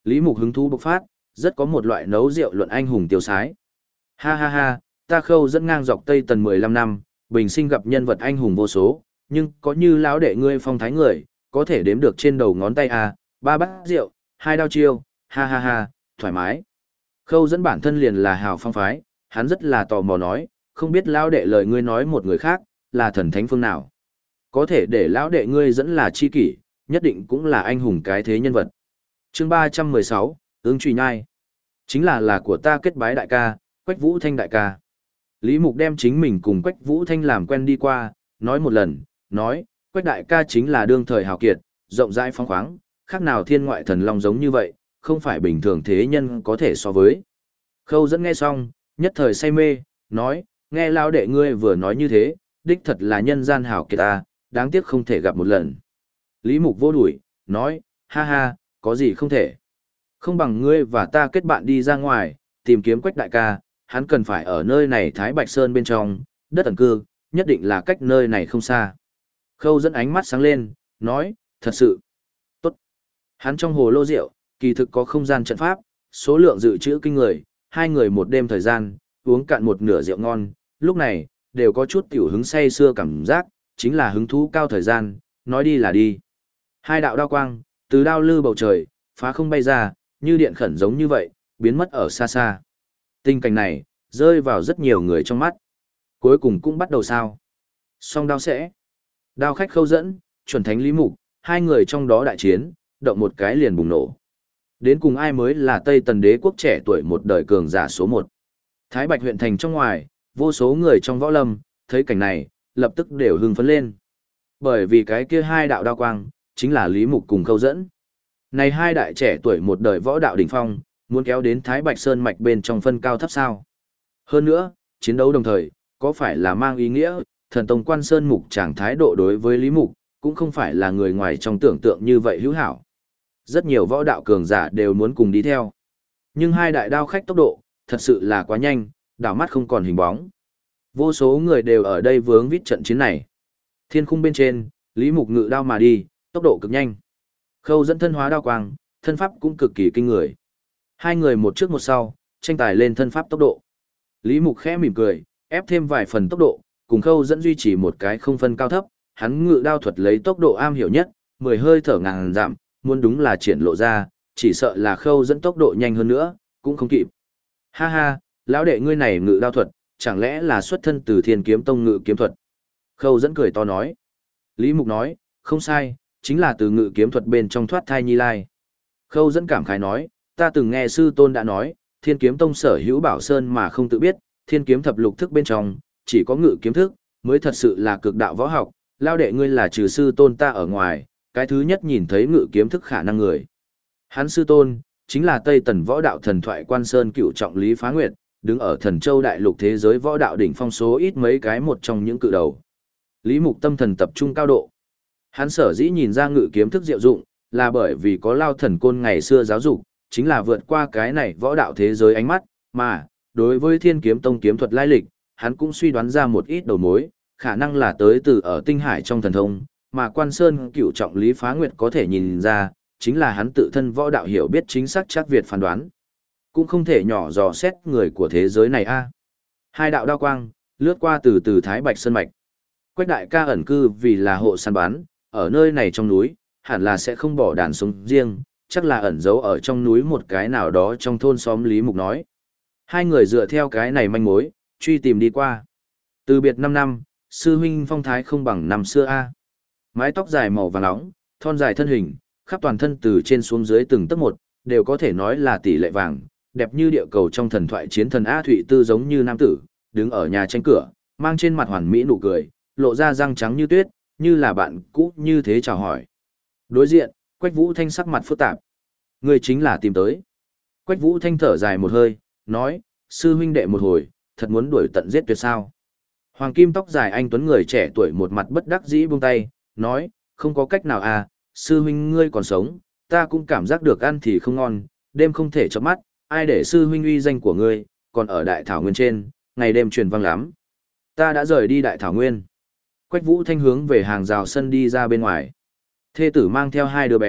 Lý Mục hứng thú bộc phát, rất có một loại nấu rượu luận anh hùng tiêu sái. Ha ha ha, ta Khâu Dẫn ngang dọc Tây Tần 15 năm, bình sinh gặp nhân vật anh hùng vô số, nhưng có như lão đệ ngươi phong thái người, có thể đếm được trên đầu ngón tay à, 3 bát rượu, 2 đao chiêu, ha ha ha, thoải mái. Khâu Dẫn bản thân liền là hào phong phái, hắn rất là tò mò nói, không biết lão đệ lời ngươi nói một người khác, là thần thánh phương nào. Có thể để lão đệ ngươi dẫn là chi kỷ, nhất định cũng là anh hùng cái thế nhân vật. Chương 316, ứng truy nhai. Chính là của ta kết bái đại ca, Quách Vũ Thanh đại ca. Lý Mục đem chính mình cùng Quách Vũ Thanh làm quen đi qua, nói một lần, nói, Quách đại ca chính là đương thời hào kiệt, rộng rãi phóng khoáng, khác nào thiên ngoại thần long giống như vậy, không phải bình thường thế nhân có thể so với. Khâu Dẫn nghe xong, nhất thời say mê, nói, nghe lao đệ ngươi vừa nói như thế, đích thật là nhân gian hào kiệt ta, đáng tiếc không thể gặp một lần. Lý Mục vô đuổi, nói, ha ha, có gì không thể. Không bằng ngươi và ta kết bạn đi ra ngoài, tìm kiếm Quách đại ca, hắn cần phải ở nơi này Thái Bạch Sơn bên trong, đất ẩn cư, nhất định là cách nơi này không xa. Khâu Dẫn ánh mắt sáng lên, nói, thật sự, tốt. Hắn trong hồ lô rượu, kỳ thực có không gian trận pháp, số lượng dự trữ kinh người, hai người một đêm thời gian, uống cạn một nửa rượu ngon, lúc này, đều có chút tiểu hứng say xưa cảm giác, chính là hứng thú cao thời gian, nói đi là đi. Hai đạo đao quang, từ đao lư bầu trời, phá không bay ra, như điện khẩn giống như vậy, biến mất ở xa xa. Tình cảnh này, rơi vào rất nhiều người trong mắt. Cuối cùng cũng bắt đầu sao. Song đao sẽ. Đao khách Khâu Dẫn, chuẩn thánh Lý Mục, hai người trong đó đại chiến, động một cái liền bùng nổ. Đến cùng ai mới là Tây Tần đế quốc trẻ tuổi một đời cường giả số 1. Thái Bạch huyện thành trong ngoài, vô số người trong võ lâm, thấy cảnh này, lập tức đều hưng phấn lên. Bởi vì cái kia hai đạo đao quang, chính là Lý Mục cùng Khâu Dẫn. Này hai đại trẻ tuổi một đời võ đạo đỉnh phong, muốn kéo đến Thái Bạch Sơn mạch bên trong phân cao thấp sao. Hơn nữa, chiến đấu đồng thời, có phải là mang ý nghĩa, thần tông quan Sơn Mục chẳng thái độ đối với Lý Mục, cũng không phải là người ngoài trong tưởng tượng như vậy hữu hảo. Rất nhiều võ đạo cường giả đều muốn cùng đi theo. Nhưng hai đại đao khách tốc độ, thật sự là quá nhanh, đảo mắt không còn hình bóng. Vô số người đều ở đây vướng vít trận chiến này. Thiên khung bên trên, Lý Mục ngự đao mà đi, tốc độ cực nhanh. Khâu Dẫn thân hóa đao quang, thân pháp cũng cực kỳ kinh người. Hai người một trước một sau, tranh tài lên thân pháp tốc độ. Lý Mục khẽ mỉm cười, ép thêm vài phần tốc độ, cùng Khâu Dẫn duy trì một cái không phân cao thấp, hắn ngự đao thuật lấy tốc độ am hiểu nhất, 10 hơi thở ngàn dặm, muốn đúng là triển lộ ra, chỉ sợ là Khâu Dẫn tốc độ nhanh hơn nữa, cũng không kịp. Ha ha, lão đệ ngươi này ngự đao thuật, chẳng lẽ là xuất thân từ Thiên Kiếm Tông ngự kiếm thuật? Khâu Dẫn cười to nói. Lý Mục nói, không sai, chính là từ ngự kiếm thuật bên trong thoát thai nhi lai. Khâu Dẫn cảm khái nói, ta từng nghe sư tôn đã nói, Thiên Kiếm Tông sở hữu bảo sơn mà không tự biết, Thiên Kiếm thập lục thức bên trong, chỉ có ngự kiếm thức, mới thật sự là cực đạo võ học, lao đệ ngươi là trừ sư tôn ta ở ngoài, cái thứ nhất nhìn thấy ngự kiếm thức khả năng người. Hắn sư tôn, chính là Tây Tần võ đạo thần thoại quan sơn cựu trọng Lý Phá Nguyệt, đứng ở thần châu đại lục thế giới võ đạo đỉnh phong số ít mấy cái một trong những cự đầu. Lý Mục tâm thần tập trung cao độ. Hắn sở dĩ nhìn ra ngự kiếm thức diệu dụng, là bởi vì có Lao Thần Côn ngày xưa giáo dục, chính là vượt qua cái này võ đạo thế giới ánh mắt, mà, đối với Thiên Kiếm Tông kiếm thuật lai lịch, hắn cũng suy đoán ra một ít đầu mối, khả năng là tới từ ở tinh hải trong thần thông, mà quan sơn cựu trọng Lý Phá Nguyệt có thể nhìn ra, chính là hắn tự thân võ đạo hiểu biết chính xác chắc Việt phán đoán. Cũng không thể nhỏ dò xét người của thế giới này a. Hai đạo đao quang, lướt qua từ Thái Bạch Sơn mạch. Quách đại ca ẩn cư vì là hộ săn bắn, ở nơi này trong núi, hẳn là sẽ không bỏ đàn sống riêng, chắc là ẩn giấu ở trong núi một cái nào đó trong thôn xóm Lý Mục nói. Hai người dựa theo cái này manh mối, truy tìm đi qua. Từ biệt 5 năm, sư huynh phong thái không bằng năm xưa a. Mái tóc dài màu vàng nóng, thon dài thân hình, khắp toàn thân từ trên xuống dưới từng tấc một, đều có thể nói là tỷ lệ vàng, đẹp như địa cầu trong thần thoại chiến thần A Thụy Tư giống như nam tử, đứng ở nhà tranh cửa, mang trên mặt hoàn mỹ nụ cười, lộ ra răng trắng như tuyết, như là bạn cũ như thế chào hỏi. Đối diện, Quách Vũ Thanh sắc mặt phức tạp. Người chính là tìm tới. Quách Vũ Thanh thở dài một hơi, nói, sư huynh đệ một hồi, thật muốn đuổi tận giết tuyệt sao. Hoàng kim tóc dài anh tuấn người trẻ tuổi một mặt bất đắc dĩ buông tay, nói, không có cách nào à, sư huynh ngươi còn sống, ta cũng cảm giác được ăn thì không ngon, đêm không thể chớp mắt, ai để sư huynh uy danh của ngươi, còn ở đại thảo nguyên trên, ngày đêm truyền vang lắm. Ta đã rời đi đại thảo nguyên. Quách Vũ Thanh hướng về hàng rào sân đi ra bên ngoài. Thê tử mang theo hai đứa bé,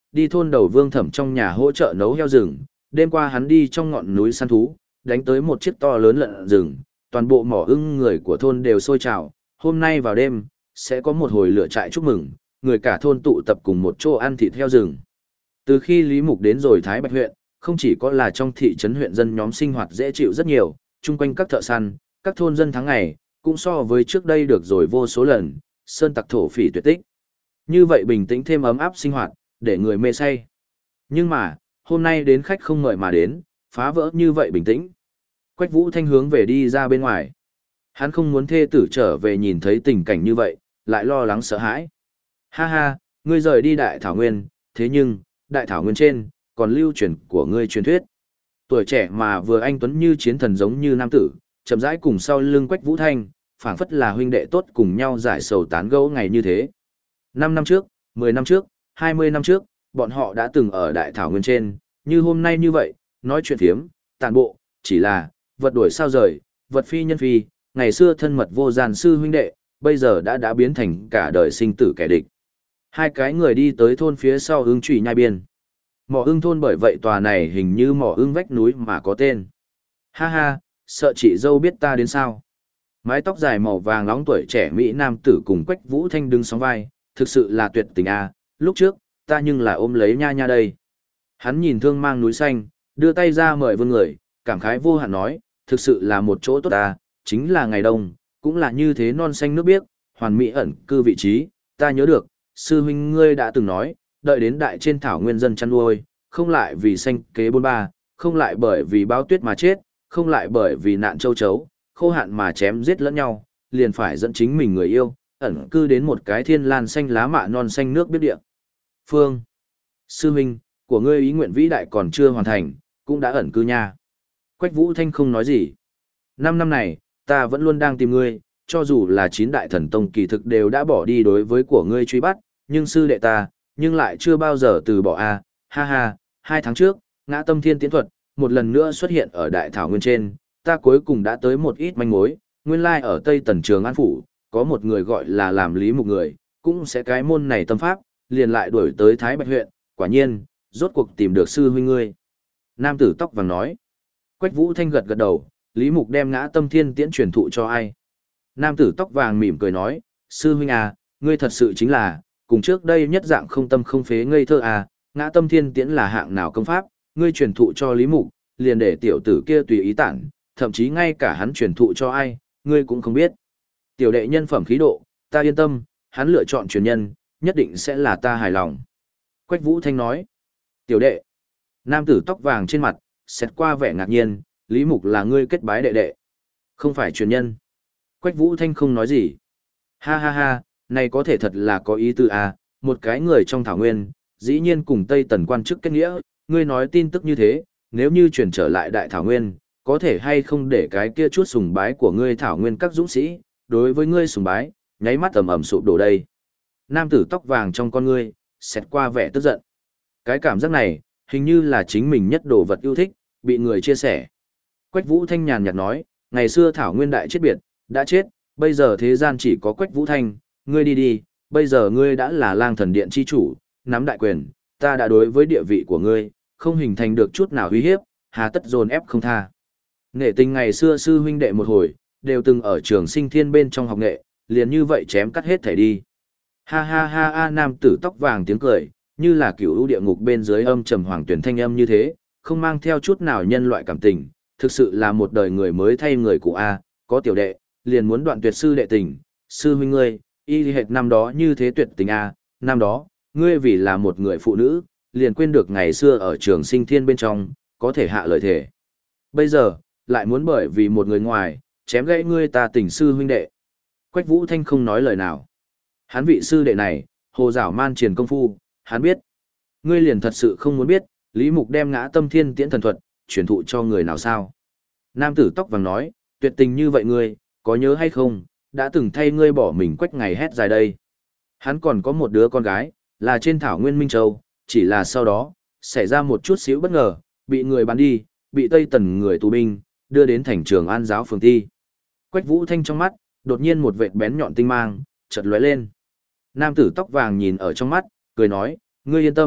đi thôn đầu Vương Thẩm trong nhà hỗ trợ nấu heo rừng, đêm qua hắn đi trong ngọn núi săn thú, đánh tới một chiếc to lớn lợn rừng, toàn bộ mỏ ưng người của thôn đều sôi trào, hôm nay vào đêm, sẽ có một hồi lửa trại chúc mừng, người cả thôn tụ tập cùng một chỗ ăn thịt heo rừng. Từ khi Lý Mục đến rồi Thái Bạch huyện, không chỉ có là trong thị trấn huyện dân nhóm sinh hoạt dễ chịu rất nhiều, chung quanh các thợ săn, các thôn dân tháng ngày, cũng so với trước đây được rồi vô số lần, sơn tặc thổ phỉ tuyệt tích. Như vậy bình tĩnh thêm ấm áp sinh hoạt, để người mê say. Nhưng mà, hôm nay đến khách không mời mà đến, phá vỡ như vậy bình tĩnh. Quách Vũ Thanh hướng về đi ra bên ngoài. Hắn không muốn thê tử trở về nhìn thấy tình cảnh như vậy, lại lo lắng sợ hãi. Ha ha, ngươi rời đi Đại Thảo Nguyên, thế nhưng, Đại Thảo Nguyên trên, còn lưu truyền của ngươi truyền thuyết. Tuổi trẻ mà vừa anh tuấn như chiến thần giống như nam tử, chậm rãi cùng sau lưng Quách Vũ Thanh, phảng phất là huynh đệ tốt cùng nhau giải sầu tán gẫu ngày như thế. 5 năm trước, 10 năm trước, 20 năm trước, bọn họ đã từng ở Đại Thảo Nguyên trên, như hôm nay như vậy, nói chuyện thiếm, tàn bộ, chỉ là, vật đuổi sao rời, vật phi nhân phi, ngày xưa thân mật vô gian sư huynh đệ, bây giờ đã biến thành cả đời sinh tử kẻ địch. Hai cái người đi tới thôn phía sau ưng trụy nhai biên. Mỏ ưng thôn bởi vậy tòa này hình như mỏ ưng vách núi mà có tên. Ha ha, sợ chị dâu biết ta đến sao. Mái tóc dài màu vàng nóng tuổi trẻ Mỹ nam tử cùng Quách Vũ Thanh đứng sóng vai, thực sự là tuyệt tình à, lúc trước, ta nhưng là ôm lấy nha nha đây. Hắn nhìn thương mang núi xanh, đưa tay ra mời vương người, cảm khái vô hạn nói, thực sự là một chỗ tốt à, chính là ngày đông, cũng là như thế non xanh nước biếc, hoàn mỹ ẩn cư vị trí, ta nhớ được, sư huynh ngươi đã từng nói, đợi đến đại trên thảo nguyên dân chăn nuôi, không lại vì xanh kế bôn ba, không lại bởi vì báo tuyết mà chết, không lại bởi vì nạn châu chấu, khô hạn mà chém giết lẫn nhau, liền phải dẫn chính mình người yêu, ẩn cư đến một cái thiên lan xanh lá mạ non xanh nước biết địa. Phương, sư huynh, của ngươi ý nguyện vĩ đại còn chưa hoàn thành, cũng đã ẩn cư nha. Quách Vũ Thanh không nói gì. 5 năm này, ta vẫn luôn đang tìm ngươi, cho dù là 9 đại thần tông kỳ thực đều đã bỏ đi đối với của ngươi truy bắt, nhưng sư đệ ta, nhưng lại chưa bao giờ từ bỏ a. Ha ha, 2 tháng trước, Ngã Tâm Thiên Tiễn Thuật, một lần nữa xuất hiện ở Đại Thảo Nguyên trên, ta cuối cùng đã tới một ít manh mối, nguyên lai ở Tây Tần Trường An Phủ, có một người gọi là làm Lý Mục người, cũng sẽ cái môn này tâm pháp, liền lại đuổi tới Thái Bạch huyện, quả nhiên, rốt cuộc tìm được sư huynh ngươi. Nam tử tóc vàng nói. Quách Vũ Thanh gật gật đầu, Lý Mục đem Ngã Tâm Thiên Tiễn truyền thụ cho ai? Nam tử tóc vàng mỉm cười nói, sư huynh à, ngươi thật sự chính là, cùng trước đây nhất dạng không tâm không phế ngây thơ à, Ngã Tâm Thiên Tiễn là hạng nào công pháp, ngươi truyền thụ cho Lý Mục, liền để tiểu tử kia tùy ý tản, thậm chí ngay cả hắn truyền thụ cho ai, ngươi cũng không biết. Tiểu đệ nhân phẩm khí độ, ta yên tâm, hắn lựa chọn truyền nhân, nhất định sẽ là ta hài lòng. Quách Vũ Thanh nói, tiểu đệ, nam tử tóc vàng trên mặt, xét qua vẻ ngạc nhiên, Lý Mục là ngươi kết bái đệ đệ, không phải truyền nhân. Quách Vũ Thanh không nói gì. Ha ha ha, này có thể thật là có ý tư à, một cái người trong thảo nguyên, dĩ nhiên cùng Tây Tần quan chức kết nghĩa, ngươi nói tin tức như thế, nếu như chuyển trở lại đại thảo nguyên, có thể hay không để cái kia chút sùng bái của ngươi thảo nguyên các dũng sĩ, đối với ngươi sùng bái, nháy mắt ầm ầm sụp đổ đây. Nam tử tóc vàng trong con ngươi, xẹt qua vẻ tức giận. Cái cảm giác này, hình như là chính mình nhất đồ vật yêu thích, bị người chia sẻ. Quách Vũ Thanh nhàn nhạt nói, ngày xưa thảo nguyên đại chết biệt, đã chết, bây giờ thế gian chỉ có Quách Vũ Thanh, ngươi đi đi, bây giờ ngươi đã là Lang Thần Điện chi chủ, nắm đại quyền, ta đã đối với địa vị của ngươi, không hình thành được chút nào uy hiếp, hà tất dồn ép không tha. Nghệ tình ngày xưa sư huynh đệ một hồi, đều từng ở trường sinh thiên bên trong học nghệ, liền như vậy chém cắt hết thảy đi. Ha ha ha ha, nam tử tóc vàng tiếng cười, như là cửu u địa ngục bên dưới âm trầm hoàng tuyển thanh âm như thế, không mang theo chút nào nhân loại cảm tình, thực sự là một đời người mới thay người cũ a, có tiểu đệ, liền muốn đoạn tuyệt sư đệ tình, sư huynh ngươi, y hệt năm đó như thế tuyệt tình a, năm đó, ngươi vì là một người phụ nữ, liền quên được ngày xưa ở trường sinh thiên bên trong, có thể hạ lời thể. Bây giờ, lại muốn bởi vì một người ngoài, chém gãy ngươi ta tình sư huynh đệ. Quách Vũ Thanh không nói lời nào. Hắn vị sư đệ này, hồ giảo man triền công phu, hắn biết. Ngươi liền thật sự không muốn biết, Lý Mục đem Ngã Tâm Thiên Tiễn thần thuật, truyền thụ cho người nào sao? Nam tử tóc vàng nói, tuyệt tình như vậy ngươi, có nhớ hay không, đã từng thay ngươi bỏ mình Quách ngày hét dài đây. Hắn còn có một đứa con gái, là trên thảo nguyên Minh Châu, chỉ là sau đó, xảy ra một chút xíu bất ngờ, bị người bán đi, bị Tây Tần người tù binh, đưa đến thành trường An giáo phường ti. Quách Vũ Thanh trong mắt, đột nhiên một vệt bén nhọn tinh mang, chợt lóe lên. Nam tử tóc vàng nhìn ở trong mắt, cười nói, ngươi yên tâm,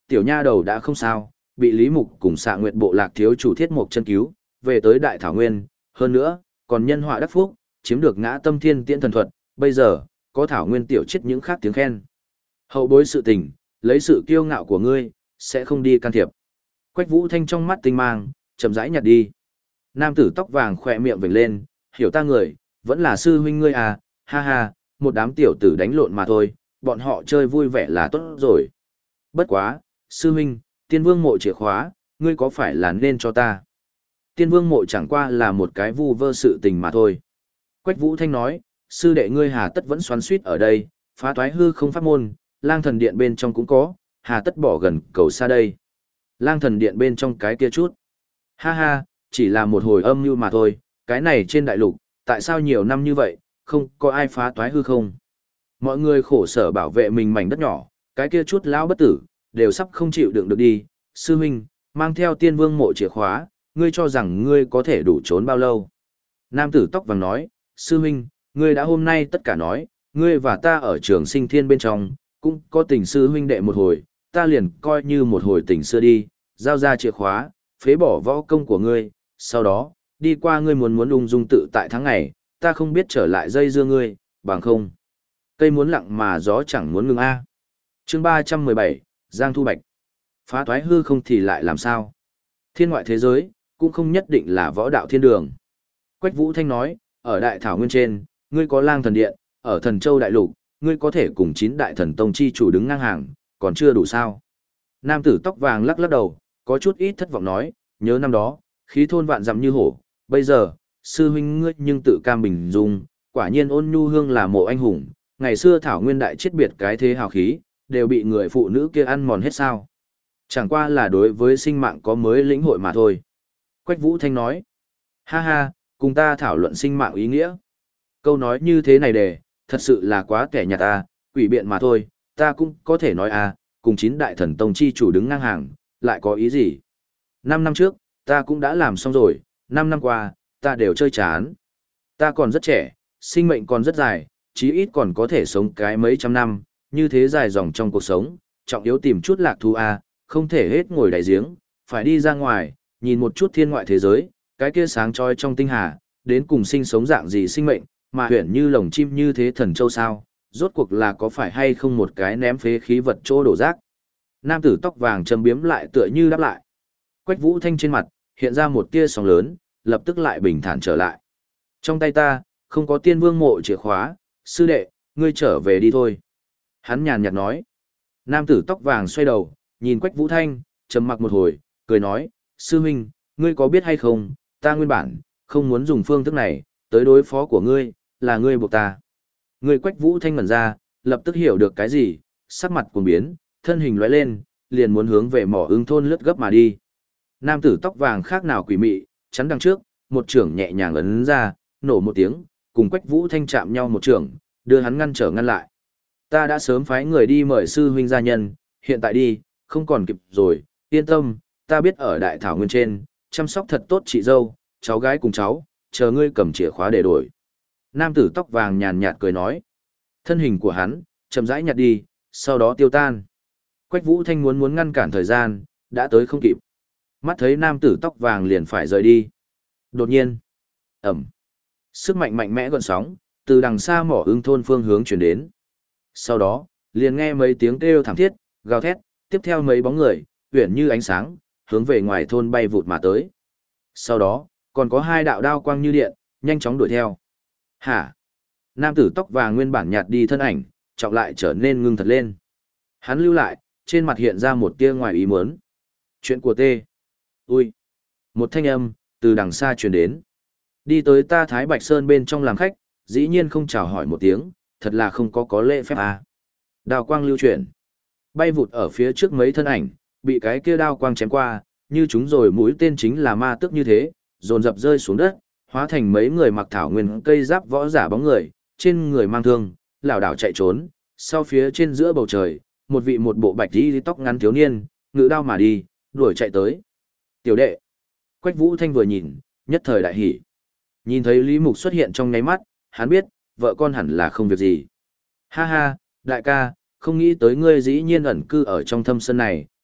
tiểu nha đầu đã không sao, bị Lý Mục cùng Xạ Nguyệt bộ lạc thiếu chủ Thiết Mộc chân cứu, về tới Đại Thảo Nguyên, hơn nữa, còn nhân họa đắc phúc, chiếm được Ngã Tâm Thiên Tiễn thần thuật, bây giờ, có Thảo Nguyên tiểu chết những khác tiếng khen. Hậu bối sự tình, lấy sự kiêu ngạo của ngươi, sẽ không đi can thiệp. Quách Vũ Thanh trong mắt tinh mang, chậm rãi nhặt đi. Nam tử tóc vàng khỏe miệng vểnh lên, hiểu ta người, vẫn là sư huynh ngươi à, ha ha, một đám tiểu tử đánh lộn mà thôi, bọn họ chơi vui vẻ là tốt rồi. Bất quá, sư huynh, Tiên Vương mộ chìa khóa, ngươi có phải là nên cho ta? Tiên Vương mộ chẳng qua là một cái vu vơ sự tình mà thôi. Quách Vũ Thanh nói, sư đệ ngươi hà tất vẫn xoắn suýt ở đây, phá toái hư không pháp môn, Lang Thần Điện bên trong cũng có, hà tất bỏ gần cầu xa đây. Lang Thần Điện bên trong cái kia chút. Ha ha, chỉ là một hồi âm mưu mà thôi, cái này trên đại lục, tại sao nhiều năm như vậy, không có ai phá toái hư không? Mọi người khổ sở bảo vệ mình mảnh đất nhỏ, cái kia chút lão bất tử, đều sắp không chịu đựng được đi. Sư huynh, mang theo Tiên Vương mộ chìa khóa, ngươi cho rằng ngươi có thể đủ trốn bao lâu? Nam tử tóc vàng nói, sư huynh, ngươi đã hôm nay tất cả nói, ngươi và ta ở trường sinh thiên bên trong, cũng có tình sư huynh đệ một hồi, ta liền coi như một hồi tình xưa đi, giao ra chìa khóa, phế bỏ võ công của ngươi, sau đó, đi qua ngươi muốn ung dung tự tại tháng ngày, ta không biết trở lại dây dưa ngươi, bằng không. Cây muốn lặng mà gió chẳng muốn ngừng a. Chương 317, Giang Thu Bạch. Phá thoái hư không thì lại làm sao? Thiên ngoại thế giới, cũng không nhất định là võ đạo thiên đường. Quách Vũ Thanh nói, ở Đại Thảo Nguyên trên, ngươi có Lang Thần Điện, ở Thần Châu Đại Lục, ngươi có thể cùng 9 đại thần tông chi chủ đứng ngang hàng, còn chưa đủ sao? Nam tử tóc vàng lắc lắc đầu, có chút ít thất vọng nói, nhớ năm đó, khí thôn vạn dặm như hổ, bây giờ, sư huynh ngươi nhưng tự cam bình dung, quả nhiên Ôn Nhu Hương là mộ anh hùng, ngày xưa Thảo Nguyên đại chết biệt cái thế hào khí, đều bị người phụ nữ kia ăn mòn hết sao? Chẳng qua là đối với sinh mạng có mới lĩnh hội mà thôi. Quách Vũ Thanh nói, ha ha, cùng ta thảo luận sinh mạng ý nghĩa. Câu nói như thế này thật sự là quá kẻ nhạt ta, quỷ biện mà thôi, ta cũng có thể nói cùng 9 đại thần tông chi chủ đứng ngang hàng, lại có ý gì? 5 năm trước, ta cũng đã làm xong rồi, 5 năm qua, ta đều chơi chán. Ta còn rất trẻ, sinh mệnh còn rất dài, chí ít còn có thể sống cái mấy trăm năm, như thế dài dòng trong cuộc sống, trọng yếu tìm chút lạc thú không thể hết ngồi đại giếng, phải đi ra ngoài, nhìn một chút thiên ngoại thế giới, cái kia sáng chói trong tinh hà, đến cùng sinh sống dạng gì sinh mệnh, mà huyển như lồng chim như thế thần châu sao, rốt cuộc là có phải hay không một cái ném phế khí vật chỗ đổ rác. Nam tử tóc vàng châm biếm lại tựa như đáp lại. Quách Vũ Thanh trên mặt, hiện ra một tia sóng lớn, lập tức lại bình thản trở lại. Trong tay ta, không có Tiên Vương mộ chìa khóa, sư đệ, ngươi trở về đi thôi. Hắn nhàn nhạt nói. Nam tử tóc vàng xoay đầu, nhìn Quách Vũ Thanh, trầm mặc một hồi, cười nói, sư huynh, ngươi có biết hay không, ta nguyên bản, không muốn dùng phương thức này, tới đối phó của ngươi, là ngươi buộc ta. Ngươi Quách Vũ Thanh ngẩn ra, lập tức hiểu được cái gì, sắc mặt cuồng biến, thân hình lóe lên, liền muốn hướng về mỏ Ưng thôn lướt gấp mà đi. Nam tử tóc vàng khác nào quỷ mị, chắn đằng trước, một trưởng nhẹ nhàng ấn ra, nổ một tiếng, cùng Quách Vũ Thanh chạm nhau một trưởng, đưa hắn ngăn lại. Ta đã sớm phái người đi mời sư huynh gia nhân, hiện tại đi, không còn kịp rồi, yên tâm, ta biết ở Đại Thảo Nguyên trên, chăm sóc thật tốt chị dâu, cháu gái cùng cháu, chờ ngươi cầm chìa khóa để đổi. Nam tử tóc vàng nhàn nhạt cười nói. Thân hình của hắn, chậm rãi nhạt đi, sau đó tiêu tan. Quách Vũ Thanh muốn ngăn cản thời gian, đã tới không kịp. Mắt thấy nam tử tóc vàng liền phải rời đi. Đột nhiên, sức mạnh mạnh mẽ gợn sóng, từ đằng xa mỏ Ưng thôn phương hướng chuyển đến. Sau đó, liền nghe mấy tiếng kêu thảm thiết, gào thét, tiếp theo mấy bóng người, uyển như ánh sáng, hướng về ngoài thôn bay vụt mà tới. Sau đó, còn có 2 đạo đao quang như điện, nhanh chóng đuổi theo. Hả? Nam tử tóc vàng nguyên bản nhạt đi thân ảnh, trọng lại trở nên ngưng thật lên. Hắn lưu lại, trên mặt hiện ra một tia ngoài ý muốn. Chuyện của tê. Ui. Một thanh âm, từ đằng xa truyền đến. Đi tới ta Thái Bạch Sơn bên trong làm khách, dĩ nhiên không chào hỏi một tiếng, thật là không có lễ phép Đao quang lưu chuyển. Bay vụt ở phía trước mấy thân ảnh, bị cái kia đao quang chém qua, như chúng rồi mũi tên chính là ma tức như thế, dồn dập rơi xuống đất, hóa thành mấy người mặc thảo nguyên cây giáp võ giả bóng người, trên người mang thương, lảo đảo chạy trốn, sau phía trên giữa bầu trời, một bộ bạch y tóc ngắn thiếu niên, ngự đao mà đi, đuổi chạy tới. Tiểu đệ. Quách Vũ Thanh vừa nhìn, nhất thời đại hỉ. Nhìn thấy Lý Mục xuất hiện trong nháy mắt, hắn biết, vợ con hẳn là không việc gì. Ha ha, đại ca, không nghĩ tới ngươi dĩ nhiên ẩn cư ở trong thâm sơn này,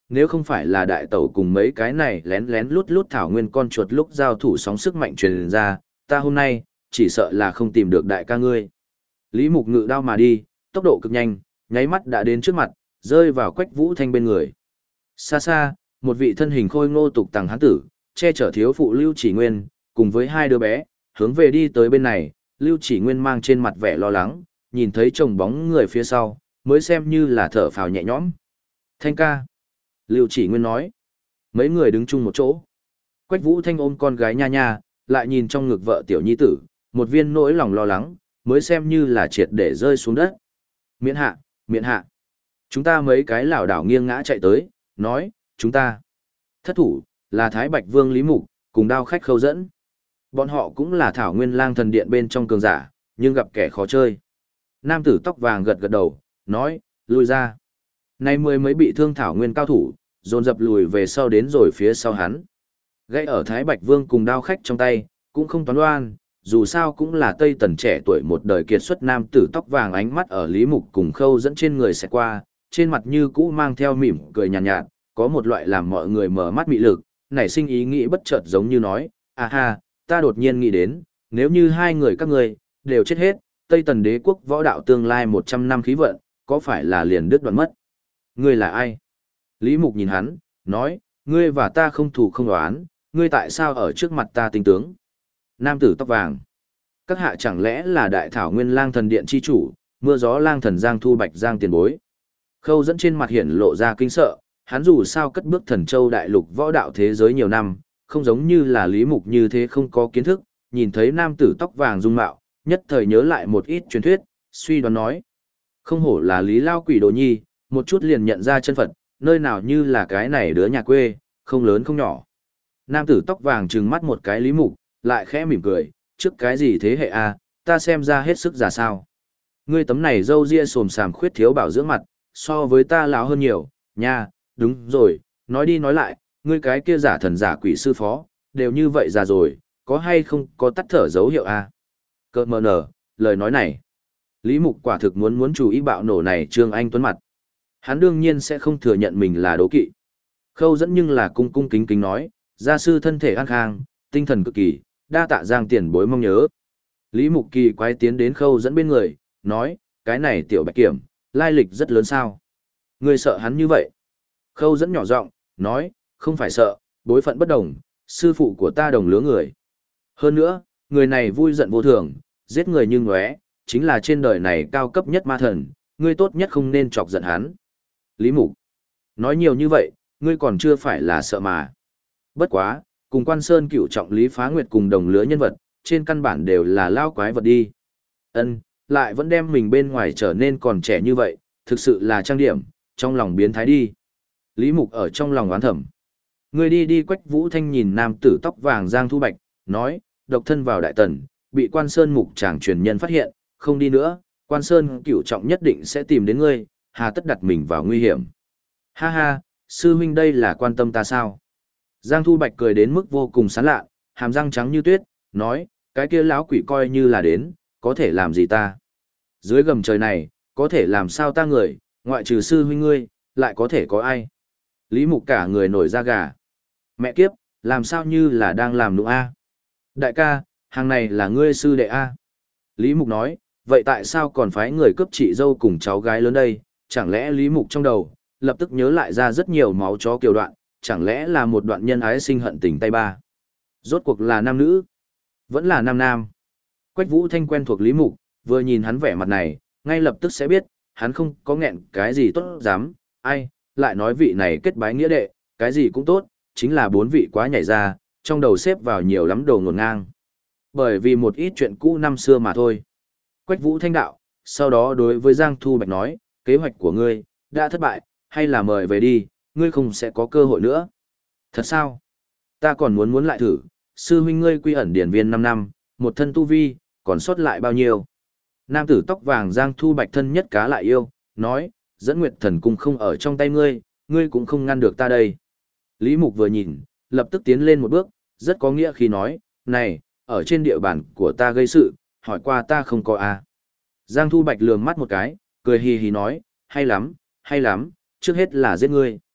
nếu không phải là đại tẩu cùng mấy cái này lén lén lút lút thảo nguyên con chuột lúc giao thủ sóng sức mạnh truyền ra, ta hôm nay, chỉ sợ là không tìm được đại ca ngươi. Lý Mục ngự đao mà đi, tốc độ cực nhanh, nháy mắt đã đến trước mặt, rơi vào Quách Vũ Thanh bên người. Xa xa, một vị thân hình khôi ngô tục tằng hán tử, che chở thiếu phụ Lưu Chỉ Nguyên, cùng với hai đứa bé, hướng về đi tới bên này, Lưu Chỉ Nguyên mang trên mặt vẻ lo lắng, nhìn thấy chồng bóng người phía sau, mới xem như là thở phào nhẹ nhõm. Thanh ca. Lưu Chỉ Nguyên nói. Mấy người đứng chung một chỗ. Quách Vũ Thanh ôm con gái nha nha, lại nhìn trong ngực vợ tiểu nhi tử, một viên nỗi lòng lo lắng, mới xem như là triệt để rơi xuống đất. Miễn hạ, miễn hạ. Chúng ta mấy cái lảo đảo nghiêng ngã chạy tới, nói, chúng ta. Thất thủ, là Thái Bạch Vương Lý Mục, cùng đao khách Khâu Dẫn. Bọn họ cũng là Thảo Nguyên Lang thần điện bên trong cường giả, nhưng gặp kẻ khó chơi. Nam tử tóc vàng gật gật đầu, nói, lui ra. Nay mười mấy bị thương Thảo Nguyên cao thủ, dồn dập lùi về sau đến rồi phía sau hắn. Gãy ở Thái Bạch Vương cùng đao khách trong tay, cũng không toán đoan, dù sao cũng là Tây Tần trẻ tuổi một đời kiệt xuất nam tử tóc vàng, ánh mắt ở Lý Mục cùng Khâu Dẫn trên người sẽ qua, trên mặt như cũ mang theo mỉm cười nhàn nhạt, có một loại làm mọi người mở mắt mị lực, nảy sinh ý nghĩ bất chợt giống như nói, à ha, ta đột nhiên nghĩ đến, nếu như hai người các ngươi đều chết hết, Tây Tần đế quốc võ đạo tương lai 100 năm khí vận, có phải là liền đứt đoạn mất? Ngươi là ai? Lý Mục nhìn hắn, nói, ngươi và ta không thù không đoán, ngươi tại sao ở trước mặt ta tinh tướng? Nam tử tóc vàng. Các hạ chẳng lẽ là đại thảo nguyên lang thần điện chi chủ, mưa gió lang thần Giang Thu Bạch Giang tiền bối? Khâu Dẫn trên mặt hiển lộ ra kinh sợ, hắn dù sao cất bước Thần Châu đại lục võ đạo thế giới nhiều năm, không giống như là Lý Mục như thế không có kiến thức, nhìn thấy nam tử tóc vàng dung mạo, nhất thời nhớ lại một ít truyền thuyết, suy đoán nói. Không hổ là Lý Lao Quỷ Đồ Nhi, một chút liền nhận ra chân Phật, nơi nào như là cái này đứa nhà quê, không lớn không nhỏ. Nam tử tóc vàng trừng mắt một cái Lý Mục, lại khẽ mỉm cười, trước cái gì thế hệ a, ta xem ra hết sức già sao. Ngươi tấm này râu ria xồm xàm khuyết thiếu bảo dưỡng mặt, so với ta lão hơn nhiều, nha, đúng rồi, nói đi nói lại, ngươi cái kia giả thần giả quỷ sư phó, đều như vậy già rồi, có hay không có tắt thở dấu hiệu a? Cơ mờ nở, lời nói này. Lý Mục quả thực muốn chú ý bạo nổ này Trương Anh Tuấn mặt. Hắn đương nhiên sẽ không thừa nhận mình là đố kỵ. Khâu Dẫn nhưng là cung cung kính kính nói, gia sư thân thể an khang, tinh thần cực kỳ, đa tạ Giang tiền bối mong nhớ. Lý Mục kỳ quái tiến đến Khâu Dẫn bên người, nói, cái này tiểu bạch kiểm, lai lịch rất lớn sao. Ngươi sợ hắn như vậy. Khâu Dẫn nhỏ giọng nói, không phải sợ, bối phận bất đồng, sư phụ của ta đồng lứa người. Hơn nữa, người này vui giận vô thường, giết người như ngóe, chính là trên đời này cao cấp nhất ma thần, ngươi tốt nhất không nên chọc giận hắn. Lý Mục, nói nhiều như vậy, ngươi còn chưa phải là sợ mà. Bất quá, cùng Quan Sơn cửu trọng Lý Phá Nguyệt cùng đồng lứa nhân vật, trên căn bản đều là lao quái vật đi. Ân, lại vẫn đem mình bên ngoài trở nên còn trẻ như vậy, thực sự là trang điểm, trong lòng biến thái đi. Lý Mục ở trong lòng oán thầm. Ngươi đi đi. Quách Vũ Thanh nhìn nam tử tóc vàng Giang Thu Bạch, nói, độc thân vào Đại Tần, bị Quan Sơn mục chàng truyền nhân phát hiện, không đi nữa, Quan Sơn cửu trọng nhất định sẽ tìm đến ngươi, hà tất đặt mình vào nguy hiểm. Ha ha, sư huynh đây là quan tâm ta sao? Giang Thu Bạch cười đến mức vô cùng sán lạ, hàm răng trắng như tuyết, nói, cái kia lão quỷ coi như là đến, có thể làm gì ta? Dưới gầm trời này, có thể làm sao ta người, ngoại trừ sư huynh ngươi, lại có thể có ai? Lý Mục cả người nổi da gà. Mẹ kiếp, làm sao như là đang làm nụ a? Đại ca, hàng này là ngươi sư đệ a? Lý Mục nói, vậy tại sao còn phái người cướp chị dâu cùng cháu gái lớn đây? Chẳng lẽ Lý Mục trong đầu, lập tức nhớ lại ra rất nhiều máu chó kiều đoạn, chẳng lẽ là một đoạn nhân ái sinh hận tình tay ba? Rốt cuộc là nam nữ? Vẫn là nam nam? Quách Vũ Thanh quen thuộc Lý Mục, vừa nhìn hắn vẻ mặt này, ngay lập tức sẽ biết, hắn không có nghẹn cái gì tốt dám, ai, lại nói vị này kết bái nghĩa đệ, cái gì cũng tốt, chính là bốn vị quá nhảy ra, trong đầu xếp vào nhiều lắm đồ ngổn ngang. Bởi vì một ít chuyện cũ năm xưa mà thôi. Quách Vũ Thanh đạo, sau đó đối với Giang Thu Bạch nói, kế hoạch của ngươi, đã thất bại, hay là mời về đi, ngươi không sẽ có cơ hội nữa. Thật sao? Ta còn muốn lại thử, sư huynh ngươi quy ẩn điển viên 5 năm, một thân tu vi, còn sót lại bao nhiêu? Nam tử tóc vàng Giang Thu Bạch thân nhất cá lại yêu, nói, dẫn nguyệt thần cung không ở trong tay ngươi, ngươi cũng không ngăn được ta đây. Lý Mục vừa nhìn, lập tức tiến lên một bước, rất có nghĩa khi nói, này, ở trên địa bàn của ta gây sự, hỏi qua ta không có à. Giang Thu Bạch lườm mắt một cái, cười hì hì nói, hay lắm, trước hết là giết ngươi.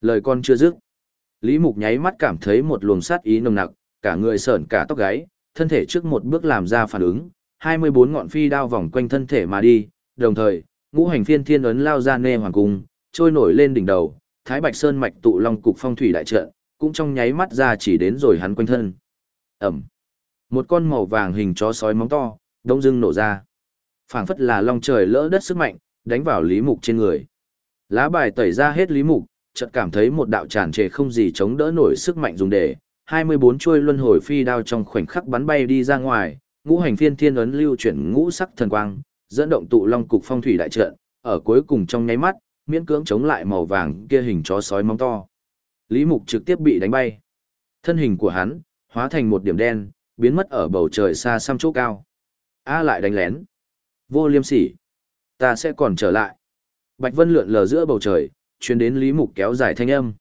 Lời con chưa dứt. Lý Mục nháy mắt cảm thấy một luồng sát ý nồng nặc, cả người sởn cả tóc gáy, thân thể trước một bước làm ra phản ứng, 24 ngọn phi đao vòng quanh thân thể mà đi, đồng thời, ngũ hành phiên thiên ấn lao ra nê hoàng cung, trôi nổi lên đỉnh đầu, Thái Bạch Sơn mạch tụ long cục phong thủy đại trận, cũng trong nháy mắt ra chỉ đến rồi hắn quanh thân. Ẩm. Một con màu vàng hình chó sói móng to, đông dưng nổ ra. Phảng phất là long trời lỡ đất sức mạnh, đánh vào Lý Mục trên người. Lá bài tẩy ra hết Lý Mục, chợt cảm thấy một đạo tràn trề không gì chống đỡ nổi sức mạnh dùng để, 24 chuôi luân hồi phi đao trong khoảnh khắc bắn bay đi ra ngoài, ngũ hành phiên thiên ấn lưu chuyển ngũ sắc thần quang, dẫn động tụ long cục phong thủy đại trận, ở cuối cùng trong nháy mắt, miễn cưỡng chống lại màu vàng kia hình chó sói móng to. Lý Mục trực tiếp bị đánh bay. Thân hình của hắn hóa thành một điểm đen, biến mất ở bầu trời xa xăm chỗ cao. A lại đánh lén. Vô liêm sỉ. Ta sẽ còn trở lại. Bạch Vân lượn lờ giữa bầu trời, truyền đến Lý Mục kéo dài thanh âm.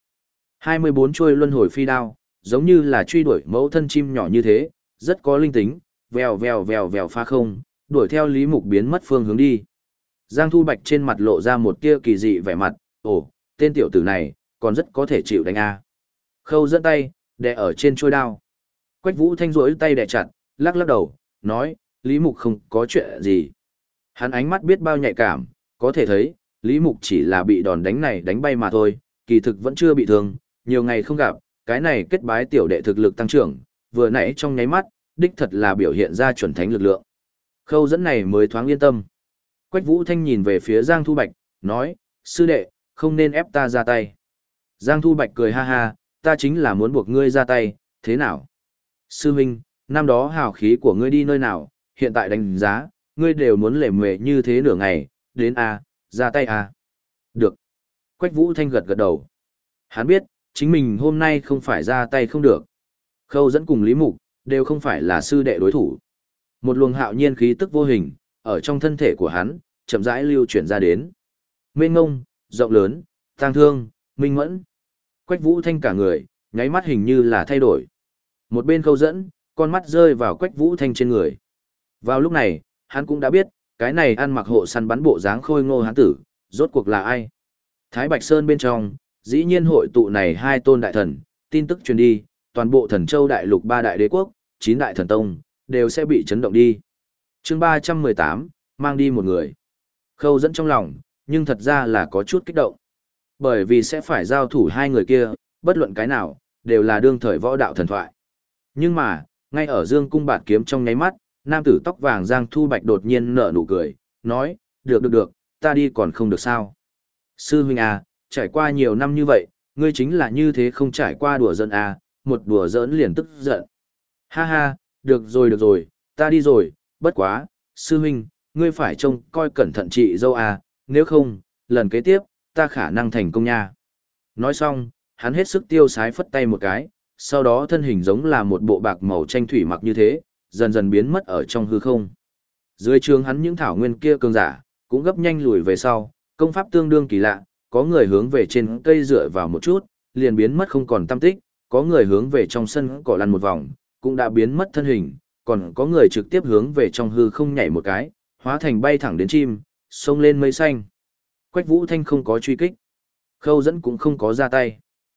24 chuôi luân hồi phi đao, giống như là truy đuổi mẫu thân chim nhỏ như thế, rất có linh tính, vèo vèo vèo vèo pha không, đuổi theo Lý Mục biến mất phương hướng đi. Giang Thu Bạch trên mặt lộ ra một tia kỳ dị vẻ mặt, ồ, tên tiểu tử này, còn rất có thể chịu đánh a. Khâu dẫn tay, đè ở trên chuôi đao. Quách Vũ Thanh rỗi tay đè chặt, lắc lắc đầu, nói, Lý Mục không có chuyện gì. Hắn ánh mắt biết bao nhạy cảm, có thể thấy, Lý Mục chỉ là bị đòn đánh này đánh bay mà thôi, kỳ thực vẫn chưa bị thương, nhiều ngày không gặp, cái này kết bái tiểu đệ thực lực tăng trưởng, vừa nãy trong nháy mắt, đích thật là biểu hiện ra chuẩn thánh lực lượng. Khâu dẫn này mới thoáng yên tâm. Quách Vũ Thanh nhìn về phía Giang Thu Bạch, nói, sư đệ, không nên ép ta ra tay. Giang Thu Bạch cười ha ha, ta chính là muốn buộc ngươi ra tay, thế nào? Sư huynh, năm đó hào khí của ngươi đi nơi nào, hiện tại đánh giá, ngươi đều muốn lề mề như thế nửa ngày, đến a, ra tay a. Được. Quách Vũ Thanh gật gật đầu. Hắn biết, chính mình hôm nay không phải ra tay không được. Khâu dẫn cùng Lý Mục, đều không phải là sư đệ đối thủ. Một luồng hạo nhiên khí tức vô hình, ở trong thân thể của hắn, chậm rãi lưu chuyển ra đến. Mênh ngông, rộng lớn, tang thương, minh mẫn. Quách Vũ Thanh cả người, nháy mắt hình như là thay đổi. Một bên Khâu dẫn, con mắt rơi vào Quách Vũ Thanh trên người. Vào lúc này, hắn cũng đã biết, cái này ăn mặc hộ săn bắn bộ dáng khôi ngô hán tử, rốt cuộc là ai. Thái Bạch Sơn bên trong, dĩ nhiên hội tụ này hai tôn đại thần, tin tức truyền đi, toàn bộ thần châu đại lục 3 đại đế quốc, 9 đại thần tông, đều sẽ bị chấn động đi. Chương 318, mang đi một người. Khâu dẫn trong lòng, nhưng thật ra là có chút kích động. Bởi vì sẽ phải giao thủ hai người kia, bất luận cái nào, đều là đương thời võ đạo thần thoại. Nhưng mà, ngay ở Dương cung bạt kiếm trong nháy mắt, nam tử tóc vàng Giang Thu Bạch đột nhiên nở nụ cười, nói, được, ta đi còn không được sao. Sư huynh à, trải qua nhiều năm như vậy, ngươi chính là như thế không trải qua đùa giỡn à, một đùa giỡn liền tức giận. Ha ha, được rồi, ta đi rồi, bất quá, sư huynh, ngươi phải trông coi cẩn thận chị dâu à, nếu không, lần kế tiếp, ta khả năng thành công nha. Nói xong, hắn hết sức tiêu sái phất tay một cái, sau đó thân hình giống là một bộ bạc màu tranh thủy mặc như thế, dần dần biến mất ở trong hư không. Dưới trường hắn những thảo nguyên kia cường giả, cũng gấp nhanh lùi về sau, công pháp tương đương kỳ lạ, có người hướng về trên cây dựa vào một chút, liền biến mất không còn tăm tích, có người hướng về trong sân cỏ lăn một vòng, cũng đã biến mất thân hình, còn có người trực tiếp hướng về trong hư không nhảy một cái, hóa thành bay thẳng đến chim, xông lên mây xanh. Quách Vũ Thanh không có truy kích, Khâu dẫn cũng không có ra tay.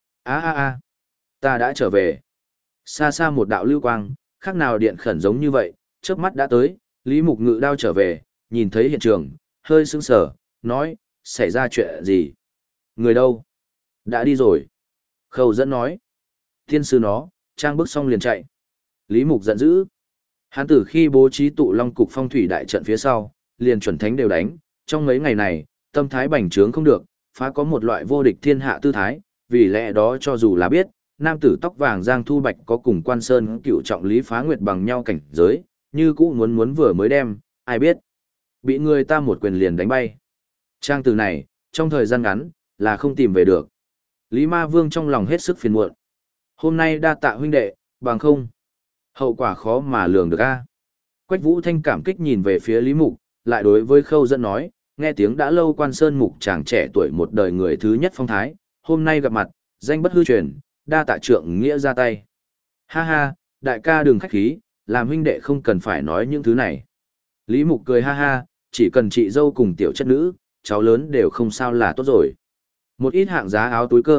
Ta đã trở về. Xa xa một đạo lưu quang, khác nào điện khẩn giống như vậy, chớp mắt đã tới, Lý Mục ngự đao trở về, nhìn thấy hiện trường, hơi sững sờ, nói, xảy ra chuyện gì? Người đâu? Đã đi rồi. Khâu dẫn nói. Thiên sư nó, trang bức xong liền chạy. Lý Mục giận dữ. Hắn từ khi bố trí tụ long cục phong thủy đại trận phía sau, liền chuẩn thánh đều đánh, trong mấy ngày này, tâm thái bành trướng không được, phá có một loại vô địch thiên hạ tư thái, vì lẽ đó cho dù là biết, nam tử tóc vàng Giang Thu Bạch có cùng Quan Sơn cựu trọng Lý Phá Nguyệt bằng nhau cảnh giới, như cũ muốn vừa mới đem, ai biết. Bị người ta một quyền liền đánh bay. Trang từ này, trong thời gian ngắn, là không tìm về được. Lý Ma Vương trong lòng hết sức phiền muộn. Hôm nay đa tạ huynh đệ, bằng không. Hậu quả khó mà lường được a. Quách Vũ Thanh cảm kích nhìn về phía Lý Mục, lại đối với Khâu dẫn nói, nghe tiếng đã lâu Quan Sơn Mục chàng trẻ tuổi một đời người thứ nhất phong thái, hôm nay gặp mặt, danh bất hư truyền, đa tạ trượng nghĩa ra tay. Ha ha, đại ca đừng khách khí, làm huynh đệ không cần phải nói những thứ này. Lý Mục cười ha ha, chỉ cần chị dâu cùng tiểu chất nữ, cháu lớn đều không sao là tốt rồi. Một ít hạng giá áo túi cơm,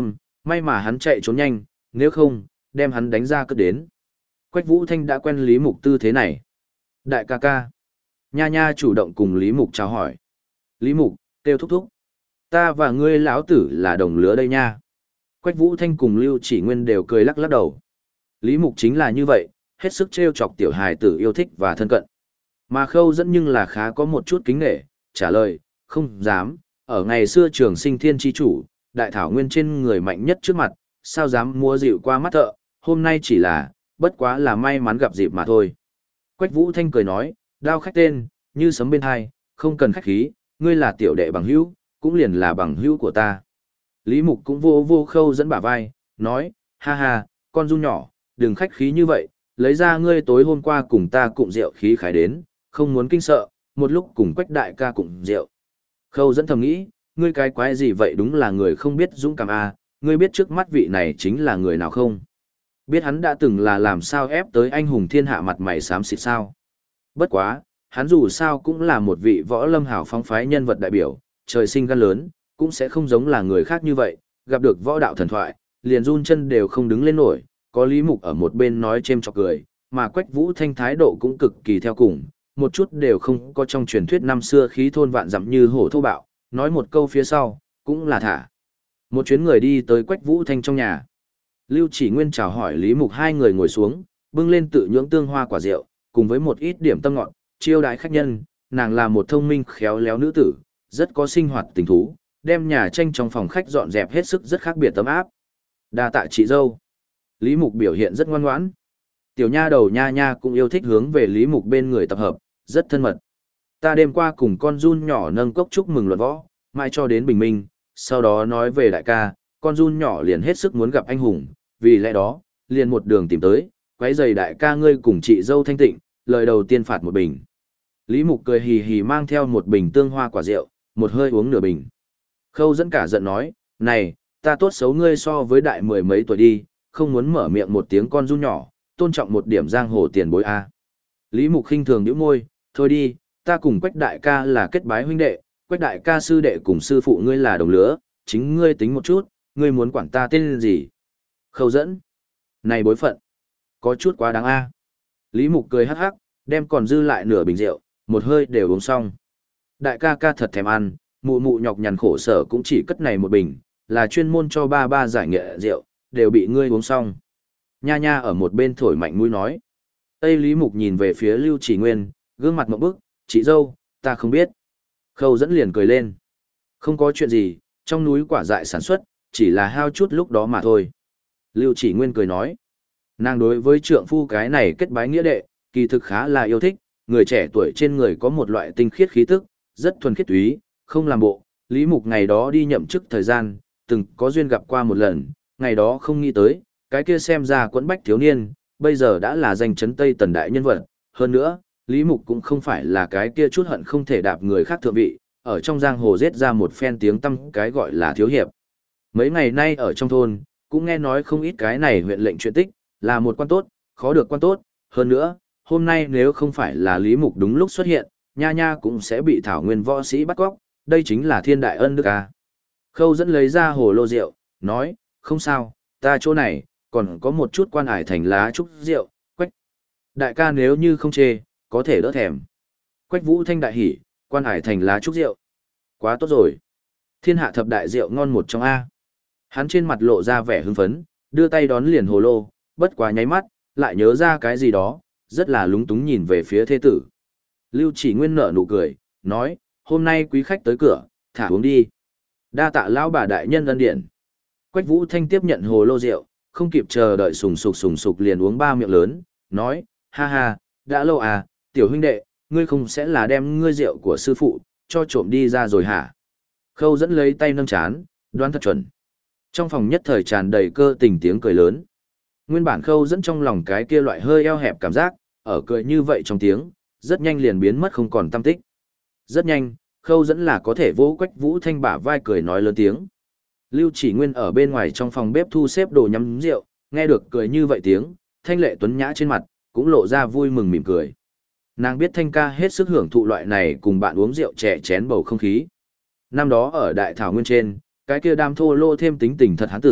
May mà hắn chạy trốn nhanh, nếu không, đem hắn đánh ra cất đến. Quách Vũ Thanh đã quen Lý Mục tư thế này. Đại ca ca. Nha nha chủ động cùng Lý Mục chào hỏi. Lý Mục, kêu thúc thúc. Ta và ngươi lão tử là đồng lứa đây nha. Quách Vũ Thanh cùng Lưu Chỉ Nguyên đều cười lắc lắc đầu. Lý Mục chính là như vậy, hết sức trêu chọc tiểu hài tử yêu thích và thân cận. Mà Khâu Dẫn nhưng là khá có một chút kính nể, trả lời, không dám, ở ngày xưa trường sinh thiên chi chủ, đại thảo nguyên trên người mạnh nhất trước mặt, sao dám mua dịu qua mắt thợ, hôm nay chỉ là, bất quá là may mắn gặp dịp mà thôi. Quách Vũ Thanh cười nói, đao khách tên, như sấm bên hai, không cần khách khí, ngươi là tiểu đệ bằng hữu, cũng liền là bằng hữu của ta. Lý Mục cũng vô vô Khâu Dẫn bả vai, nói, ha ha, con run nhỏ, đừng khách khí như vậy, lấy ra ngươi tối hôm qua cùng ta cụng rượu khí khải đến, không muốn kinh sợ, một lúc cùng Quách đại ca cụng rượu. Khâu Dẫn thầm nghĩ, ngươi cái quái gì vậy, đúng là người không biết dũng cảm à, ngươi biết trước mắt vị này chính là người nào không? Biết hắn đã từng là làm sao ép tới anh hùng thiên hạ mặt mày xám xịt sao? Bất quá, hắn dù sao cũng là một vị võ lâm hảo phong phái nhân vật đại biểu, trời sinh gan lớn, cũng sẽ không giống là người khác như vậy, gặp được võ đạo thần thoại, liền run chân đều không đứng lên nổi, có Lý Mục ở một bên nói chêm chọc cười, mà Quách Vũ Thanh thái độ cũng cực kỳ theo cùng, một chút đều không có trong truyền thuyết năm xưa khí thôn vạn dặm như hổ thô bạo, nói một câu phía sau, cũng là thả. Một chuyến người đi tới Quách Vũ Thanh trong nhà. Lưu Chỉ Nguyên chào hỏi Lý Mục, hai người ngồi xuống, bưng lên tự nhưỡng tương hoa quả rượu, cùng với một ít điểm tâm ngọt, chiêu đãi khách nhân, nàng là một thông minh khéo léo nữ tử, rất có sinh hoạt tình thú, đem nhà tranh trong phòng khách dọn dẹp hết sức rất khác biệt tấm áp. Đa tạ chị dâu. Lý Mục biểu hiện rất ngoan ngoãn. Tiểu nha đầu nha nha cũng yêu thích hướng về Lý Mục bên người tập hợp, rất thân mật. Ta đêm qua cùng con run nhỏ nâng cốc chúc mừng luận võ, mãi cho đến bình minh, sau đó nói về đại ca, con run nhỏ liền hết sức muốn gặp anh hùng, vì lẽ đó, liền một đường tìm tới, quấy giày đại ca ngươi cùng chị dâu thanh tịnh, lời đầu tiên phạt một bình. Lý Mục cười hì hì mang theo một bình tương hoa quả rượu, một hơi uống nửa bình. Khâu Dẫn cả giận nói, này, ta tốt xấu ngươi so với đại mười mấy tuổi đi, không muốn mở miệng một tiếng con run nhỏ, tôn trọng một điểm giang hồ tiền bối a. Lý Mục khinh thường nhíu môi, thôi đi, ta cùng Quách đại ca là kết bái huynh đệ, Quách đại ca sư đệ cùng sư phụ ngươi là đồng lứa, chính ngươi tính một chút, ngươi muốn quản ta tên gì? Khâu Dẫn. Này bối phận, có chút quá đáng a. Lý Mục cười hắc hắc, đem còn dư lại nửa bình rượu, một hơi đều uống xong. Đại ca ca thật thèm ăn, mụ mụ nhọc nhằn khổ sở cũng chỉ cất này một bình, là chuyên môn cho ba ba giải nghệ rượu, đều bị ngươi uống xong. Nha nha ở một bên thổi mạnh mũi nói. Tây Lý Mục nhìn về phía Lưu Chỉ Nguyên, gương mặt ngộp bức, chị dâu, ta không biết. Khâu Dẫn liền cười lên. Không có chuyện gì, trong núi quả dại sản xuất, chỉ là hao chút lúc đó mà thôi. Lưu Chỉ Nguyên cười nói. Nàng đối với trượng phu cái này kết bái nghĩa đệ, kỳ thực khá là yêu thích, người trẻ tuổi trên người có một loại tinh khiết khí tức, rất thuần khiết túy, không làm bộ. Lý Mục ngày đó đi nhậm chức thời gian, từng có duyên gặp qua một lần, ngày đó không nghĩ tới, cái kia xem ra quẫn bách thiếu niên, bây giờ đã là danh chấn Tây Tần đại nhân vật. Hơn nữa, Lý Mục cũng không phải là cái kia chút hận không thể đạp người khác thượng vị, ở trong giang hồ giết ra một phen tiếng tăm cái gọi là thiếu hiệp. Mấy ngày nay ở trong thôn, cũng nghe nói không ít cái này huyện lệnh chuyện tích, là một quan tốt, khó được quan tốt. Hơn nữa, hôm nay nếu không phải là Lý Mục đúng lúc xuất hiện, nha nha cũng sẽ bị thảo nguyên võ sĩ bắt cóc, đây chính là thiên đại ân đức à. Khâu Dẫn lấy ra hồ lô rượu, nói, không sao, ta chỗ này, còn có một chút quan ải thành lá trúc rượu, Quách. Đại ca nếu như không chê, có thể đỡ thèm. Quách Vũ Thanh đại hỉ, quan ải thành lá trúc rượu. Quá tốt rồi. Thiên hạ thập đại rượu ngon một trong A. Hắn trên mặt lộ ra vẻ hưng phấn, đưa tay đón liền hồ lô, bất quá nháy mắt, lại nhớ ra cái gì đó, rất là lúng túng nhìn về phía thế tử. Lưu Chỉ Nguyên nở nụ cười, nói, hôm nay quý khách tới cửa, thả uống đi. Đa tạ lão bà đại nhân ân điện. Quách Vũ Thanh tiếp nhận hồ lô rượu, không kịp chờ đợi sùng sục liền uống ba miệng lớn, nói, ha ha, đã lâu à, tiểu huynh đệ, ngươi không sẽ là đem ngươi rượu của sư phụ, cho trộm đi ra rồi hả? Khâu Dẫn lấy tay nâng chán, đoán thật chuẩn. Trong phòng nhất thời tràn đầy cơ tình tiếng cười lớn. Nguyên bản Khâu Dẫn trong lòng cái kia loại hơi eo hẹp cảm giác, ở cười như vậy trong tiếng, rất nhanh liền biến mất không còn tăm tích. Rất nhanh, Khâu Dẫn là có thể vỗ Quách Vũ Thanh bả vai cười nói lớn tiếng. Lưu Chỉ Nguyên ở bên ngoài trong phòng bếp thu xếp đồ nhắm rượu, nghe được cười như vậy tiếng, thanh lệ tuấn nhã trên mặt, cũng lộ ra vui mừng mỉm cười. Nàng biết Thanh ca hết sức hưởng thụ loại này cùng bạn uống rượu trẻ chén bầu không khí. Năm đó ở Đại Thảo Nguyên trên, cái kia đam thô lô thêm tính tình thật hán tử,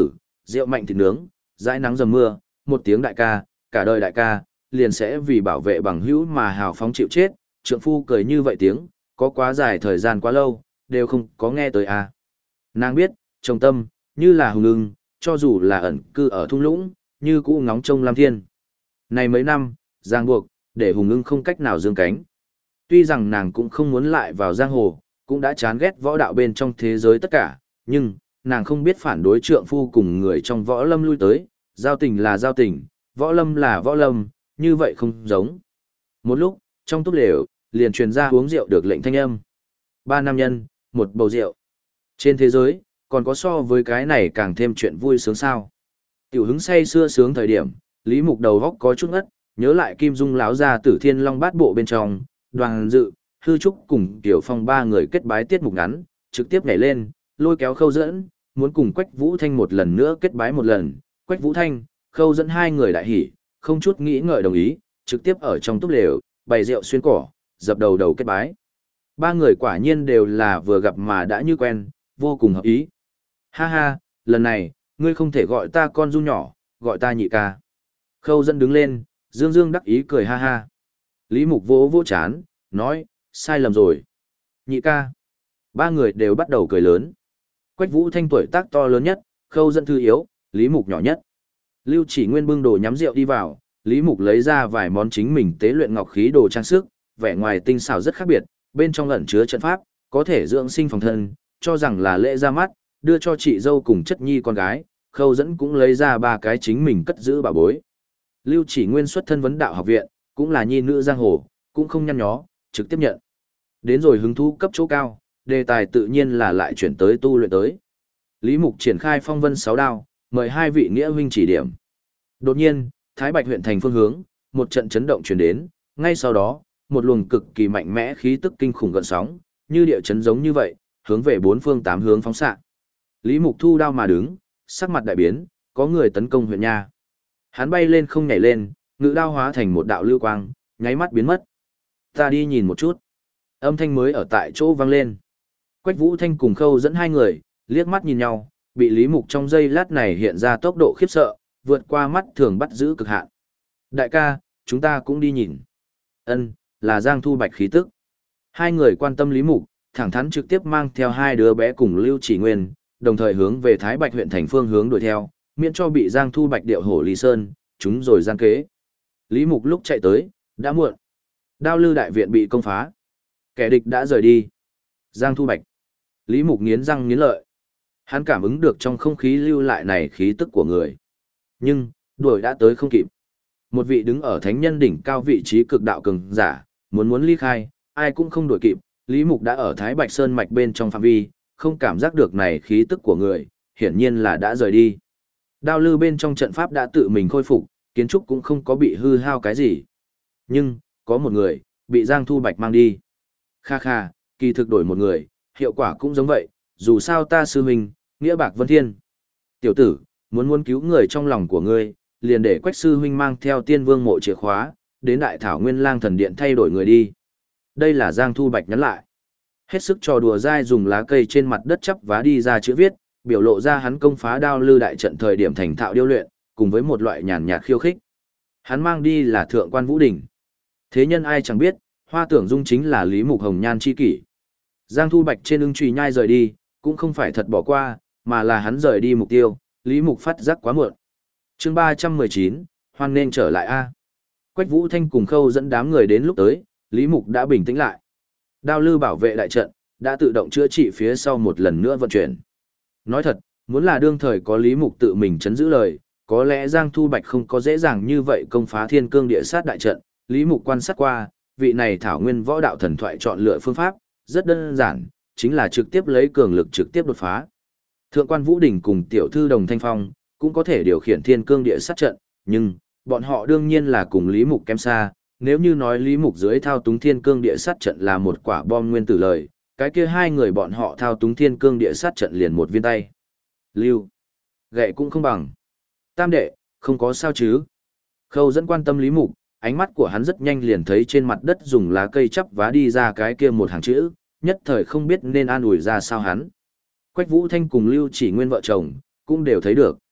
rượu mạnh thịt nướng, dãi nắng dầm mưa, một tiếng đại ca, cả đời đại ca, liền sẽ vì bảo vệ bằng hữu mà hào phóng chịu chết, trượng phu cười như vậy tiếng, có quá dài thời gian quá lâu, đều không có nghe tới à. Nàng biết, chồng tâm, như là hùng ưng, cho dù là ẩn cư ở thung lũng, như cũ ngóng trông Lam Thiên. Này mấy năm, giang buộc, để hùng ưng không cách nào dương cánh. Tuy rằng nàng cũng không muốn lại vào giang hồ, cũng đã chán ghét võ đạo bên trong thế giới tất cả, nhưng, nàng không biết phản đối trượng phu cùng người trong võ lâm lui tới, giao tình là giao tình, võ lâm là võ lâm, như vậy không giống. Một lúc, trong túp lều, liền truyền ra uống rượu được lệnh thanh âm. 3 nam nhân, một bầu rượu. Trên thế giới, còn có so với cái này càng thêm chuyện vui sướng sao. Tiểu hứng say xưa sướng thời điểm, Lý Mục đầu góc có chút ngất, nhớ lại Kim Dung láo ra Tử Thiên Long bát bộ bên trong, Đoàn Dự, Hư Trúc cùng Tiểu Phong 3 người kết bái tiết mục ngắn, trực tiếp nhảy lên, lôi kéo Khâu Dẫn, muốn cùng Quách Vũ Thanh một lần nữa kết bái một lần. Quách Vũ Thanh, Khâu Dẫn 2 người đại hỉ, không chút nghĩ ngợi đồng ý, trực tiếp ở trong túp lều, bày rượu xuyên cỏ, dập đầu đầu kết bái. 3 người quả nhiên đều là vừa gặp mà đã như quen, vô cùng hợp ý. Ha ha, lần này, ngươi không thể gọi ta con du nhỏ, gọi ta nhị ca. Khâu Dẫn đứng lên, dương dương đắc ý cười ha ha. Lý Mục vỗ vỗ chán, nói, sai lầm rồi. Nhị ca. 3 người đều bắt đầu cười lớn. Quách Vũ Thanh tuổi tác to lớn nhất, Khâu Dẫn thư yếu, Lý Mục nhỏ nhất. Lưu Chỉ Nguyên bưng đồ nhắm rượu đi vào, Lý Mục lấy ra vài món chính mình tế luyện ngọc khí đồ trang sức, vẻ ngoài tinh xảo rất khác biệt, bên trong ẩn chứa trận pháp, có thể dưỡng sinh phòng thân, cho rằng là lễ ra mắt, đưa cho chị dâu cùng chất nhi con gái, Khâu Dẫn cũng lấy ra 3 cái chính mình cất giữ bảo bối. Lưu Chỉ Nguyên xuất thân vấn đạo học viện, cũng là nhi nữ giang hồ, cũng không nhăn nhó, trực tiếp nhận. Đến rồi hứng thú cấp chỗ cao, đề tài tự nhiên là lại chuyển tới tu luyện tới. Lý Mục triển khai phong vân 6 đao, mời 2 vị nghĩa huynh chỉ điểm. Đột nhiên, Thái Bạch huyện thành phương hướng, một trận chấn động truyền đến, ngay sau đó, một luồng cực kỳ mạnh mẽ khí tức kinh khủng gợn sóng, như địa chấn giống như vậy, hướng về 4 phương 8 hướng phóng xạ. Lý Mục thu đao mà đứng, sắc mặt đại biến, có người tấn công huyện nha. Hắn bay lên không nhảy lên, ngự đao hóa thành một đạo lưu quang, nháy mắt biến mất. Ta đi nhìn một chút. Âm thanh mới ở tại chỗ vang lên. Quách Vũ Thanh cùng Khâu Dẫn 2 người, liếc mắt nhìn nhau, bị Lý Mục trong giây lát này hiện ra tốc độ khiếp sợ, vượt qua mắt thường bắt giữ cực hạn. Đại ca, chúng ta cũng đi nhìn. Ân, là Giang Thu Bạch khí tức. 2 người quan tâm Lý Mục, thẳng thắn trực tiếp mang theo 2 đứa bé cùng Lưu Chỉ Nguyên, đồng thời hướng về Thái Bạch huyện thành phương hướng đuổi theo, miễn cho bị Giang Thu Bạch điệu hổ Lý Sơn, chúng rồi gian kế. Lý Mục lúc chạy tới, đã muộn. Đao Lư đại viện bị công phá. Kẻ địch đã rời đi. Giang Thu Bạch. Lý Mục nghiến răng nghiến lợi. Hắn cảm ứng được trong không khí lưu lại này khí tức của người. Nhưng, đuổi đã tới không kịp. Một vị đứng ở thánh nhân đỉnh cao vị trí cực đạo cường giả, muốn ly khai, ai cũng không đuổi kịp. Lý Mục đã ở Thái Bạch Sơn mạch bên trong phạm vi, không cảm giác được này khí tức của người, hiển nhiên là đã rời đi. Đao Lư bên trong trận pháp đã tự mình khôi phục, kiến trúc cũng không có bị hư hao cái gì. Nhưng, có một người, bị Giang Thu Bạch mang đi. Kha kha, kỳ thực đổi một người, hiệu quả cũng giống vậy, dù sao ta sư huynh, nghĩa bạc vân thiên. Tiểu tử, muốn cứu người trong lòng của ngươi, liền để Quách sư huynh mang theo Tiên Vương mộ chìa khóa, đến Đại Thảo Nguyên Lang thần điện thay đổi người đi. Đây là Giang Thu Bạch nhắn lại. Hết sức trò đùa dai dùng lá cây trên mặt đất chắp vá đi ra chữ viết, biểu lộ ra hắn công phá Đao Lư đại trận thời điểm thành thạo điêu luyện, cùng với một loại nhàn nhạt khiêu khích. Hắn mang đi là Thượng quan Vũ Đình. Thế nhân ai chẳng biết, Hoa Tưởng Dung chính là Lý Mục hồng nhan chi kỷ. Giang Thu Bạch trên ưng chùy nhai rời đi, cũng không phải thật bỏ qua, mà là hắn rời đi mục tiêu, Lý Mục phát giác quá muộn. Chương 319, hoan nên trở lại a. Quách Vũ Thanh cùng Khâu Dẫn đám người đến lúc tới, Lý Mục đã bình tĩnh lại. Đao Lư bảo vệ đại trận đã tự động chữa trị phía sau một lần nữa vận chuyển. Nói thật, muốn là đương thời có Lý Mục tự mình chấn giữ lời, có lẽ Giang Thu Bạch không có dễ dàng như vậy công phá Thiên Cương Địa Sát đại trận. Lý Mục quan sát qua, vị này thảo nguyên võ đạo thần thoại chọn lựa phương pháp, rất đơn giản, chính là trực tiếp lấy cường lực trực tiếp đột phá. Thượng quan Vũ Đình cùng tiểu thư Đồng Thanh Phong, cũng có thể điều khiển Thiên Cương Địa Sát trận, nhưng, bọn họ đương nhiên là cùng Lý Mục kém xa. Nếu như nói Lý Mục dưới thao túng Thiên Cương Địa Sát trận là một quả bom nguyên tử lời, cái kia 2 người bọn họ thao túng Thiên Cương Địa Sát trận liền một viên tay. Lưu. Gậy cũng không bằng. Tam đệ, không có sao chứ. Khâu Dẫn quan tâm Lý Mục, ánh mắt của hắn rất nhanh liền thấy trên mặt đất dùng lá cây chắp vá đi ra cái kia một hàng chữ, nhất thời không biết nên an ủi ra sao hắn. Quách Vũ Thanh cùng Lưu Chỉ Nguyên vợ chồng, cũng đều thấy được.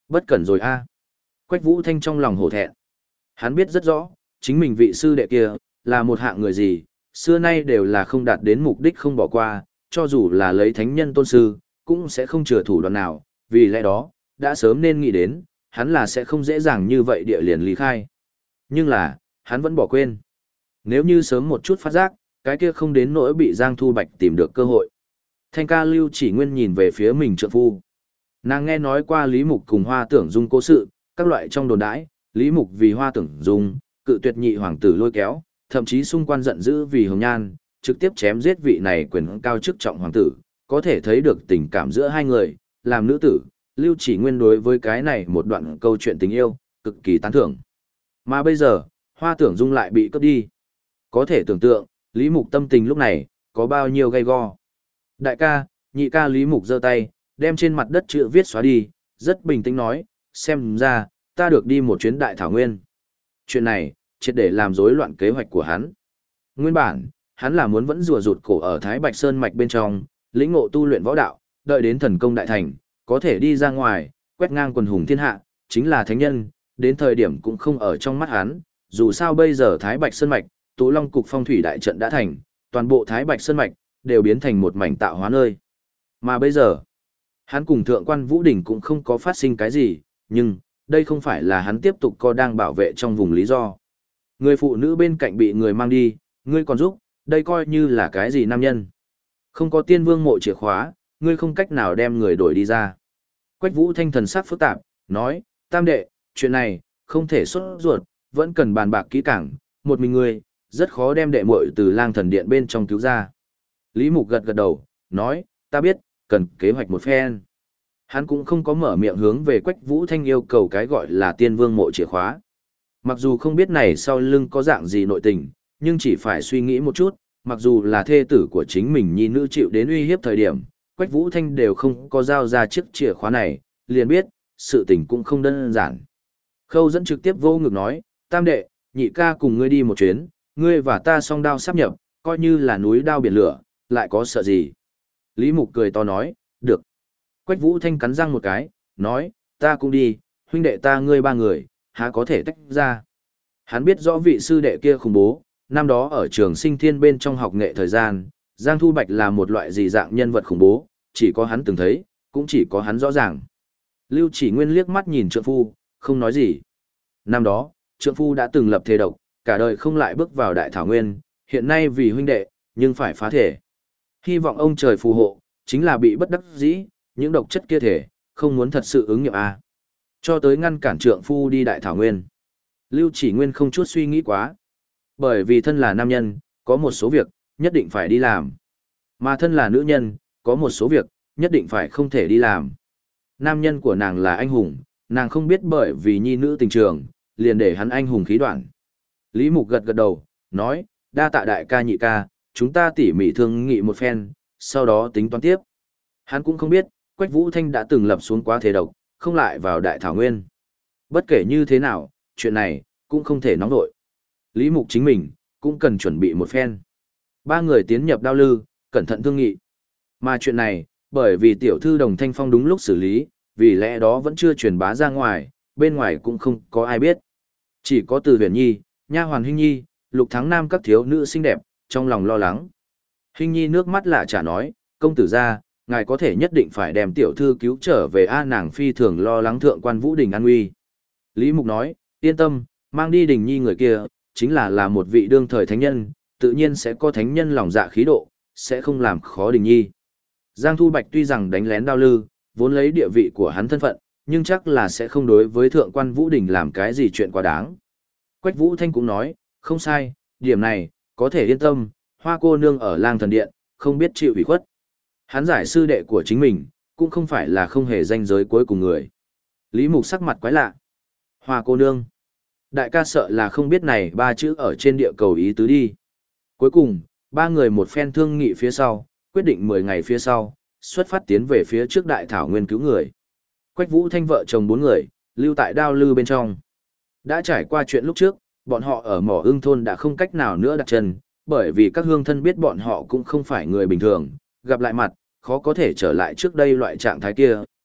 Bất cẩn rồi a. Quách Vũ Thanh trong lòng hổ thẹn. Hắn biết rất rõ, chính mình vị sư đệ kia, là một hạng người gì, xưa nay đều là không đạt đến mục đích không bỏ qua, cho dù là lấy thánh nhân tôn sư, cũng sẽ không chừa thủ đoạn nào, vì lẽ đó, đã sớm nên nghĩ đến, hắn là sẽ không dễ dàng như vậy địa liền ly khai. Nhưng là, hắn vẫn bỏ quên. Nếu như sớm một chút phát giác, cái kia không đến nỗi bị Giang Thu Bạch tìm được cơ hội. Thanh ca Lưu Chỉ Nguyên nhìn về phía mình trượng phu. Nàng nghe nói qua Lý Mục cùng Hoa Tưởng Dung cố sự, các loại trong đồn đãi, Lý Mục vì Hoa Tưởng Dung, cự tuyệt nhị hoàng tử lôi kéo, thậm chí xung quanh giận dữ vì Hồng Nhan, trực tiếp chém giết vị này quyền cao chức trọng hoàng tử, có thể thấy được tình cảm giữa hai người, làm nữ tử, Lưu Chỉ Nguyên đối với cái này một đoạn câu chuyện tình yêu, cực kỳ tán thưởng. Mà bây giờ, Hoa Tưởng Dung lại bị cướp đi. Có thể tưởng tượng, Lý Mục tâm tình lúc này, có bao nhiêu gay go. Đại ca, nhị ca Lý Mục giơ tay, đem trên mặt đất chữ viết xóa đi, rất bình tĩnh nói, xem ra, ta được đi một chuyến đại thảo nguyên. Chuyện này, triệt để làm rối loạn kế hoạch của hắn. Nguyên bản, hắn là muốn vẫn rùa rụt cổ ở Thái Bạch Sơn mạch bên trong, lĩnh ngộ tu luyện võ đạo, đợi đến thần công đại thành, có thể đi ra ngoài, quét ngang quần hùng thiên hạ, chính là thánh nhân, đến thời điểm cũng không ở trong mắt hắn, dù sao bây giờ Thái Bạch Sơn mạch, Tụ Long cục phong thủy đại trận đã thành, toàn bộ Thái Bạch Sơn mạch đều biến thành một mảnh tạo hóa nơi. Mà bây giờ, hắn cùng Thượng quan Vũ Đình cũng không có phát sinh cái gì, nhưng đây không phải là hắn tiếp tục co đang bảo vệ trong vùng lý do. Người phụ nữ bên cạnh bị người mang đi, ngươi còn giúp, đây coi như là cái gì nam nhân. Không có tiên vương mộ chìa khóa, ngươi không cách nào đem người đổi đi ra. Quách Vũ Thanh thần sắc phức tạp, nói, tam đệ, chuyện này, không thể sốt ruột, vẫn cần bàn bạc kỹ càng, một mình ngươi, rất khó đem đệ muội từ lang thần điện bên trong cứu ra. Lý Mục gật gật đầu, nói, ta biết, cần kế hoạch một phen. Hắn cũng không có mở miệng hướng về Quách Vũ Thanh yêu cầu cái gọi là tiên vương mộ chìa khóa. Mặc dù không biết này sau lưng có dạng gì nội tình, nhưng chỉ phải suy nghĩ một chút, mặc dù là thê tử của chính mình nhi nữ chịu đến uy hiếp thời điểm, Quách Vũ Thanh đều không có giao ra chiếc chìa khóa này, liền biết, sự tình cũng không đơn giản. Khâu dẫn trực tiếp vô ngực nói, tam đệ, nhị ca cùng ngươi đi một chuyến, ngươi và ta song đao sáp nhập, coi như là núi đao biển lửa, lại có sợ gì. Lý Mục cười to nói, được. Quách Vũ Thanh cắn răng một cái, nói, ta cũng đi, huynh đệ ta ngươi ba người, há có thể tách ra. Hắn biết rõ vị sư đệ kia khủng bố, năm đó ở trường sinh thiên bên trong học nghệ thời gian, Giang Thu Bạch là một loại gì dạng nhân vật khủng bố, chỉ có hắn từng thấy, cũng chỉ có hắn rõ ràng. Lưu Chỉ Nguyên liếc mắt nhìn trượng phu, không nói gì. Năm đó, trượng phu đã từng lập thề độc, cả đời không lại bước vào đại thảo nguyên, hiện nay vì huynh đệ, nhưng phải phá thể. Hy vọng ông trời phù hộ, chính là bị bất đắc dĩ, những độc chất kia thể, không muốn thật sự ứng nghiệm a. Cho tới ngăn cản trượng phu đi đại thảo nguyên. Lưu Chỉ Nguyên không chút suy nghĩ quá. Bởi vì thân là nam nhân, có một số việc, nhất định phải đi làm. Mà thân là nữ nhân, có một số việc, nhất định phải không thể đi làm. Nam nhân của nàng là anh hùng, nàng không biết bởi vì nhi nữ tình trường, liền để hắn anh hùng khí đoạn. Lý Mục gật gật đầu, nói, đa tạ đại ca nhị ca, chúng ta tỉ mỉ thương nghị một phen, sau đó tính toán tiếp. Hắn cũng không biết, Quách Vũ Thanh đã từng lập xuống quá thế độc, không lại vào đại thảo nguyên. Bất kể như thế nào, chuyện này, cũng không thể nóng vội. Lý Mục chính mình, cũng cần chuẩn bị một phen. Ba người tiến nhập đao lư, cẩn thận thương nghị. Mà chuyện này, bởi vì tiểu thư Đồng Thanh Phong đúng lúc xử lý, vì lẽ đó vẫn chưa truyền bá ra ngoài, bên ngoài cũng không có ai biết. Chỉ có Từ Huyền Nhi, nha hoàn Hinh Nhi, Lục Thắng Nam các thiếu nữ xinh đẹp, trong lòng lo lắng. Hinh Nhi nước mắt lạ chả nói, công tử gia, ngài có thể nhất định phải đem tiểu thư cứu trở về a, nàng phi thường lo lắng Thượng quan Vũ Đình an nguy. Lý Mục nói, yên tâm, mang đi Đình Nhi người kia, chính là một vị đương thời thánh nhân, tự nhiên sẽ có thánh nhân lòng dạ khí độ, sẽ không làm khó Đình Nhi. Giang Thu Bạch tuy rằng đánh lén đao lư, vốn lấy địa vị của hắn thân phận, nhưng chắc là sẽ không đối với Thượng quan Vũ Đình làm cái gì chuyện quá đáng. Quách Vũ Thanh cũng nói, không sai, điểm này, có thể yên tâm, Hoa cô nương ở Lang Thần Điện, không biết chịu ủy khuất. Hắn giải sư đệ của chính mình, cũng không phải là không hề danh giới cuối cùng người. Lý Mục sắc mặt quái lạ. Hoa cô nương. Đại ca sợ là không biết này ba chữ ở trên địa cầu ý tứ đi. Cuối cùng, ba người một phen thương nghị phía sau, quyết định 10 ngày phía sau, xuất phát tiến về phía trước đại thảo nguyên cứu người. Quách Vũ Thanh vợ chồng 4 người, lưu tại đao lư bên trong. Đã trải qua chuyện lúc trước, bọn họ ở mỏ ưng thôn đã không cách nào nữa đặt chân, bởi vì các hương thân biết bọn họ cũng không phải người bình thường, gặp lại mặt, khó có thể trở lại trước đây loại trạng thái kia,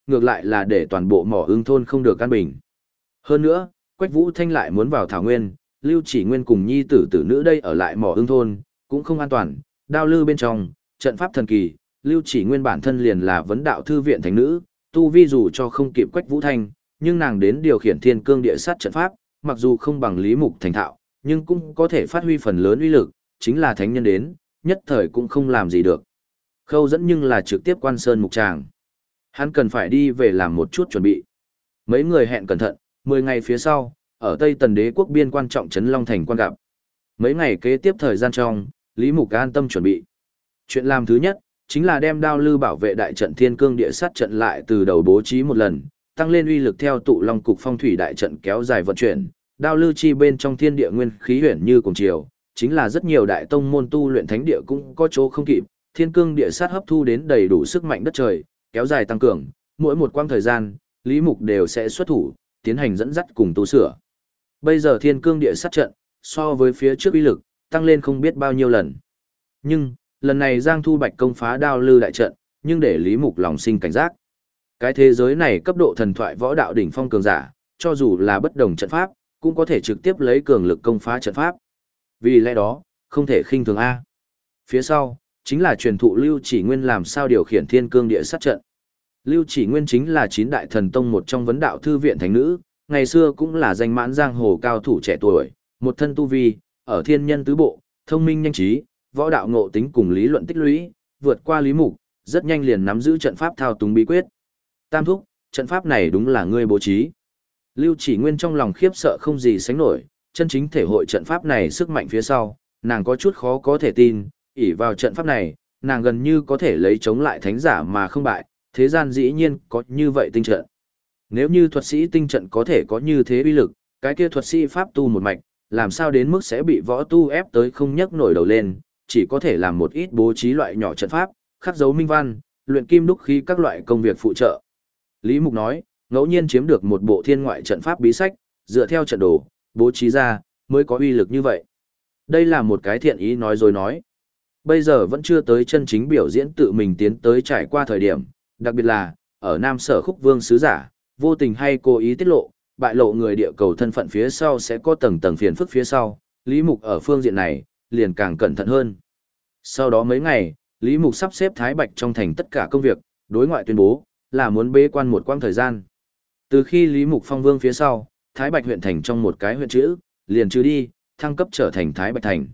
ngược lại là để toàn bộ mỏ ưng thôn không được an bình. Hơn nữa, Quách Vũ Thanh lại muốn vào Thảo Nguyên, Lưu Chỉ Nguyên cùng nhi tử tử nữ đây ở lại mỏ ưng thôn, cũng không an toàn, đao lư bên trong, trận pháp thần kỳ, Lưu Chỉ Nguyên bản thân liền là vấn đạo thư viện thánh nữ, tu vi dù cho không kịp Quách Vũ Thanh, nhưng nàng đến điều khiển thiên cương địa sát trận pháp, mặc dù không bằng Lý Mục thành thạo, nhưng cũng có thể phát huy phần lớn uy lực, chính là thánh nhân đến, nhất thời cũng không làm gì được. Khâu Dẫn nhưng là trực tiếp quan sơn mục tràng. Hắn cần phải đi về làm một chút chuẩn bị. Mấy người hẹn cẩn thận, 10 ngày phía sau, ở Tây Tần Đế quốc biên quan trọng trấn Long Thành quan gặp. Mấy ngày kế tiếp thời gian trong, Lý Mục an tâm chuẩn bị. Chuyện làm thứ nhất, chính là đem đao lư bảo vệ đại trận thiên cương địa sát trận lại từ đầu bố trí một lần, tăng lên uy lực theo tụ long cục phong thủy đại trận kéo dài vận chuyển. Đao lư chi bên trong thiên địa nguyên khí huyền như cùng chiều, chính là rất nhiều đại tông môn tu luyện thánh địa cũng có chỗ không kịp, thiên cương địa sát hấp thu đến đầy đủ sức mạnh đất trời, kéo dài tăng cường, mỗi một quãng thời gian, Lý Mục đều sẽ xuất thủ, tiến hành dẫn dắt cùng tu sửa. Bây giờ thiên cương địa sát trận, so với phía trước uy lực, tăng lên không biết bao nhiêu lần. Nhưng, lần này Giang Thu Bạch công phá đao lư đại trận, nhưng để Lý Mục lòng sinh cảnh giác. Cái thế giới này cấp độ thần thoại võ đạo đỉnh phong cường giả, cho dù là bất đồng trận pháp, cũng có thể trực tiếp lấy cường lực công phá trận pháp. Vì lẽ đó, không thể khinh thường A. Phía sau, chính là truyền thụ Lưu Chỉ Nguyên làm sao điều khiển thiên cương địa sát trận. Lưu Chỉ Nguyên chính là 9 đại thần tông một trong vấn đạo thư viện thánh nữ, ngày xưa cũng là danh mãn giang hồ cao thủ trẻ tuổi, một thân tu vi, ở thiên nhân tứ bộ, thông minh nhanh trí, võ đạo ngộ tính cùng lý luận tích lũy, vượt qua Lý Mục, rất nhanh liền nắm giữ trận pháp thao túng bí quyết. Tam thúc, trận pháp này đúng là ngươi bố trí. Lưu Chỉ Nguyên trong lòng khiếp sợ không gì sánh nổi, chân chính thể hội trận pháp này sức mạnh phía sau, nàng có chút khó có thể tin, ỷ vào trận pháp này, nàng gần như có thể lấy chống lại thánh giả mà không bại, thế gian dĩ nhiên có như vậy tinh trận. Nếu như thuật sĩ tinh trận có thể có như thế uy lực, cái kia thuật sĩ pháp tu một mạch, làm sao đến mức sẽ bị võ tu ép tới không nhấc nổi đầu lên, chỉ có thể làm một ít bố trí loại nhỏ trận pháp, khắc dấu minh văn, luyện kim đúc khí các loại công việc phụ trợ. Lý Mục nói, ngẫu nhiên chiếm được một bộ thiên ngoại trận pháp bí sách, dựa theo trận đồ, bố trí ra, mới có uy lực như vậy. Đây là một cái thiện ý nói rồi nói. Bây giờ vẫn chưa tới chân chính biểu diễn tự mình tiến tới trải qua thời điểm, đặc biệt là, ở Nam Sở Khúc Vương sứ giả, vô tình hay cố ý tiết lộ, bại lộ người địa cầu thân phận phía sau sẽ có tầng tầng phiền phức phía sau, Lý Mục ở phương diện này, liền càng cẩn thận hơn. Sau đó mấy ngày, Lý Mục sắp xếp Thái Bạch trong thành tất cả công việc, đối ngoại tuyên bố, là muốn bế quan một quãng thời gian. Từ khi Lý Mục phong vương phía sau, Thái Bạch huyện thành trong một cái huyện chữ, liền trừ đi, thăng cấp trở thành Thái Bạch thành.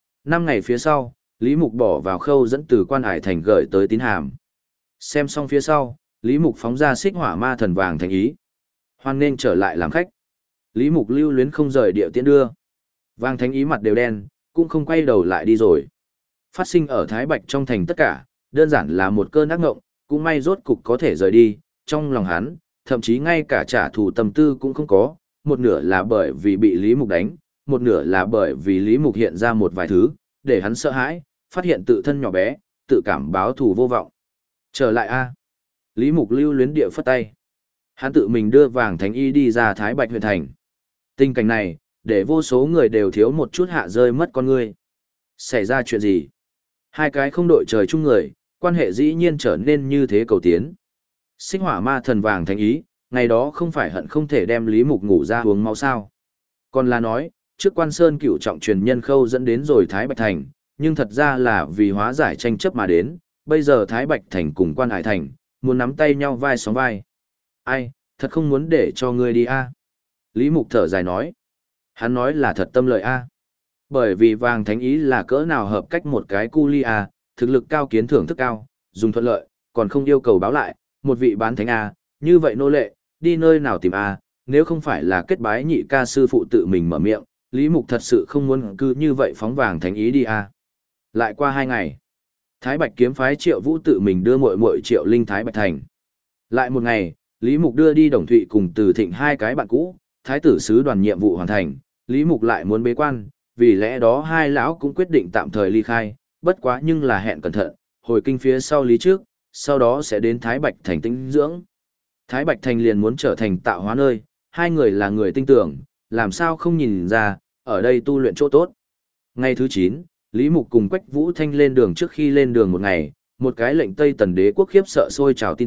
5 ngày phía sau, Lý Mục bỏ vào Khâu Dẫn từ Quan Hải thành gửi tới tín hàm. Xem xong phía sau, Lý Mục phóng ra Xích Hỏa Ma Thần Vàng thành ý. Hoan nên trở lại làm khách. Lý Mục lưu luyến không rời điệu tiễn đưa. Vàng thánh ý mặt đều đen, cũng không quay đầu lại đi rồi. Phát sinh ở Thái Bạch trong thành tất cả, đơn giản là một cơn ác ngộng, cũng may rốt cục có thể rời đi, trong lòng hắn, thậm chí ngay cả trả thù tâm tư cũng không có, một nửa là bởi vì bị Lý Mục đánh, một nửa là bởi vì Lý Mục hiện ra một vài thứ, để hắn sợ hãi, phát hiện tự thân nhỏ bé, tự cảm báo thù vô vọng. Trở lại a. Lý Mục lưu luyến địa phất tay. Hắn tự mình đưa Vàng Thánh Y đi ra Thái Bạch huyện thành. Tình cảnh này, để vô số người đều thiếu một chút hạ rơi mất con ngươi. Xảy ra chuyện gì? Hai cái không đội trời chung người, quan hệ dĩ nhiên trở nên như thế cầu tiến. Xích Hỏa Ma Thần Vàng Thánh Ý, ngày đó không phải hận không thể đem Lý Mục ngủ ra uống máu sao. Còn là nói, trước Quan Sơn cửu trọng truyền nhân Khâu dẫn đến rồi Thái Bạch thành, nhưng thật ra là vì hóa giải tranh chấp mà đến, bây giờ Thái Bạch thành cùng Quan Hải thành, muốn nắm tay nhau vai sóng vai. Ai, thật không muốn để cho ngươi đi a. Lý Mục thở dài nói. Hắn nói là thật tâm lợi a. Bởi vì Vàng Thánh Ý là cỡ nào hợp cách một cái cu ly a, thực lực cao kiến thưởng thức cao, dùng thuận lợi, còn không yêu cầu báo lại, một vị bán thánh a, như vậy nô lệ, đi nơi nào tìm a, nếu không phải là kết bái nhị ca sư phụ tự mình mở miệng, Lý Mục thật sự không muốn cứ như vậy phóng Vàng Thánh Ý đi a. Lại qua 2 ngày, Thái Bạch kiếm phái Triệu Vũ tự mình đưa muội muội Triệu Linh Thái Bạch thành. Lại một ngày, Lý Mục đưa đi Đồng Thụy cùng Từ Thịnh hai cái bạn cũ, thái tử sứ đoàn nhiệm vụ hoàn thành, Lý Mục lại muốn bế quan, vì lẽ đó hai lão cũng quyết định tạm thời ly khai, bất quá nhưng là hẹn cẩn thận, hồi kinh phía sau Lý trước, sau đó sẽ đến Thái Bạch thành tĩnh dưỡng. Thái Bạch thành liền muốn trở thành tạo hóa nơi, hai người là người tinh tưởng, làm sao không nhìn ra, ở đây tu luyện chỗ tốt. Ngày thứ 9, Lý Mục cùng Quách Vũ Thanh lên đường trước khi lên đường một ngày, một cái lệnh Tây Tần Đế quốc khiếp sợ sôi trào tin tức,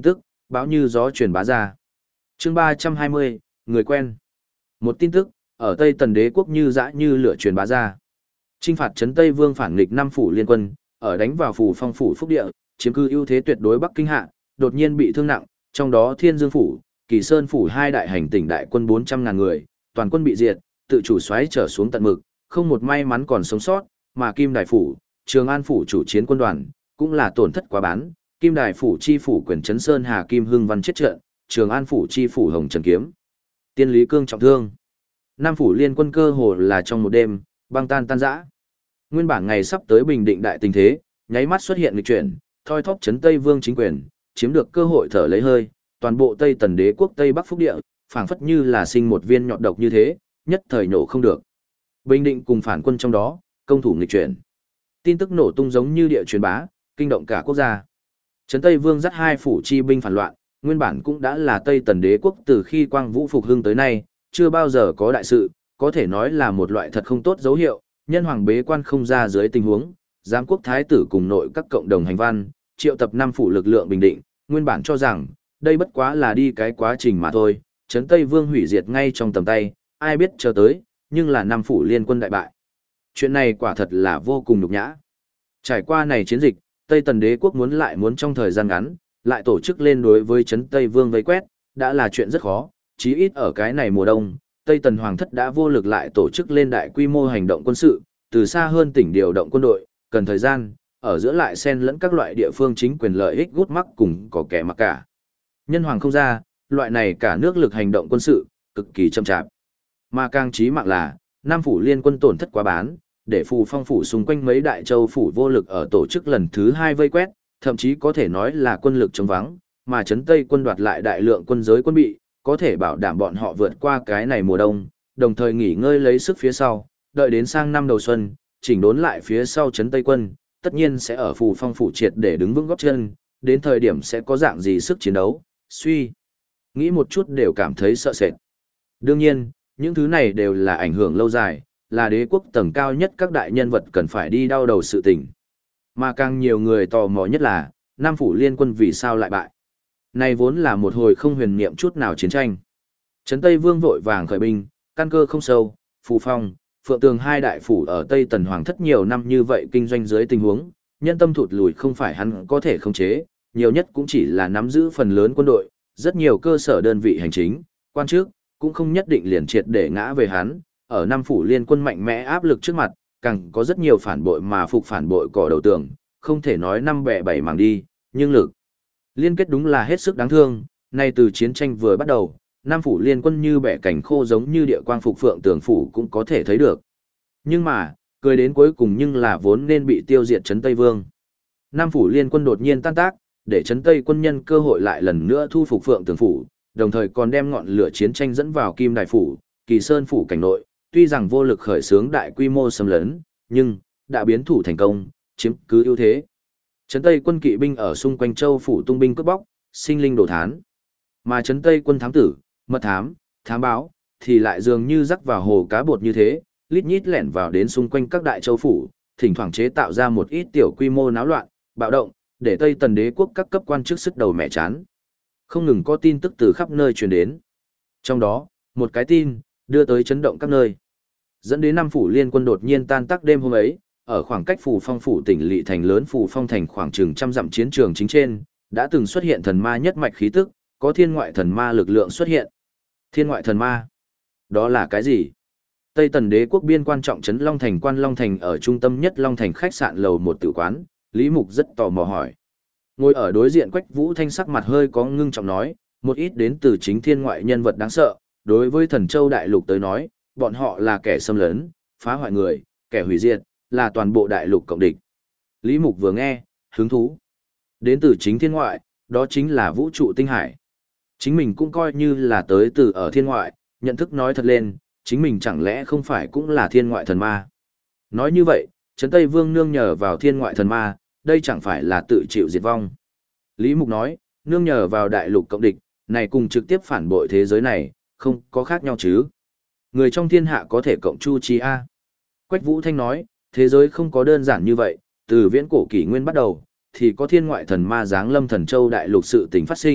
bão như gió truyền bá ra. Chương 320, người quen. Một tin tức, ở Tây Tần Đế quốc như dã như lửa truyền bá ra. Chinh phạt trấn Tây Vương phản nghịch năm phủ liên quân, ở đánh vào phủ phong phủ Phúc Địa, chiếm cứ ưu thế tuyệt đối Bắc Kinh hạ, đột nhiên bị thương nặng, trong đó Thiên Dương phủ, Kỳ Sơn phủ hai đại hành tỉnh đại quân 400.000 người, toàn quân bị diệt, tự chủ xoáy trở xuống tận mực, không một may mắn còn sống sót, mà Kim Đài phủ, Trường An phủ chủ chiến quân đoàn, cũng là tổn thất quá bán, Kim Đài phủ chi phủ quyền trấn Sơn Hà Kim Hưng Văn chết trận, Trường An phủ chi phủ Hồng Trần Kiếm, Tiên Lý Cương trọng thương. Nam phủ liên quân cơ hồ là trong một đêm, băng tan rã. Nguyên bản ngày sắp tới bình định đại tình thế, nháy mắt xuất hiện nghịch chuyển, thoi thóp trấn Tây Vương chính quyền, chiếm được cơ hội thở lấy hơi, toàn bộ Tây Tần Đế quốc Tây Bắc Phúc Địa, phảng phất như là sinh một viên nhọt độc như thế, nhất thời nổ không được. Bình định cùng phản quân trong đó, công thủ nghịch chuyển. Tin tức nổ tung giống như địa truyền bá, kinh động cả quốc gia. Trấn Tây Vương dắt hai phủ chi binh phản loạn, nguyên bản cũng đã là Tây Tần Đế quốc từ khi Quang Vũ phục hưng tới nay, chưa bao giờ có đại sự, có thể nói là một loại thật không tốt dấu hiệu, nhân hoàng bế quan không ra dưới tình huống, giám quốc thái tử cùng nội các cộng đồng hành văn, triệu tập năm phủ lực lượng bình định, nguyên bản cho rằng, đây bất quá là đi cái quá trình mà thôi, Trấn Tây Vương hủy diệt ngay trong tầm tay, ai biết chờ tới, nhưng là năm phủ liên quân đại bại. Chuyện này quả thật là vô cùng nhục nhã. Trải qua này chiến dịch, Tây Tần Đế quốc muốn trong thời gian ngắn, lại tổ chức lên đối với Trấn Tây Vương vây quét, đã là chuyện rất khó, chí ít ở cái này mùa đông, Tây Tần Hoàng thất đã vô lực lại tổ chức lên đại quy mô hành động quân sự, từ xa hơn tỉnh điều động quân đội, cần thời gian, ở giữa lại xen lẫn các loại địa phương chính quyền lợi ích gút mắc cùng có kẻ mặc cả. Nhân hoàng không ra, loại này cả nước lực hành động quân sự, cực kỳ chậm chạp. Mà càng chí mạng là, Nam phủ liên quân tổn thất quá bán, để phù phong phủ xung quanh mấy đại châu phủ vô lực ở tổ chức lần thứ 2 vây quét, thậm chí có thể nói là quân lực chống vắng, mà Trấn Tây quân đoạt lại đại lượng quân giới quân bị, có thể bảo đảm bọn họ vượt qua cái này mùa đông, đồng thời nghỉ ngơi lấy sức phía sau, đợi đến sang năm đầu xuân, chỉnh đốn lại phía sau Trấn Tây quân, tất nhiên sẽ ở phù phong phủ triệt để đứng vững gót chân, đến thời điểm sẽ có dạng gì sức chiến đấu, suy. Nghĩ một chút đều cảm thấy sợ sệt. Đương nhiên, những thứ này đều là ảnh hưởng lâu dài, là đế quốc tầng cao nhất các đại nhân vật cần phải đi đau đầu sự tình. Mà càng nhiều người tò mò nhất là, Nam phủ liên quân vì sao lại bại. Này vốn là một hồi không huyền niệm chút nào chiến tranh. Trấn Tây Vương vội vàng khởi binh, căn cơ không sâu, phù phong, phượng tường hai đại phủ ở Tây Tần Hoàng thất nhiều năm như vậy kinh doanh dưới tình huống, nhân tâm thụt lùi không phải hắn có thể khống chế, nhiều nhất cũng chỉ là nắm giữ phần lớn quân đội, rất nhiều cơ sở đơn vị hành chính, quan chức, cũng không nhất định liền triệt để ngã về hắn, ở Nam phủ liên quân mạnh mẽ áp lực trước mặt, càng có rất nhiều phản bội mà phục phản bội cỏ đầu tường, không thể nói năm bẻ bảy mảng đi, nhưng lực liên kết đúng là hết sức đáng thương, nay từ chiến tranh vừa bắt đầu, Nam phủ liên quân như bẻ cảnh khô giống như địa quang phục phượng tường phủ cũng có thể thấy được. Nhưng mà, cười đến cuối cùng nhưng là vốn nên bị tiêu diệt Trấn Tây Vương. Nam phủ liên quân đột nhiên tan tác, để Trấn Tây quân nhân cơ hội lại lần nữa thu phục phượng tường phủ, đồng thời còn đem ngọn lửa chiến tranh dẫn vào Kim Đài phủ, Kỳ Sơn phủ cảnh nội, tuy rằng vô lực khởi xướng đại quy mô xâm lấn, nhưng đã biến thủ thành công, chiếm cứ ưu thế. Trấn Tây quân kỵ binh ở xung quanh châu phủ tung binh cướp bóc, sinh linh đổ thán. Mà Trấn Tây quân thám tử, mật thám, thám báo, thì lại dường như rắc vào hồ cá bột như thế, lít nhít lẻn vào đến xung quanh các đại châu phủ, thỉnh thoảng chế tạo ra một ít tiểu quy mô náo loạn, bạo động, để Tây Tần Đế quốc các cấp quan chức sức đầu mẹ chán. Không ngừng có tin tức từ khắp nơi truyền đến. Trong đó, một cái tin, đưa tới chấn động các nơi. Dẫn đến năm phủ liên quân đột nhiên tan tác đêm hôm ấy, ở khoảng cách phù phong phủ tỉnh lỵ thành lớn phù phong thành khoảng chừng 100 dặm chiến trường chính trên, đã từng xuất hiện thần ma nhất mạch khí tức, có thiên ngoại thần ma lực lượng xuất hiện. Thiên ngoại thần ma? Đó là cái gì? Tây Tần Đế quốc biên quan trọng trấn Long Thành quan Long Thành ở trung tâm nhất Long Thành khách sạn lầu một tử quán, Lý Mục rất tò mò hỏi. Ngồi ở đối diện Quách Vũ Thanh sắc mặt hơi có ngưng trọng nói, một ít đến từ chính thiên ngoại nhân vật đáng sợ, đối với Thần Châu đại lục tới nói, bọn họ là kẻ xâm lấn, phá hoại người, kẻ hủy diệt, là toàn bộ đại lục cộng địch. Lý Mục vừa nghe, hứng thú. Đến từ chính thiên ngoại, đó chính là vũ trụ tinh hải. Chính mình cũng coi như là tới từ ở thiên ngoại, nhận thức nói thật lên, chính mình chẳng lẽ không phải cũng là thiên ngoại thần ma. Nói như vậy, Trấn Tây Vương nương nhờ vào thiên ngoại thần ma, đây chẳng phải là tự chịu diệt vong. Lý Mục nói, nương nhờ vào đại lục cộng địch, này cùng trực tiếp phản bội thế giới này, không có khác nhau chứ. Người trong thiên hạ có thể cộng chu chi a. Quách Vũ Thanh nói, thế giới không có đơn giản như vậy, từ viễn cổ kỷ nguyên bắt đầu, thì có thiên ngoại thần ma giáng lâm Thần Châu đại lục sự tình phát sinh,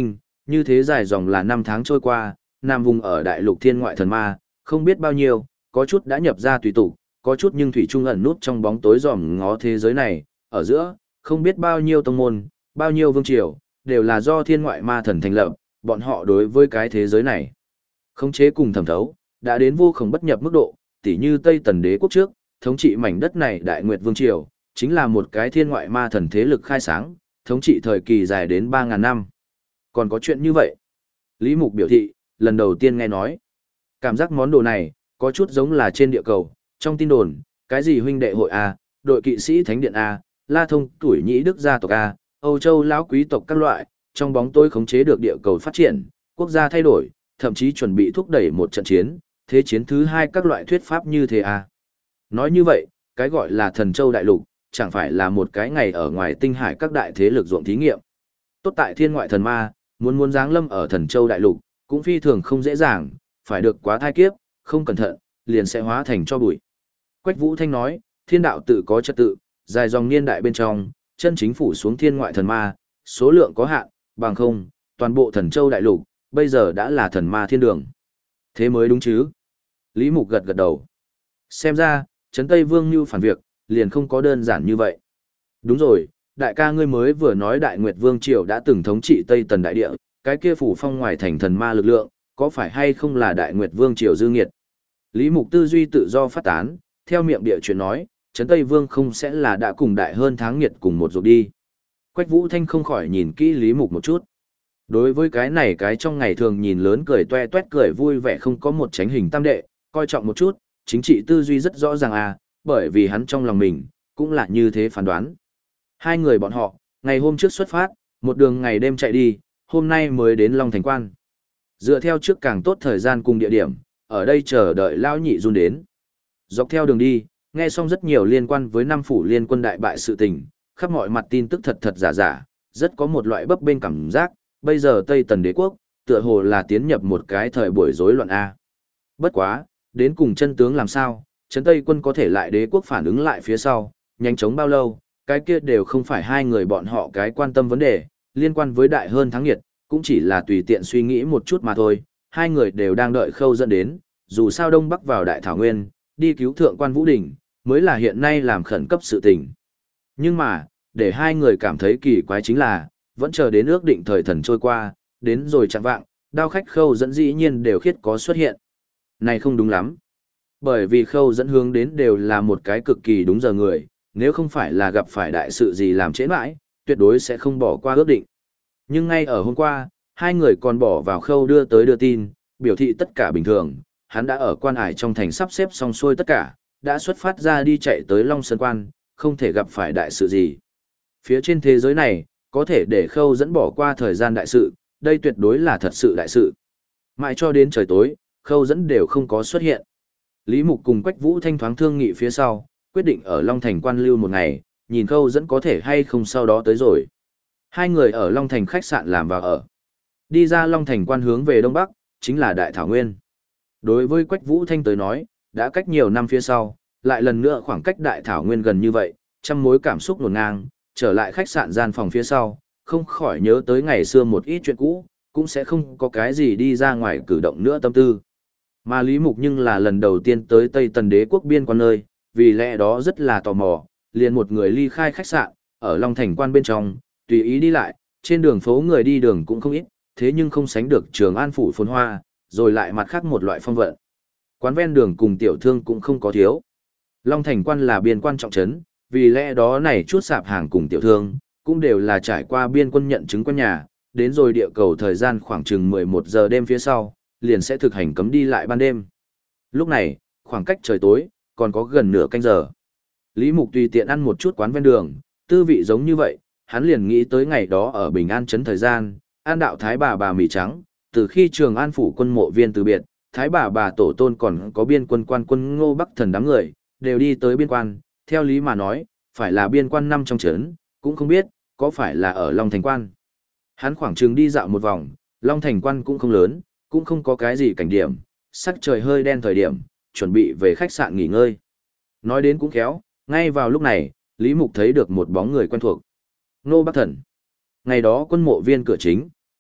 như thế dài dòng là 5 tháng trôi qua, nam vùng ở đại lục thiên ngoại thần ma, không biết bao nhiêu, có chút đã nhập ra tùy tục, có chút nhưng thủy chung ẩn nút trong bóng tối dòm ngó thế giới này, ở giữa, không biết bao nhiêu tông môn, bao nhiêu vương triều, đều là do thiên ngoại ma thần thành lập, bọn họ đối với cái thế giới này. Khống chế cùng thẩm thấu, đã đến vô khổng bất nhập mức độ, tỉ như Tây Tần đế quốc trước, thống trị mảnh đất này Đại Nguyệt Vương Triều, chính là một cái thiên ngoại ma thần thế lực khai sáng, thống trị thời kỳ dài đến 3.000 năm. Còn có chuyện như vậy. Lý Mục biểu thị, lần đầu tiên nghe nói. Cảm giác món đồ này, có chút giống là trên địa cầu, trong tin đồn, cái gì huynh đệ hội A, đội kỵ sĩ thánh điện A, La Thông tuổi nhĩ đức gia tộc A, Âu Châu lão quý tộc các loại, trong bóng tối khống chế được địa cầu phát triển, quốc gia thay đổi, thậm chí chuẩn bị thúc đẩy một trận chiến, thế chiến thứ hai các loại thuyết pháp như thế A. Nói như vậy, cái gọi là thần châu đại lục, chẳng phải là một cái ngày ở ngoài tinh hải các đại thế lực ruộng thí nghiệm. Tốt tại thiên ngoại thần ma, muốn giáng lâm ở thần châu đại lục, cũng phi thường không dễ dàng, phải được quá thai kiếp, không cẩn thận, liền sẽ hóa thành cho bụi. Quách Vũ Thanh nói, thiên đạo tự có trật tự, dài dòng niên đại bên trong, chân chính phủ xuống thiên ngoại thần ma, số lượng có hạn, bằng không, toàn bộ thần châu đại lục, bây giờ đã là thần ma thiên đường. Thế mới đúng chứ? Lý Mục gật gật đầu. Xem ra, Trấn Tây Vương như phản việc, liền không có đơn giản như vậy. Đúng rồi, đại ca ngươi mới vừa nói Đại Nguyệt Vương Triều đã từng thống trị Tây Tần Đại Địa, cái kia phủ phong ngoài thành thần ma lực lượng, có phải hay không là Đại Nguyệt Vương Triều dư nghiệt? Lý Mục tư duy tự do phát tán, theo miệng địa chuyện nói, Trấn Tây Vương không sẽ là đã cùng đại hơn tháng nghiệt cùng một ruột đi. Quách Vũ Thanh không khỏi nhìn kỹ Lý Mục một chút. Đối với cái này cái trong ngày thường nhìn lớn cười toe toét cười vui vẻ không có một tránh hình tam đệ, coi trọng một chút, chính trị tư duy rất rõ ràng à, bởi vì hắn trong lòng mình, cũng là như thế phán đoán. Hai người bọn họ, ngày hôm trước xuất phát, một đường ngày đêm chạy đi, hôm nay mới đến Long Thành Quan. Dựa theo trước càng tốt thời gian cùng địa điểm, ở đây chờ đợi Lao Nhị Run đến. Dọc theo đường đi, nghe xong rất nhiều liên quan với năm phủ liên quân đại bại sự tình, khắp mọi mặt tin tức thật thật giả giả, rất có một loại bấp bênh cảm giác, bây giờ Tây Tần đế quốc, tựa hồ là tiến nhập một cái thời buổi rối loạn A. Bất quá, đến cùng chân tướng làm sao, Trấn Tây quân có thể lại đế quốc phản ứng lại phía sau, nhanh chóng bao lâu, cái kia đều không phải hai người bọn họ cái quan tâm vấn đề, liên quan với đại hơn thắng nghiệt, cũng chỉ là tùy tiện suy nghĩ một chút mà thôi, hai người đều đang đợi khâu dẫn đến, dù sao Đông Bắc vào Đại Thảo Nguyên, đi cứu thượng quan Vũ Đình, mới là hiện nay làm khẩn cấp sự tình. Nhưng mà, để hai người cảm thấy kỳ quái chính là, vẫn chờ đến ước định thời thần trôi qua, đến rồi chẳng vạng, đao khách khâu dẫn dĩ nhiên đều khiết có xuất hiện. Này không đúng lắm. Bởi vì khâu dẫn hướng đến đều là một cái cực kỳ đúng giờ người, nếu không phải là gặp phải đại sự gì làm trễ mãi, tuyệt đối sẽ không bỏ qua ước định. Nhưng ngay ở hôm qua, hai người còn bỏ vào khâu đưa tin, biểu thị tất cả bình thường, hắn đã ở quan hải trong thành sắp xếp xong xuôi tất cả, đã xuất phát ra đi chạy tới Long Sơn Quan, không thể gặp phải đại sự gì. Phía trên thế giới này, có thể để khâu dẫn bỏ qua thời gian đại sự, đây tuyệt đối là thật sự đại sự. Mãi cho đến trời tối, khâu dẫn đều không có xuất hiện. Lý Mục cùng Quách Vũ Thanh thoáng thương nghị phía sau, quyết định ở Long Thành quan lưu một ngày, nhìn khâu dẫn có thể hay không sau đó tới rồi. Hai người ở Long Thành khách sạn làm vào ở. Đi ra Long Thành quan hướng về Đông Bắc, chính là Đại Thảo Nguyên. Đối với Quách Vũ Thanh tới nói, đã cách nhiều năm phía sau, lại lần nữa khoảng cách Đại Thảo Nguyên gần như vậy, trăm mối cảm xúc nổn ngang, trở lại khách sạn gian phòng phía sau, không khỏi nhớ tới ngày xưa một ít chuyện cũ, cũng sẽ không có cái gì đi ra ngoài cử động nữa tâm tư. Mà Lý Mục nhưng là lần đầu tiên tới Tây Tần đế quốc biên quan nơi, vì lẽ đó rất là tò mò, liền một người ly khai khách sạn, ở Long Thành quan bên trong, tùy ý đi lại, trên đường phố người đi đường cũng không ít, thế nhưng không sánh được Trường An phủ phồn hoa, rồi lại mặt khác một loại phong vận. Quán ven đường cùng tiểu thương cũng không có thiếu. Long Thành quan là biên quan trọng trấn, vì lẽ đó này chút sạp hàng cùng tiểu thương, cũng đều là trải qua biên quân nhận chứng quân nhà, đến rồi địa cầu thời gian khoảng chừng 11 giờ đêm phía sau, liền sẽ thực hành cấm đi lại ban đêm. Lúc này, khoảng cách trời tối, còn có gần nửa canh giờ. Lý Mục tùy tiện ăn một chút quán ven đường, tư vị giống như vậy, hắn liền nghĩ tới ngày đó ở Bình An trấn thời gian, an đạo Thái bà mì trắng, từ khi Trường An phủ quân mộ viên từ biệt, Thái bà tổ tôn còn có biên quân quan quân Ngô Bắc Thần đám người, đều đi tới biên quan, theo lý mà nói, phải là biên quan năm trong trấn, cũng không biết, có phải là ở Long Thành quan. Hắn khoảng chừng đi dạo một vòng, Long Thành quan cũng không lớn, cũng không có cái gì cảnh điểm, sắc trời hơi đen thời điểm, chuẩn bị về khách sạn nghỉ ngơi. Nói đến cũng khéo, ngay vào lúc này, Lý Mục thấy được một bóng người quen thuộc. Ngô Bắc Thần. Ngày đó quân mộ viên cửa chính,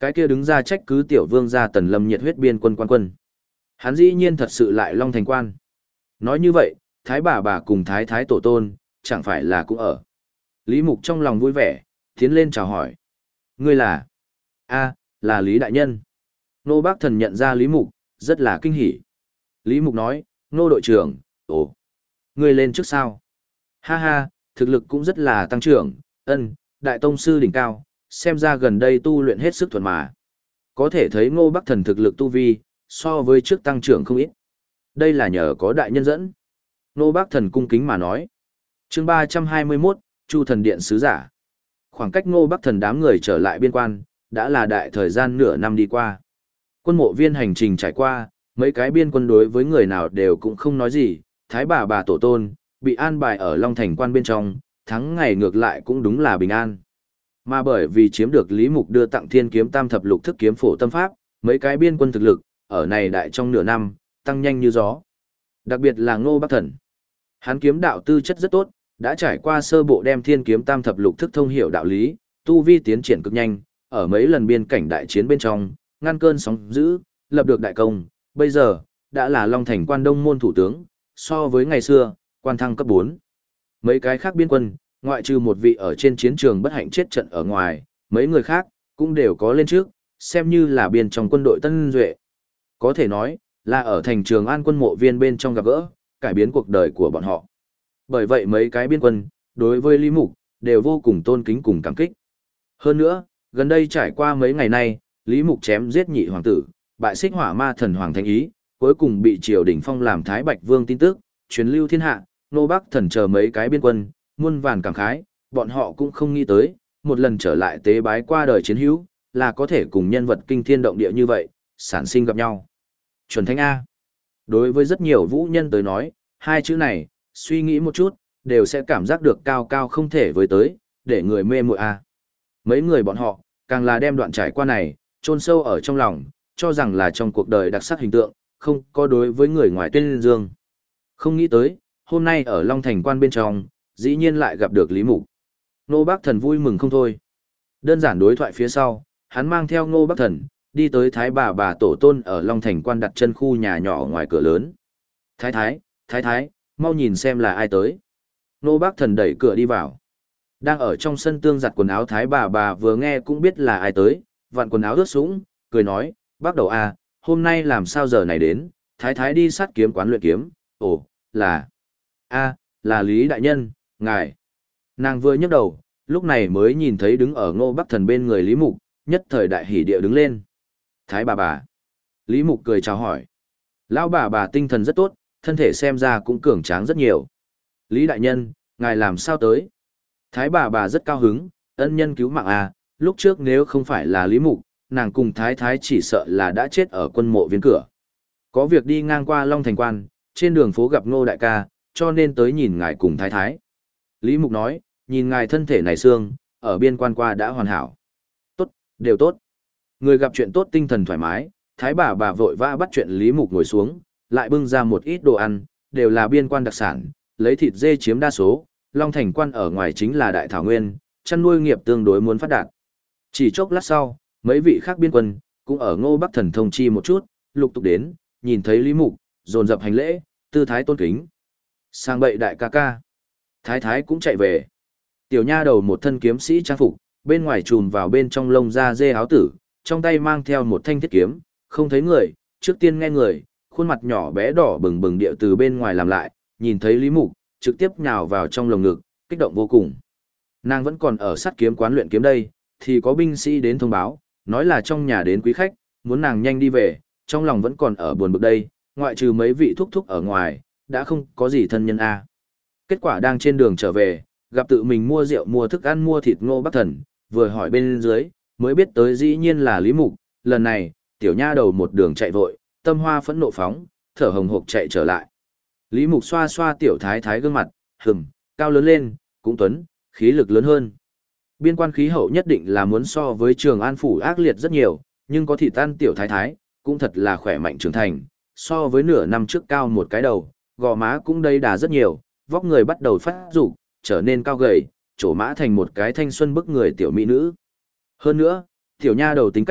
Cái kia đứng ra trách cứ tiểu vương gia Tần Lâm nhiệt huyết biên quân quan quân. Hắn dĩ nhiên thật sự lại Long Thành quan. Nói như vậy, thái bà cùng thái thái tổ tôn, chẳng phải là cũng ở. Lý Mục trong lòng vui vẻ, tiến lên chào hỏi. Ngươi là? Là Lý Đại Nhân. Nô Bác Thần nhận ra Lý Mục, rất là kinh hỉ. Lý Mục nói, Nô đội trưởng, ngươi lên trước sao? Ha ha, thực lực cũng rất là tăng trưởng, đại tông sư đỉnh cao, xem ra gần đây tu luyện hết sức thuần mà. Có thể thấy Ngô Bắc Thần thực lực tu vi, so với trước tăng trưởng không ít. Đây là nhờ có đại nhân dẫn. Ngô Bắc Thần cung kính mà nói. Chương 321, Chu Thần Điện Sứ Giả. Khoảng cách Ngô Bắc Thần đám người trở lại biên quan, đã là đại thời gian nửa năm đi qua. Quân mộ viên hành trình trải qua, mấy cái biên quân đối với người nào đều cũng không nói gì, thái bà tổ tôn, bị an bài ở Long Thành quan bên trong, thắng ngày ngược lại cũng đúng là bình an. Mà bởi vì chiếm được Lý Mục đưa tặng Thiên Kiếm Tam Thập Lục Thức Kiếm Phổ Tâm Pháp, mấy cái biên quân thực lực, ở này đại trong nửa năm, tăng nhanh như gió. Đặc biệt là Ngô Bắc Thần. Hắn kiếm đạo tư chất rất tốt, đã trải qua sơ bộ đem Thiên Kiếm Tam Thập Lục Thức thông hiểu đạo lý, tu vi tiến triển cực nhanh, ở mấy lần biên cảnh đại chiến bên trong, ngăn cơn sóng dữ, lập được đại công, bây giờ, đã là Long Thành quan đông môn thủ tướng, so với ngày xưa, quan thăng cấp 4. Mấy cái khác biên quân, ngoại trừ một vị ở trên chiến trường bất hạnh chết trận ở ngoài, mấy người khác, cũng đều có lên trước, xem như là biên trong quân đội Tân Duệ. Có thể nói, là ở thành Trường An quân mộ viên bên trong gặp gỡ, cải biến cuộc đời của bọn họ. Bởi vậy mấy cái biên quân, đối với Lý Mục, đều vô cùng tôn kính cùng cảm kích. Hơn nữa, gần đây trải qua mấy ngày nay, Lý Mục chém giết nhị hoàng tử, bại xích hỏa ma thần Hoàng Thánh Ý, cuối cùng bị triều đình phong làm Thái Bạch Vương tin tức, truyền lưu thiên hạ, Nô Bắc Thần chờ mấy cái biên quân, muôn vàn cảm khái, bọn họ cũng không nghĩ tới, một lần trở lại tế bái qua đời chiến hữu, là có thể cùng nhân vật kinh thiên động địa như vậy, sản sinh gặp nhau. Chuẩn Thánh A. Đối với rất nhiều vũ nhân tới nói, hai chữ này, suy nghĩ một chút, đều sẽ cảm giác được cao cao không thể với tới, để người mê muội A. Mấy người bọn họ, càng là đem đoạn trải qua này, chôn sâu ở trong lòng, cho rằng là trong cuộc đời đặc sắc hình tượng, không có đối với người ngoài tuyên dương. Không nghĩ tới, hôm nay ở Long Thành quan bên trong, dĩ nhiên lại gặp được Lý Mục. Ngô Bắc Thần vui mừng không thôi. Đơn giản đối thoại phía sau, hắn mang theo Ngô Bắc Thần, đi tới thái bà tổ tôn ở Long Thành quan đặt chân khu nhà nhỏ ngoài cửa lớn. Thái thái, mau nhìn xem là ai tới. Ngô Bắc Thần đẩy cửa đi vào. Đang ở trong sân tương giặt quần áo thái bà vừa nghe cũng biết là ai tới, vặn quần áo ướt sũng, cười nói, bác đầu à, hôm nay làm sao giờ này đến, thái đi sát kiếm quán luyện kiếm, là Lý Đại Nhân, ngài. Nàng vừa nhấc đầu, lúc này mới nhìn thấy đứng ở Ngô Bắc Thần bên người Lý Mục, nhất thời đại hỉ địa đứng lên. Thái bà. Lý Mục cười chào hỏi. Lão bà tinh thần rất tốt, thân thể xem ra cũng cường tráng rất nhiều. Lý Đại Nhân, ngài làm sao tới? Thái bà rất cao hứng, ân nhân cứu mạng à, lúc trước nếu không phải là Lý Mục, nàng cùng thái chỉ sợ là đã chết ở quân mộ viên cửa. Có việc đi ngang qua Long Thành quan, trên đường phố gặp Ngô đại ca, cho nên tới nhìn ngài cùng thái. Lý Mục nói, nhìn ngài thân thể này xương, ở biên quan qua đã hoàn hảo. Tốt, đều tốt. Người gặp chuyện tốt tinh thần thoải mái, thái bà vội vã bắt chuyện Lý Mục ngồi xuống, lại bưng ra một ít đồ ăn, đều là biên quan đặc sản, lấy thịt dê chiếm đa số, Long Thành quan ở ngoài chính là đại thảo nguyên, chăn nuôi nghiệp tương đối muốn phát đạt. Chỉ chốc lát sau, mấy vị khác biên quân, cũng ở Ngô Bắc Thần thông chi một chút, lục tục đến, nhìn thấy Lý Mục, dồn dập hành lễ, tư thái tôn kính. Sang bậy đại ca ca. Thái cũng chạy về. Tiểu nha đầu một thân kiếm sĩ trang phục, bên ngoài trùm vào bên trong lông da dê áo tử, trong tay mang theo một thanh thiết kiếm, không thấy người, trước tiên nghe người, khuôn mặt nhỏ bé đỏ bừng bừng điệu từ bên ngoài làm lại, nhìn thấy Lý Mục, trực tiếp nhào vào trong lồng ngực, kích động vô cùng. Nàng vẫn còn ở sát kiếm quán luyện kiếm đây, thì có binh sĩ đến thông báo, nói là trong nhà đến quý khách, muốn nàng nhanh đi về, trong lòng vẫn còn ở buồn bực đây, ngoại trừ mấy vị thúc ở ngoài, đã không có gì thân nhân a. Kết quả đang trên đường trở về, gặp tự mình mua rượu mua thức ăn mua thịt Ngô Bắc Thần, vừa hỏi bên dưới, mới biết tới dĩ nhiên là Lý Mục, lần này, tiểu nha đầu một đường chạy vội, tâm hoa phẫn nộ phóng, thở hồng hộc chạy trở lại. Lý Mục xoa xoa tiểu thái gương mặt, cao lớn lên, cũng tuấn, khí lực lớn hơn. Biên quan khí hậu nhất định là muốn so với Trường An phủ ác liệt rất nhiều, nhưng có thịt ăn tiểu thái, cũng thật là khỏe mạnh trưởng thành, so với nửa năm trước cao một cái đầu, gò má cũng đầy đà rất nhiều, vóc người bắt đầu phát dục, trở nên cao gầy, trổ mã thành một cái thanh xuân bức người tiểu mỹ nữ. Hơn nữa, tiểu nha đầu tính cách,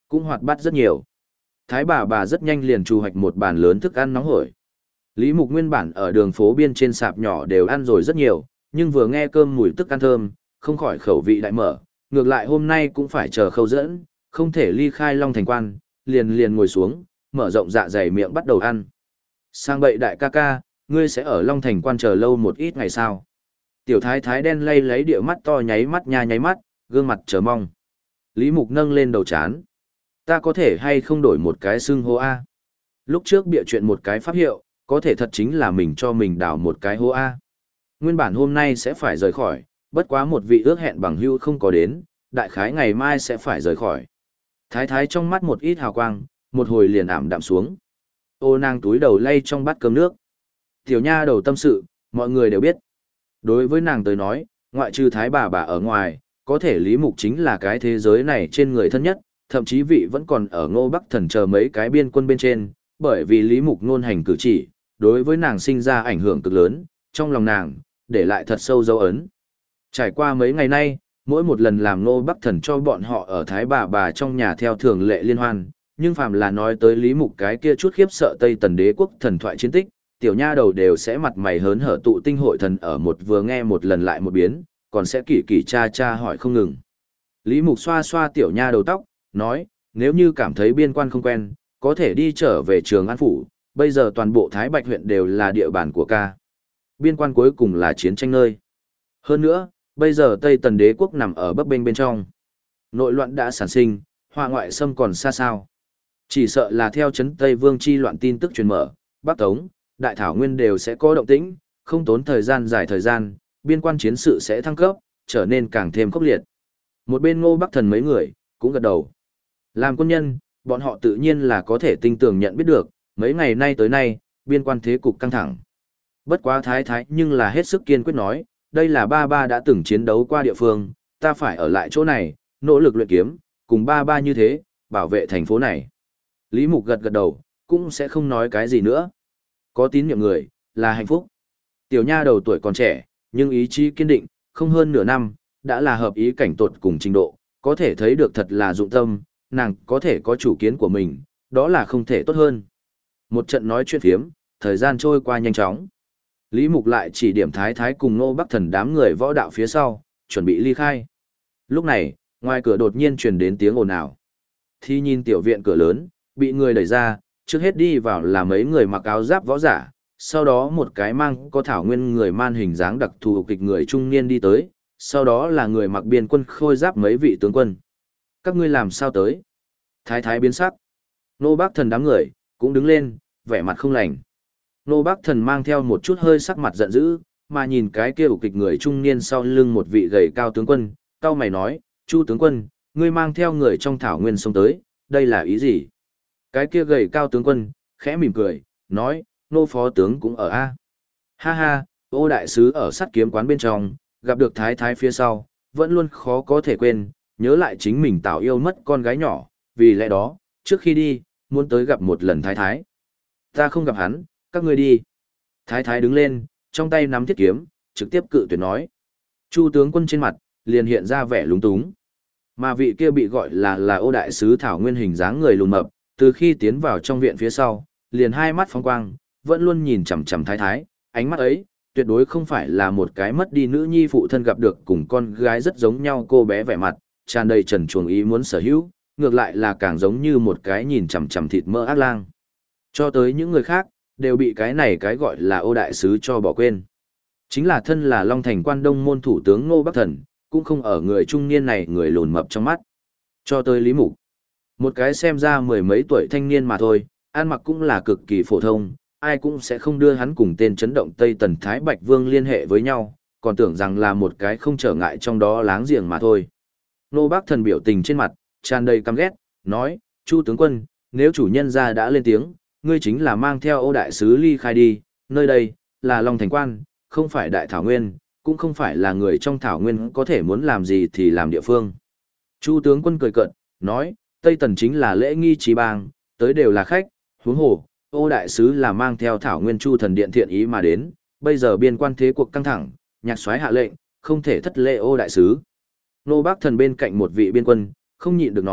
cũng hoạt bát rất nhiều. Thái bà rất nhanh liền trù hoạch một bàn lớn thức ăn nóng hổi. Lý Mục nguyên bản ở đường phố biên trên sạp nhỏ đều ăn rồi rất nhiều, nhưng vừa nghe cơm mùi tức ăn thơm, không khỏi khẩu vị đại mở, ngược lại hôm nay cũng phải chờ khâu dẫn, không thể ly khai Long Thành Quan, liền ngồi xuống, mở rộng dạ dày miệng bắt đầu ăn. Sang bậy đại ca ca, ngươi sẽ ở Long Thành Quan chờ lâu một ít ngày sao? Tiểu thái thái đen lay lấy địa mắt to nháy mắt nha nháy mắt, gương mặt chờ mong. Lý Mục nâng lên đầu chán. Ta có thể hay không đổi một cái xưng hô A? Lúc trước bịa chuyện một cái pháp hiệu, có thể thật chính là mình cho mình đào một cái hô A. Nguyên bản hôm nay sẽ phải rời khỏi, bất quá một vị ước hẹn bằng hữu không có đến, đại khái ngày mai sẽ phải rời khỏi. Thái thái trong mắt một ít hào quang, một hồi liền ảm đạm xuống. Ô nàng túi đầu lay trong bát cơm nước. Tiểu nha đầu tâm sự, mọi người đều biết. Đối với nàng tới nói, ngoại trừ thái bà ở ngoài, có thể Lý Mục chính là cái thế giới này trên người thân nhất, thậm chí vị vẫn còn ở Ngô Bắc Thần chờ mấy cái biên quân bên trên, bởi vì Lý Mục ngôn hành cử chỉ, đối với nàng sinh ra ảnh hưởng cực lớn, trong lòng nàng, để lại thật sâu dấu ấn. Trải qua mấy ngày nay, mỗi một lần làm Ngô Bắc Thần cho bọn họ ở Thái bà trong nhà theo thường lệ liên hoan, nhưng phàm là nói tới Lý Mục cái kia chút khiếp sợ Tây Tần đế quốc thần thoại chiến tích, tiểu nha đầu đều sẽ mặt mày hớn hở tụ tinh hội thần ở một vừa nghe một lần lại một biến, còn sẽ kỳ kỳ cha hỏi không ngừng. Lý Mục xoa xoa tiểu nha đầu tóc, nói, nếu như cảm thấy biên quan không quen, có thể đi trở về Trường An Phủ, bây giờ toàn bộ Thái Bạch huyện đều là địa bàn của ca. Biên quan cuối cùng là chiến tranh nơi. Hơn nữa, bây giờ Tây Tần đế quốc nằm ở bấp bênh bên trong. Nội loạn đã sản sinh, họa ngoại xâm còn xa sao. Chỉ sợ là theo chấn Tây Vương chi loạn tin tức truyền mở, Bắc Tống, Đại Thảo Nguyên đều sẽ có động tĩnh, không tốn thời gian dài thời gian, biên quan chiến sự sẽ thăng cấp, trở nên càng thêm khốc liệt. Một bên Ngô Bắc Thần mấy người, cũng gật đầu. Làm quân nhân, bọn họ tự nhiên là có thể tinh tường nhận biết được, mấy ngày nay tới nay, biên quan thế cục căng thẳng. Bất quá thái nhưng là hết sức kiên quyết nói, đây là ba đã từng chiến đấu qua địa phương, ta phải ở lại chỗ này, nỗ lực luyện kiếm, cùng ba như thế, bảo vệ thành phố này. Lý Mục gật đầu, cũng sẽ không nói cái gì nữa. Có tín nhiệm người, là hạnh phúc. Tiểu nha đầu tuổi còn trẻ, nhưng ý chí kiên định, không hơn nửa năm, đã là hợp ý cảnh tột cùng trình độ, có thể thấy được thật là dụng tâm, nàng có thể có chủ kiến của mình, đó là không thể tốt hơn. Một trận nói chuyện phiếm, thời gian trôi qua nhanh chóng. Lý Mục lại chỉ điểm thái cùng Ngô Bắc Thần đám người võ đạo phía sau, chuẩn bị ly khai. Lúc này, ngoài cửa đột nhiên truyền đến tiếng ồn ào. Thì nhìn tiểu viện cửa lớn, bị người đẩy ra, trước hết đi vào là mấy người mặc áo giáp võ giả, sau đó một cái mang có thảo nguyên người man hình dáng đặc thù kịch người trung niên đi tới, sau đó là người mặc biên quân khôi giáp mấy vị tướng quân. Các ngươi làm sao tới? Thái biến sắc. Nô Bác Thần đám người, cũng đứng lên, vẻ mặt không lành. Nô Bác Thần mang theo một chút hơi sắc mặt giận dữ, mà nhìn cái kia kịch người trung niên sau lưng một vị gầy cao tướng quân, cao mày nói, Chu tướng quân, ngươi mang theo người trong thảo nguyên sông tới, đây là ý gì? Cái kia gầy cao tướng quân, khẽ mỉm cười, nói, nô phó tướng cũng ở A. Ha ha, Ô đại sứ ở sắt kiếm quán bên trong, gặp được thái phía sau, vẫn luôn khó có thể quên, nhớ lại chính mình tạo yêu mất con gái nhỏ, vì lẽ đó, trước khi đi, muốn tới gặp một lần thái. Ta không gặp hắn, các ngươi đi. Thái đứng lên, trong tay nắm thiết kiếm, trực tiếp cự tuyệt nói. Chu tướng quân trên mặt, liền hiện ra vẻ lúng túng. Mà vị kia bị gọi là Ô đại sứ thảo nguyên hình dáng người lùn mập, từ khi tiến vào trong viện phía sau, liền hai mắt phóng quang, vẫn luôn nhìn chằm chằm thái, ánh mắt ấy, tuyệt đối không phải là một cái mất đi nữ nhi phụ thân gặp được cùng con gái rất giống nhau cô bé vẻ mặt, tràn đầy trần truồng ý muốn sở hữu, ngược lại là càng giống như một cái nhìn chằm chằm thịt mỡ ác lang. Cho tới những người khác, đều bị cái này cái gọi là Ô đại sứ cho bỏ quên. Chính là thân là Long Thành Quan Đông môn thủ tướng Ngô Bắc Thần, cũng không ở người trung niên này người lùn mập trong mắt. Cho tới Lý Mục, một cái xem ra mười mấy tuổi thanh niên mà thôi, ăn mặc cũng là cực kỳ phổ thông, ai cũng sẽ không đưa hắn cùng tên chấn động Tây Tần Thái Bạch Vương liên hệ với nhau, còn tưởng rằng là một cái không trở ngại trong đó láng giềng mà thôi. Nô Bác Thần biểu tình trên mặt, tràn đầy căm ghét, nói, Chu tướng quân, nếu chủ nhân gia đã lên tiếng, ngươi chính là mang theo Ô đại sứ ly khai đi, nơi đây, là Long Thành Quan, không phải Đại Thảo Nguyên, cũng không phải là người trong Thảo Nguyên có thể muốn làm gì thì làm địa phương. Chu tướng quân cười cợt, nói, Tây Tần chính là lễ nghi trí bang, tới đều là khách, huống hồ, Ô đại sứ là mang theo Thảo Nguyên Chu thần điện thiện ý mà đến, bây giờ biên quan thế cuộc căng thẳng, nhạc soái hạ lệnh, không thể thất lễ Ô đại sứ. Nô Bác Thần bên cạnh một vị biên quân, không nhịn được nói,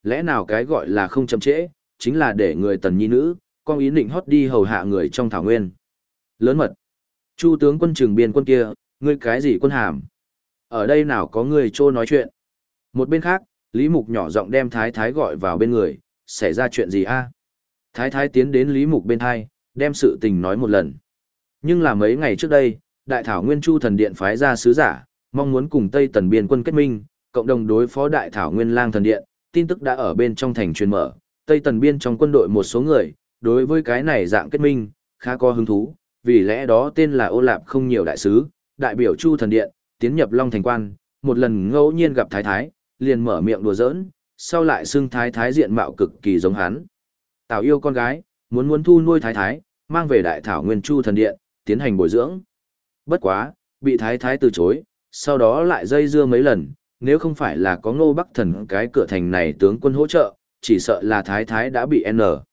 lẽ nào cái gọi là không chậm trễ, chính là để người tần nhi nữ, con ý định hót đi hầu hạ người trong thảo nguyên. Lớn mật. Chu tướng quân trường biên quân kia, ngươi cái gì quân hàm? Ở đây nào có người trô nói chuyện? Một bên khác, Lý Mục nhỏ giọng đem Thái Thái gọi vào bên người, xảy ra chuyện gì a? Thái Thái tiến đến Lý Mục bên hai, đem sự tình nói một lần. Nhưng là mấy ngày trước đây, Đại Thảo Nguyên Chu Thần Điện phái ra sứ giả, mong muốn cùng Tây Tần biên quân kết minh, cộng đồng đối phó Đại Thảo Nguyên Lang Thần Điện, tin tức đã ở bên trong thành truyền mở. Tây Tần biên trong quân đội một số người, đối với cái này dạng kết minh, khá có hứng thú, vì lẽ đó tên là Ô Lạp không nhiều đại sứ, đại biểu Chu Thần Điện, tiến nhập Long Thành Quan, một lần ngẫu nhiên gặp Thái Thái, liền mở miệng đùa giỡn, sau lại xưng Thái Thái diện mạo cực kỳ giống hắn. Tào yêu con gái, muốn thu nuôi Thái Thái, mang về Đại Thảo Nguyên Chu Thần Điện, tiến hành bồi dưỡng. Bất quá, bị Thái Thái từ chối, sau đó lại dây dưa mấy lần, nếu không phải là có Ngô Bắc Thần cái cửa thành này tướng quân hỗ trợ, chỉ sợ là Thái Thái đã bị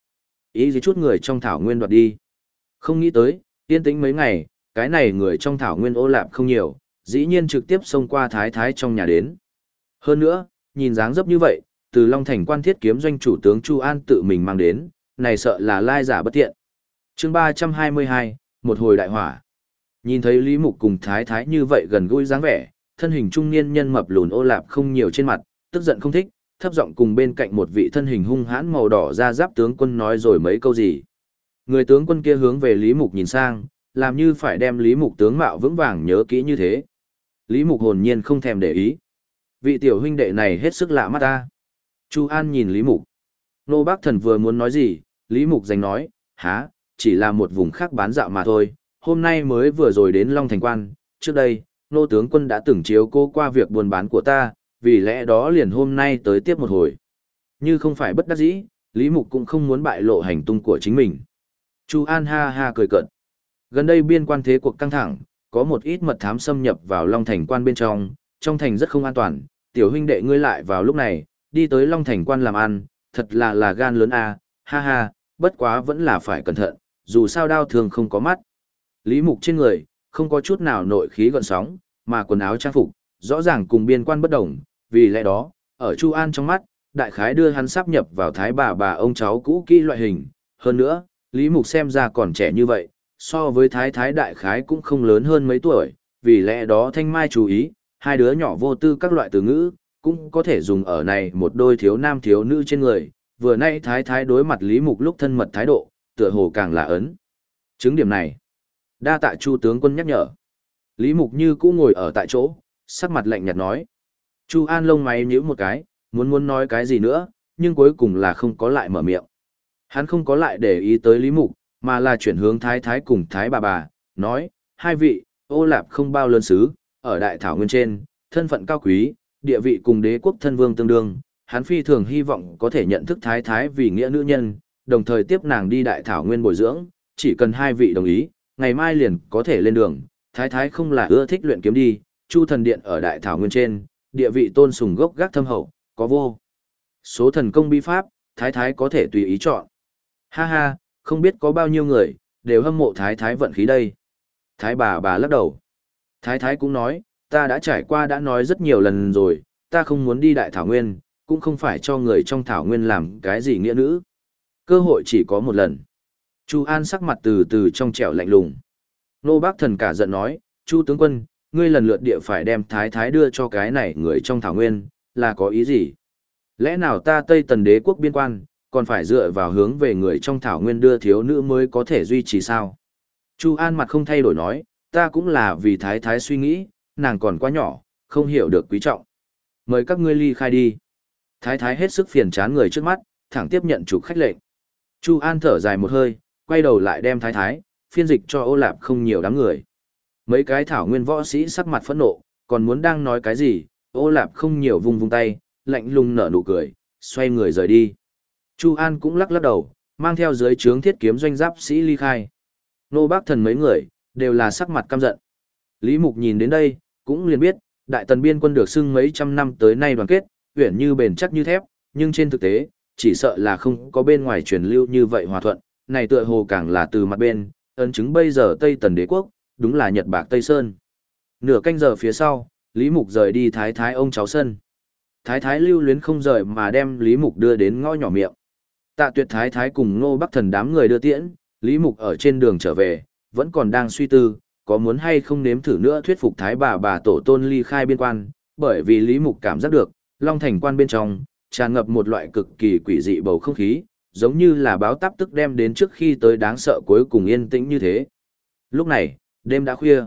ý gì chút người trong Thảo Nguyên đoạt đi. Không nghĩ tới, yên tĩnh mấy ngày, cái này người trong Thảo Nguyên Ô Lạp không nhiều, dĩ nhiên trực tiếp xông qua Thái Thái trong nhà đến. Hơn nữa, nhìn dáng dấp như vậy, từ Long Thành Quan Thiết Kiếm doanh chủ tướng Chu An tự mình mang đến, này sợ là lai giả bất tiện. Chương 322, một hồi đại hỏa. Nhìn thấy Lý Mục cùng Thái Thái như vậy gần gũi dáng vẻ, thân hình trung niên nhân mập lùn Ô Lạp không nhiều trên mặt, tức giận không thích, thấp giọng cùng bên cạnh một vị thân hình hung hãn màu đỏ ra giáp tướng quân nói rồi mấy câu gì. Người tướng quân kia hướng về Lý Mục nhìn sang, làm như phải đem Lý Mục tướng mạo vững vàng nhớ kỹ như thế. Lý Mục hồn nhiên không thèm để ý. Vị tiểu huynh đệ này hết sức lạ mắt ta. Chu An nhìn Lý Mục. Nô Bác Thần vừa muốn nói gì, Lý Mục giành nói, há, chỉ là một vùng khác bán dạo mà thôi, hôm nay mới vừa rồi đến Long Thành Quan, trước đây, nô tướng quân đã từng chiếu cô qua việc buôn bán của ta, vì lẽ đó liền hôm nay tới tiếp một hồi. Như không phải bất đắc dĩ, Lý Mục cũng không muốn bại lộ hành tung của chính mình. Chu An ha ha cười cợt. Gần đây biên quan thế cuộc căng thẳng, có một ít mật thám xâm nhập vào Long Thành Quan bên trong thành rất không an toàn, tiểu huynh đệ ngươi lại vào lúc này, đi tới Long Thành Quan làm ăn, thật là gan lớn a, ha ha, bất quá vẫn là phải cẩn thận, dù sao đao thường không có mắt. Lý Mục trên người, không có chút nào nội khí gợn sóng, mà quần áo trang phục, rõ ràng cùng biên quan bất đồng, vì lẽ đó, ở Chu An trong mắt, đại khái đưa hắn sáp nhập vào thái bà ông cháu cũ kỹ loại hình, hơn nữa, Lý Mục xem ra còn trẻ như vậy, so với thái đại khái cũng không lớn hơn mấy tuổi, vì lẽ đó Thanh Mai chú ý, hai đứa nhỏ vô tư các loại từ ngữ, cũng có thể dùng ở này một đôi thiếu nam thiếu nữ trên người, vừa nay thái đối mặt Lý Mục lúc thân mật thái độ, tựa hồ càng là ấn. Chứng điểm này, đa tạ Chu tướng quân nhắc nhở. Lý Mục như cũ ngồi ở tại chỗ, sắc mặt lạnh nhạt nói. Chu An lông mày nhíu một cái, muốn nói cái gì nữa, nhưng cuối cùng là không có lại mở miệng. Hắn không có lại để ý tới Lý Mục, mà là chuyển hướng thái cùng thái bà, nói, hai vị, Ô Lạp không bao lớn sứ, ở Đại Thảo Nguyên trên, thân phận cao quý, địa vị cùng đế quốc thân vương tương đương, hắn phi thường hy vọng có thể nhận thức thái vì nghĩa nữ nhân, đồng thời tiếp nàng đi Đại Thảo Nguyên bồi dưỡng, chỉ cần hai vị đồng ý, ngày mai liền có thể lên đường, thái không là ưa thích luyện kiếm đi, Chu Thần Điện ở Đại Thảo Nguyên trên, địa vị tôn sùng gốc gác thâm hậu, có vô số thần công bi pháp, thái có thể tùy ý chọn. Ha ha, không biết có bao nhiêu người, đều hâm mộ thái vận khí đây. Thái bà lắc đầu. Thái cũng nói, ta đã trải qua đã nói rất nhiều lần rồi, ta không muốn đi Đại Thảo Nguyên, cũng không phải cho người trong Thảo Nguyên làm cái gì nghĩa nữ. Cơ hội chỉ có một lần. Chu An sắc mặt từ từ trong trẻo lạnh lùng. Nô Bác Thần cả giận nói, Chu tướng quân, ngươi lần lượt địa phải đem thái đưa cho cái này người trong Thảo Nguyên, là có ý gì? Lẽ nào ta Tây Tần đế quốc biên quan, còn phải dựa vào hướng về người trong Thảo Nguyên đưa thiếu nữ mới có thể duy trì sao? Chu An mặt không thay đổi nói, ta cũng là vì thái suy nghĩ, nàng còn quá nhỏ, không hiểu được quý trọng. Mời các ngươi ly khai đi. Thái hết sức phiền chán người trước mắt, thẳng tiếp nhận chủ khách lệnh. Chu An thở dài một hơi, quay đầu lại đem thái, phiên dịch cho Ô Lạp không nhiều đám người. Mấy cái Thảo Nguyên võ sĩ sắc mặt phẫn nộ, còn muốn đang nói cái gì, Ô Lạp không nhiều vung tay, lạnh lùng nở nụ cười, xoay người rời đi. Chu An cũng lắc đầu, mang theo dưới trướng Thiết Kiếm doanh giáp sĩ ly khai. Nô Bác Thần mấy người, đều là sắc mặt căm giận. Lý Mục nhìn đến đây, cũng liền biết, Đại Tần biên quân được xưng mấy trăm năm tới nay đoàn kết, uyển như bền chắc như thép, nhưng trên thực tế, chỉ sợ là không có bên ngoài truyền lưu như vậy hòa thuận, này tựa hồ càng là từ mặt bên, ấn chứng bây giờ Tây Tần đế quốc, đúng là Nhật Bạc Tây Sơn. Nửa canh giờ phía sau, Lý Mục rời đi thái ông cháu sân. Thái thái lưu luyến không rời mà đem Lý Mục đưa đến ngõ nhỏ miệng. Tạ Tuyệt thái thái cùng Ngô Bắc Thần đám người đưa tiễn, Lý Mục ở trên đường trở về, vẫn còn đang suy tư, có muốn hay không nếm thử nữa thuyết phục thái bà tổ tôn ly khai biên quan, bởi vì Lý Mục cảm giác được, Long Thành quan bên trong, tràn ngập một loại cực kỳ quỷ dị bầu không khí, giống như là báo táp tức đem đến trước khi tới đáng sợ cuối cùng yên tĩnh như thế. Lúc này, đêm đã khuya.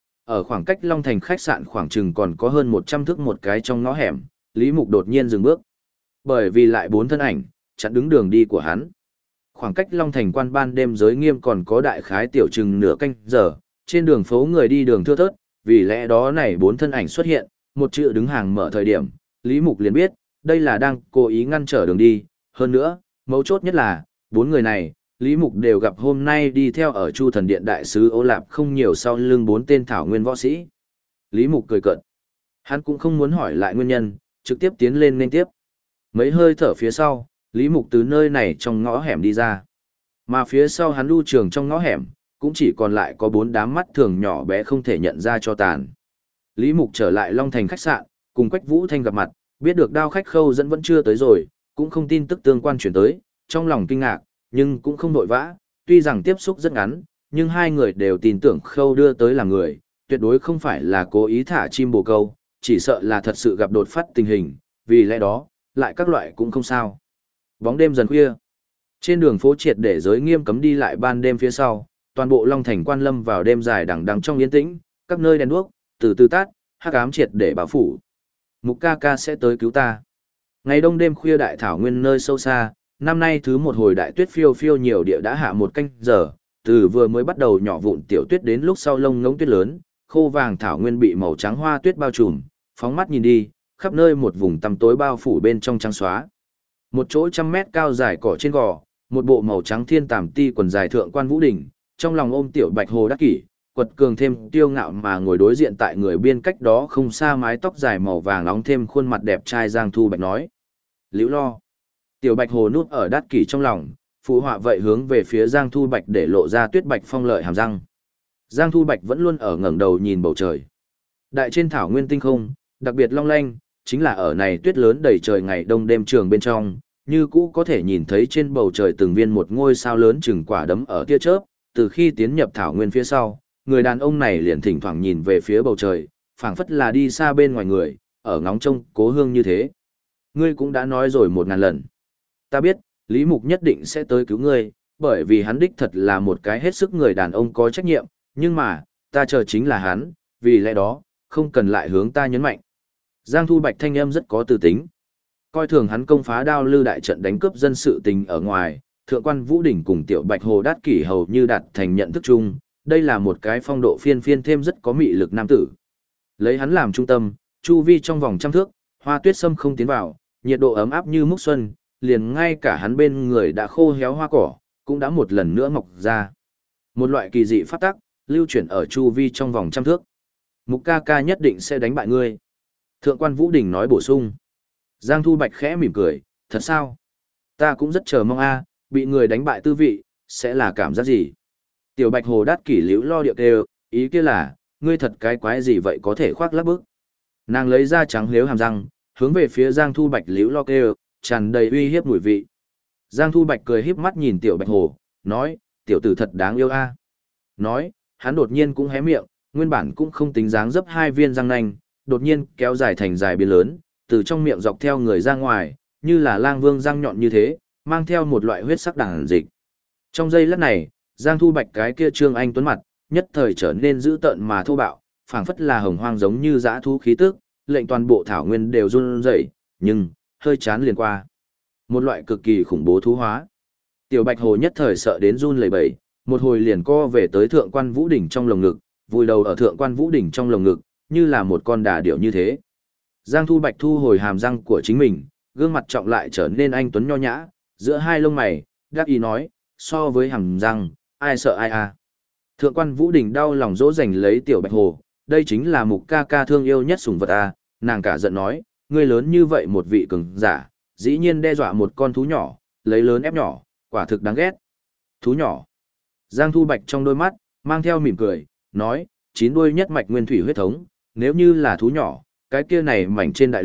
Ở khoảng cách Long Thành khách sạn khoảng chừng còn có hơn 100 thước một cái trong ngõ hẻm, Lý Mục đột nhiên dừng bước. Bởi vì lại 4 thân ảnh, chặn đứng đường đi của hắn. Khoảng cách Long Thành quan ban đêm giới nghiêm còn có đại khái tiểu chừng nửa canh giờ, trên đường phố người đi đường thưa thớt, vì lẽ đó này 4 thân ảnh xuất hiện, một chữ đứng hàng mở thời điểm, Lý Mục liền biết, đây là đang cố ý ngăn trở đường đi, hơn nữa, mấu chốt nhất là, 4 người này, Lý Mục đều gặp hôm nay đi theo ở Chu Thần Điện đại sứ Ô Lạp không nhiều sau lưng 4 tên thảo nguyên võ sĩ. Lý Mục cười cợt. Hắn cũng không muốn hỏi lại nguyên nhân, trực tiếp tiến lên nên tiếp. Mấy hơi thở phía sau, Lý Mục từ nơi này trong ngõ hẻm đi ra. Mà phía sau hắn lưu trường trong ngõ hẻm, cũng chỉ còn lại có 4 đám mắt thường nhỏ bé không thể nhận ra cho tàn. Lý Mục trở lại Long Thành khách sạn, cùng Quách Vũ Thanh gặp mặt, biết được Đao Khách Khâu dẫn vẫn chưa tới rồi, cũng không tin tức tương quan chuyển tới, trong lòng kinh ngạc, nhưng cũng không vội vã, tuy rằng tiếp xúc rất ngắn, nhưng hai người đều tin tưởng Khâu đưa tới là người, tuyệt đối không phải là cố ý thả chim bồ câu, chỉ sợ là thật sự gặp đột phát tình hình, vì lẽ đó, lại các loại cũng không sao. Bóng đêm dần khuya, trên đường phố triệt để giới nghiêm cấm đi lại ban đêm phía sau, toàn bộ Long Thành quan lâm vào đêm dài đằng đằng trong yên tĩnh, các nơi đèn đuốc từ từ tắt, hắc ám triệt để bao phủ. Mục ca ca sẽ tới cứu ta. Ngày đông đêm khuya đại thảo nguyên nơi sâu xa, năm nay thứ một hồi đại tuyết phiêu phiêu nhiều địa đã hạ một canh giờ, từ vừa mới bắt đầu nhỏ vụn tiểu tuyết đến lúc sau lông ngỗng tuyết lớn, khô vàng thảo nguyên bị màu trắng hoa tuyết bao trùm, phóng mắt nhìn đi, khắp nơi một vùng tăm tối bao phủ bên trong trắng xóa. Một chỗ 100 mét cao dài cỏ trên gò, một bộ màu trắng thiên tàm ti quần dài thượng quan Vũ Đình, trong lòng ôm tiểu Bạch Hồ đắc kỷ, quật cường thêm tiêu ngạo mà ngồi đối diện tại người biên cách đó không xa mái tóc dài màu vàng nóng thêm khuôn mặt đẹp trai Giang Thu Bạch nói. Liễu lo. Tiểu Bạch Hồ núp ở đắc kỷ trong lòng, phụ họa vậy hướng về phía Giang Thu Bạch để lộ ra tuyết bạch phong lợi hàm răng. Giang Thu Bạch vẫn luôn ở ngẩng đầu nhìn bầu trời. Đại trên thảo nguyên tinh không, đặc biệt long lanh, chính là ở này tuyết lớn đầy trời ngày đông đêm trường bên trong, như cũ có thể nhìn thấy trên bầu trời từng viên một ngôi sao lớn chừng quả đấm ở tia chớp, từ khi tiến nhập thảo nguyên phía sau, người đàn ông này liền thỉnh thoảng nhìn về phía bầu trời, phảng phất là đi xa bên ngoài người, ở ngóng trông cố hương như thế. Ngươi cũng đã nói rồi 1000 lần. Ta biết, Lý Mục nhất định sẽ tới cứu ngươi, bởi vì hắn đích thật là một cái hết sức người đàn ông có trách nhiệm, nhưng mà, ta chờ chính là hắn, vì lẽ đó, không cần lại hướng ta nhấn mạnh. Giang Thu Bạch thanh âm rất có tư tính. Coi thường hắn công phá Đao Lư đại trận đánh cướp dân sự tình ở ngoài, thượng quan Vũ Đỉnh cùng tiểu Bạch Hồ Đát Kỷ hầu như đạt thành nhận thức chung, đây là một cái phong độ phiên phiên thêm rất có mị lực nam tử. Lấy hắn làm trung tâm, chu vi trong vòng 100 thước, hoa tuyết sâm không tiến vào, nhiệt độ ấm áp như múc xuân, liền ngay cả hắn bên người đã khô héo hoa cỏ, cũng đã một lần nữa mọc ra. Một loại kỳ dị pháp tắc, lưu chuyển ở chu vi trong vòng 100 thước. Mục ca ca nhất định sẽ đánh bại ngươi. Thượng quan Vũ Đình nói bổ sung. Giang Thu Bạch khẽ mỉm cười, thật sao? Ta cũng rất chờ mong a, bị người đánh bại tư vị, sẽ là cảm giác gì? Tiểu Bạch Hồ Đát Kỷ liễu lo điệu kêu, ý kia là, ngươi thật cái quái gì vậy có thể khoác lác bức. Nàng lấy ra trắng liếu hàm răng, hướng về phía Giang Thu Bạch liễu lo kêu, tràn đầy uy hiếp mùi vị. Giang Thu Bạch cười híp mắt nhìn Tiểu Bạch Hồ, nói, tiểu tử thật đáng yêu a. Nói, hắn đột nhiên cũng hé miệng, nguyên bản cũng không tính dáng dấp 2 viên răng nanh, đột nhiên kéo dài thành dài biến lớn, từ trong miệng dọc theo người ra ngoài, như là lang vương răng nhọn như thế, mang theo một loại huyết sắc đằng dịch. Trong giây lát này, Giang Thu Bạch cái kia trương anh tuấn mặt, nhất thời trở nên dữ tợn mà thô bạo, phảng phất là hồng hoang giống như dã thú khí tức, lệnh toàn bộ thảo nguyên đều run rẩy, nhưng hơi chán liền qua. Một loại cực kỳ khủng bố thú hóa. Tiểu Bạch Hồ nhất thời sợ đến run lẩy bẩy, một hồi liền co về tới thượng quan Vũ Đỉnh trong lồng ngực, vùi đầu ở thượng quan Vũ Đỉnh trong lồng ngực, như là một con đà điểu như thế. Giang Thu Bạch thu hồi hàm răng của chính mình, gương mặt trọng lại trở nên anh tuấn nho nhã, giữa hai lông mày, đáp ý nói, so với hàm răng, ai sợ ai à. Thượng quan Vũ Đình đau lòng dỗ dành lấy Tiểu Bạch Hồ, đây chính là Mục ca ca thương yêu nhất sủng vật à, nàng cả giận nói, ngươi lớn như vậy một vị cường giả, dĩ nhiên đe dọa một con thú nhỏ, lấy lớn ép nhỏ, quả thực đáng ghét. Thú nhỏ. Giang Thu Bạch trong đôi mắt, mang theo mỉm cười, nói, 9 đuôi nhất mạch nguyên thủy huyết thống, nếu như là thú nhỏ, cái kia này mảnh trên đại lục,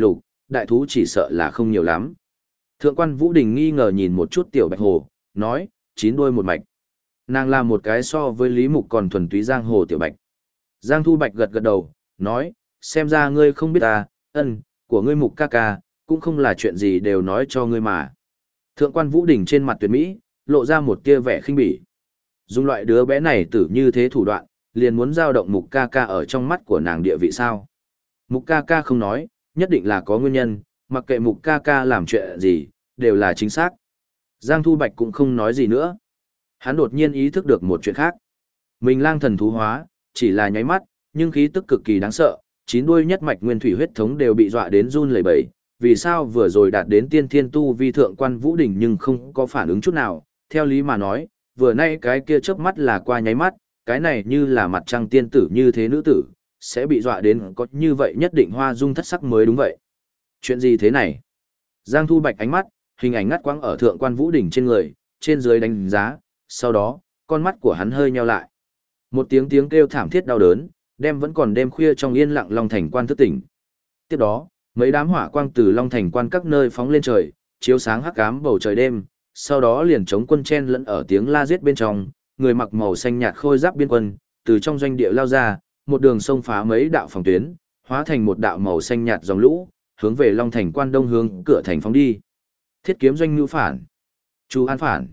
đại thú chỉ sợ là không nhiều lắm. Thượng quan Vũ Đình nghi ngờ nhìn một chút tiểu bạch hồ, nói, 9 đuôi một mạch. Nàng là một cái so với Lý Mục còn thuần túy giang hồ tiểu bạch. Giang Thu Bạch gật gật đầu, nói, xem ra ngươi không biết ta, của ngươi Mục ca ca, cũng không là chuyện gì đều nói cho ngươi mà. Thượng quan Vũ Đình trên mặt tuyệt mỹ, lộ ra một tia vẻ khinh bỉ. Dùng loại đứa bé này tử như thế thủ đoạn, liền muốn giao động Mục ca ca ở trong mắt của nàng địa vị sao. Mục ca ca không nói, nhất định là có nguyên nhân, mặc kệ Mục ca ca làm chuyện gì, đều là chính xác. Giang Thu Bạch cũng không nói gì nữa. Hắn đột nhiên ý thức được một chuyện khác. Mình lang thần thú hóa, chỉ là nháy mắt, nhưng khí tức cực kỳ đáng sợ, 9 đuôi nhất mạch nguyên thủy huyết thống đều bị dọa đến run lẩy bẩy. Vì sao vừa rồi đạt đến tiên thiên tu vi thượng quan Vũ Đình nhưng không có phản ứng chút nào, theo lý mà nói, vừa nay cái kia chớp mắt là qua nháy mắt, cái này như là mặt trăng tiên tử như thế nữ tử, sẽ bị dọa đến có như vậy nhất định hoa dung thất sắc mới đúng vậy. Chuyện gì thế này? Giang Thu Bạch ánh mắt, hình ảnh ngắt quãng ở thượng quan Vũ Đình trên người, trên dưới đánh giá, sau đó, con mắt của hắn hơi nheo lại. Một tiếng tiếng kêu thảm thiết đau đớn, đem vẫn còn đêm khuya trong yên lặng Long Thành quan thức tỉnh. Tiếp đó, mấy đám hỏa quang từ Long Thành quan các nơi phóng lên trời, chiếu sáng hắc ám bầu trời đêm, sau đó liền chống quân chen lẫn ở tiếng la giết bên trong, người mặc màu xanh nhạt khôi giáp biên quân, từ trong doanh địa lao ra, một đường sông phá mấy đạo phòng tuyến, hóa thành một đạo màu xanh nhạt dòng lũ, hướng về Long Thành quan đông hướng cửa thành phóng đi. Thiết kiếm doanh nhu phản, Chu An phản.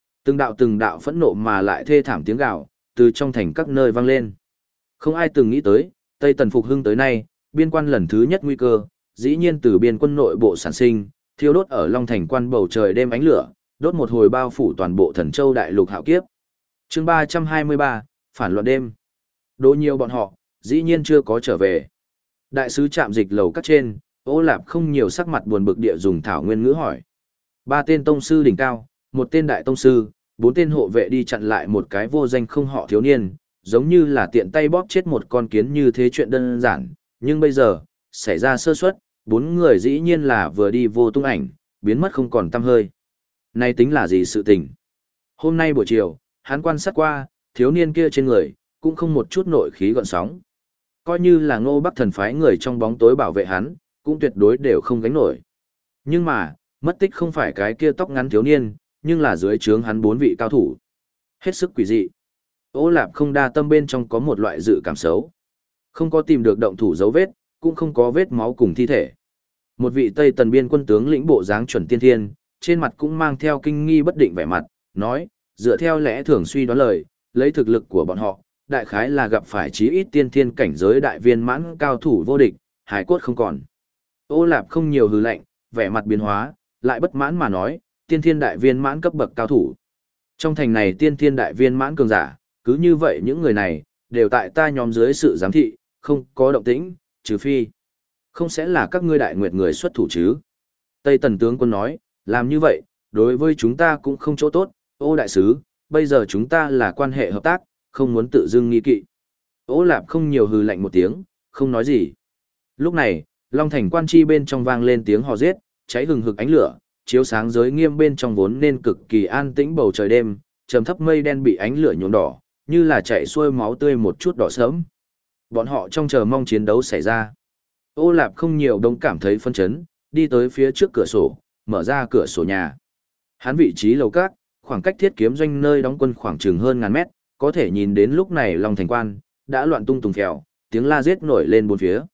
Từng đạo phẫn nộ mà lại thê thảm tiếng gào, từ trong thành các nơi vang lên. Không ai từng nghĩ tới, Tây Tần phục hưng tới nay, biên quan lần thứ nhất nguy cơ, dĩ nhiên từ biên quân nội bộ sản sinh, thiêu đốt ở Long Thành quan bầu trời đêm ánh lửa, đốt một hồi bao phủ toàn bộ Thần Châu đại lục hạo kiếp. Chương 323, phản loạn đêm. Đỗ nhiều bọn họ, dĩ nhiên chưa có trở về. Đại sứ trạm dịch lầu các trên, Ô Lạp không nhiều sắc mặt buồn bực địa dùng thảo nguyên ngữ hỏi. 3 tên tông sư đỉnh cao, 1 tên đại tông sư, 4 tên hộ vệ đi chặn lại một cái vô danh không họ thiếu niên, giống như là tiện tay bóp chết một con kiến như thế chuyện đơn giản, nhưng bây giờ, xảy ra sơ suất, 4 người dĩ nhiên là vừa đi vô tung ảnh, biến mất không còn tăm hơi. Này tính là gì sự tình? Hôm nay buổi chiều, hắn quan sát qua, thiếu niên kia trên người, cũng không một chút nội khí gợn sóng. Coi như là Ngô Bắc Thần phái người trong bóng tối bảo vệ hắn, cũng tuyệt đối đều không gánh nổi. Nhưng mà, mất tích không phải cái kia tóc ngắn thiếu niên, nhưng là dưới trướng hắn 4 vị cao thủ. Hết sức quỷ dị. Ô Lạp không đa tâm bên trong có một loại dự cảm xấu. Không có tìm được động thủ dấu vết, cũng không có vết máu cùng thi thể. Một vị Tây Tần biên quân tướng lĩnh bộ dáng chuẩn tiên thiên, trên mặt cũng mang theo kinh nghi bất định vẻ mặt, nói, dựa theo lẽ thường suy đoán lời, lấy thực lực của bọn họ, đại khái là gặp phải chí ít tiên thiên cảnh giới đại viên mãn cao thủ vô địch, hải cốt không còn. Ô Lạp không nhiều hừ lạnh, vẻ mặt biến hóa, lại bất mãn mà nói, tiên thiên đại viên mãn cấp bậc cao thủ. Trong thành này tiên thiên đại viên mãn cường giả, cứ như vậy những người này, đều tại ta nhóm dưới sự giám thị, không có động tĩnh, trừ phi. Không sẽ là các ngươi đại nguyệt người xuất thủ chứ. Tây Tần tướng quân nói, làm như vậy, đối với chúng ta cũng không chỗ tốt, Ô đại sứ, bây giờ chúng ta là quan hệ hợp tác, không muốn tự dưng nghi kỵ. Ô Lạp không nhiều hừ lạnh một tiếng, không nói gì. Lúc này, Long Thành quan chi bên trong vang lên tiếng hò giết, cháy hừng hực ánh lửa, chiếu sáng giới nghiêm bên trong vốn nên cực kỳ an tĩnh bầu trời đêm, trầm thấp mây đen bị ánh lửa nhuộm đỏ, như là chảy xuôi máu tươi một chút đỏ sớm. Bọn họ trong chờ mong chiến đấu xảy ra. Ô Lạp không nhiều đông cảm thấy phân chấn, đi tới phía trước cửa sổ, mở ra cửa sổ nhà. Hắn vị trí lầu các, khoảng cách thiết kiếm doanh nơi đóng quân khoảng chừng hơn ngàn mét, có thể nhìn đến lúc này Long Thành quan, đã loạn tung tùng phèo, tiếng la giết nổi lên bốn phía.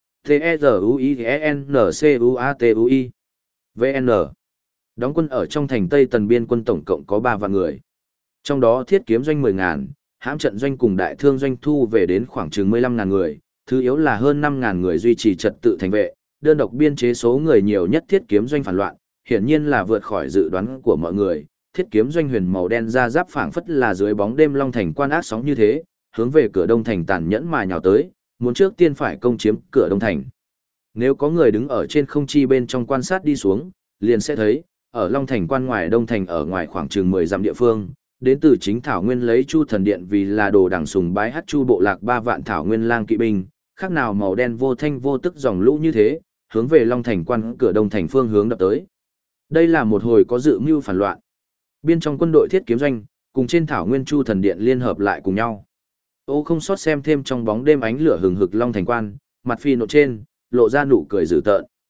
T-E-Z-U-I-N-C-U-A-T-U-I VN Đóng quân ở trong thành Tây Tần biên quân tổng cộng có 3 vạn người. Trong đó thiết kiếm doanh 10.000, hãm trận doanh cùng đại thương doanh thu về đến khoảng chừng 15.000 người, thứ yếu là hơn 5.000 người duy trì trật tự thành vệ, đơn độc biên chế số người nhiều nhất thiết kiếm doanh phản loạn, hiển nhiên là vượt khỏi dự đoán của mọi người. Thiết kiếm doanh huyền màu đen ra giáp phảng phất là dưới bóng đêm Long Thành quan ác sóng như thế, hướng về cửa Đông Thành tàn nhẫn mà nhào tới, muốn trước tiên phải công chiếm cửa Đông Thành. Nếu có người đứng ở trên không chi bên trong quan sát đi xuống, liền sẽ thấy, ở Long Thành quan ngoài Đông Thành ở ngoài khoảng chừng 10 dặm địa phương, đến từ chính Thảo Nguyên lấy Chu Thần Điện vì là đồ đằng sùng bái hát Chu bộ lạc 3 vạn Thảo Nguyên lang kỵ binh, khác nào màu đen vô thanh vô tức dòng lũ như thế, hướng về Long Thành quan cửa Đông Thành phương hướng đập tới. Đây là một hồi có dự mưu phản loạn. Biên trong quân đội thiết kiếm doanh, cùng trên Thảo Nguyên Chu Thần Điện liên hợp lại cùng nhau. Ô không sót xem thêm trong bóng đêm ánh lửa hừng hực Long Thành quan, mặt phi nộ trên, lộ ra nụ cười dữ tợn.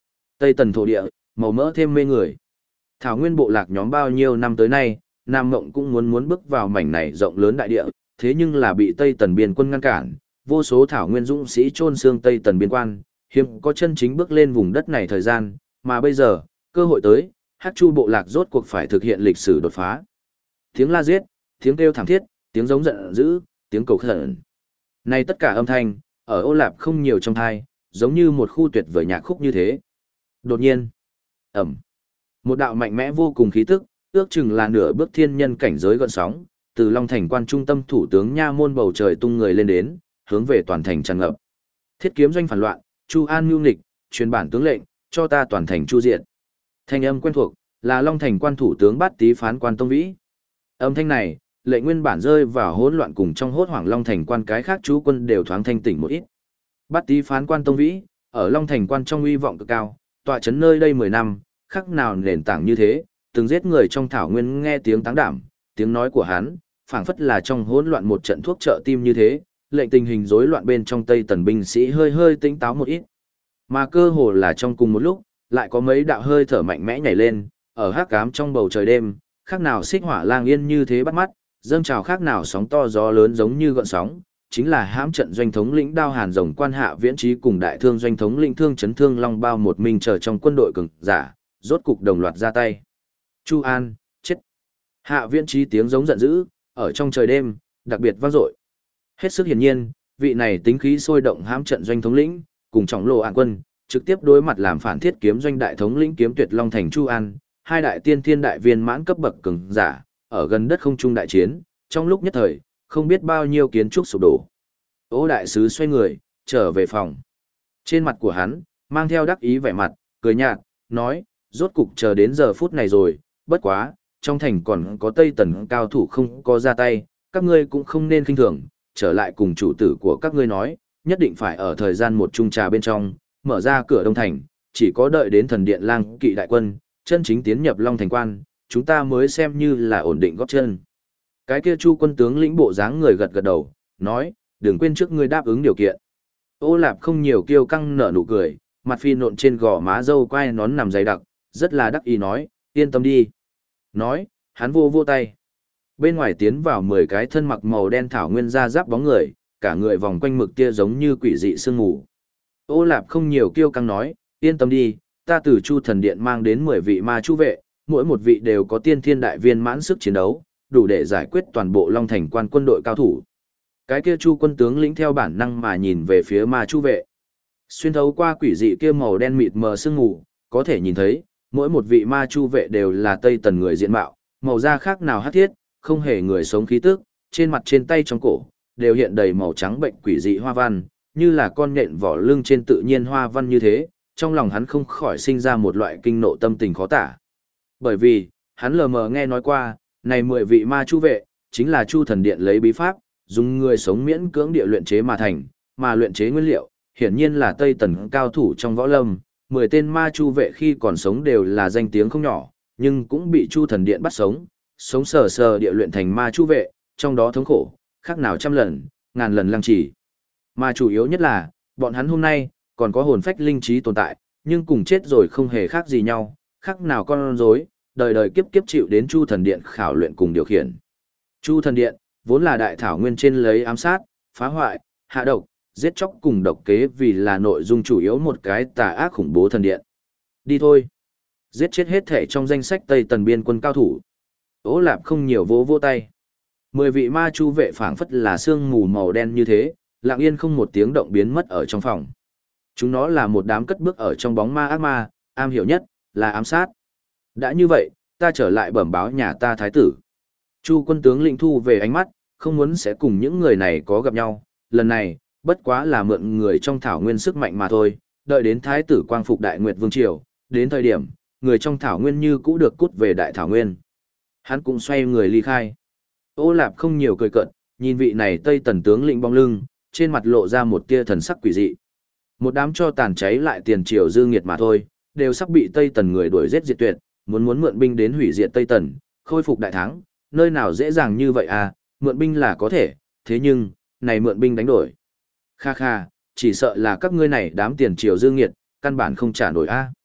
Tây Tần thổ địa, màu mỡ thêm mê người. Thảo nguyên bộ lạc nhóm bao nhiêu năm tới nay, Nam Mộng cũng muốn bước vào mảnh này rộng lớn đại địa, thế nhưng là bị Tây Tần biên quân ngăn cản, vô số thảo nguyên dũng sĩ chôn xương Tây Tần biên quan, hiếm có chân chính bước lên vùng đất này thời gian, mà bây giờ, cơ hội tới, Hắc Chu bộ lạc rốt cuộc phải thực hiện lịch sử đột phá. Tiếng la giết, tiếng kêu thảm thiết, tiếng giống giận dữ, tiếng cầu khẩn. Này tất cả âm thanh, ở Ô Lạp không nhiều trong thai, giống như một khu tuyệt vời nhạc khúc như thế. Đột nhiên, ầm, một đạo mạnh mẽ vô cùng khí tức, ước chừng là nửa bước thiên nhân cảnh giới gợn sóng, từ Long Thành quan trung tâm thủ tướng nha môn bầu trời tung người lên đến, hướng về toàn thành tràn ngập. Thiết kiếm doanh phản loạn, Chu An nhu nghịch, truyền bản tướng lệnh, cho ta toàn thành chu diệt. Thanh âm quen thuộc, là Long Thành quan thủ tướng Bát Tý phán quan Tông Vĩ. Âm thanh này, lệnh nguyên bản rơi vào hỗn loạn cùng trong hốt hoảng Long Thành quan cái khác chú quân đều thoáng thanh tỉnh một ít. Bát Tý phán quan Tông Vĩ, ở Long Thành quan trong uy vọng cực cao, tọa chấn nơi đây 10 năm, khác nào nền tảng như thế, từng giết người trong thảo nguyên nghe tiếng táng đảm, tiếng nói của hắn, phảng phất là trong hỗn loạn một trận thuốc trợ tim như thế, lệnh tình hình rối loạn bên trong Tây Tần binh sĩ hơi hơi tỉnh táo một ít. Mà cơ hồ là trong cùng một lúc, lại có mấy đạo hơi thở mạnh mẽ nhảy lên, ở hắc ám trong bầu trời đêm, khác nào xích hỏa lang yên như thế bắt mắt, dâng trào khác nào sóng to gió lớn giống như gợn sóng, chính là hãm trận doanh thống lĩnh Đao Hàn Rồng quan Hạ Viễn Trí cùng đại thương doanh thống lĩnh Thương Chấn Thương Long Bao một mình chờ trong quân đội cường giả, rốt cục đồng loạt ra tay. Chu An, chết. Hạ Viễn Trí tiếng giống giận dữ, ở trong trời đêm, đặc biệt vang dội. Hết sức hiển nhiên, vị này tính khí sôi động hãm trận doanh thống lĩnh, cùng trọng lộ an quân, trực tiếp đối mặt làm phản thiết kiếm doanh đại thống lĩnh Kiếm Tuyệt Long Thành Chu An, hai đại tiên thiên đại viên mãn cấp bậc cường giả, ở gần đất không trung đại chiến, trong lúc nhất thời, không biết bao nhiêu kiến trúc sụp đổ. Ô đại sứ xoay người, trở về phòng. Trên mặt của hắn, mang theo đắc ý vẻ mặt, cười nhạt, nói, rốt cục chờ đến giờ phút này rồi, bất quá, trong thành còn có Tây Tần cao thủ không có ra tay, các ngươi cũng không nên khinh thường, trở lại cùng chủ tử của các ngươi nói, nhất định phải ở thời gian một chung trà bên trong, mở ra cửa Đông Thành, chỉ có đợi đến thần điện lang kỵ đại quân, chân chính tiến nhập Long Thành quan, chúng ta mới xem như là ổn định góp chân. Cái kia Chu quân tướng lĩnh bộ dáng người gật gật đầu, nói, đừng quên trước ngươi đáp ứng điều kiện. Ô Lạp không nhiều kiêu căng nở nụ cười, mặt phi nộn trên gò má dâu quai nón nằm dày đặc, rất là đắc ý nói, yên tâm đi. Nói, hắn vô vô tay. Bên ngoài tiến vào 10 cái thân mặc màu đen thảo nguyên da giáp bóng người, cả người vòng quanh mực tia giống như quỷ dị sương mù. Ô Lạp không nhiều kiêu căng nói, yên tâm đi, ta từ Chu thần điện mang đến 10 vị ma chu vệ, mỗi một vị đều có tiên thiên đại viên mãn sức chiến đấu, đủ để giải quyết toàn bộ Long Thành quan quân đội cao thủ. Cái kia Chu quân tướng lĩnh theo bản năng mà nhìn về phía ma chu vệ. Xuyên thấu qua quỷ dị kia màu đen mịt mờ sương mù, có thể nhìn thấy, mỗi một vị ma chu vệ đều là Tây Tần người diện mạo, màu da khác nào hắc thiết, không hề người sống khí tức, trên mặt trên tay trong cổ, đều hiện đầy màu trắng bệnh quỷ dị hoa văn, như là con nhện vỏ lưng trên tự nhiên hoa văn như thế, trong lòng hắn không khỏi sinh ra một loại kinh nộ tâm tình khó tả. Bởi vì, hắn lờ mờ nghe nói qua, này 10 vị ma chu vệ, chính là Chu thần điện lấy bí pháp, dùng người sống miễn cưỡng địa luyện chế mà thành, mà luyện chế nguyên liệu, hiển nhiên là Tây Tần cao thủ trong võ lâm, 10 tên ma chu vệ khi còn sống đều là danh tiếng không nhỏ, nhưng cũng bị Chu thần điện bắt sống, sống sờ sờ địa luyện thành ma chu vệ, trong đó thống khổ, khác nào trăm lần, ngàn lần lăng trì. Mà chủ yếu nhất là, bọn hắn hôm nay, còn có hồn phách linh trí tồn tại, nhưng cùng chết rồi không hề khác gì nhau, khác nào con rối, đời đời kiếp kiếp chịu đến Chu thần điện khảo luyện cùng điều khiển. Chu thần điện, vốn là đại thảo nguyên trên lấy ám sát, phá hoại, hạ độc, giết chóc cùng độc kế vì là nội dung chủ yếu một cái tà ác khủng bố thần điện. Đi thôi. Giết chết hết thể trong danh sách Tây Tần biên quân cao thủ. Ô Lạp không nhiều vỗ vỗ tay. 10 vị ma chu vệ phảng phất là sương mù màu đen như thế, lặng yên không một tiếng động biến mất ở trong phòng. Chúng nó là một đám cất bước ở trong bóng ma ác ma, am hiểu nhất là ám sát. Đã như vậy, ta trở lại bẩm báo nhà ta thái tử. Chu quân tướng lĩnh thu về ánh mắt, không muốn sẽ cùng những người này có gặp nhau, lần này, bất quá là mượn người trong thảo nguyên sức mạnh mà thôi, đợi đến thái tử quang phục Đại Nguyệt Vương Triều, đến thời điểm, người trong thảo nguyên như cũ được cút về Đại Thảo Nguyên. Hắn cũng xoay người ly khai. Ô Lạp không nhiều cười cợt, nhìn vị này Tây Tần tướng lĩnh bóng lưng, trên mặt lộ ra một tia thần sắc quỷ dị. Một đám cho tàn cháy lại tiền triều dư nghiệt mà thôi, đều sắp bị Tây Tần người đuổi giết diệt tuyệt, muốn mượn binh đến hủy diệt Tây Tần, khôi phục đại thắng, nơi nào dễ dàng như vậy à, mượn binh là có thể, thế nhưng, này mượn binh đánh đổi. Kha kha, chỉ sợ là các ngươi này đám tiền triều dư nghiệt, căn bản không trả nổi a.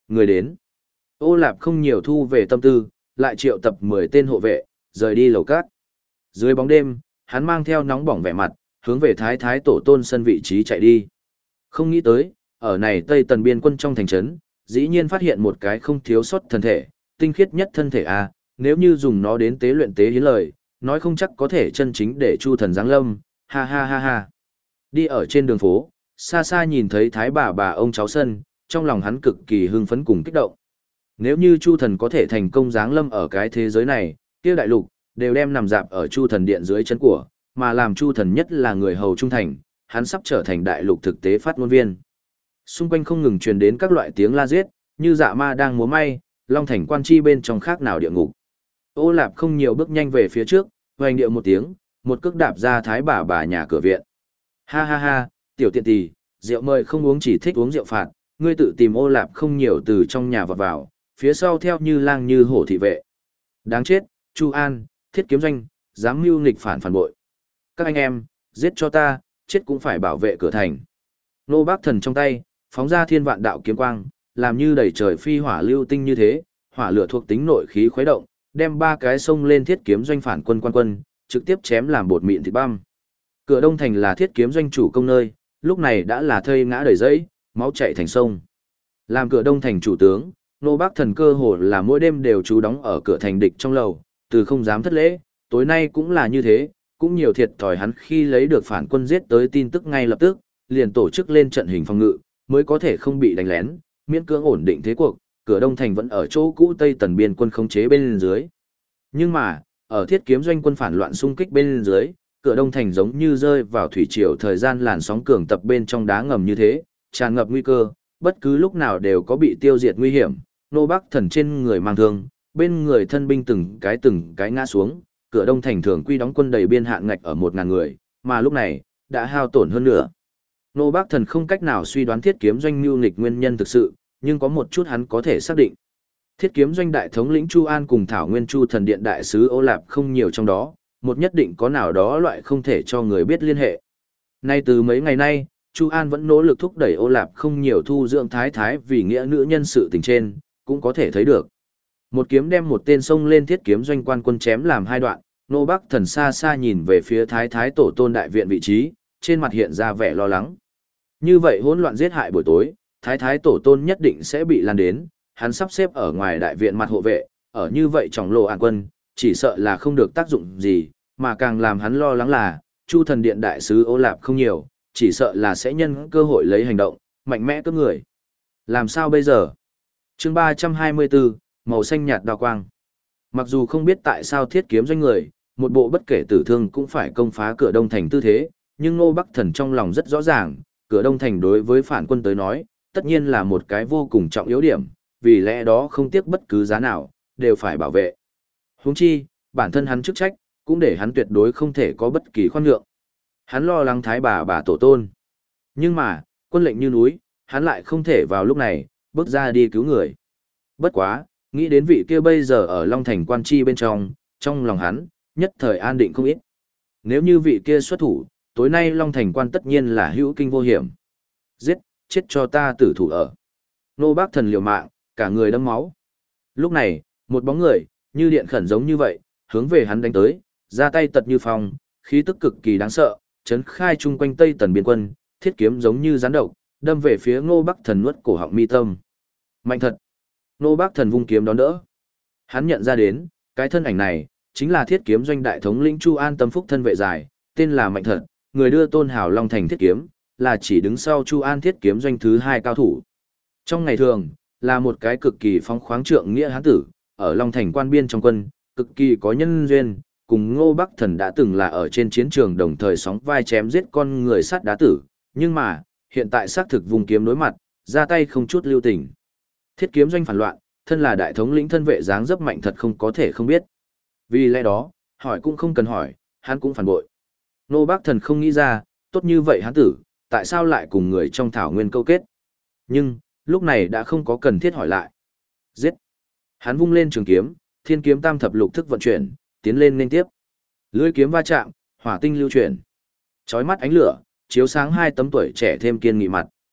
Người đến. Ô Lạp không nhiều thu về tâm tư, lại triệu tập 10 tên hộ vệ, rời đi lầu cát. Dưới bóng đêm, hắn mang theo nóng bỏng vẻ mặt, hướng về thái thái tổ tôn sân vị trí chạy đi. Không nghĩ tới, ở này Tây Tần biên quân trong thành trấn, dĩ nhiên phát hiện một cái không thiếu sót thân thể, tinh khiết nhất thân thể a, nếu như dùng nó đến tế luyện tế hiến lời, nói không chắc có thể chân chính để Chu thần giáng lâm, ha ha ha ha. Đi ở trên đường phố, xa xa nhìn thấy thái bà ông cháu sân, trong lòng hắn cực kỳ hưng phấn cùng kích động. Nếu như Chu thần có thể thành công giáng lâm ở cái thế giới này, kia đại lục đều đem nằm dạp ở Chu thần điện dưới chân của, mà làm Chu thần nhất là người hầu trung thành, hắn sắp trở thành đại lục thực tế phát ngôn viên. Xung quanh không ngừng truyền đến các loại tiếng la giết, như dạ ma đang múa may, long thành quan chi bên trong khác nào địa ngục. Ô Lạp không nhiều bước nhanh về phía trước, hoành điệu một tiếng, một cước đạp ra thái bà nhà cửa viện. Ha ha ha, tiểu tiện tỳ, rượu mời không uống chỉ thích uống rượu phạt, ngươi tự tìm Ô Lạp không nhiều từ trong nhà vọt vào, phía sau theo như lang như hổ thị vệ. Đáng chết, Chu An, Thiết Kiếm Doanh, dám mưu nghịch phản bội. Các anh em, giết cho ta, chết cũng phải bảo vệ cửa thành. Nô Bác Thần trong tay, phóng ra thiên vạn đạo kiếm quang, làm như đẩy trời phi hỏa lưu tinh như thế, hỏa lửa thuộc tính nội khí khuấy động, đem 3 cái sông lên Thiết Kiếm Doanh phản quân, trực tiếp chém làm bột mịn thịt băm. Cửa Đông Thành là Thiết Kiếm Doanh chủ công nơi, lúc này đã là thây ngã đầy giấy, máu chảy thành sông. Làm Cửa Đông Thành chủ tướng, Nô Bác Thần cơ hồ là mỗi đêm đều trú đóng ở cửa thành địch trong lầu, từ không dám thất lễ, tối nay cũng là như thế, cũng nhiều thiệt thòi hắn khi lấy được phản quân giết tới tin tức ngay lập tức, liền tổ chức lên trận hình phòng ngự, mới có thể không bị đánh lén, miễn cưỡng ổn định thế cuộc, Cửa Đông Thành vẫn ở chỗ cũ Tây Tần biên quân khống chế bên dưới. Nhưng mà, ở Thiết Kiếm Doanh quân phản loạn xung kích bên dưới, Cửa Đông Thành giống như rơi vào thủy triều thời gian làn sóng cường tập bên trong đá ngầm như thế, tràn ngập nguy cơ, bất cứ lúc nào đều có bị tiêu diệt nguy hiểm. Nô Bác Thần trên người mang thương, bên người thân binh từng cái ngã xuống, Cửa Đông Thành thường quy đóng quân đầy biên hạn ngạch ở 1000 người, mà lúc này đã hao tổn hơn nữa. Nô Bác Thần không cách nào suy đoán Thiết Kiếm Doanh mưu nghịch nguyên nhân thực sự, nhưng có một chút hắn có thể xác định. Thiết Kiếm Doanh đại thống lĩnh Chu An cùng Thảo Nguyên Chu Thần Điện đại sứ Ô Lạp không nhiều trong đó, một nhất định có nào đó loại không thể cho người biết liên hệ. Nay từ mấy ngày nay, Chu An vẫn nỗ lực thúc đẩy Ô Lạp không nhiều thu dưỡng thái vì nghĩa nữ nhân sự tình trên, cũng có thể thấy được. Một kiếm đem một tên sông lên Thiết Kiếm Doanh quan quân chém làm 2 đoạn, Nô Bác Thần xa xa nhìn về phía thái tổ tôn đại viện vị trí, trên mặt hiện ra vẻ lo lắng. Như vậy hỗn loạn giết hại buổi tối, thái tổ tôn nhất định sẽ bị lan đến, hắn sắp xếp ở ngoài đại viện mặt hộ vệ, ở như vậy trong lồ an quân, chỉ sợ là không được tác dụng gì, mà càng làm hắn lo lắng là, Chu Thần Điện đại sứ Ô Lạp không nhiều, chỉ sợ là sẽ nhân cơ hội lấy hành động, mạnh mẽ cướp người. Làm sao bây giờ? Chương 324, màu xanh nhạt đao quang. Mặc dù không biết tại sao Thiết Kiếm Doanh người, một bộ bất kể tử thương cũng phải công phá Cửa Đông Thành tư thế, nhưng Ngô Bắc Thần trong lòng rất rõ ràng, Cửa Đông Thành đối với phản quân tới nói, tất nhiên là một cái vô cùng trọng yếu điểm, vì lẽ đó không tiếc bất cứ giá nào, đều phải bảo vệ. Huống chi, bản thân hắn chức trách, cũng để hắn tuyệt đối không thể có bất kỳ khoan nhượng. Hắn lo lắng thái bà tổ tôn. Nhưng mà, quân lệnh như núi, hắn lại không thể vào lúc này, bước ra đi cứu người. Bất quá, nghĩ đến vị kia bây giờ ở Long Thành quan chi bên trong lòng hắn, nhất thời an định không ít. Nếu như vị kia xuất thủ, tối nay Long Thành quan tất nhiên là hữu kinh vô hiểm. Giết, chết cho ta tử thủ ở. Nô Bác Thần liều mạng, cả người đẫm máu. Lúc này, một bóng người, như điện khẩn giống như vậy, hướng về hắn đánh tới, ra tay tật như phong, khí tức cực kỳ đáng sợ, chấn khai chung quanh Tây Tần biên quân, thiết kiếm giống như rắn độc, đâm về phía Ngô Bác Thần nuốt cổ họng mi tâm. Mạnh thật. Ngô Bác Thần vung kiếm đón đỡ. Hắn nhận ra đến, cái thân ảnh này, chính là Thiết Kiếm Doanh đại thống lĩnh Chu An Tâm Phúc thân vệ dài, tên là Mạnh thật, người đưa tôn hào Long Thành Thiết Kiếm, là chỉ đứng sau Chu An Thiết Kiếm Doanh thứ 2 cao thủ. Trong ngày thường, là một cái cực kỳ phóng khoáng trượng nghĩa hán tử, ở Long Thành quan biên trong quân, cực kỳ có nhân duyên, cùng Ngô Bắc Thần đã từng là ở trên chiến trường đồng thời sóng vai chém giết con người sát đá tử, nhưng mà, hiện tại xác thực vùng kiếm đối mặt, ra tay không chút lưu tình. Thiết Kiếm Doanh phản loạn, thân là đại thống lĩnh thân vệ dáng dấp Mạnh thật không có thể không biết. Vì lẽ đó, hỏi cũng không cần hỏi, hắn cũng phản bội. Ngô Bắc Thần không nghĩ ra, tốt như vậy hán tử, tại sao lại cùng người trong thảo nguyên câu kết. Nhưng, lúc này đã không có cần thiết hỏi lại. Giết! Hắn vung lên trường kiếm, thiên kiếm tam thập lục thức vận chuyển, tiến lên nên tiếp. Lưỡi kiếm va chạm, hỏa tinh lưu chuyển. Chói mắt ánh lửa, chiếu sáng 2 tấm tuổi trẻ thêm kiên nghị mặt.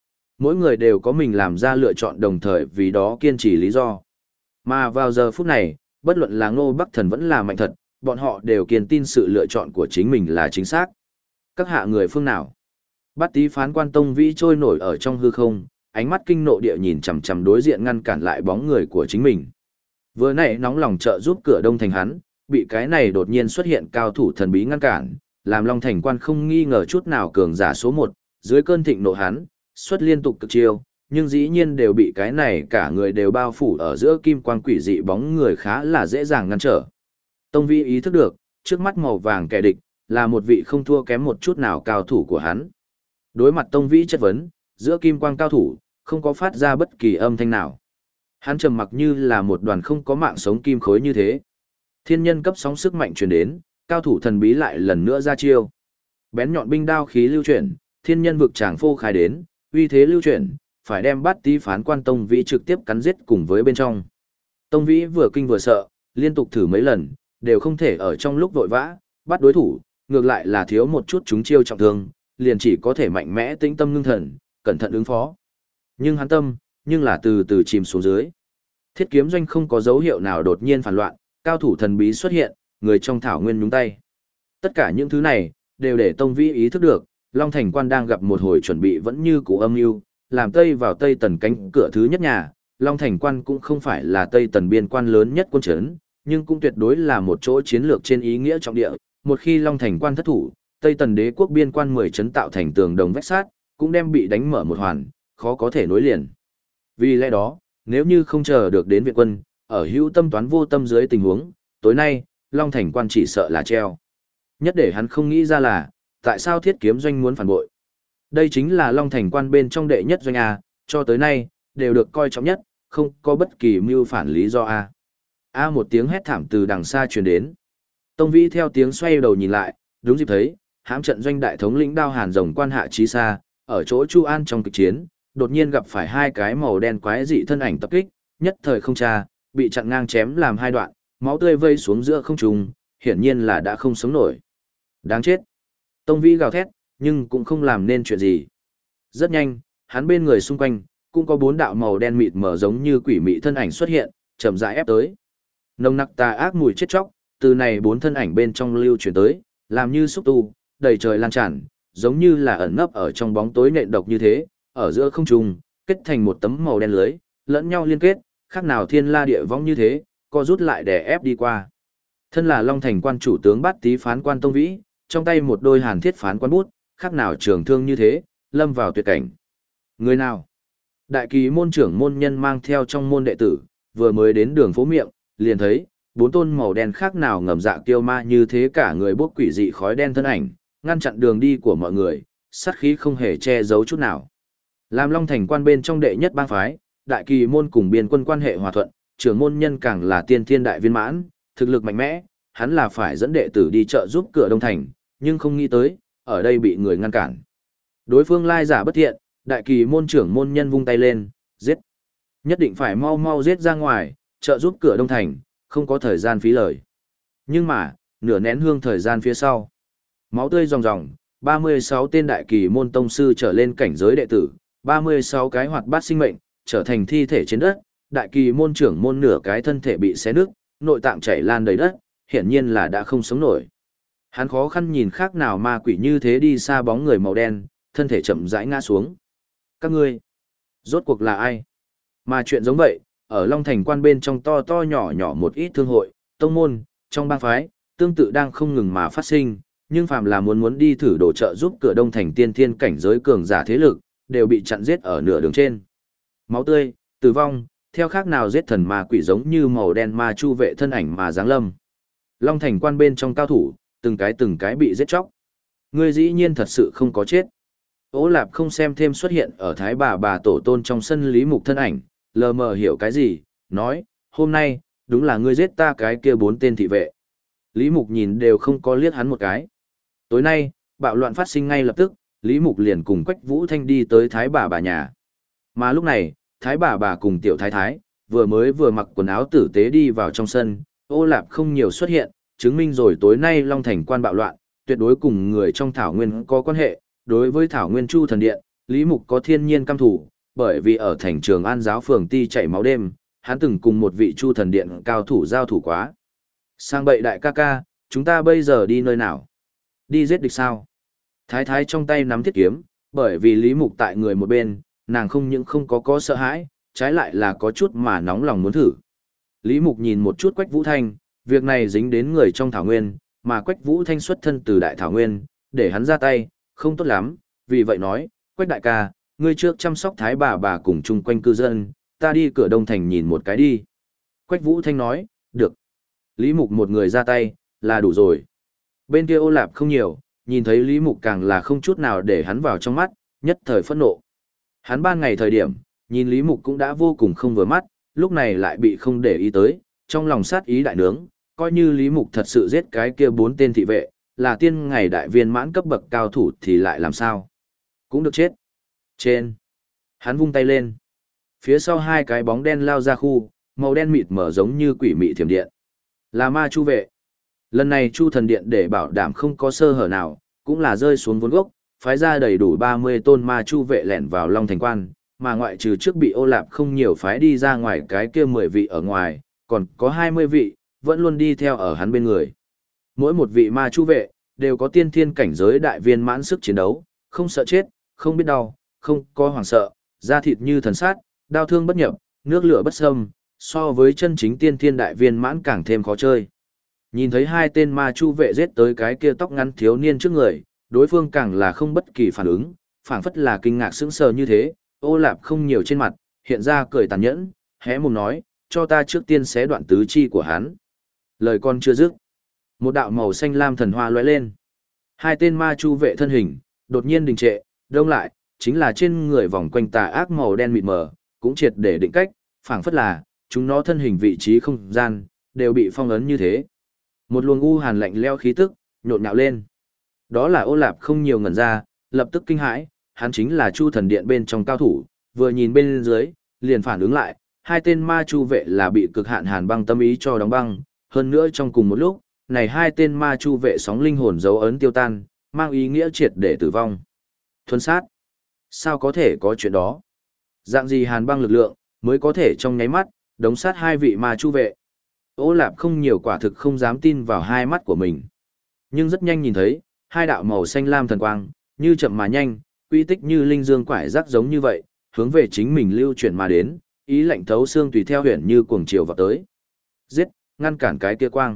Mỗi người đều có mình làm ra lựa chọn đồng thời vì đó kiên trì lý do. Mà vào giờ phút này, bất luận là Ngô Bắc Thần vẫn là Mạnh Thật, bọn họ đều kiên tin sự lựa chọn của chính mình là chính xác. Các hạ người phương nào? Bát Tý phán quan Tông Vĩ trôi nổi ở trong hư không, ánh mắt kinh nộ địa nhìn chằm chằm đối diện ngăn cản lại bóng người của chính mình. Vừa nãy nóng lòng trợ giúp cửa Đông Thành hắn, bị cái này đột nhiên xuất hiện cao thủ thần bí ngăn cản, làm Long Thành quan không nghi ngờ chút nào cường giả số 1, dưới cơn thịnh nộ hắn, xuất liên tục cực chiêu, nhưng dĩ nhiên đều bị cái này cả người đều bao phủ ở giữa kim quang quỷ dị bóng người khá là dễ dàng ngăn trở. Tông Vĩ ý thức được, trước mắt màu vàng kẻ địch, là một vị không thua kém một chút nào cao thủ của hắn. Đối mặt Tông Vĩ chất vấn, giữa kim quang cao thủ, không có phát ra bất kỳ âm thanh nào. Hắn trầm mặc như là một đoàn không có mạng sống kim khối như thế. Thiên nhân cấp sóng sức mạnh truyền đến, cao thủ thần bí lại lần nữa ra chiêu. Bén nhọn binh đao khí lưu chuyển, thiên nhân vực tràng phô khai đến, uy thế lưu chuyển, phải đem Bát Tý phán quan Tông Vĩ trực tiếp cắn giết cùng với bên trong. Tông Vĩ vừa kinh vừa sợ, liên tục thử mấy lần, đều không thể ở trong lúc vội vã bắt đối thủ, ngược lại là thiếu một chút chúng chiêu trọng thương, liền chỉ có thể mạnh mẽ tĩnh tâm ngưng thần, cẩn thận ứng phó. Nhưng hắn tâm, nhưng là từ từ chìm xuống dưới. Thiết kiếm doanh không có dấu hiệu nào đột nhiên phản loạn, cao thủ thần bí xuất hiện, người trong thảo nguyên nhúng tay. Tất cả những thứ này, đều để Tông Vĩ ý thức được, Long Thành quan đang gặp một hồi chuẩn bị vẫn như cũ âm mưu, làm Tây vào Tây Tần cánh cửa thứ nhất nhà, Long Thành quan cũng không phải là Tây Tần biên quan lớn nhất quân trấn, nhưng cũng tuyệt đối là một chỗ chiến lược trên ý nghĩa trọng địa. Một khi Long Thành quan thất thủ, Tây Tần đế quốc biên quan 10 trấn tạo thành tường đồng vách sát, cũng đem bị đánh mở một hoàn, khó có thể nối liền. Vì lẽ đó, nếu như không chờ được đến viện quân, ở hữu tâm toán vô tâm dưới tình huống, tối nay, Long Thành quan chỉ sợ là treo. Nhất để hắn không nghĩ ra là, tại sao thiết kiếm doanh muốn phản bội. Đây chính là Long Thành quan bên trong đệ nhất doanh A, cho tới nay, đều được coi trọng nhất, không có bất kỳ mưu phản lý do A. A một tiếng hét thảm từ đằng xa truyền đến. Tông Vĩ theo tiếng xoay đầu nhìn lại, đúng dịp thấy, hãm trận doanh đại thống lĩnh Đao Hàn Rồng quan Hạ Chí Sa, ở chỗ Chu An trong kịch chiến, đột nhiên gặp phải hai cái màu đen quái dị thân ảnh tập kích, nhất thời không tra, bị chặn ngang chém làm hai đoạn, máu tươi vây xuống giữa không trung, hiển nhiên là đã không sống nổi. Đáng chết. Tông Vĩ gào thét, nhưng cũng không làm nên chuyện gì. Rất nhanh, hắn bên người xung quanh, cũng có 4 đạo màu đen mịt mờ giống như quỷ mị thân ảnh xuất hiện, chậm rãi ép tới. Nồng nặc tà ác mùi chết chóc, từ này 4 thân ảnh bên trong lưu truyền tới, làm như xúc tu, đầy trời lan tràn, giống như là ẩn nấp ở trong bóng tối nện độc như thế, ở giữa không trung, kết thành một tấm màu đen lưới, lẫn nhau liên kết, khác nào thiên la địa võng như thế, co rút lại để ép đi qua. Thân là Long Thành quan chủ tướng Bát Tý phán quan Tông Vĩ, trong tay một đôi hàn thiết phán quan bút, khác nào trường thương như thế, lâm vào tuyệt cảnh. Người nào? Đại kỳ môn trưởng môn nhân mang theo trong môn đệ tử, vừa mới đến đường phố miệng, liền thấy, 4 tôn màu đen khác nào ngầm dạ kiêu ma như thế cả người bốc quỷ dị khói đen thân ảnh, ngăn chặn đường đi của mọi người, sát khí không hề che giấu chút nào. Làm Long Thành quan bên trong đệ nhất bang phái, đại kỳ môn cùng biên quân quan hệ hòa thuận, trưởng môn nhân càng là tiên thiên đại viên mãn, thực lực mạnh mẽ, hắn là phải dẫn đệ tử đi trợ giúp cửa Đông Thành, nhưng không nghĩ tới, ở đây bị người ngăn cản. Đối phương lai giả bất thiện, đại kỳ môn trưởng môn nhân vung tay lên, giết. Nhất định phải mau mau giết ra ngoài, trợ giúp cửa Đông Thành, không có thời gian phí lời. Nhưng mà, nửa nén hương thời gian phía sau. Máu tươi ròng ròng, 36 tên đại kỳ môn tông sư trở lên cảnh giới đệ tử, 36 cái hoạt bát sinh mệnh, trở thành thi thể trên đất, đại kỳ môn trưởng môn nửa cái thân thể bị xé nứt, nội tạng chảy lan đầy đất, hiển nhiên là đã không sống nổi. Hắn khó khăn nhìn khác nào ma quỷ như thế đi xa bóng người màu đen, thân thể chậm rãi ngã xuống. Các ngươi, rốt cuộc là ai? Mà chuyện giống vậy, ở Long Thành quan bên trong to to nhỏ nhỏ một ít thương hội, tông môn, trong bang phái, tương tự đang không ngừng mà phát sinh, nhưng phàm là muốn đi thử đổ trợ giúp cửa Đông Thành tiên thiên cảnh giới cường giả thế lực, đều bị chặn giết ở nửa đường trên. Máu tươi, tử vong, theo khác nào giết thần ma quỷ giống như màu đen ma chu vệ thân ảnh mà giáng lâm. Long Thành quan bên trong cao thủ, từng cái bị giết chóc. Ngươi dĩ nhiên thật sự không có chết. Ô Lạp không xem thêm xuất hiện ở Thái bà tổ tôn trong sân Lý Mục thân ảnh, lờ mờ hiểu cái gì, nói, hôm nay, đúng là ngươi giết ta cái kia 4 tên thị vệ. Lý Mục nhìn đều không có liếc hắn một cái. Tối nay, bạo loạn phát sinh ngay lập tức, Lý Mục liền cùng Quách Vũ Thanh đi tới Thái bà nhà. Mà lúc này, Thái bà cùng Tiểu Thái Thái, vừa mặc quần áo tử tế đi vào trong sân, Ô Lạp không nhiều xuất hiện, chứng minh rồi tối nay Long Thành quan bạo loạn, tuyệt đối cùng người trong Thảo Nguyên có quan hệ. Đối với Thảo Nguyên Chu thần điện, Lý Mục có thiên nhiên căm thủ, bởi vì ở thành Trường An giáo phường ti chảy máu đêm, hắn từng cùng một vị Chu Thần Điện cao thủ giao thủ quá. Sang bậy đại ca ca, chúng ta bây giờ đi nơi nào? Đi giết địch sao? Thái thái trong tay nắm thiết kiếm, bởi vì Lý Mục tại người một bên, nàng không những không có sợ hãi, trái lại là có chút mà nóng lòng muốn thử. Lý Mục nhìn một chút Quách Vũ Thanh, việc này dính đến người trong Thảo Nguyên, mà Quách Vũ Thanh xuất thân từ Đại Thảo Nguyên, để hắn ra tay, không tốt lắm, vì vậy nói, Quách đại ca, ngươi trước chăm sóc thái bà cùng chung quanh cư dân, ta đi cửa Đông Thành nhìn một cái đi. Quách Vũ Thanh nói, được. Lý Mục một người ra tay, là đủ rồi. Bên kia Ô Lạp không nhiều, nhìn thấy Lý Mục càng là không chút nào để hắn vào trong mắt, nhất thời phẫn nộ. Hắn ban ngày thời điểm, nhìn Lý Mục cũng đã vô cùng không vừa mắt, lúc này lại bị không để ý tới, trong lòng sát ý đại nướng, coi như Lý Mục thật sự giết cái kia 4 tên thị vệ, là tiên ngày đại viên mãn cấp bậc cao thủ thì lại làm sao? Cũng được chết. Trên. Hắn vung tay lên. Phía sau hai cái bóng đen lao ra khu, màu đen mịt mở giống như quỷ mị thiểm điện. Là ma chu vệ. Lần này Chu Thần Điện để bảo đảm không có sơ hở nào, cũng là rơi xuống vốn gốc, phái ra đầy đủ 30 tôn ma chu vệ lẻn vào Long Thành Quan, mà ngoại trừ trước bị Ô Lạp không nhiều phái đi ra ngoài cái kia 10 vị ở ngoài, còn có 20 vị, vẫn luôn đi theo ở hắn bên người. Mỗi một vị ma chu vệ, đều có tiên thiên cảnh giới đại viên mãn sức chiến đấu, không sợ chết, không biết đau, không có hoảng sợ, da thịt như thần sát, đao thương bất nhập, nước lửa bất xâm, so với chân chính tiên thiên đại viên mãn càng thêm khó chơi. Nhìn thấy hai tên ma chu vệ giết tới cái kia tóc ngắn thiếu niên trước người, đối phương càng là không bất kỳ phản ứng, phảng phất là kinh ngạc sững sờ như thế, Ô Lạp không nhiều trên mặt, hiện ra cười tàn nhẫn, hé mồm nói, cho ta trước tiên xé đoạn tứ chi của hắn. Lời con chưa dứt, một đạo màu xanh lam thần hoa lóe lên. Hai tên ma chu vệ thân hình, đột nhiên đình trệ, đông lại, chính là trên người vòng quanh tà ác màu đen mịt mờ, cũng triệt để định cách, phảng phất là, chúng nó thân hình vị trí không gian, đều bị phong ấn như thế. Một luồng u hàn lạnh leo khí tức, nhộn nhạo lên. Đó là Ô Lạp không nhiều ngẩn ra, lập tức kinh hãi, hắn chính là Chu Thần Điện bên trong cao thủ, vừa nhìn bên dưới, liền phản ứng lại, hai tên ma chu vệ là bị cực hạn hàn băng tâm ý cho đóng băng, hơn nữa trong cùng một lúc, này hai tên ma chu vệ sóng linh hồn dấu ấn tiêu tan, mang ý nghĩa triệt để tử vong. Thuần sát? Sao có thể có chuyện đó? Dạng gì hàn băng lực lượng, mới có thể trong nháy mắt, đống sát hai vị ma chu vệ? Ô Lạp không nhiều quả thực không dám tin vào hai mắt của mình. Nhưng rất nhanh nhìn thấy, hai đạo màu xanh lam thần quang, như chậm mà nhanh, quy tích như linh dương quải rác giống như vậy, hướng về chính mình lưu chuyển mà đến, ý lạnh thấu xương tùy theo huyền như cuồng chiều vào tới. Giết, ngăn cản cái kia quang.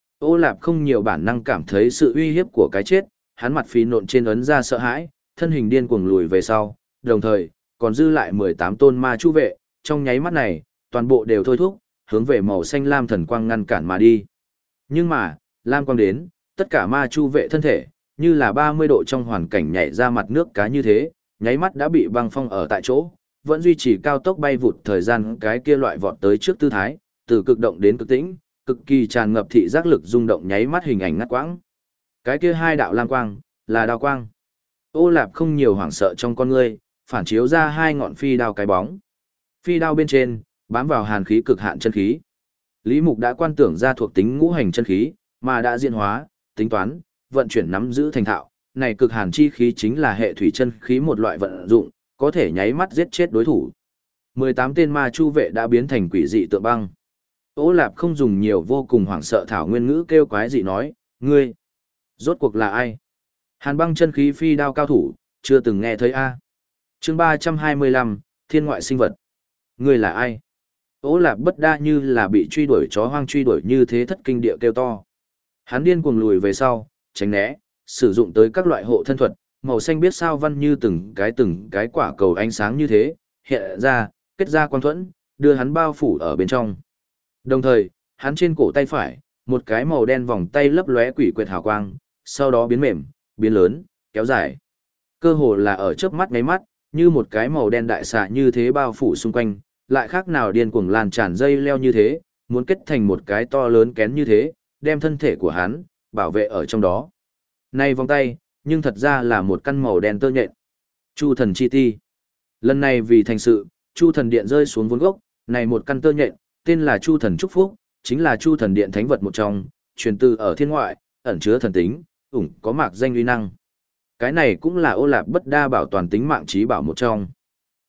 Ô Lạp không nhiều bản năng cảm thấy sự uy hiếp của cái chết, hắn mặt phì nộn trên ấn ra sợ hãi, thân hình điên cuồng lùi về sau, đồng thời, còn dư lại 18 tôn ma chu vệ, trong nháy mắt này, toàn bộ đều thôi thúc, hướng về màu xanh lam thần quang ngăn cản mà đi. Nhưng mà, lam quang đến, tất cả ma chu vệ thân thể, như là 30 độ trong hoàn cảnh nhảy ra mặt nước cá như thế, nháy mắt đã bị băng phong ở tại chỗ, vẫn duy trì cao tốc bay vụt thời gian cái kia loại vọt tới trước tư thái, từ cực động đến cực tĩnh, cực kỳ tràn ngập thị giác lực rung động nháy mắt hình ảnh ngắt quãng. Cái kia hai đạo lam quang, là đao quang. Ô Lạp không nhiều hoảng sợ trong con ngươi, phản chiếu ra hai ngọn phi đao cái bóng. Phi đao bên trên, bám vào hàn khí cực hạn chân khí. Lý Mục đã quan tưởng ra thuộc tính ngũ hành chân khí, mà đã diễn hóa, tính toán, vận chuyển nắm giữ thành thạo, này cực hàn chi khí chính là hệ thủy chân khí một loại vận dụng, có thể nháy mắt giết chết đối thủ. 18 tên ma chu vệ đã biến thành quỷ dị tượng băng. Ô Lạp không dùng nhiều vô cùng hoảng sợ thảo nguyên ngữ kêu quái dị nói, ngươi, rốt cuộc là ai? Hàn băng chân khí phi đao cao thủ, chưa từng nghe thấy a. Chương 325, Thiên ngoại sinh vật. Ngươi là ai? Ô Lạp bất đa như là bị truy đuổi chó hoang truy đuổi như thế thất kinh địa kêu to. Hắn điên cuồng lùi về sau, tránh né, sử dụng tới các loại hộ thân thuật, màu xanh biết sao văn như từng cái quả cầu ánh sáng như thế, hiện ra, kết ra quang thuẫn, đưa hắn bao phủ ở bên trong. Đồng thời, hắn trên cổ tay phải, một cái màu đen vòng tay lấp lóe quỷ quyệt hào quang, sau đó biến mềm, biến lớn, kéo dài. Cơ hồ là ở chớp mắt ngáy mắt, như một cái màu đen đại xà như thế bao phủ xung quanh, lại khác nào điên cuồng lan tràn dây leo như thế, muốn kết thành một cái to lớn kén như thế, đem thân thể của hắn bảo vệ ở trong đó. Này vòng tay, nhưng thật ra là một căn màu đen tơ nhện. Chu thần chi ti. Lần này vì thành sự, Chu thần điện rơi xuống vốn gốc, này một căn tơ nhện, tên là Chu thần chúc phúc, chính là Chu thần điện thánh vật một trong, truyền từ ở thiên ngoại, ẩn chứa thần tính, có mạc danh uy năng. Cái này cũng là Ô Lạp bất đa bảo toàn tính mạng trí bảo một trong.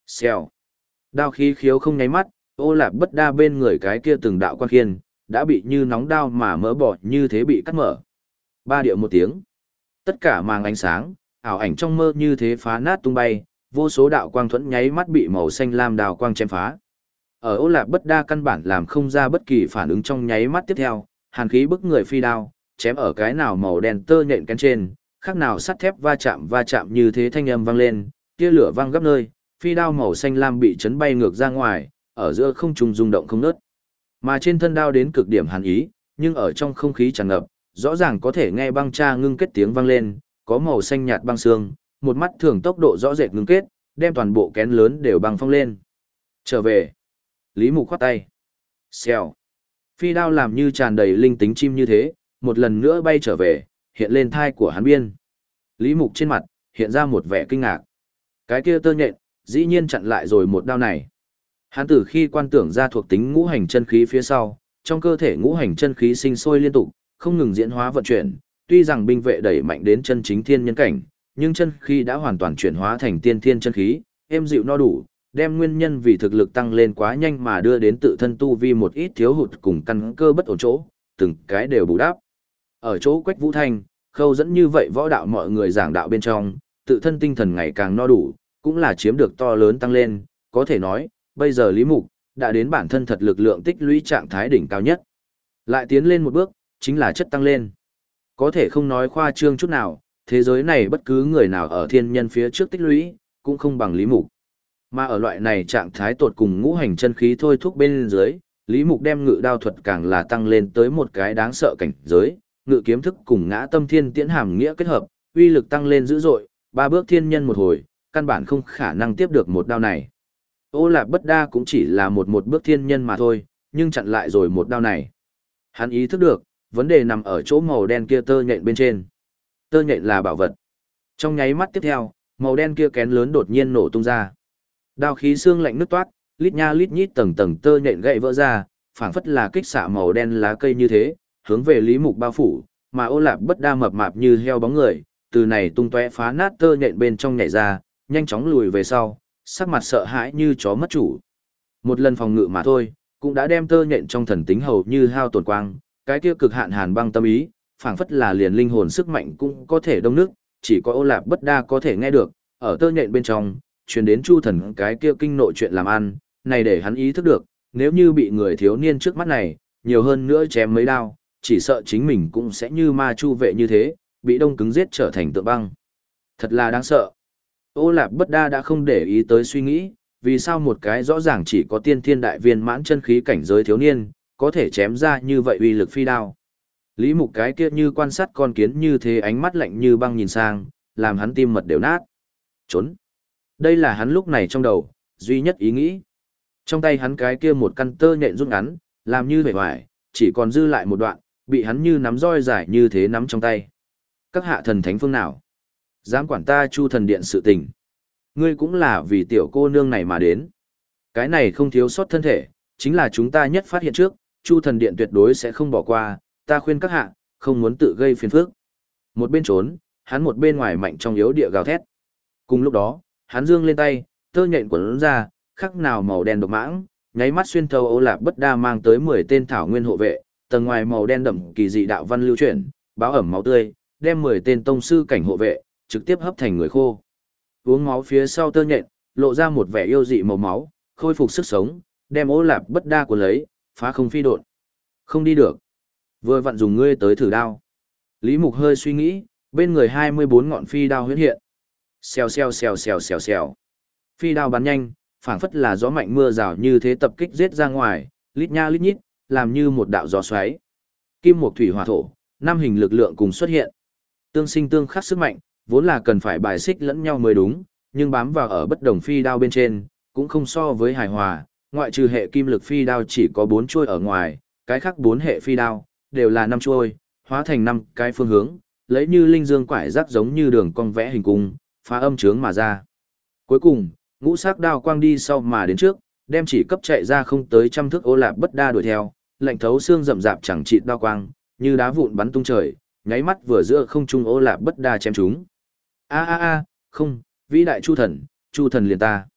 Xèo. Đao khí khiếu không nháy mắt, Ô Lạp Bất Đa bên người cái kia từng đạo quan khiên, đã bị như nóng đao mà mỡ bỏ như thế bị cắt mở. Ba điệu một tiếng. Tất cả màng ánh sáng, ảo ảnh trong mơ như thế phá nát tung bay, vô số đạo quang thuẫn nháy mắt bị màu xanh lam đào quang chém phá. Ở Ô Lạp Bất Đa căn bản làm không ra bất kỳ phản ứng trong nháy mắt tiếp theo, hàn khí bức người phi đao, chém ở cái nào màu đen tơ nhện kén trên, khác nào sắt thép va chạm như thế thanh âm vang lên, tia lửa vang gấp nơi, phi đao màu xanh lam bị chấn bay ngược ra ngoài, ở giữa không trung rung động không ngớt. Mà trên thân đao đến cực điểm hàn ý, nhưng ở trong không khí tràn ngập, rõ ràng có thể nghe băng tra ngưng kết tiếng vang lên, có màu xanh nhạt băng xương, một mắt thường tốc độ rõ rệt ngưng kết, đem toàn bộ kén lớn đều băng phong lên. Trở về. Lý Mục khoát tay. Xèo. Phi đao làm như tràn đầy linh tính chim như thế, một lần nữa bay trở về, hiện lên thai của hắn biên. Lý Mục trên mặt, hiện ra một vẻ kinh ngạc. Cái kia tơ nhện, dĩ nhiên chặn lại rồi một đao này. Hắn từ khi quan tưởng ra thuộc tính ngũ hành chân khí phía sau, trong cơ thể ngũ hành chân khí sinh sôi liên tục, không ngừng diễn hóa vận chuyển, tuy rằng binh vệ đẩy mạnh đến chân chính thiên nhân cảnh, nhưng chân khí đã hoàn toàn chuyển hóa thành tiên thiên chân khí, êm dịu no đủ, đem nguyên nhân vì thực lực tăng lên quá nhanh mà đưa đến tự thân tu vi một ít thiếu hụt cùng căn cơ bất ổn chỗ, từng cái đều bù đắp. Ở chỗ Quách Vũ Thanh, Khâu dẫn như vậy võ đạo mọi người giảng đạo bên trong, tự thân tinh thần ngày càng no đủ, cũng là chiếm được to lớn tăng lên, có thể nói, bây giờ Lý Mục đã đến bản thân thật lực lượng tích lũy trạng thái đỉnh cao nhất. Lại tiến lên một bước, chính là chất tăng lên. Có thể không nói khoa trương chút nào, thế giới này bất cứ người nào ở thiên nhân phía trước tích lũy, cũng không bằng Lý Mục. Mà ở loại này trạng thái tột cùng ngũ hành chân khí thôi thúc bên dưới, Lý Mục đem ngự đao thuật càng là tăng lên tới một cái đáng sợ cảnh giới, ngự kiếm thức cùng ngã tâm thiên tiễn hàm nghĩa kết hợp, uy lực tăng lên dữ dội, ba bước thiên nhân một hồi, căn bản không khả năng tiếp được một đao này. Ô Lạp Bất Đa cũng chỉ là một bước thiên nhân mà thôi, nhưng chặn lại rồi một đao này. Hắn ý thức được, vấn đề nằm ở chỗ màu đen kia tơ nhện bên trên. Tơ nhện là bảo vật. Trong nháy mắt tiếp theo, màu đen kia kén lớn đột nhiên nổ tung ra. Đao khí xương lạnh nứt toát, lít nha lít nhít tầng tầng tơ nhện gãy vỡ ra, phảng phất là kích xạ màu đen lá cây như thế, hướng về Lý Mục bao phủ, mà Ô Lạp Bất Đa mập mạp như heo bóng người, từ này tung tóe phá nát tơ nhện bên trong nhảy ra, nhanh chóng lùi về sau, sắc mặt sợ hãi như chó mất chủ. Một lần phòng ngự mà thôi, cũng đã đem tơ nhện trong thần tính hầu như hao tổn quang, cái kia cực hạn hàn băng tâm ý, phảng phất là liền linh hồn sức mạnh cũng có thể đông nước, chỉ có Ô Lạp Bất Đa có thể nghe được, ở tơ nhện bên trong, truyền đến Chu Thần cái kia kinh nội chuyện làm ăn, này để hắn ý thức được, nếu như bị người thiếu niên trước mắt này, nhiều hơn nữa chém mấy đao, chỉ sợ chính mình cũng sẽ như ma chu vệ như thế, bị đông cứng giết trở thành tượng băng. Thật là đáng sợ. Ô Lạp Bất Đa đã không để ý tới suy nghĩ, vì sao một cái rõ ràng chỉ có tiên thiên đại viên mãn chân khí cảnh giới thiếu niên, có thể chém ra như vậy uy lực phi đao. Lý Mục cái kia như quan sát con kiến như thế ánh mắt lạnh như băng nhìn sang, làm hắn tim mật đều nát. Trốn. Đây là hắn lúc này trong đầu, duy nhất ý nghĩ. Trong tay hắn cái kia một căn tơ nhện rút ngắn, làm như vẻ hoài, chỉ còn dư lại một đoạn, bị hắn như nắm roi dài như thế nắm trong tay. Các hạ thần thánh phương nào? Dám quản ta Chu Thần Điện sự tình. Ngươi cũng là vì tiểu cô nương này mà đến. Cái này không thiếu sót thân thể, chính là chúng ta nhất phát hiện trước, Chu Thần Điện tuyệt đối sẽ không bỏ qua, ta khuyên các hạ, không muốn tự gây phiền phức. Một bên trốn, hắn một bên ngoài mạnh trong yếu địa gào thét. Cùng lúc đó, hắn giương lên tay, tơ nhện quấn ra, khắc nào màu đen độc mãng, nháy mắt xuyên thấu Ô Lạp Bất Đa mang tới 10 tên thảo nguyên hộ vệ, tầng ngoài màu đen đậm kỳ dị đạo văn lưu chuyển, báo ẩm máu tươi, đem 10 tên tông sư cảnh hộ vệ trực tiếp hấp thành người khô. Uống máu phía sau tơ nhện, lộ ra một vẻ yêu dị màu máu, khôi phục sức sống, đem Ô Lạp Bất Đa của lấy, phá không phi độn. Không đi được. Vừa vặn dùng ngươi tới thử đao. Lý Mục hơi suy nghĩ, bên người 24 ngọn phi đao huyễn hiện. Xèo xèo xèo xèo xèo xèo. Phi đao bắn nhanh, phảng phất là gió mạnh mưa rào như thế tập kích giết ra ngoài, lít nha lít nhít, làm như một đạo gió xoáy. Kim mộc thủy hỏa thổ, năm hình lực lượng cùng xuất hiện. Tương sinh tương khắc sức mạnh, vốn là cần phải bài xích lẫn nhau mới đúng, nhưng bám vào ở bất đồng phi đao bên trên, cũng không so với hài hòa, ngoại trừ hệ kim lực phi đao chỉ có 4 chuôi ở ngoài, cái khác 4 hệ phi đao đều là 5 chuôi, hóa thành 5 cái phương hướng, lấy như linh dương quải rác giống như đường cong vẽ hình cung, phá âm chướng mà ra. Cuối cùng, ngũ sắc đao quang đi sau mà đến trước, đem chỉ cấp chạy ra không tới trăm thước Ô Lạp Bất Đa đuổi theo, lạnh thấu xương rậm rạp chẳng chịt đao quang, như đá vụn bắn tung trời, nháy mắt vừa giữa không trung Ô Lạp Bất Đa chém chúng. A, không, vĩ đại Chu Thần liền ta.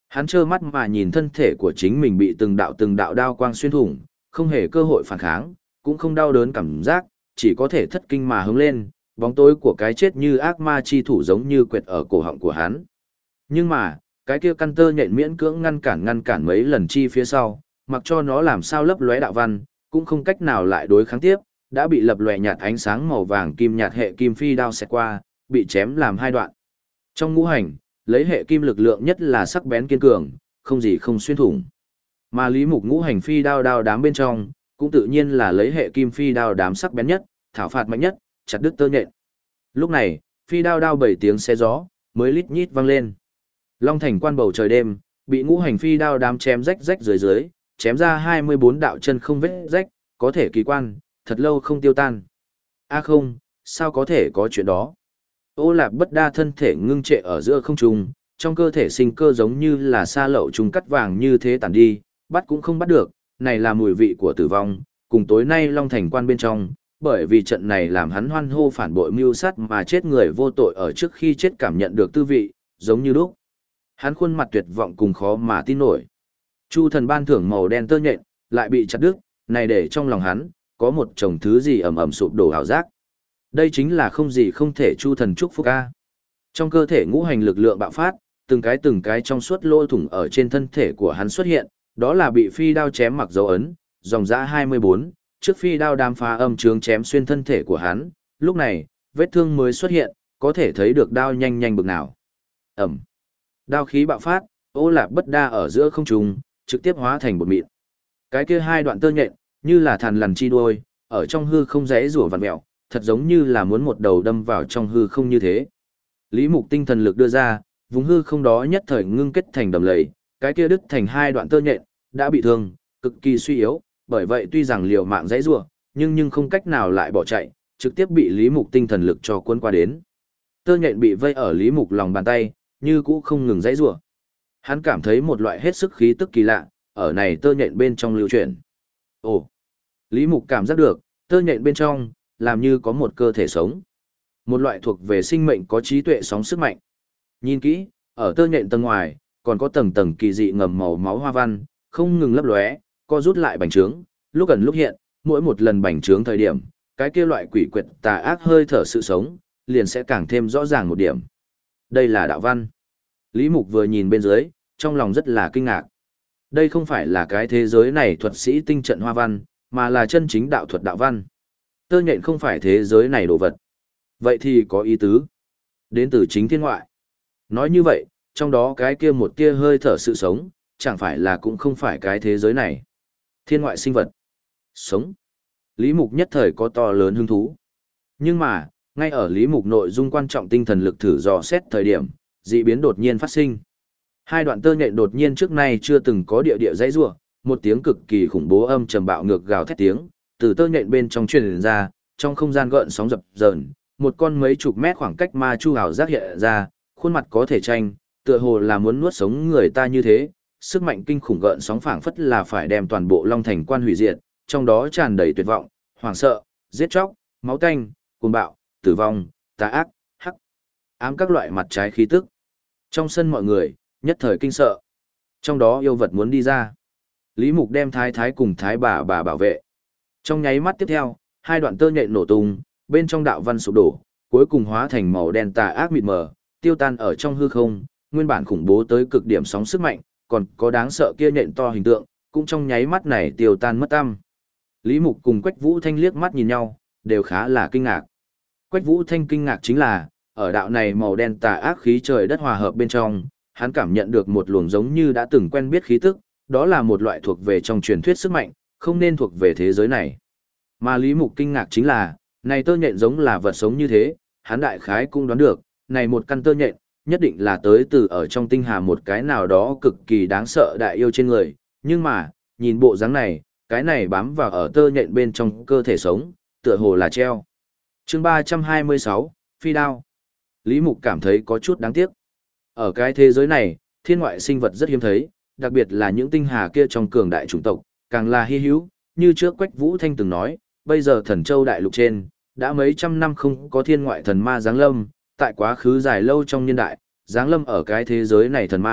Hắn trơ mắt mà nhìn thân thể của chính mình bị từng đạo đao quang xuyên thủng, không hề cơ hội phản kháng, cũng không đau đớn cảm giác, chỉ có thể thất kinh mà hướng lên, bóng tối của cái chết như ác ma chi thủ giống như quệt ở cổ họng của hắn. Nhưng mà, cái kia căn tơ nhện miễn cưỡng ngăn cản mấy lần chi phía sau, mặc cho nó làm sao lấp lóe đạo văn, cũng không cách nào lại đối kháng tiếp, đã bị lập lòe nhạt ánh sáng màu vàng kim nhạt hệ kim phi đao xẹt qua, bị chém làm hai đoạn. Trong ngũ hành, lấy hệ kim lực lượng nhất là sắc bén kiên cường, không gì không xuyên thủng. Mà Lý Mục ngũ hành phi đao đám bên trong, cũng tự nhiên là lấy hệ kim phi đao đám sắc bén nhất, thảo phạt mạnh nhất, chặt đứt tơ nhện. Lúc này, phi đao 7 tiếng xé gió, mới lít nhít vang lên. Long Thành quan bầu trời đêm, bị ngũ hành phi đao đám chém rách dưới, chém ra 24 đạo chân không vết rách, có thể kỳ quan, thật lâu không tiêu tan. A không, sao có thể có chuyện đó? Ô Lạp Bất Đa thân thể ngưng trệ ở giữa không trung, trong cơ thể sinh cơ giống như là sa lậu trùng cắt vàng như thế tản đi, bắt cũng không bắt được, này là mùi vị của tử vong, cùng tối nay Long Thành quan bên trong, bởi vì trận này làm hắn hoan hô phản bội mưu sát mà chết người vô tội ở trước khi chết cảm nhận được tư vị, giống như lúc. Hắn khuôn mặt tuyệt vọng cùng khó mà tin nổi. Chu thần ban thưởng màu đen tơ nhện, lại bị chặt đứt, này để trong lòng hắn, có một chồng thứ gì ầm ầm sụp đổ ảo giác. Đây chính là không gì không thể Chu thần chúc phúc a. Trong cơ thể ngũ hành lực lượng bạo phát, từng cái trong suốt lỗ thủng ở trên thân thể của hắn xuất hiện, đó là bị phi đao chém mặc dấu ấn, dòng dã 24, trước phi đao đam phá âm trướng chém xuyên thân thể của hắn, lúc này, vết thương mới xuất hiện, có thể thấy được đao nhanh bực nào. Ẩm. Đao khí bạo phát, Ô Lạp Bất Đa ở giữa không trung, trực tiếp hóa thành bột mịn. Cái kia hai đoạn tơ nhện, như là thằn lằn chi đuôi, ở trong hư không rẽ rủa vặn mèo, thật giống như là muốn một đầu đâm vào trong hư không như thế. Lý Mục tinh thần lực đưa ra, vùng hư không đó nhất thời ngưng kết thành đầm lầy, cái kia đứt thành hai đoạn tơ nhện, đã bị thương, cực kỳ suy yếu, bởi vậy tuy rằng liều mạng rẽ rủa, nhưng không cách nào lại bỏ chạy, trực tiếp bị Lý Mục tinh thần lực cho cuốn qua đến. Tơ nhện bị vây ở Lý Mục lòng bàn tay, như cũ không ngừng rẽ rủa. Hắn cảm thấy một loại hết sức khí tức kỳ lạ, ở này tơ nhện bên trong lưu chuyển. Ồ! Lý Mục cảm giác được, tơ nhện bên trong, làm như có một cơ thể sống. Một loại thuộc về sinh mệnh có trí tuệ sóng sức mạnh. Nhìn kỹ, ở tơ nhện tầng ngoài, còn có tầng kỳ dị ngầm màu máu hoa văn, không ngừng lấp lóe, co rút lại bành trướng, lúc gần lúc hiện, mỗi một lần bành trướng thời điểm, cái kia loại quỷ quyệt tà ác hơi thở sự sống, liền sẽ càng thêm rõ ràng một điểm. Đây là đạo văn. Lý Mục vừa nhìn bên dưới, trong lòng rất là kinh ngạc. Đây không phải là cái thế giới này thuật sĩ tinh trận hoa văn, mà là chân chính đạo thuật đạo văn. Tơ nhện không phải thế giới này đồ vật. Vậy thì có ý tứ. Đến từ chính thiên ngoại. Nói như vậy, trong đó cái kia một tia hơi thở sự sống, chẳng phải là cũng không phải cái thế giới này. Thiên ngoại sinh vật. Sống. Lý Mục nhất thời có to lớn hứng thú. Nhưng mà, ngay ở Lý Mục nội dung quan trọng tinh thần lực thử dò xét thời điểm, dị biến đột nhiên phát sinh. Hai đoạn tơ nhện đột nhiên trước nay chưa từng có địa dãy rủa, một tiếng cực kỳ khủng bố âm trầm bạo ngược gào thét tiếng, từ tơ nhện bên trong truyền ra, trong không gian gợn sóng dập dờn, một con mấy chục mét khoảng cách ma chu ảo giác hiện ra, khuôn mặt có thể tranh, tựa hồ là muốn nuốt sống người ta như thế, sức mạnh kinh khủng gợn sóng phảng phất là phải đem toàn bộ Long Thành quan hủy diệt, trong đó tràn đầy tuyệt vọng, hoảng sợ, giết chóc, máu tanh, cuồng bạo, tử vong, tà ác, hắc ám các loại mặt trái khí tức. Trong sân mọi người, nhất thời kinh sợ. Trong đó yêu vật muốn đi ra. Lý Mục đem thái thái cùng thái bà bảo vệ. Trong nháy mắt tiếp theo, hai đoạn tơ nhện nổ tung, bên trong đạo văn sụp đổ, cuối cùng hóa thành màu đen tà ác mịt mờ, tiêu tan ở trong hư không, nguyên bản khủng bố tới cực điểm sóng sức mạnh, còn có đáng sợ kia nhện to hình tượng, cũng trong nháy mắt này tiêu tan mất tăm. Lý Mục cùng Quách Vũ Thanh liếc mắt nhìn nhau, đều khá là kinh ngạc. Quách Vũ Thanh kinh ngạc chính là, ở đạo này màu đen tà ác khí trời đất hòa hợp bên trong, hắn cảm nhận được một luồng giống như đã từng quen biết khí tức, đó là một loại thuộc về trong truyền thuyết sức mạnh, không nên thuộc về thế giới này. Mà Lý Mục kinh ngạc chính là, này tơ nhện giống là vật sống như thế, hắn đại khái cũng đoán được, này một căn tơ nhện, nhất định là tới từ ở trong tinh hà một cái nào đó cực kỳ đáng sợ đại yêu trên người, nhưng mà, nhìn bộ dáng này, cái này bám vào ở tơ nhện bên trong cơ thể sống, tựa hồ là treo. Chương 326, Phi đao. Lý Mục cảm thấy có chút đáng tiếc. Ở cái thế giới này, thiên ngoại sinh vật rất hiếm thấy, đặc biệt là những tinh hà kia trong cường đại chủng tộc, càng là hy hữu, như trước Quách Vũ Thanh từng nói, bây giờ Thần Châu đại lục trên, đã mấy trăm năm không có thiên ngoại thần ma giáng lâm, tại quá khứ dài lâu trong niên đại, giáng lâm ở cái thế giới này thần ma,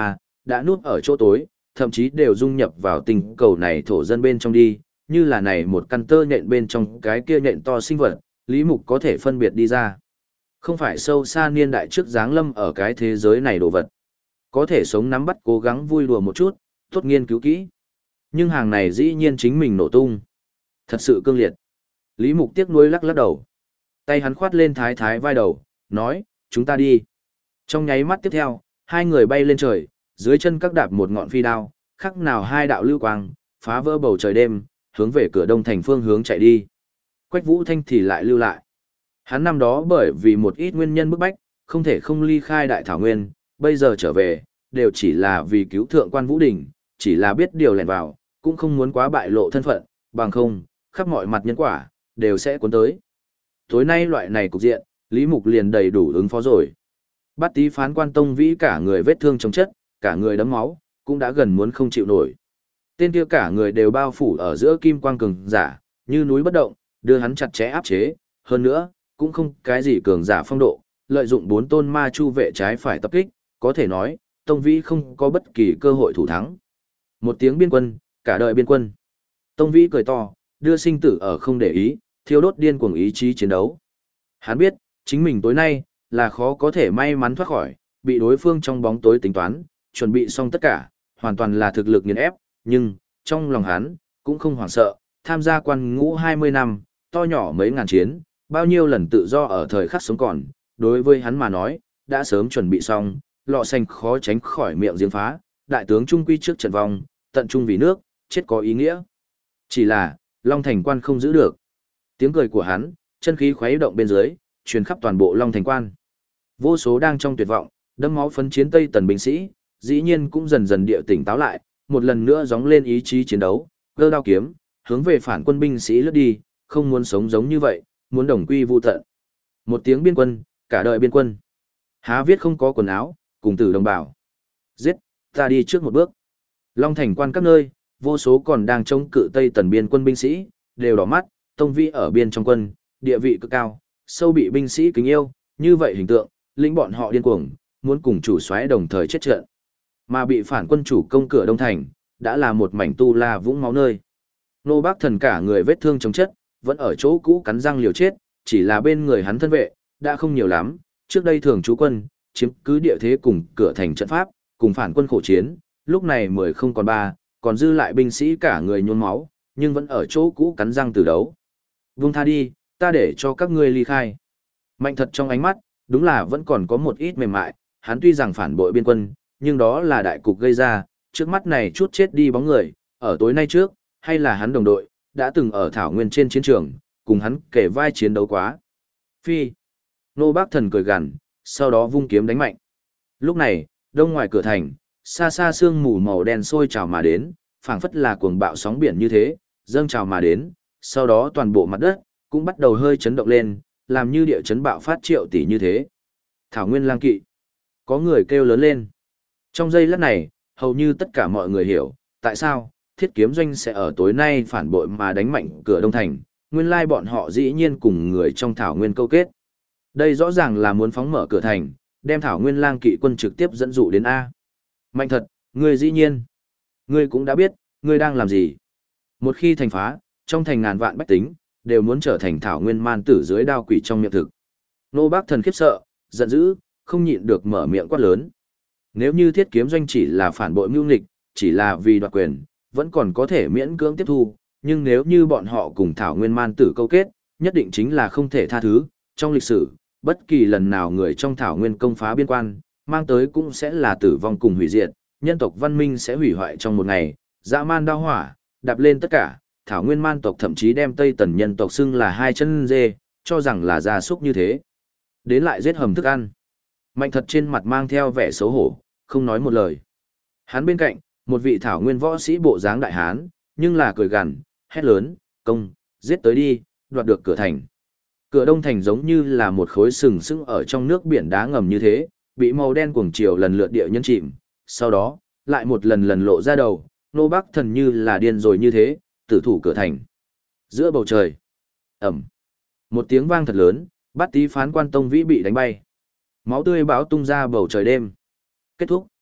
đã nuốt ở chỗ tối, thậm chí đều dung nhập vào tinh cầu này thổ dân bên trong đi, như là này một căn tơ nhện bên trong cái kia nhện to sinh vật, Lý Mục có thể phân biệt đi ra. Không phải sâu xa niên đại trước giáng lâm ở cái thế giới này đồ vật. Có thể sống nắm bắt cố gắng vui đùa một chút, tốt nghiên cứu kỹ. Nhưng hàng này dĩ nhiên chính mình nổ tung. Thật sự cương liệt. Lý Mục tiếc nuối lắc lắc đầu. Tay hắn khoát lên Thái Thái vai đầu, nói, chúng ta đi. Trong nháy mắt tiếp theo, hai người bay lên trời, dưới chân các đạp một ngọn phi đao, khắc nào hai đạo lưu quang, phá vỡ bầu trời đêm, hướng về cửa đông thành phương hướng chạy đi. Quách Vũ Thanh thì lại lưu lại. Hắn năm đó bởi vì một ít nguyên nhân bức bách, không thể không ly khai Đại Thảo Nguyên, bây giờ trở về, đều chỉ là vì cứu thượng quan Vũ Đình, chỉ là biết điều lẻn vào, cũng không muốn quá bại lộ thân phận, bằng không, khắp mọi mặt nhân quả, đều sẽ cuốn tới. Tối nay loại này cục diện, Lý Mục liền đầy đủ ứng phó rồi. Bát Tý phán quan Tông Vĩ cả người vết thương chống chất, cả người đấm máu, cũng đã gần muốn không chịu nổi. Tên kia cả người đều bao phủ ở giữa kim quang cường giả, như núi bất động, đưa hắn chặt chẽ áp chế, hơn nữa, cũng không cái gì cường giả phong độ, lợi dụng 4 tôn ma chu vệ trái phải tập kích, có thể nói, Tông Vĩ không có bất kỳ cơ hội thủ thắng. Một tiếng biên quân, cả đời biên quân. Tông Vĩ cười to, đưa sinh tử ở không để ý, thiêu đốt điên cuồng ý chí chiến đấu. Hắn biết, chính mình tối nay, là khó có thể may mắn thoát khỏi, bị đối phương trong bóng tối tính toán, chuẩn bị xong tất cả, hoàn toàn là thực lực nghiền ép, nhưng, trong lòng hắn, cũng không hoảng sợ, tham gia quan ngũ 20 năm, to nhỏ mấy ngàn chiến, bao nhiêu lần tự do ở thời khắc sống còn, đối với hắn mà nói, đã sớm chuẩn bị xong, lọ xanh khó tránh khỏi miệng giếng phá, đại tướng trung quy trước trận vong, tận trung vì nước, chết có ý nghĩa. Chỉ là, Long Thành quan không giữ được. Tiếng cười của hắn, chân khí khuấy động bên dưới, truyền khắp toàn bộ Long Thành quan. Vô số đang trong tuyệt vọng, đẫm máu phấn chiến Tây Tần binh sĩ, dĩ nhiên cũng dần dần địa tỉnh táo lại, một lần nữa gióng lên ý chí chiến đấu, cơ đao kiếm, hướng về phản quân binh sĩ lướt đi, không muốn sống giống như vậy, muốn đồng quy vu tận. Một tiếng biên quân, cả đời biên quân. Há viết không có quần áo, cùng tử đồng bào. Giết, ta đi trước một bước. Long Thành quan các nơi, vô số còn đang chống cự Tây Tần biên quân binh sĩ, đều đỏ mắt, Tông Vĩ ở biên trong quân, địa vị cực cao, sâu bị binh sĩ kính yêu, như vậy hình tượng, lĩnh bọn họ điên cuồng, muốn cùng chủ soái đồng thời chết trận. Mà bị phản quân chủ công cửa Đông Thành, đã là một mảnh tu la vũng máu nơi. Nô Bác Thần cả người vết thương chống chất, vẫn ở chỗ cũ cắn răng liều chết, chỉ là bên người hắn thân vệ, đã không nhiều lắm, trước đây thường trú quân, chiếm cứ địa thế cùng cửa thành trận pháp, cùng phản quân khổ chiến, lúc này 10 không còn 3, còn dư lại binh sĩ cả người nhuôn máu, nhưng vẫn ở chỗ cũ cắn răng từ đấu. Vung tha đi, ta để cho các ngươi ly khai. Mạnh Thật trong ánh mắt, đúng là vẫn còn có một ít mềm mại, hắn tuy rằng phản bội biên quân, nhưng đó là đại cục gây ra, trước mắt này chút chết đi bóng người, ở tối nay trước, hay là hắn đồng đội, đã từng ở Thảo Nguyên trên chiến trường, cùng hắn kể vai chiến đấu quá. Phi. Nô Bác Thần cười gằn, sau đó vung kiếm đánh mạnh. Lúc này, đông ngoài cửa thành, xa xa sương mù màu đen sôi trào mà đến, phảng phất là cuồng bạo sóng biển như thế, dâng trào mà đến, sau đó toàn bộ mặt đất cũng bắt đầu hơi chấn động lên, làm như địa chấn bạo phát triệu tỷ như thế. Thảo Nguyên lang kỵ. Có người kêu lớn lên. Trong giây lát này, hầu như tất cả mọi người hiểu, tại sao Thiết Kiếm Doanh sẽ ở tối nay phản bội mà đánh mạnh cửa Đông Thành, nguyên lai bọn họ dĩ nhiên cùng người trong Thảo Nguyên câu kết. Đây rõ ràng là muốn phóng mở cửa thành, đem Thảo Nguyên lang kỵ quân trực tiếp dẫn dụ đến A. Mạnh Thật, ngươi dĩ nhiên. Ngươi cũng đã biết, ngươi đang làm gì. Một khi thành phá, trong thành ngàn vạn bách tính, đều muốn trở thành Thảo Nguyên man tử dưới đao quỷ trong miệng thực. Nô Bác Thần khiếp sợ, giận dữ, không nhịn được mở miệng quát lớn. Nếu như Thiết Kiếm Doanh chỉ là phản bội mưu nghịch, chỉ là vì đoạt quyền, vẫn còn có thể miễn cưỡng tiếp thu, nhưng nếu như bọn họ cùng Thảo Nguyên man tử câu kết, nhất định chính là không thể tha thứ. Trong lịch sử, bất kỳ lần nào người trong Thảo Nguyên công phá biên quan, mang tới cũng sẽ là tử vong cùng hủy diệt, nhân tộc văn minh sẽ hủy hoại trong một ngày, dã man đao hỏa, đạp lên tất cả, Thảo Nguyên man tộc thậm chí đem Tây Tần nhân tộc xưng là hai chân dê, cho rằng là gia súc như thế. Đến lại giết hầm thức ăn. Mạnh Thật trên mặt mang theo vẻ xấu hổ, không nói một lời. Hắn bên cạnh, một vị Thảo Nguyên võ sĩ bộ dáng đại hán, nhưng là cười gằn, hét lớn, công, giết tới đi, đoạt được cửa thành. Cửa Đông Thành giống như là một khối sừng sững ở trong nước biển đá ngầm như thế, bị màu đen cuồng chiều lần lượt địa nhân chìm, sau đó, lại một lần lần lộ ra đầu, Nô Bác Thần như là điên rồi như thế, tử thủ cửa thành. Giữa bầu trời, ầm, một tiếng vang thật lớn, Bát Tý phán quan Tông Vĩ bị đánh bay. Máu tươi bão tung ra bầu trời đêm. Kết thúc.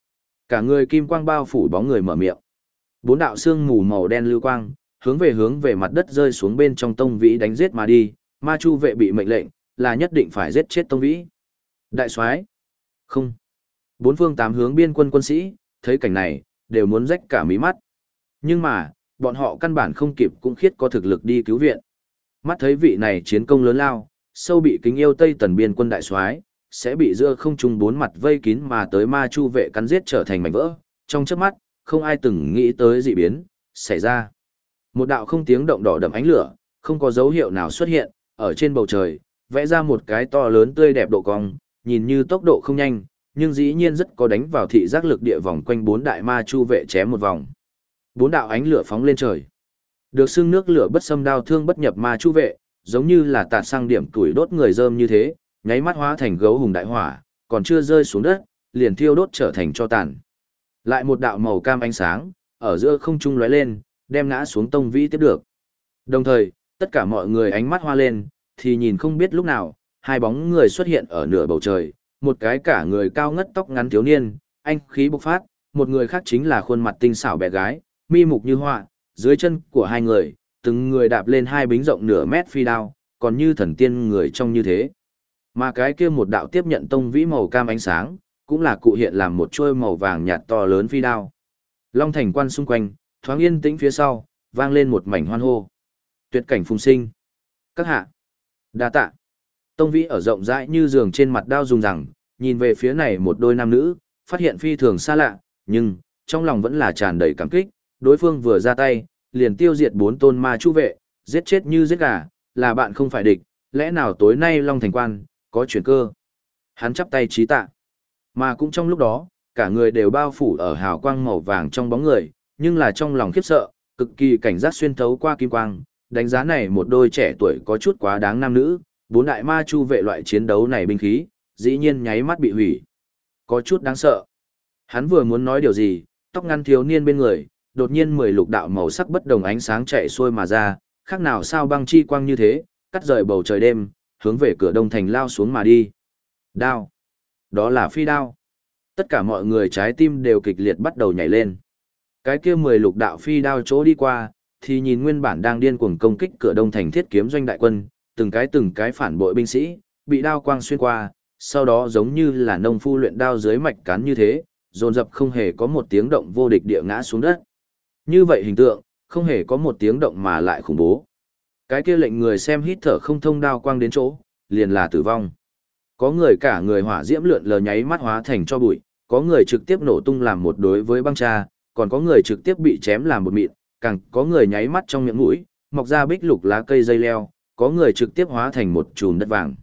Cả người kim quang bao phủ bóng người mở miệng. Bốn đạo xương mù màu đen lưu quang, hướng về mặt đất rơi xuống bên trong Tông Vĩ đánh giết mà đi, ma chu vệ bị mệnh lệnh, là nhất định phải giết chết Tông Vĩ. Đại soái, không. Bốn phương tám hướng biên quân quân sĩ, thấy cảnh này, đều muốn rách cả mí mắt. Nhưng mà, bọn họ căn bản không kịp cũng khiết có thực lực đi cứu viện. Mắt thấy vị này chiến công lớn lao, sâu bị kính yêu Tây Tần biên quân đại soái sẽ bị giữa không trung bốn mặt vây kín mà tới ma chu vệ cắn giết trở thành mảnh vỡ. Trong chớp mắt, không ai từng nghĩ tới dị biến xảy ra. Một đạo không tiếng động đỏ đậm ánh lửa, không có dấu hiệu nào xuất hiện, ở trên bầu trời, vẽ ra một cái to lớn tươi đẹp độ cong, nhìn như tốc độ không nhanh, nhưng dĩ nhiên rất có đánh vào thị giác lực địa vòng quanh bốn đại ma chu vệ chém một vòng. Bốn đạo ánh lửa phóng lên trời. Được xưng nước lửa bất xâm đao thương bất nhập ma chu vệ, giống như là tạt sang điểm tuổi đốt người rơm như thế, nháy mắt hóa thành gấu hùng đại hỏa, còn chưa rơi xuống đất, liền thiêu đốt trở thành tro tàn. Lại một đạo màu cam ánh sáng, ở giữa không trung lóe lên, đem ngã xuống Tông Vĩ tiếp được. Đồng thời, tất cả mọi người ánh mắt hoa lên, thì nhìn không biết lúc nào, hai bóng người xuất hiện ở nửa bầu trời, một cái cả người cao ngất tóc ngắn thiếu niên, anh khí bộc phát, một người khác chính là khuôn mặt tinh xảo bé gái, mi mục như họa, dưới chân của hai người, từng người đạp lên hai bính rộng nửa mét phi đao, còn như thần tiên người trông như thế. Mà cái kia một đạo tiếp nhận Tông Vĩ màu cam ánh sáng, cũng là cụ hiện làm một chuôi màu vàng nhạt to lớn phi đao. Long Thành quan xung quanh, thoáng yên tĩnh phía sau, vang lên một mảnh hoan hô. Tuyệt cảnh phùng sinh. Các hạ. Đa tạ. Tông Vĩ ở rộng rãi như giường trên mặt đao dùng rằng, nhìn về phía này một đôi nam nữ, phát hiện phi thường xa lạ, nhưng, trong lòng vẫn là tràn đầy cảm kích, đối phương vừa ra tay, liền tiêu diệt bốn tôn ma chu vệ, giết chết như giết gà, là bạn không phải địch, lẽ nào tối nay Long Thành quan, có chuyển cơ. Hắn chắp tay trí tạ. Mà cũng trong lúc đó, cả người đều bao phủ ở hào quang màu vàng trong bóng người, nhưng là trong lòng khiếp sợ, cực kỳ cảnh giác xuyên thấu qua kim quang, đánh giá này một đôi trẻ tuổi có chút quá đáng nam nữ, bốn đại ma chu vệ loại chiến đấu này binh khí, dĩ nhiên nháy mắt bị hủy. Có chút đáng sợ. Hắn vừa muốn nói điều gì, tóc ngắn thiếu niên bên người, đột nhiên 10 lục đạo màu sắc bất đồng ánh sáng chạy xuôi mà ra, khác nào sao băng chi quang như thế, cắt rời bầu trời đêm, hướng về cửa đông thành lao xuống mà đi. Đao. Đó là phi đao. Tất cả mọi người trái tim đều kịch liệt bắt đầu nhảy lên. Cái kia 10 lục đạo phi đao chỗ đi qua, thì nhìn nguyên bản đang điên cuồng công kích cửa đông thành thiết kiếm doanh đại quân, từng cái phản bội binh sĩ, bị đao quang xuyên qua, sau đó giống như là nông phu luyện đao dưới mạch cán như thế, dồn dập không hề có một tiếng động vô địch địa ngã xuống đất. Như vậy hình tượng, không hề có một tiếng động mà lại khủng bố. Cái kia lệnh người xem hít thở không thông đao quang đến chỗ, liền là tử vong. Có người cả người hỏa diễm lượn lờ nháy mắt hóa thành cho bụi, có người trực tiếp nổ tung làm một đối với băng cha, còn có người trực tiếp bị chém làm một mịn, càng có người nháy mắt trong miệng mũi, mọc ra bích lục lá cây dây leo, có người trực tiếp hóa thành một chùm đất vàng.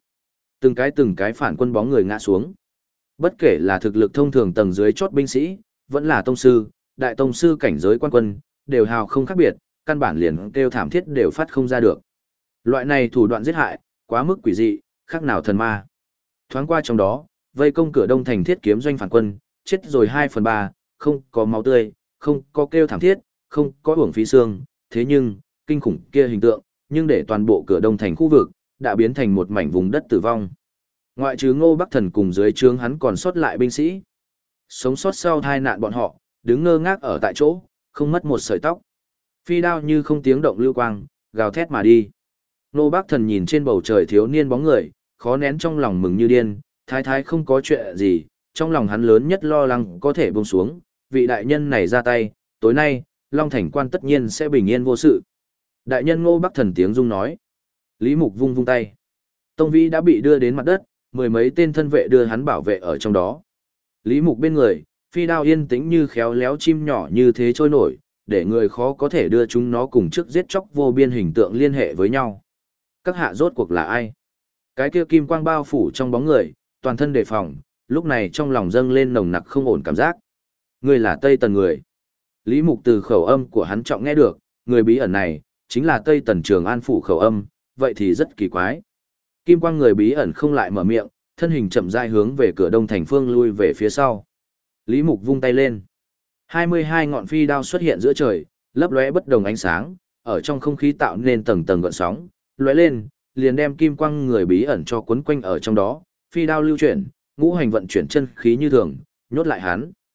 Từng cái phản quân bóng người ngã xuống. Bất kể là thực lực thông thường tầng dưới chót binh sĩ, vẫn là tông sư, đại tông sư cảnh giới quan quân, đều hào không khác biệt, căn bản liền kêu thảm thiết đều phát không ra được. Loại này thủ đoạn giết hại, quá mức quỷ dị, khác nào thần ma. Thoáng qua trong đó, vây công cửa đông thành thiết kiếm doanh phản quân, chết rồi 2/3, không có máu tươi, không có kêu thảm thiết, không có uổng phí xương, thế nhưng, kinh khủng kia hình tượng, nhưng để toàn bộ cửa đông thành khu vực, đã biến thành một mảnh vùng đất tử vong. Ngoại trừ Ngô Bắc Thần cùng dưới trướng hắn còn sót lại binh sĩ. Sống sót sau tai nạn bọn họ, đứng ngơ ngác ở tại chỗ, không mất một sợi tóc. Phi đao như không tiếng động lưu quang, gào thét mà đi. Ngô Bắc Thần nhìn trên bầu trời thiếu niên bóng người, khó nén trong lòng mừng như điên, thái thái không có chuyện gì, trong lòng hắn lớn nhất lo lắng có thể buông xuống, vị đại nhân này ra tay, tối nay, Long Thành quan tất nhiên sẽ bình yên vô sự. Đại nhân Ngô Bắc Thần tiếng rung nói. Lý Mục vung vung tay. Tông Vĩ đã bị đưa đến mặt đất, mười mấy tên thân vệ đưa hắn bảo vệ ở trong đó. Lý Mục bên người, phi đao yên tĩnh như khéo léo chim nhỏ như thế trôi nổi, để người khó có thể đưa chúng nó cùng trước giết chóc vô biên hình tượng liên hệ với nhau. Các hạ rốt cuộc là ai? Cái kia kim quang bao phủ trong bóng người, toàn thân đề phòng, lúc này trong lòng dâng lên nồng nặc không ổn cảm giác. Người là Tây Tần người. Lý Mục từ khẩu âm của hắn trọng nghe được, người bí ẩn này, chính là Tây Tần Trường An phủ khẩu âm, vậy thì rất kỳ quái. Kim quang người bí ẩn không lại mở miệng, thân hình chậm rãi hướng về cửa đông thành phương lui về phía sau. Lý Mục vung tay lên. 22 ngọn phi đao xuất hiện giữa trời, lấp lóe bất đồng ánh sáng, ở trong không khí tạo nên tầng tầng gợn sóng, lóe lên, liền đem kim quang người bí ẩn cho quấn quanh ở trong đó, phi đao lưu chuyển, ngũ hành vận chuyển chân khí như thường, nhốt lại hắn.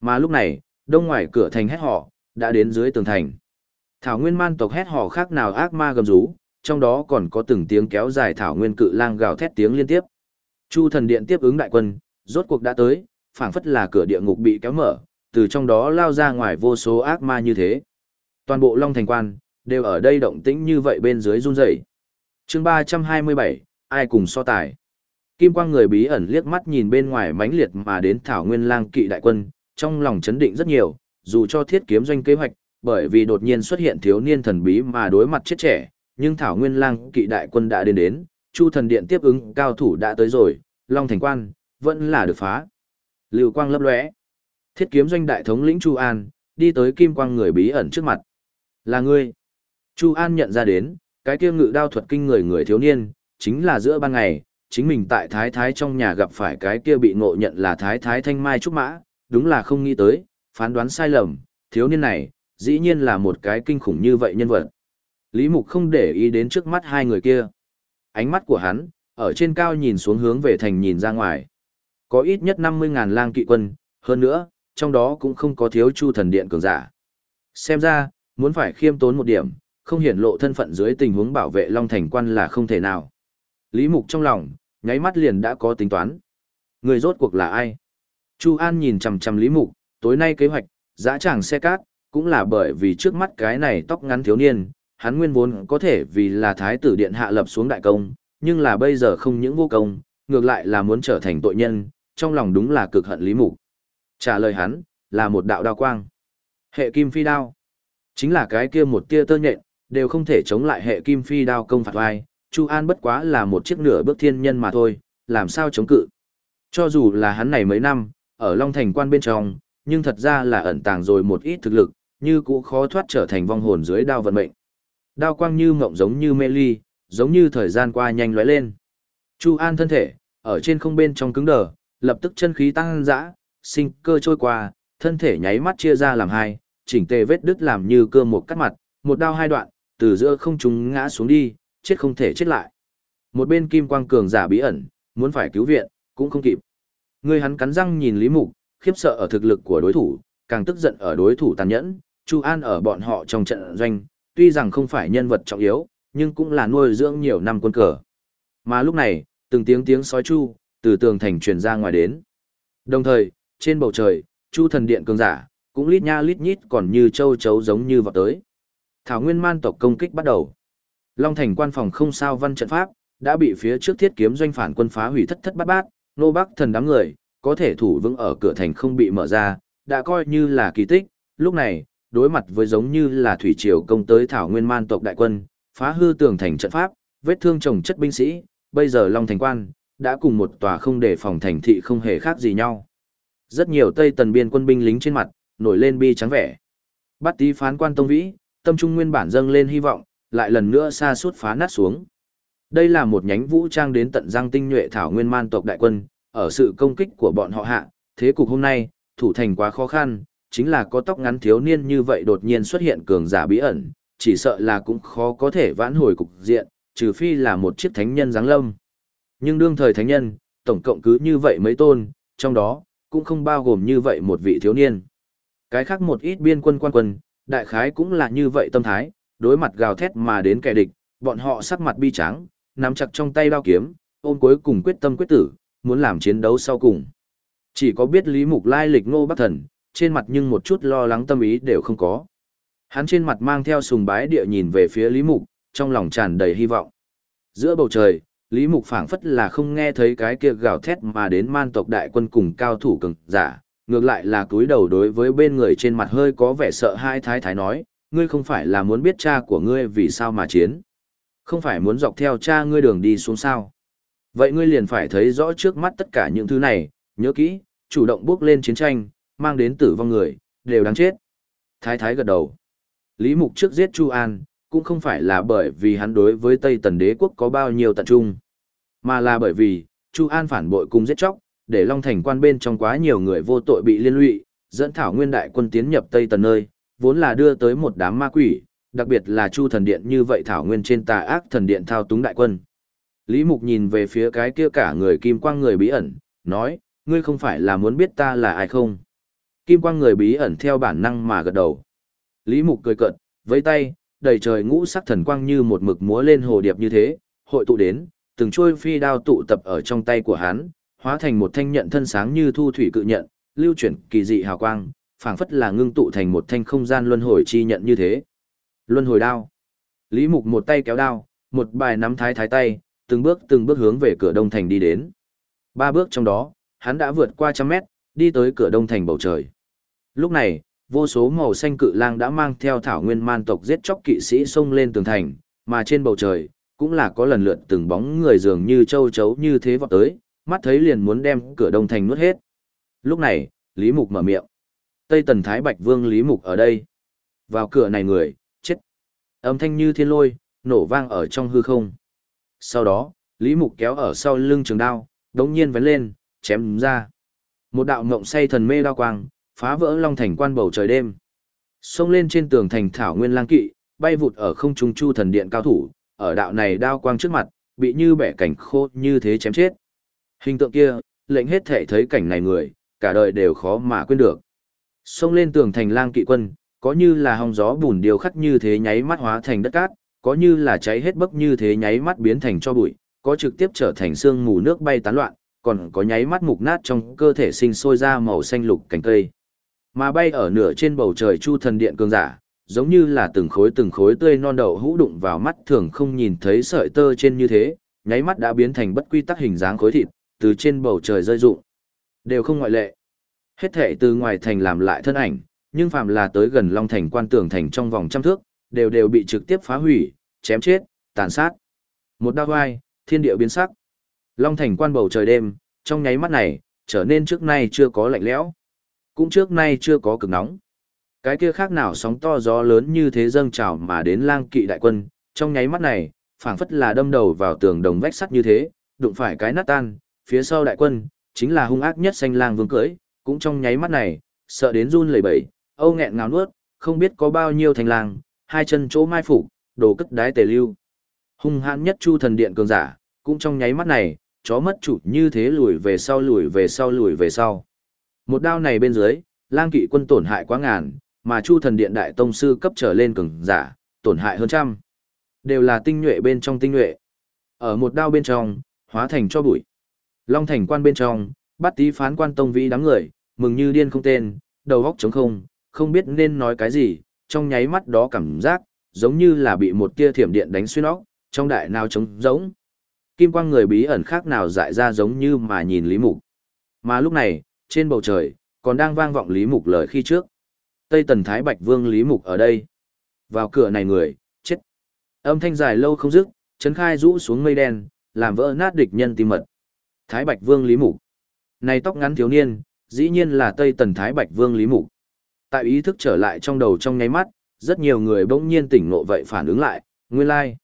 Mà lúc này, đông ngoài cửa thành hét họ, đã đến dưới tường thành. Thảo nguyên man tộc hét họ khác nào ác ma gầm rú, trong đó còn có từng tiếng kéo dài thảo nguyên cự lang gào thét tiếng liên tiếp. Chu thần điện tiếp ứng đại quân, rốt cuộc đã tới, phảng phất là cửa địa ngục bị kéo mở, từ trong đó lao ra ngoài vô số ác ma như thế. Toàn bộ Long Thành quan, đều ở đây động tĩnh như vậy bên dưới run rẩy. Chương 327, ai cùng so tài. Kim quang người bí ẩn liếc mắt nhìn bên ngoài mãnh liệt mà đến thảo nguyên lang kỵ đại quân, trong lòng chấn định rất nhiều, dù cho thiết kiếm doanh kế hoạch, bởi vì đột nhiên xuất hiện thiếu niên thần bí mà đối mặt chết trẻ, nhưng thảo nguyên lang kỵ đại quân đã đến, Chu thần điện tiếp ứng cao thủ đã tới rồi, Long Thành quan, vẫn là được phá. Lưu quang lấp lóe. Thiết kiếm doanh đại thống lĩnh Chu An, đi tới kim quang người bí ẩn trước mặt. Là ngươi. Chu An nhận ra đến, cái kia ngự đao thuật kinh người thiếu niên, chính là giữa ban ngày, chính mình tại Thái Thái trong nhà gặp phải cái kia bị ngộ nhận là Thái Thái Thanh Mai Trúc Mã, đúng là không nghĩ tới, phán đoán sai lầm, thiếu niên này, dĩ nhiên là một cái kinh khủng như vậy nhân vật. Lý Mục không để ý đến trước mắt hai người kia. Ánh mắt của hắn, ở trên cao nhìn xuống hướng về thành nhìn ra ngoài. Có ít nhất 50.000 lang kỵ quân, hơn nữa, trong đó cũng không có thiếu Chu thần điện cường giả. Xem ra, muốn phải khiêm tốn một điểm, không hiển lộ thân phận dưới tình huống bảo vệ Long Thành quan là không thể nào. Lý Mục trong lòng, nháy mắt liền đã có tính toán. Người rốt cuộc là ai? Chu An nhìn chằm chằm Lý Mục, tối nay kế hoạch, dã tràng xe cát, cũng là bởi vì trước mắt cái này tóc ngắn thiếu niên, hắn nguyên vốn có thể vì là thái tử điện hạ lập xuống đại công, nhưng là bây giờ không những vô công, ngược lại là muốn trở thành tội nhân, trong lòng đúng là cực hận Lý Mục. Trả lời hắn, là một đạo đao quang. Hệ kim phi đao. Chính là cái kia một tia tơ nhện, đều không thể chống lại hệ kim phi đao công phạt vai. Chu An bất quá là một chiếc nửa bước thiên nhân mà thôi, làm sao chống cự. Cho dù là hắn này mấy năm, ở Long Thành quan bên trong, nhưng thật ra là ẩn tàng rồi một ít thực lực, như cũng khó thoát trở thành vong hồn dưới đao vận mệnh. Đao quang như mộng giống như mê ly, giống như thời gian qua nhanh lóe lên. Chu An thân thể, ở trên không bên trong cứng đờ, lập tức chân khí tăng dã, sinh cơ trôi qua, thân thể nháy mắt chia ra làm hai, chỉnh tề vết đứt làm như cơ một cắt mặt, một đao hai đoạn, từ giữa không trung ngã xuống đi, chết không thể chết lại. Một bên kim quang cường giả bí ẩn, muốn phải cứu viện, cũng không kịp. Người hắn cắn răng nhìn Lý Mục, khiếp sợ ở thực lực của đối thủ, càng tức giận ở đối thủ tàn nhẫn. Chu An ở bọn họ trong trận doanh, tuy rằng không phải nhân vật trọng yếu, nhưng cũng là nuôi dưỡng nhiều năm quân cờ. Mà lúc này, từng tiếng sói chu, từ tường thành truyền ra ngoài đến. Đồng thời, trên bầu trời, Chu thần điện cường giả, cũng lít nha lít nhít còn như châu chấu giống như vào tới. Thảo nguyên man tộc công kích bắt đầu. Long thành quan phòng không sao văn trận pháp, đã bị phía trước thiết kiếm doanh phản quân phá hủy thất thất bát bát, nô bắc thần đám người, có thể thủ vững ở cửa thành không bị mở ra, đã coi như là kỳ tích. Lúc này, đối mặt với giống như là thủy triều công tới thảo nguyên man tộc đại quân, phá hư tường thành trận pháp, vết thương chồng chất binh sĩ, bây giờ Long thành quan, đã cùng một tòa không để phòng thành thị không hề khác gì nhau. Rất nhiều Tây Tần biên quân binh lính trên mặt, nổi lên bi trắng vẻ. Bát Tý phán quan Tông Vĩ, tâm trung nguyên bản dâng lên hy vọng, lại lần nữa sa sút phá nát xuống. Đây là một nhánh vũ trang đến tận răng tinh nhuệ thảo nguyên man tộc đại quân, ở sự công kích của bọn họ hạ, thế cục hôm nay, thủ thành quá khó khăn, chính là có tóc ngắn thiếu niên như vậy đột nhiên xuất hiện cường giả bí ẩn, chỉ sợ là cũng khó có thể vãn hồi cục diện, trừ phi là một chiếc thánh nhân giáng lâm. Nhưng đương thời thánh nhân, tổng cộng cứ như vậy mấy tôn, trong đó, cũng không bao gồm như vậy một vị thiếu niên. Cái khác một ít biên quân quan quân, đại khái cũng là như vậy tâm thái, đối mặt gào thét mà đến kẻ địch, bọn họ sắc mặt bi trắng, nắm chặt trong tay đao kiếm, ôm cuối cùng quyết tâm quyết tử, muốn làm chiến đấu sau cùng. Chỉ có biết Lý Mục lai lịch Ngô Bắc Thần, trên mặt nhưng một chút lo lắng tâm ý đều không có. Hắn trên mặt mang theo sùng bái địa nhìn về phía Lý Mục, trong lòng tràn đầy hy vọng. Giữa bầu trời, Lý Mục phảng phất là không nghe thấy cái kia gào thét mà đến man tộc đại quân cùng cao thủ cường giả, ngược lại là cúi đầu đối với bên người trên mặt hơi có vẻ sợ hai thái thái nói, ngươi không phải là muốn biết cha của ngươi vì sao mà chiến. Không phải muốn dọc theo cha ngươi đường đi xuống sao. Vậy ngươi liền phải thấy rõ trước mắt tất cả những thứ này, nhớ kỹ, chủ động bước lên chiến tranh, mang đến tử vong người, đều đáng chết. Thái thái gật đầu. Lý Mục trước giết Chu An, cũng không phải là bởi vì hắn đối với Tây Tần đế quốc có bao nhiêu tận trung, mà là bởi vì, Chu An phản bội cùng giết chóc, để Long Thành quan bên trong quá nhiều người vô tội bị liên lụy, dẫn Thảo Nguyên đại quân tiến nhập Tây Tần nơi, vốn là đưa tới một đám ma quỷ, đặc biệt là Chu thần điện như vậy Thảo Nguyên trên tà ác thần điện thao túng đại quân. Lý Mục nhìn về phía cái kia cả người kim quang người bí ẩn, nói, ngươi không phải là muốn biết ta là ai không? Kim quang người bí ẩn theo bản năng mà gật đầu. Lý Mục cười cợt, với tay, đầy trời ngũ sắc thần quang như một mực múa lên hồ điệp như thế, hội tụ đến, từng trôi phi đao tụ tập ở trong tay của hắn, hóa thành một thanh nhận thân sáng như thu thủy cự nhận, lưu chuyển kỳ dị hào quang, phảng phất là ngưng tụ thành một thanh không gian luân hồi chi nhận như thế. Luân hồi đao. Lý Mục một tay kéo đao, một bài nắm thái thái tay, từng bước hướng về cửa Đông Thành đi đến. 3 bước trong đó, hắn đã vượt qua 100 mét, đi tới cửa Đông Thành bầu trời. Lúc này, vô số màu xanh cự lang đã mang theo thảo nguyên man tộc giết chóc kỵ sĩ xông lên tường thành, mà trên bầu trời, cũng là có lần lượt từng bóng người dường như châu chấu như thế vọt tới, mắt thấy liền muốn đem cửa Đông Thành nuốt hết. Lúc này, Lý Mục mở miệng. Tây Tần Thái Bạch Vương Lý Mục ở đây. Vào cửa này người, chết. Âm thanh như thiên lôi, nổ vang ở trong hư không. Sau đó, Lý Mục kéo ở sau lưng trường đao, đống nhiên vén lên, chém ra. Một đạo ngộng say thần mê đao quang, phá vỡ long thành quan bầu trời đêm. Xông lên trên tường thành thảo nguyên lang kỵ, bay vụt ở không trung chu thần điện cao thủ, ở đạo này đao quang trước mặt, bị như bẻ cảnh khô như thế chém chết. Hình tượng kia, lệnh hết thể thấy cảnh này người, cả đời đều khó mà quên được. Xông lên tường thành lang kỵ quân, có như là hong gió bùn điều khắc như thế nháy mắt hóa thành đất cát, có như là cháy hết bấc như thế nháy mắt biến thành cho bụi, có trực tiếp trở thành sương mù nước bay tán loạn, còn có nháy mắt mục nát trong cơ thể sinh sôi ra màu xanh lục cành cây. Mà bay ở nửa trên bầu trời chu thần điện cường giả, giống như là từng khối tươi non đậu hũ đụng vào mắt thường không nhìn thấy sợi tơ trên như thế, nháy mắt đã biến thành bất quy tắc hình dáng khối thịt, từ trên bầu trời rơi rụng. Đều không ngoại lệ. Hết thảy từ ngoài thành làm lại thân ảnh, nhưng phàm là tới gần Long Thành quan tường thành trong vòng 100 thước, đều bị trực tiếp phá hủy, chém chết, tàn sát. Một đao vai, thiên địa biến sắc. Long Thành quan bầu trời đêm, trong nháy mắt này, trở nên trước nay chưa có lạnh lẽo, cũng trước nay chưa có cực nóng. Cái kia khác nào sóng to gió lớn như thế dâng trào mà đến lang kỵ đại quân, trong nháy mắt này, phảng phất là đâm đầu vào tường đồng vách sắt như thế, đụng phải cái nát tan, phía sau đại quân, chính là hung ác nhất xanh lang vương cưỡi, cũng trong nháy mắt này, sợ đến run lẩy bẩy, âu nghẹn ngào nuốt, không biết có bao nhiêu thành lang, hai chân chỗ mai phục, đồ cất đái tề lưu. Hung hãn nhất chu thần điện cường giả, cũng trong nháy mắt này, chó mất chủ như thế lùi về sau lùi về sau lùi về sau. Một đao này bên dưới, lang kỵ quân tổn hại quá ngàn, mà chu thần điện đại tông sư cấp trở lên cường giả, tổn hại hơn trăm. Đều là tinh nhuệ bên trong tinh nhuệ. Ở một đao bên trong, hóa thành cho bụi. Long thành quan bên trong, bắt tí phán quan tông vĩ đám người, mừng như điên không tên, đầu óc trống không, không biết nên nói cái gì, trong nháy mắt đó cảm giác, giống như là bị một tia thiểm điện đánh xuyên óc, trong đại nào trống rỗng. Kim quang người bí ẩn khác nào dại ra giống như mà nhìn Lý Mục. Mà lúc này, trên bầu trời, còn đang vang vọng Lý Mục lời khi trước. Tây Tần Thái Bạch Vương Lý Mục ở đây. Vào cửa này người, chết. Âm thanh dài lâu không dứt, chấn khai rũ xuống mây đen, làm vỡ nát địch nhân tim mật. Thái Bạch Vương Lý Mục. Này tóc ngắn thiếu niên, dĩ nhiên là Tây Tần Thái Bạch Vương Lý Mục. Tại ý thức trở lại trong đầu trong nháy mắt, rất nhiều người bỗng nhiên tỉnh ngộ vậy phản ứng lại, nguyên lai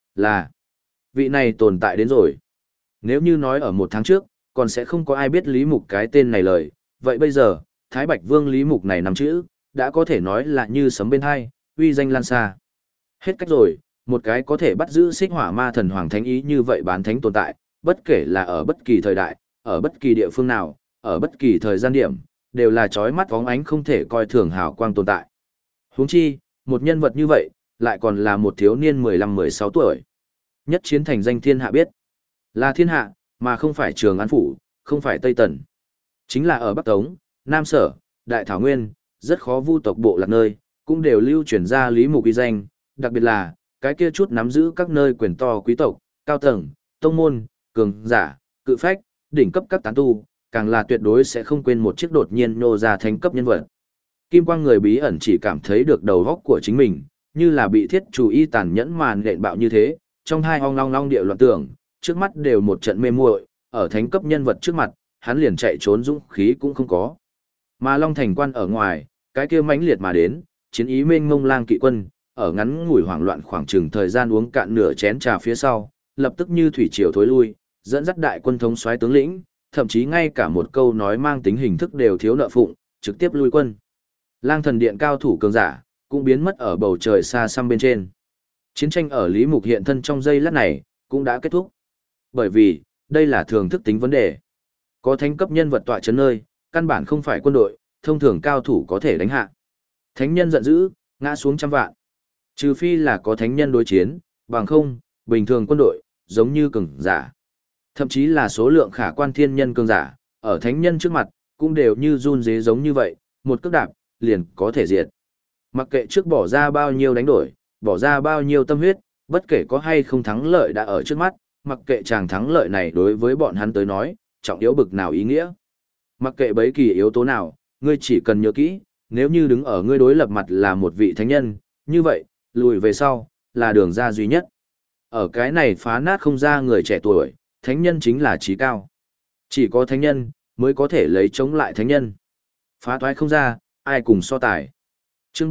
là vị này tồn tại đến rồi. Nếu như nói ở 1 tháng trước, còn sẽ không có ai biết Lý Mục cái tên này lời, vậy bây giờ, Thái Bạch Vương Lý Mục này nằm chữ, đã có thể nói là như sấm bên hai, uy danh lan xa. Hết cách rồi, một cái có thể bắt giữ xích hỏa ma thần hoàng thánh ý như vậy bán thánh tồn tại, bất kể là ở bất kỳ thời đại, ở bất kỳ địa phương nào, ở bất kỳ thời gian điểm, đều là chói mắt vóng ánh không thể coi thường hào quang tồn tại. Huống chi, một nhân vật như vậy, lại còn là một thiếu niên 15-16 tuổi. Nhất chiến thành danh thiên hạ biết. Là thiên hạ, mà không phải Trường An Phủ, không phải Tây Tần. Chính là ở Bắc Tống, Nam Sở, Đại Thảo Nguyên, rất khó vu tộc bộ lạc nơi, cũng đều lưu truyền ra Lý Mục uy danh, đặc biệt là, cái kia chút nắm giữ các nơi quyền to quý tộc, cao tầng, tông môn, cường giả, cự phách, đỉnh cấp các tán tu, càng là tuyệt đối sẽ không quên một chiếc đột nhiên nô ra thánh cấp nhân vật. Kim quang người bí ẩn chỉ cảm thấy được đầu góc của chính mình, như là bị thiết chủ y tàn nhẫn màn lện bạo như thế, trong hai ong long long địa loạn tưởng, trước mắt đều một trận mê muội, ở thánh cấp nhân vật trước mặt, hắn liền chạy trốn dũng khí cũng không có. Mà Long Thành quan ở ngoài, cái kia mãnh liệt mà đến, chiến ý mênh mông lang kỵ quân, ở ngắn ngủi hoảng loạn khoảng chừng thời gian uống cạn nửa chén trà phía sau, lập tức như thủy triều thối lui, dẫn dắt đại quân thống soái tướng lĩnh, thậm chí ngay cả một câu nói mang tính hình thức đều thiếu nợ phụng, trực tiếp lui quân. Lang thần điện cao thủ cường giả, cũng biến mất ở bầu trời xa xăm bên trên. Chiến tranh ở Lý Mục hiện thân trong giây lát này, cũng đã kết thúc. Bởi vì, đây là thường thức tính vấn đề. Có thánh cấp nhân vật tọa chấn nơi, căn bản không phải quân đội, thông thường cao thủ có thể đánh hạ. Thánh nhân giận dữ, ngã xuống trăm vạn. Trừ phi là có thánh nhân đối chiến, bằng không, bình thường quân đội, giống như cường giả. Thậm chí là số lượng khả quan thiên nhân cường giả, ở thánh nhân trước mặt, cũng đều như run dế giống như vậy, một cước đạp, liền có thể diệt. Mặc kệ trước bỏ ra bao nhiêu đánh đổi, bỏ ra bao nhiêu tâm huyết, bất kể có hay không thắng lợi đã ở trước mắt, mặc kệ chàng thắng lợi này đối với bọn hắn tới nói, trọng yếu bực nào ý nghĩa. Mặc kệ bấy kỳ yếu tố nào, ngươi chỉ cần nhớ kỹ, nếu như đứng ở ngươi đối lập mặt là một vị thánh nhân, như vậy, lùi về sau, là đường ra duy nhất. Ở cái này phá nát không ra người trẻ tuổi, thánh nhân chính là trí cao. Chỉ có thánh nhân, mới có thể lấy chống lại thánh nhân. Phá thoái không ra, ai cùng so tài. Chương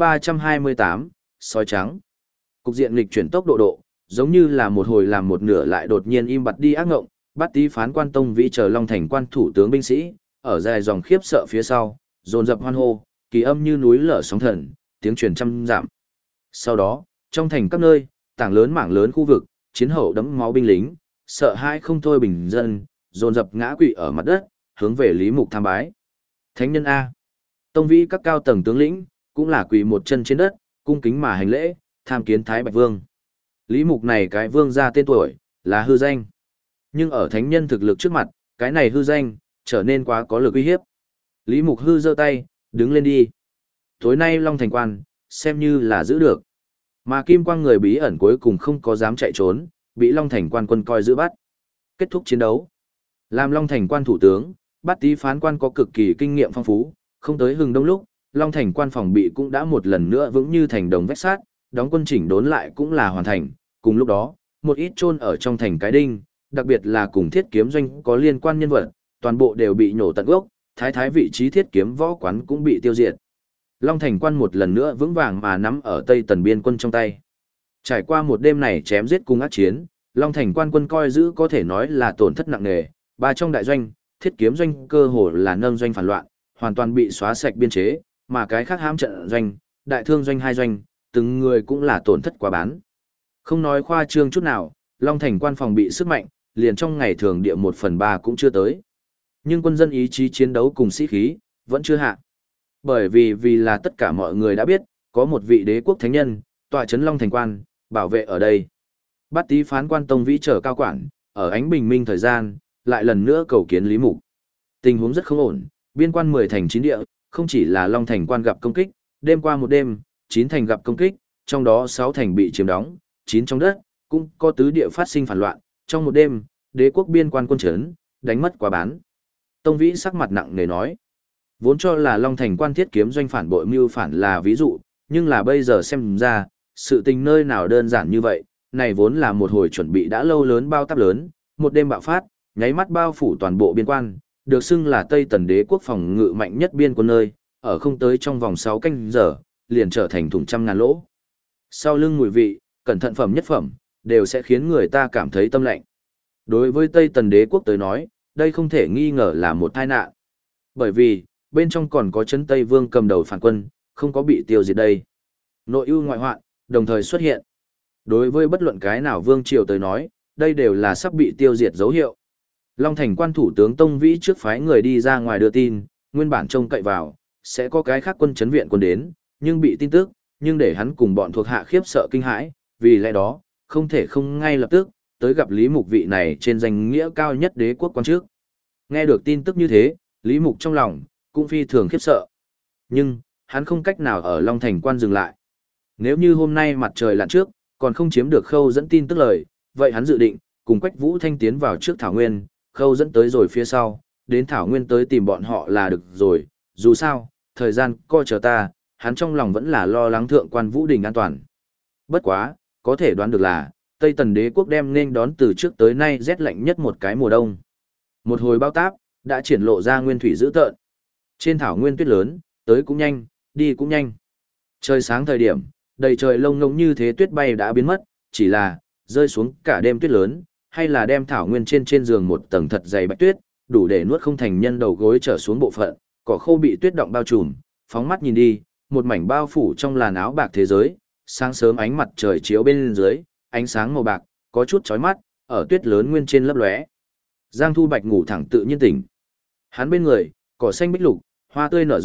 328, sói trắng. Cục diện nghịch chuyển tốc độ, giống như là một hồi làm một nửa lại đột nhiên im bặt đi ác ngộng, bắt tí phán quan tông vĩ chờ Long Thành quan thủ tướng binh sĩ, ở dài dòng khiếp sợ phía sau, dồn dập hoan hô, kỳ âm như núi lở sóng thần, tiếng truyền trăm dặm. Sau đó, trong thành các nơi, tảng lớn mảng lớn khu vực, chiến hậu đẫm máu binh lính, sợ hãi không thôi bình dân, dồn dập ngã quỵ ở mặt đất, hướng về Lý Mục tham bái. Thánh nhân A. Tông vĩ các cao tầng tướng lĩnh, cũng là quỳ một chân trên đất, cung kính mà hành lễ, tham kiến Thái Bạch Vương. Lý Mục này cái vương ra tên tuổi, là hư danh. Nhưng ở thánh nhân thực lực trước mặt, cái này hư danh, trở nên quá có lực uy hiếp. Lý Mục hư giơ tay, đứng lên đi. Tối nay Long Thành quan, xem như là giữ được. Mà Kim Quang người bí ẩn cuối cùng không có dám chạy trốn, bị Long Thành quan quân coi giữ bắt. Kết thúc chiến đấu. Làm Long Thành quan thủ tướng, Bát Tý phán quan có cực kỳ kinh nghiệm phong phú, không tới hừng đông lúc, Long Thành quan phòng bị cũng đã một lần nữa vững như thành đồng vách sắt, đóng quân chỉnh đốn lại cũng là hoàn thành. Cùng lúc đó, một ít chôn ở trong thành cái đinh, đặc biệt là cùng thiết kiếm doanh có liên quan nhân vật, toàn bộ đều bị nhổ tận gốc, thái vị trí thiết kiếm võ quán cũng bị tiêu diệt. Long Thành quan một lần nữa vững vàng mà nắm ở Tây Tần biên quân trong tay. Trải qua một đêm này chém giết cùng ác chiến, Long Thành quan quân coi giữ có thể nói là tổn thất nặng nề, ba trong đại doanh, thiết kiếm doanh cơ hồ là nâng doanh phản loạn, hoàn toàn bị xóa sạch biên chế, mà cái khác hãm trận doanh, đại thương doanh hai doanh, từng người cũng là tổn thất quá bán. Không nói khoa trương chút nào, Long Thành quan phòng bị sức mạnh, liền trong ngày thường địa 1/3 cũng chưa tới. Nhưng quân dân ý chí chiến đấu cùng sĩ khí, vẫn chưa hạ. Bởi vì là tất cả mọi người đã biết, có một vị đế quốc thánh nhân, tọa trấn Long Thành quan, bảo vệ ở đây. Bát Tý phán quan tông vĩ trở cao quản, ở ánh bình minh thời gian, lại lần nữa cầu kiến Lý Mục. Tình huống rất không ổn, biên quan 10 thành 9 địa, không chỉ là Long Thành quan gặp công kích, đêm qua một đêm, 9 thành gặp công kích, trong đó 6 thành bị chiếm đóng, 9 trong đất, cũng có tứ địa phát sinh phản loạn, trong một đêm, đế quốc biên quan quân trấn, đánh mất quá bán. Tông vĩ sắc mặt nặng nề nói, vốn cho là Long Thành quan thiết kiếm doanh phản bội mưu phản là ví dụ, nhưng là bây giờ xem ra, sự tình nơi nào đơn giản như vậy, này vốn là một hồi chuẩn bị đã lâu lớn bao táp lớn, một đêm bạo phát, nháy mắt bao phủ toàn bộ biên quan, được xưng là Tây Tần đế quốc phòng ngự mạnh nhất biên quân nơi, ở không tới trong vòng 6 canh giờ, liền trở thành thủng trăm ngàn lỗ. Sau lưng mùi vị, cẩn thận phẩm nhất phẩm, đều sẽ khiến người ta cảm thấy tâm lạnh. Đối với Tây Tần đế quốc tới nói, đây không thể nghi ngờ là một tai nạn. Bởi vì, bên trong còn có Trấn Tây Vương cầm đầu phản quân, không có bị tiêu diệt đây. Nội ưu ngoại hoạn, đồng thời xuất hiện. Đối với bất luận cái nào vương triều tới nói, đây đều là sắp bị tiêu diệt dấu hiệu. Long Thành quan thủ tướng Tông Vĩ trước phái người đi ra ngoài đưa tin, nguyên bản trông cậy vào, sẽ có cái khác quân chấn viện quân đến, nhưng bị tin tức, nhưng để hắn cùng bọn thuộc hạ khiếp sợ kinh hãi, vì lẽ đó, không thể không ngay lập tức, tới gặp Lý Mục vị này trên danh nghĩa cao nhất đế quốc quan trước. Nghe được tin tức như thế, Lý Mục trong lòng, cũng phi thường khiếp sợ. Nhưng, hắn không cách nào ở Long Thành quan dừng lại. Nếu như hôm nay mặt trời lặn trước, còn không chiếm được Khâu dẫn tin tức lời, vậy hắn dự định, cùng Quách Vũ Thanh tiến vào trước Thảo Nguyên, Khâu dẫn tới rồi phía sau, đến Thảo Nguyên tới tìm bọn họ là được rồi, dù sao, thời gian coi chờ ta, hắn trong lòng vẫn là lo lắng thượng quan Vũ Đình an toàn. Bất quá, có thể đoán được là, Tây Tần đế quốc đem nên đón từ trước tới nay rét lạnh nhất một cái mùa đông. Một hồi bao táp, đã triển lộ ra nguyên thủy dữ tợn. Trên Thảo Nguyên tuyết lớn, tới cũng nhanh, đi cũng nhanh. Trời sáng thời điểm, đầy trời lông ngỗng như thế tuyết bay đã biến mất, chỉ là, rơi xuống cả đêm tuyết lớn, hay là đem Thảo Nguyên trên giường một tầng thật dày bạch tuyết, đủ để nuốt không thành nhân đầu gối trở xuống bộ phận, cỏ khô bị tuyết động bao trùm, phóng mắt nhìn đi, một mảnh bao phủ trong làn áo bạc thế giới, sáng sớm ánh mặt trời chiếu bên dưới, ánh sáng màu bạc, có chút chói mắt, ở tuyết lớn nguyên trên lấp lóe. Giang Thu Bạch ngủ thẳng tự nhiên tỉnh. Hắn bên người, cỏ xanh bích lục, hoa tươi nở rộ,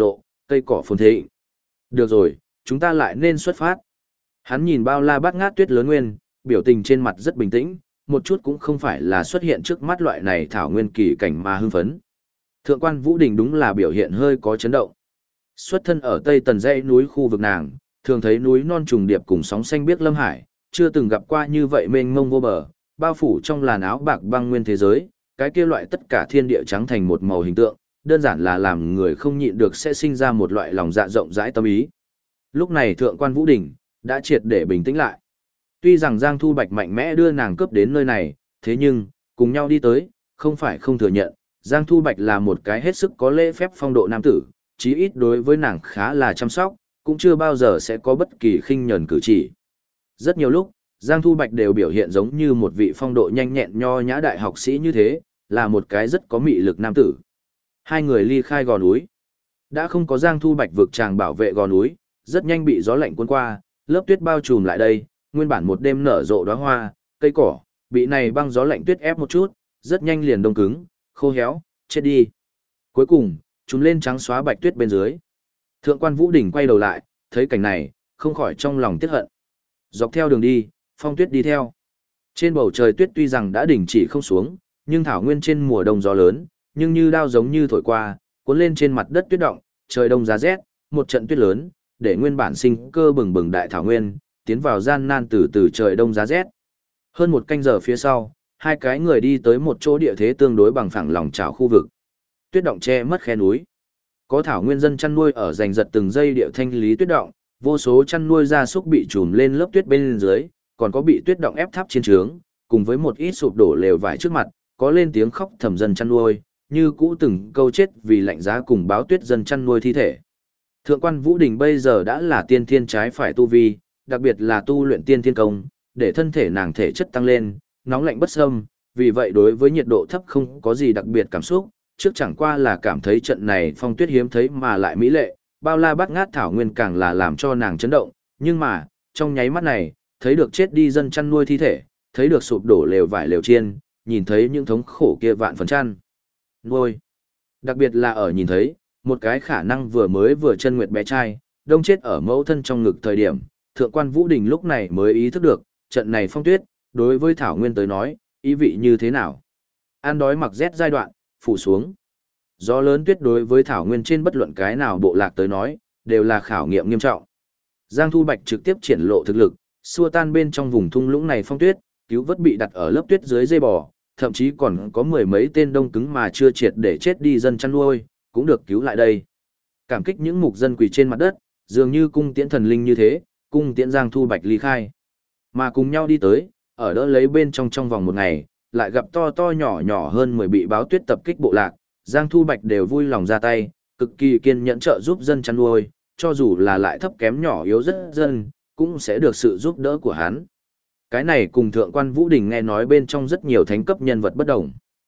cây cỏ phồn thịnh. Được rồi, chúng ta lại nên xuất phát. Hắn nhìn bao la bát ngát tuyết lớn nguyên, biểu tình trên mặt rất bình tĩnh, một chút cũng không phải là xuất hiện trước mắt loại này thảo nguyên kỳ cảnh mà hưng phấn. Thượng quan Vũ Đình đúng là biểu hiện hơi có chấn động. Xuất thân ở Tây Tần dãy núi khu vực nàng, thường thấy núi non trùng điệp cùng sóng xanh biếc lâm hải, chưa từng gặp qua như vậy mênh mông vô bờ, bao phủ trong làn áo bạc băng nguyên thế giới, cái kia loại tất cả thiên địa trắng thành một màu hình tượng, đơn giản là làm người không nhịn được sẽ sinh ra một loại lòng dạ rộng rãi tâm ý. Lúc này Thượng quan Vũ Đình đã triệt để bình tĩnh lại. Tuy rằng Giang Thu Bạch mạnh mẽ đưa nàng cướp đến nơi này, thế nhưng, cùng nhau đi tới, không phải không thừa nhận, Giang Thu Bạch là một cái hết sức có lễ phép phong độ nam tử, chí ít đối với nàng khá là chăm sóc, cũng chưa bao giờ sẽ có bất kỳ khinh nhẫn cử chỉ. Rất nhiều lúc, Giang Thu Bạch đều biểu hiện giống như một vị phong độ nhanh nhẹn nho nhã đại học sĩ như thế, là một cái rất có mị lực nam tử. Hai người ly khai gò núi. Đã không có Giang Thu Bạch vực tràng bảo vệ gò núi, rất nhanh bị gió lạnh cuốn qua, lớp tuyết bao trùm lại đây, nguyên bản một đêm nở rộ đóa hoa, cây cỏ, bị này băng gió lạnh tuyết ép một chút, rất nhanh liền đông cứng, khô héo, chết đi. Cuối cùng, chúng lên trắng xóa bạch tuyết bên dưới. Thượng quan Vũ Đình quay đầu lại, thấy cảnh này, không khỏi trong lòng tiếc hận. Dọc theo đường đi, phong tuyết đi theo. Trên bầu trời tuyết tuy rằng đã đình chỉ không xuống, nhưng thảo nguyên trên mùa đông gió lớn, nhưng như đao giống như thổi qua, cuốn lên trên mặt đất tuyết động, trời đông giá rét, một trận tuyết lớn, để nguyên bản sinh cơ bừng bừng đại thảo nguyên, tiến vào gian nan từ từ trời đông giá rét. Hơn một canh giờ phía sau, hai cái người đi tới một chỗ địa thế tương đối bằng phẳng lòng chảo khu vực. Tuyết động che mất khe núi. Có thảo nguyên dân chăn nuôi ở giành giật từng giây địa thanh lý tuyết động, vô số chăn nuôi gia súc bị trùm lên lớp tuyết bên dưới, còn có bị tuyết động ép tháp trên trướng, cùng với một ít sụp đổ lều vải trước mặt, có lên tiếng khóc thầm dân chăn nuôi, như cũ từng câu chết vì lạnh giá cùng báo tuyết dân chăn nuôi thi thể. Thượng quan Vũ Đình bây giờ đã là tiên thiên trái phải tu vi, đặc biệt là tu luyện tiên thiên công, để thân thể nàng thể chất tăng lên, nóng lạnh bất xâm, vì vậy đối với nhiệt độ thấp không có gì đặc biệt cảm xúc, trước chẳng qua là cảm thấy trận này phong tuyết hiếm thấy mà lại mỹ lệ, bao la bát ngát thảo nguyên càng là làm cho nàng chấn động, nhưng mà, trong nháy mắt này, thấy được chết đi dân chăn nuôi thi thể, thấy được sụp đổ lều vải lều chiên, nhìn thấy những thống khổ kia vạn phần chăn nuôi. Đặc biệt là ở nhìn thấy, một cái khả năng vừa chân nguyệt bé trai, đông chết ở mẫu thân trong ngực thời điểm, Thượng quan Vũ Đình lúc này mới ý thức được, trận này phong tuyết, đối với Thảo Nguyên tới nói, ý vị như thế nào. Ăn đói mặc rét giai đoạn, phủ xuống. Gió lớn tuyết đối với Thảo Nguyên trên bất luận cái nào bộ lạc tới nói, đều là khảo nghiệm nghiêm trọng. Giang Thu Bạch trực tiếp triển lộ thực lực, xua tan bên trong vùng thung lũng này phong tuyết, cứu vớt bị đặt ở lớp tuyết dưới dây bò, thậm chí còn có mười mấy tên đông cứng mà chưa triệt để chết đi dân chăn nuôi, cũng được cứu lại đây. Cảm kích những mục dân quỳ trên mặt đất, dường như cung tiễn thần linh như thế, cung tiễn Giang Thu Bạch ly khai. Mà cùng nhau đi tới, ở đỡ lấy bên trong vòng một ngày, lại gặp to to nhỏ nhỏ hơn 10 bị báo tuyết tập kích bộ lạc, Giang Thu Bạch đều vui lòng ra tay, cực kỳ kiên nhẫn trợ giúp dân chăn nuôi, cho dù là lại thấp kém nhỏ yếu rất dân, cũng sẽ được sự giúp đỡ của hắn. Cái này cùng Thượng quan Vũ Đình nghe nói bên trong rất nhiều thánh cấp nhân vật bất đồng.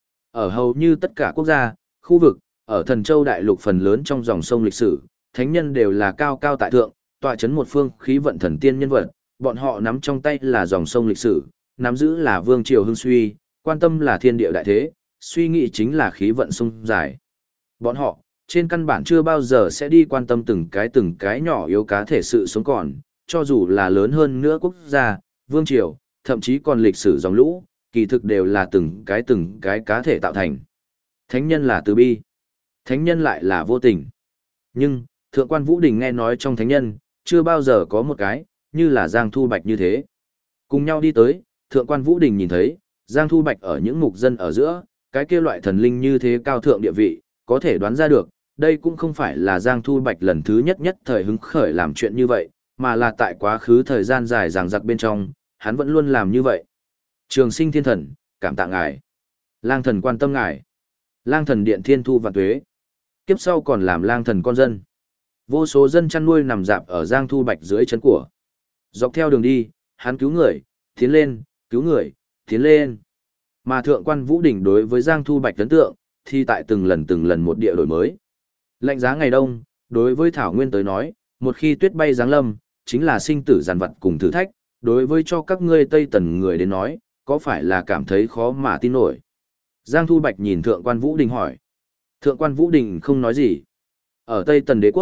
Ở hầu như tất cả quốc gia, khu vực, ở Thần Châu Đại Lục phần lớn trong dòng sông lịch sử, thánh nhân đều là cao cao tại thượng, tọa chấn một phương khí vận thần tiên nhân vật, bọn họ nắm trong tay là dòng sông lịch sử, nắm giữ là vương triều hưng suy, quan tâm là thiên địa đại thế, suy nghĩ chính là khí vận sông dài. Bọn họ, trên căn bản chưa bao giờ sẽ đi quan tâm từng cái nhỏ yếu cá thể sự sống còn, cho dù là lớn hơn nữa quốc gia, vương triều, thậm chí còn lịch sử dòng lũ, kỳ thực đều là từng cái cá thể tạo thành. Thánh nhân là từ bi, thánh nhân lại là vô tình. Nhưng, Thượng quan Vũ Đình nghe nói trong thánh nhân, chưa bao giờ có một cái, như là Giang Thu Bạch như thế. Cùng nhau đi tới, Thượng quan Vũ Đình nhìn thấy, Giang Thu Bạch ở những mục dân ở giữa, cái kia loại thần linh như thế cao thượng địa vị, có thể đoán ra được, đây cũng không phải là Giang Thu Bạch lần thứ nhất thời hứng khởi làm chuyện như vậy, mà là tại quá khứ thời gian dài dằng dặc bên trong, hắn vẫn luôn làm như vậy. Trường Sinh Thiên Thần, cảm tạ ngài. Lang thần quan tâm ngài. Lang thần điện thiên thu vạn tuế. Kiếp sau còn làm lang thần con dân. Vô số dân chăn nuôi nằm dạp ở Giang Thu Bạch dưới chân của. Dọc theo đường đi, hắn cứu người, tiến lên, cứu người, tiến lên. Mà Thượng quan Vũ Đình đối với Giang Thu Bạch ấn tượng, thì tại từng lần một địa đổi mới. Lạnh giá ngày đông, đối với Thảo Nguyên tới nói, một khi tuyết bay giáng lâm, chính là sinh tử giàn vật cùng thử thách, đối với cho các ngươi Tây Tần người đến nói, có phải là cảm thấy khó mà tin nổi. Giang Thu Bạch nhìn Thượng quan Vũ Đình hỏi. Thượng quan Vũ Đình không nói gì. Ở Tây Tần đế quốc,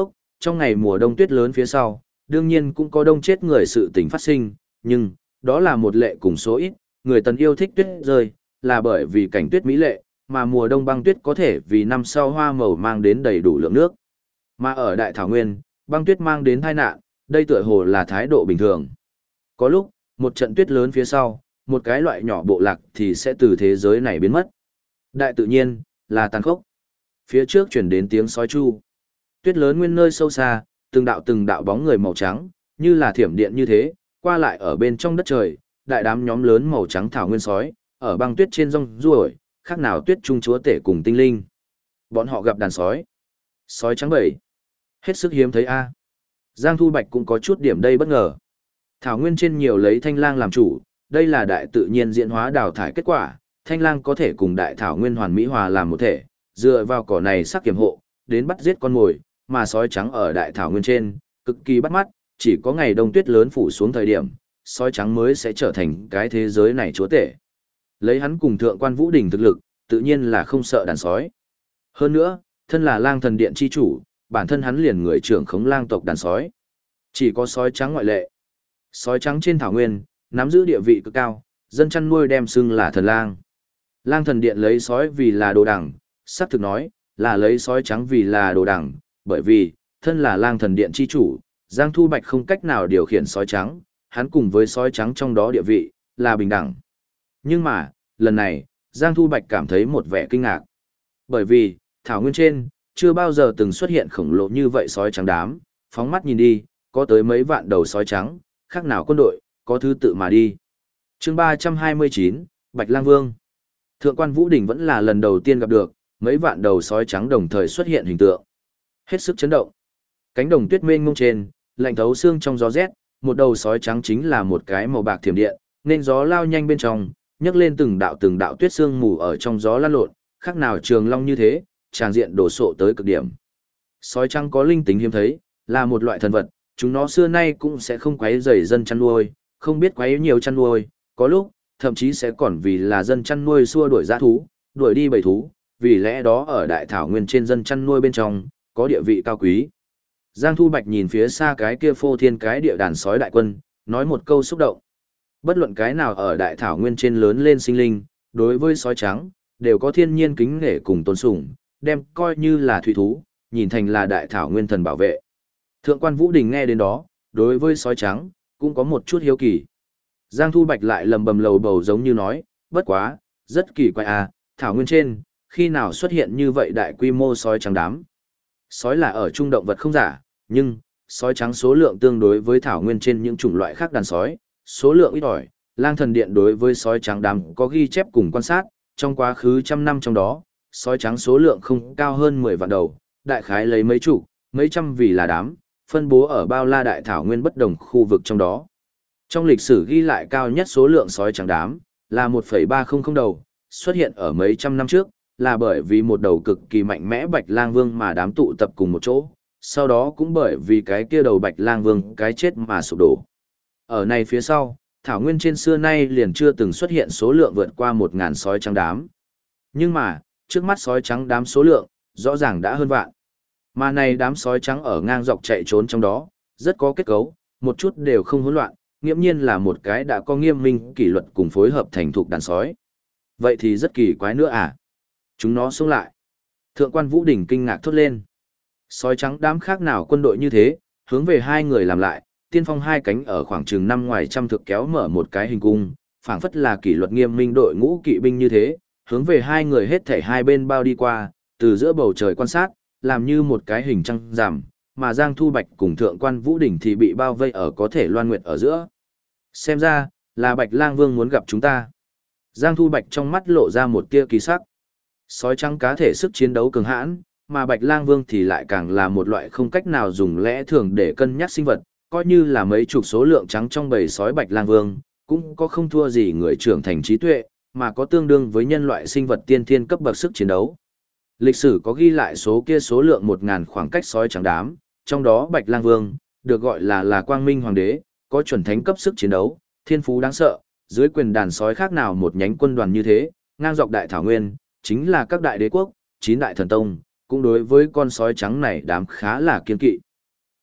Trong ngày mùa đông tuyết lớn phía sau, đương nhiên cũng có đông chết người sự tình phát sinh, nhưng, đó là một lệ cùng số ít, người Tần yêu thích tuyết rơi, là bởi vì cảnh tuyết mỹ lệ, mà mùa đông băng tuyết có thể vì năm sau hoa màu mang đến đầy đủ lượng nước. Mà ở Đại Thảo Nguyên, băng tuyết mang đến tai nạn, đây tựa hồ là thái độ bình thường. Có lúc, một trận tuyết lớn phía sau, một cái loại nhỏ bộ lạc thì sẽ từ thế giới này biến mất. Đại tự nhiên, là tàn khốc. Phía trước chuyển đến tiếng sói chu. Tuyết lớn nguyên nơi sâu xa, từng đạo bóng người màu trắng, như là thiểm điện như thế, qua lại ở bên trong đất trời, đại đám nhóm lớn màu trắng thảo nguyên sói, ở băng tuyết trên rong ruổi, khác nào tuyết trung chúa tể cùng tinh linh. Bọn họ gặp đàn sói. Sói trắng bảy. Hết sức hiếm thấy a. Giang Thu Bạch cũng có chút điểm đây bất ngờ. Thảo nguyên trên nhiều lấy thanh lang làm chủ, đây là đại tự nhiên diễn hóa đào thải kết quả, thanh lang có thể cùng đại thảo nguyên hoàn mỹ hòa làm một thể, dựa vào cỏ này sắc kiểm hộ, đến bắt giết con mồi, mà sói trắng ở đại thảo nguyên trên, cực kỳ bắt mắt, chỉ có ngày đông tuyết lớn phủ xuống thời điểm, sói trắng mới sẽ trở thành cái thế giới này chúa tể. Lấy hắn cùng thượng quan Vũ Đình thực lực, tự nhiên là không sợ đàn sói. Hơn nữa, thân là lang thần điện chi chủ, bản thân hắn liền người trưởng khống lang tộc đàn sói. Chỉ có sói trắng ngoại lệ. Sói trắng trên thảo nguyên, nắm giữ địa vị cực cao, dân chăn nuôi đem xưng là thần lang. Lang thần điện lấy sói vì là đồ đẳng, sắp thực nói, là lấy sói trắng vì là đồ đẳng, bởi vì, thân là lang thần điện chi chủ, Giang Thu Bạch không cách nào điều khiển sói trắng, hắn cùng với sói trắng trong đó địa vị, là bình đẳng. Nhưng mà, lần này, Giang Thu Bạch cảm thấy một vẻ kinh ngạc. Bởi vì, thảo nguyên trên, chưa bao giờ từng xuất hiện khổng lồ như vậy sói trắng đám, phóng mắt nhìn đi, có tới mấy vạn đầu sói trắng, khác nào quân đội, có thứ tự mà đi. Chương 329, Bạch Lang Vương. Thượng quan Vũ Đình vẫn là lần đầu tiên gặp được, mấy vạn đầu sói trắng đồng thời xuất hiện hình tượng. Hết sức chấn động. Cánh đồng tuyết mênh mông trên, lạnh thấu xương trong gió rét, một đầu sói trắng chính là một cái màu bạc thiểm điện, nên gió lao nhanh bên trong, nhấc lên từng đạo tuyết sương mù ở trong gió lăn lộn, khác nào trường long như thế, tràng diện đổ sộ tới cực điểm. Sói trắng có linh tính hiếm thấy, là một loại thần vật, chúng nó xưa nay cũng sẽ không quấy rầy dân chăn nuôi, không biết quấy nhiều chăn nuôi, có lúc, thậm chí sẽ còn vì là dân chăn nuôi xua đuổi dã thú, đuổi đi bầy thú, vì lẽ đó ở đại thảo nguyên trên dân chăn nuôi bên trong, có địa vị cao quý. Giang Thu Bạch nhìn phía xa cái kia phô thiên cái địa đàn sói đại quân, nói một câu xúc động. Bất luận cái nào ở đại thảo nguyên trên lớn lên sinh linh, đối với sói trắng, đều có thiên nhiên kính nể cùng tôn sùng, đem coi như là thủy thú, nhìn thành là đại thảo nguyên thần bảo vệ. Thượng quan Vũ Đình nghe đến đó, đối với sói trắng, cũng có một chút hiếu kỳ. Giang Thu Bạch lại lầm bầm lầu bầu giống như nói, bất quá, rất kỳ quái à, thảo nguyên trên, khi nào xuất hiện như vậy đại quy mô sói trắng đám. Sói là ở trung động vật không giả, nhưng, sói trắng số lượng tương đối với thảo nguyên trên những chủng loại khác đàn sói, số lượng ít ỏi, lang thần điện đối với sói trắng đám có ghi chép cùng quan sát, trong quá khứ trăm năm trong đó, sói trắng số lượng không cao hơn 10 vạn đầu, đại khái lấy mấy chục, mấy trăm vì là đám, phân bố ở bao la đại thảo nguyên bất đồng khu vực trong đó. Trong lịch sử ghi lại cao nhất số lượng sói trắng đám, là 1,300 đầu, xuất hiện ở mấy trăm năm trước, là bởi vì một đầu cực kỳ mạnh mẽ Bạch Lang Vương mà đám tụ tập cùng một chỗ, sau đó cũng bởi vì cái kia đầu Bạch Lang Vương cái chết mà sụp đổ. Ở này phía sau, thảo nguyên trên xưa nay liền chưa từng xuất hiện số lượng vượt qua 1.000 sói trắng đám. Nhưng mà, trước mắt sói trắng đám số lượng, rõ ràng đã hơn vạn. Mà này đám sói trắng ở ngang dọc chạy trốn trong đó, rất có kết cấu, một chút đều không hỗn loạn, nghiễm nhiên là một cái đã có nghiêm minh kỷ luật cùng phối hợp thành thục đàn sói. Vậy thì rất kỳ quái nữa à? Chúng nó xông lại. Thượng quan Vũ Đình kinh ngạc thốt lên. Sói trắng đám khác nào quân đội như thế, hướng về hai người làm lại, tiên phong hai cánh ở khoảng chừng năm ngoài trăm thực kéo mở một cái hình cung, phảng phất là kỷ luật nghiêm minh đội ngũ kỵ binh như thế, hướng về hai người hết thảy hai bên bao đi qua, từ giữa bầu trời quan sát, làm như một cái hình trăng rằm, mà Giang Thu Bạch cùng Thượng quan Vũ Đình thì bị bao vây ở có thể loan nguyệt ở giữa. Xem ra, là Bạch Lang Vương muốn gặp chúng ta. Giang Thu Bạch trong mắt lộ ra một tia kỳ sắc. Sói trắng cá thể sức chiến đấu cường hãn, mà Bạch Lang Vương thì lại càng là một loại không cách nào dùng lẽ thường để cân nhắc sinh vật, coi như là mấy chục số lượng trắng trong bầy sói Bạch Lang Vương, cũng có không thua gì người trưởng thành trí tuệ, mà có tương đương với nhân loại sinh vật tiên thiên cấp bậc sức chiến đấu. Lịch sử có ghi lại số kia số lượng 1.000 khoảng cách sói trắng đám, trong đó Bạch Lang Vương, được gọi là Quang Minh Hoàng đế, có chuẩn thánh cấp sức chiến đấu, thiên phú đáng sợ, dưới quyền đàn sói khác nào một nhánh quân đoàn như thế, ngang dọc đại thảo nguyên, chính là các đại đế quốc, 9 đại thần tông, cũng đối với con sói trắng này đám khá là kiên kỵ.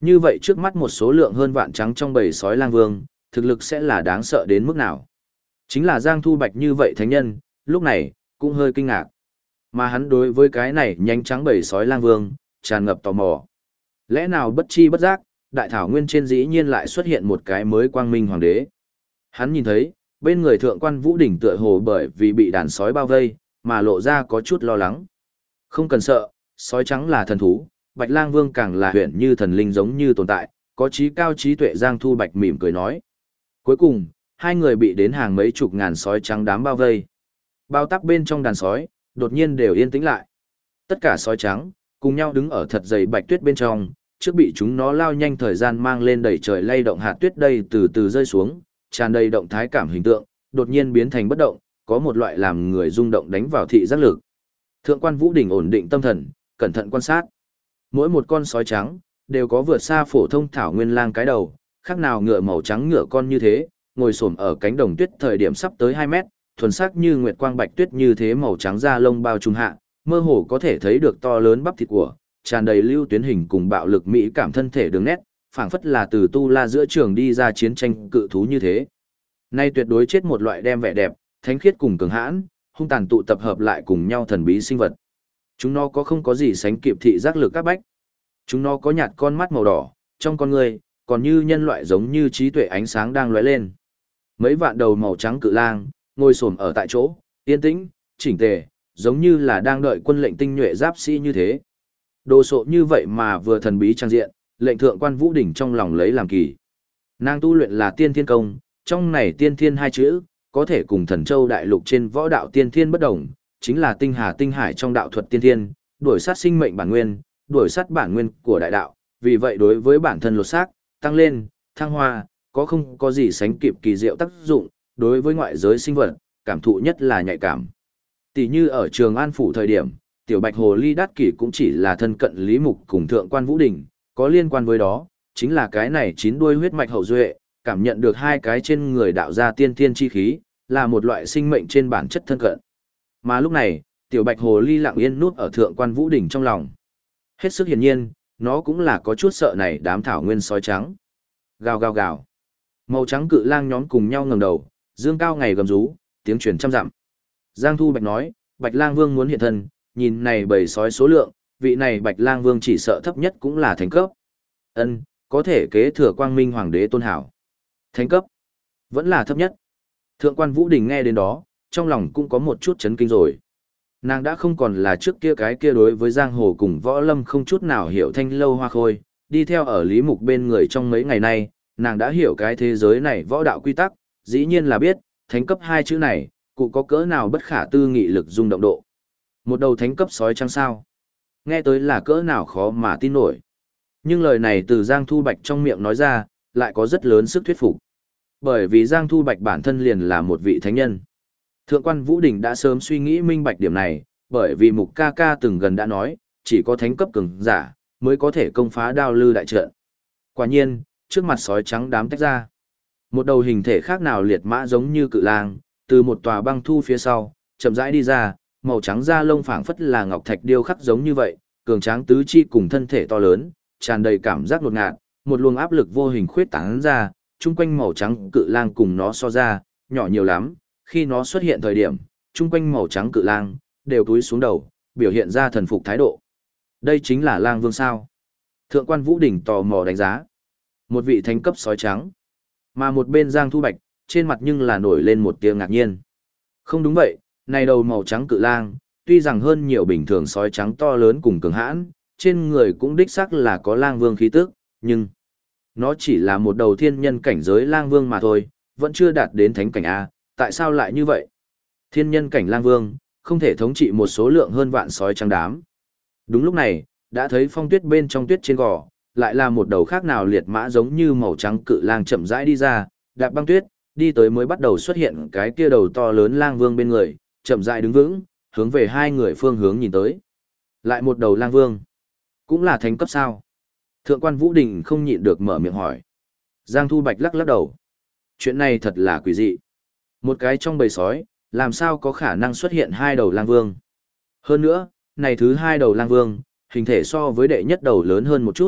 Như vậy trước mắt một số lượng hơn vạn trắng trong bầy sói lang vương, thực lực sẽ là đáng sợ đến mức nào? Chính là Giang Thu Bạch như vậy thánh nhân, lúc này, cũng hơi kinh ngạc. Mà hắn đối với cái này nhanh trắng bầy sói lang vương, tràn ngập tò mò. Lẽ nào bất chi bất giác, đại thảo nguyên trên dĩ nhiên lại xuất hiện một cái mới quang minh hoàng đế. Hắn nhìn thấy, bên người thượng quan Vũ Đỉnh tựa hồ bởi vì bị đàn sói bao vây, mà lộ ra có chút lo lắng. Không cần sợ, sói trắng là thần thú, Bạch Lang Vương càng là huyện như thần linh giống như tồn tại, có trí cao trí tuệ. Giang Thu Bạch mỉm cười nói. Cuối cùng, hai người bị đến hàng mấy chục ngàn sói trắng đám bao vây. Bao tắc bên trong đàn sói, đột nhiên đều yên tĩnh lại. Tất cả sói trắng, cùng nhau đứng ở thật dày bạch tuyết bên trong, trước bị chúng nó lao nhanh thời gian mang lên đầy trời lay động hạt tuyết đây từ từ rơi xuống, tràn đầy động thái cảm hình tượng, đột nhiên biến thành bất động, có một loại làm người rung động đánh vào thị giác lực. Thượng quan Vũ Đỉnh ổn định tâm thần, cẩn thận quan sát. Mỗi một con sói trắng, đều có vượt xa phổ thông thảo nguyên lang cái đầu, khác nào ngựa màu trắng ngựa con như thế, ngồi xổm ở cánh đồng tuyết thời điểm sắp tới 2 mét, thuần sắc như nguyệt quang bạch tuyết như thế màu trắng da lông bao trùm hạ, mơ hồ có thể thấy được to lớn bắp thịt của, tràn đầy lưu tuyến hình cùng bạo lực mỹ cảm thân thể đường nét, phảng phất là từ tu la giữa trường đi ra chiến tranh cự thú như thế. Nay tuyệt đối chết một loại đem vẻ đẹp, thánh khiết cùng cường hãn, hung tàn tụ tập hợp lại cùng nhau thần bí sinh vật. Chúng nó có không có gì sánh kịp thị giác lực các bách. Chúng nó có nhạt con mắt màu đỏ, trong con người, còn như nhân loại giống như trí tuệ ánh sáng đang lóe lên. Mấy vạn đầu màu trắng cự lang, ngồi xổm ở tại chỗ, yên tĩnh, chỉnh tề, giống như là đang đợi quân lệnh tinh nhuệ giáp sĩ như thế. Đồ sộ như vậy mà vừa thần bí trang diện, lệnh thượng quan Vũ Đỉnh trong lòng lấy làm kỳ. Nàng tu luyện là tiên thiên công, trong này tiên thiên hai chữ, có thể cùng thần châu đại lục trên võ đạo tiên thiên bất đồng, chính là tinh hà tinh hải trong đạo thuật tiên thiên, đuổi sát sinh mệnh bản nguyên, đuổi sát bản nguyên của đại đạo, vì vậy đối với bản thân lột xác, tăng lên, thăng hoa, có không có gì sánh kịp kỳ diệu tác dụng, đối với ngoại giới sinh vật, cảm thụ nhất là nhạy cảm. Tỷ như ở Trường An phủ thời điểm, tiểu bạch hồ ly đát kỷ cũng chỉ là thân cận Lý Mục cùng thượng quan Vũ Đỉnh, có liên quan với đó, chính là cái này 9 đuôi huyết mạch hậu duệ, cảm nhận được hai cái trên người đạo ra tiên thiên chi khí, là một loại sinh mệnh trên bản chất thân cận. Mà lúc này, tiểu bạch hồ ly lặng yên núp ở thượng quan Vũ Đỉnh trong lòng. Hết sức hiển nhiên, nó cũng là có chút sợ này đám thảo nguyên sói trắng. Gào gào gào. Màu trắng cự lang nhóm cùng nhau ngẩng đầu, dương cao ngày gầm rú, tiếng truyền trăm dặm. Giang Thu Bạch nói, Bạch Lang Vương muốn hiện thân, nhìn này bầy sói số lượng, vị này Bạch Lang Vương chỉ sợ thấp nhất cũng là thánh cấp. Ân, có thể kế thừa quang minh hoàng đế tôn hảo. Thánh cấp, vẫn là thấp nhất. Thượng quan Vũ Đình nghe đến đó, trong lòng cũng có một chút chấn kinh rồi. Nàng đã không còn là trước kia cái kia đối với giang hồ cùng võ lâm không chút nào hiểu thanh lâu hoa khôi, đi theo ở Lý Mục bên người trong mấy ngày nay, nàng đã hiểu cái thế giới này võ đạo quy tắc, dĩ nhiên là biết, thánh cấp 2 chữ này, cụ có cỡ nào bất khả tư nghị lực dung động độ. Một đầu thánh cấp sói trắng sao. Nghe tới là cỡ nào khó mà tin nổi. Nhưng lời này từ Giang Thu Bạch trong miệng nói ra, lại có rất lớn sức thuyết phục. Bởi vì Giang Thu Bạch bản thân liền là một vị thánh nhân. Thượng quan Vũ Đình đã sớm suy nghĩ minh bạch điểm này, bởi vì Mục ca ca từng gần đã nói, chỉ có thánh cấp cường giả, mới có thể công phá đao lư đại trận. Quả nhiên, trước mặt sói trắng đám tách ra. Một đầu hình thể khác nào liệt mã giống như cự lang, từ một tòa băng thu phía sau, chậm rãi đi ra, màu trắng da lông phảng phất là ngọc thạch điêu khắc giống như vậy, cường tráng tứ chi cùng thân thể to lớn, tràn đầy cảm giác ngột ngạt, một luồng áp lực vô hình khuyết tán ra, chung quanh màu trắng cự lang cùng nó so ra, nhỏ nhiều lắm, khi nó xuất hiện thời điểm, chung quanh màu trắng cự lang, đều cúi xuống đầu, biểu hiện ra thần phục thái độ. Đây chính là lang vương sao. Thượng quan Vũ Đình tò mò đánh giá. Một vị thánh cấp sói trắng. Mà một bên Giang Thu Bạch, trên mặt nhưng là nổi lên một tia ngạc nhiên. Không đúng vậy, này đầu màu trắng cự lang, tuy rằng hơn nhiều bình thường sói trắng to lớn cùng cường hãn, trên người cũng đích xác là có lang vương khí tức, nhưng nó chỉ là một đầu thiên nhân cảnh giới lang vương mà thôi, vẫn chưa đạt đến thánh cảnh A, tại sao lại như vậy? Thiên nhân cảnh lang vương, không thể thống trị một số lượng hơn vạn sói trắng đám. Đúng lúc này, đã thấy phong tuyết bên trong tuyết trên gò, lại là một đầu khác nào liệt mã giống như màu trắng cự lang chậm rãi đi ra, đạp băng tuyết, đi tới mới bắt đầu xuất hiện cái kia đầu to lớn lang vương bên người, chậm rãi đứng vững, hướng về hai người phương hướng nhìn tới. Lại một đầu lang vương, cũng là thánh cấp sao? Thượng quan Vũ Đình không nhịn được mở miệng hỏi. Giang Thu Bạch lắc lắc đầu. Chuyện này thật là quỷ dị. Một cái trong bầy sói, làm sao có khả năng xuất hiện hai đầu lang vương? Hơn nữa, này thứ hai đầu lang vương, hình thể so với đệ nhất đầu lớn hơn một chút,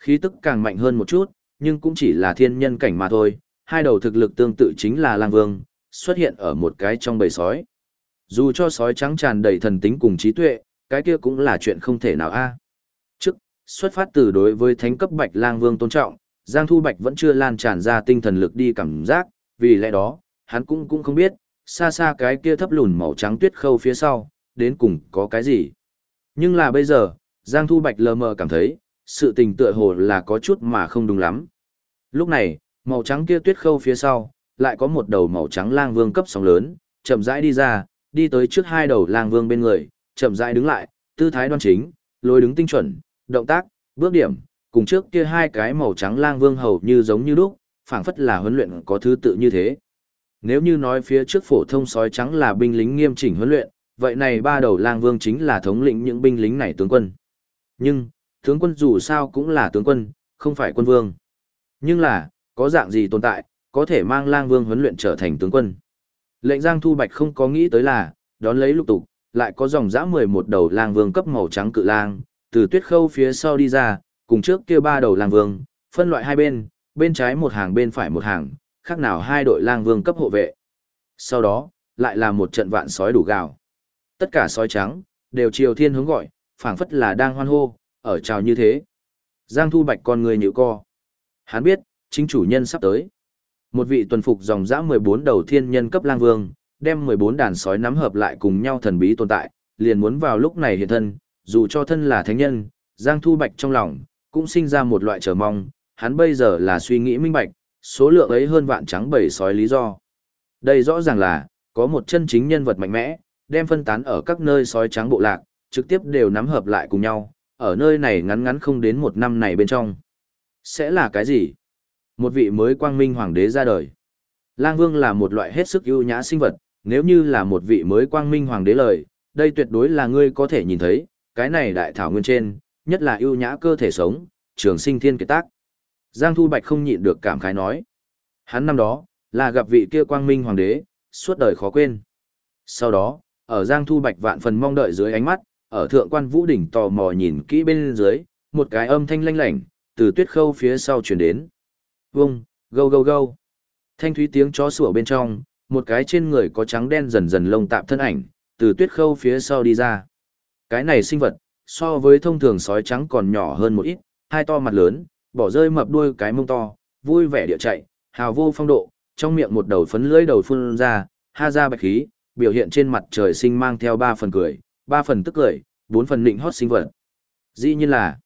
Khí tức càng mạnh hơn một chút, nhưng cũng chỉ là thiên nhân cảnh mà thôi, hai đầu thực lực tương tự chính là lang vương, xuất hiện ở một cái trong bầy sói. Dù cho sói trắng tràn đầy thần tính cùng trí tuệ, cái kia cũng là chuyện không thể nào a. Trước, xuất phát từ đối với thánh cấp Bạch Lang Vương tôn trọng, Giang Thu Bạch vẫn chưa lan tràn ra tinh thần lực đi cảm giác, vì lẽ đó, hắn cũng không biết, xa xa cái kia thấp lùn màu trắng tuyết khâu phía sau, đến cùng có cái gì. Nhưng là bây giờ, Giang Thu Bạch lờ mờ cảm thấy, sự tình tựa hồ là có chút mà không đúng lắm. Lúc này, màu trắng kia tuyết khâu phía sau, lại có một đầu màu trắng lang vương cấp sóng lớn, chậm rãi đi ra, đi tới trước hai đầu lang vương bên người, chậm rãi đứng lại, tư thái đoan chính, lối đứng tinh chuẩn, động tác, bước điểm, cùng trước kia hai cái màu trắng lang vương hầu như giống như lúc, phảng phất là huấn luyện có thứ tự như thế. Nếu như nói phía trước phổ thông sói trắng là binh lính nghiêm chỉnh huấn luyện, vậy này ba đầu lang vương chính là thống lĩnh những binh lính này tướng quân. Nhưng, tướng quân dù sao cũng là tướng quân, không phải quân vương. Nhưng là, có dạng gì tồn tại, có thể mang lang vương huấn luyện trở thành tướng quân. Lệnh Giang Thu Bạch không có nghĩ tới là, đón lấy lục tục, lại có dòng dã 11 đầu lang vương cấp màu trắng cự lang, từ tuyết khâu phía sau đi ra, cùng trước kia ba đầu lang vương, phân loại hai bên, bên trái một hàng bên phải một hàng, khác nào hai đội lang vương cấp hộ vệ. Sau đó, lại là một trận vạn sói đủ gào. Tất cả sói trắng, đều chiều thiên hướng gọi, phảng phất là đang hoan hô, ở chào như thế. Giang Thu Bạch con người nhíu co. Hắn biết, chính chủ nhân sắp tới. Một vị tuần phục dòng dã 14 đầu thiên nhân cấp lang vương, đem 14 đàn sói nắm hợp lại cùng nhau thần bí tồn tại, liền muốn vào lúc này hiện thân, dù cho thân là thánh nhân, Giang Thu Bạch trong lòng, cũng sinh ra một loại chờ mong, hắn bây giờ là suy nghĩ minh bạch, số lượng ấy hơn vạn trắng bầy sói lý do. Đây rõ ràng là, có một chân chính nhân vật mạnh mẽ, đem phân tán ở các nơi sói trắng bộ lạc, trực tiếp đều nắm hợp lại cùng nhau, ở nơi này ngắn ngắn không đến một năm này bên trong. Sẽ là cái gì? Một vị mới quang minh hoàng đế ra đời. Lang Vương là một loại hết sức ưu nhã sinh vật, nếu như là một vị mới quang minh hoàng đế lời, đây tuyệt đối là ngươi có thể nhìn thấy, cái này đại thảo nguyên trên, nhất là ưu nhã cơ thể sống, trường sinh thiên kiệt tác. Giang Thu Bạch không nhịn được cảm khái nói. Hắn năm đó, là gặp vị kia quang minh hoàng đế, suốt đời khó quên. Sau đó, ở Giang Thu Bạch vạn phần mong đợi dưới ánh mắt, ở thượng quan Vũ Đỉnh tò mò nhìn kỹ bên dưới, một cái âm thanh lanh lảnh, từ tuyết khâu phía sau truyền đến. Vông, gâu gâu gâu. Thanh thúy tiếng chó sủa bên trong, một cái trên người có trắng đen dần dần lông tạm thân ảnh, từ tuyết khâu phía sau đi ra. Cái này sinh vật, so với thông thường sói trắng còn nhỏ hơn một ít, hai to mặt lớn, bỏ rơi mập đuôi cái mông to, vui vẻ địa chạy, hào vô phong độ, trong miệng một đầu phấn lưỡi đầu phun ra, ha ra bạch khí, biểu hiện trên mặt trời sinh mang theo 3 phần cười, 3 phần tức cười, 4 phần nịnh hót sinh vật. Dĩ nhiên là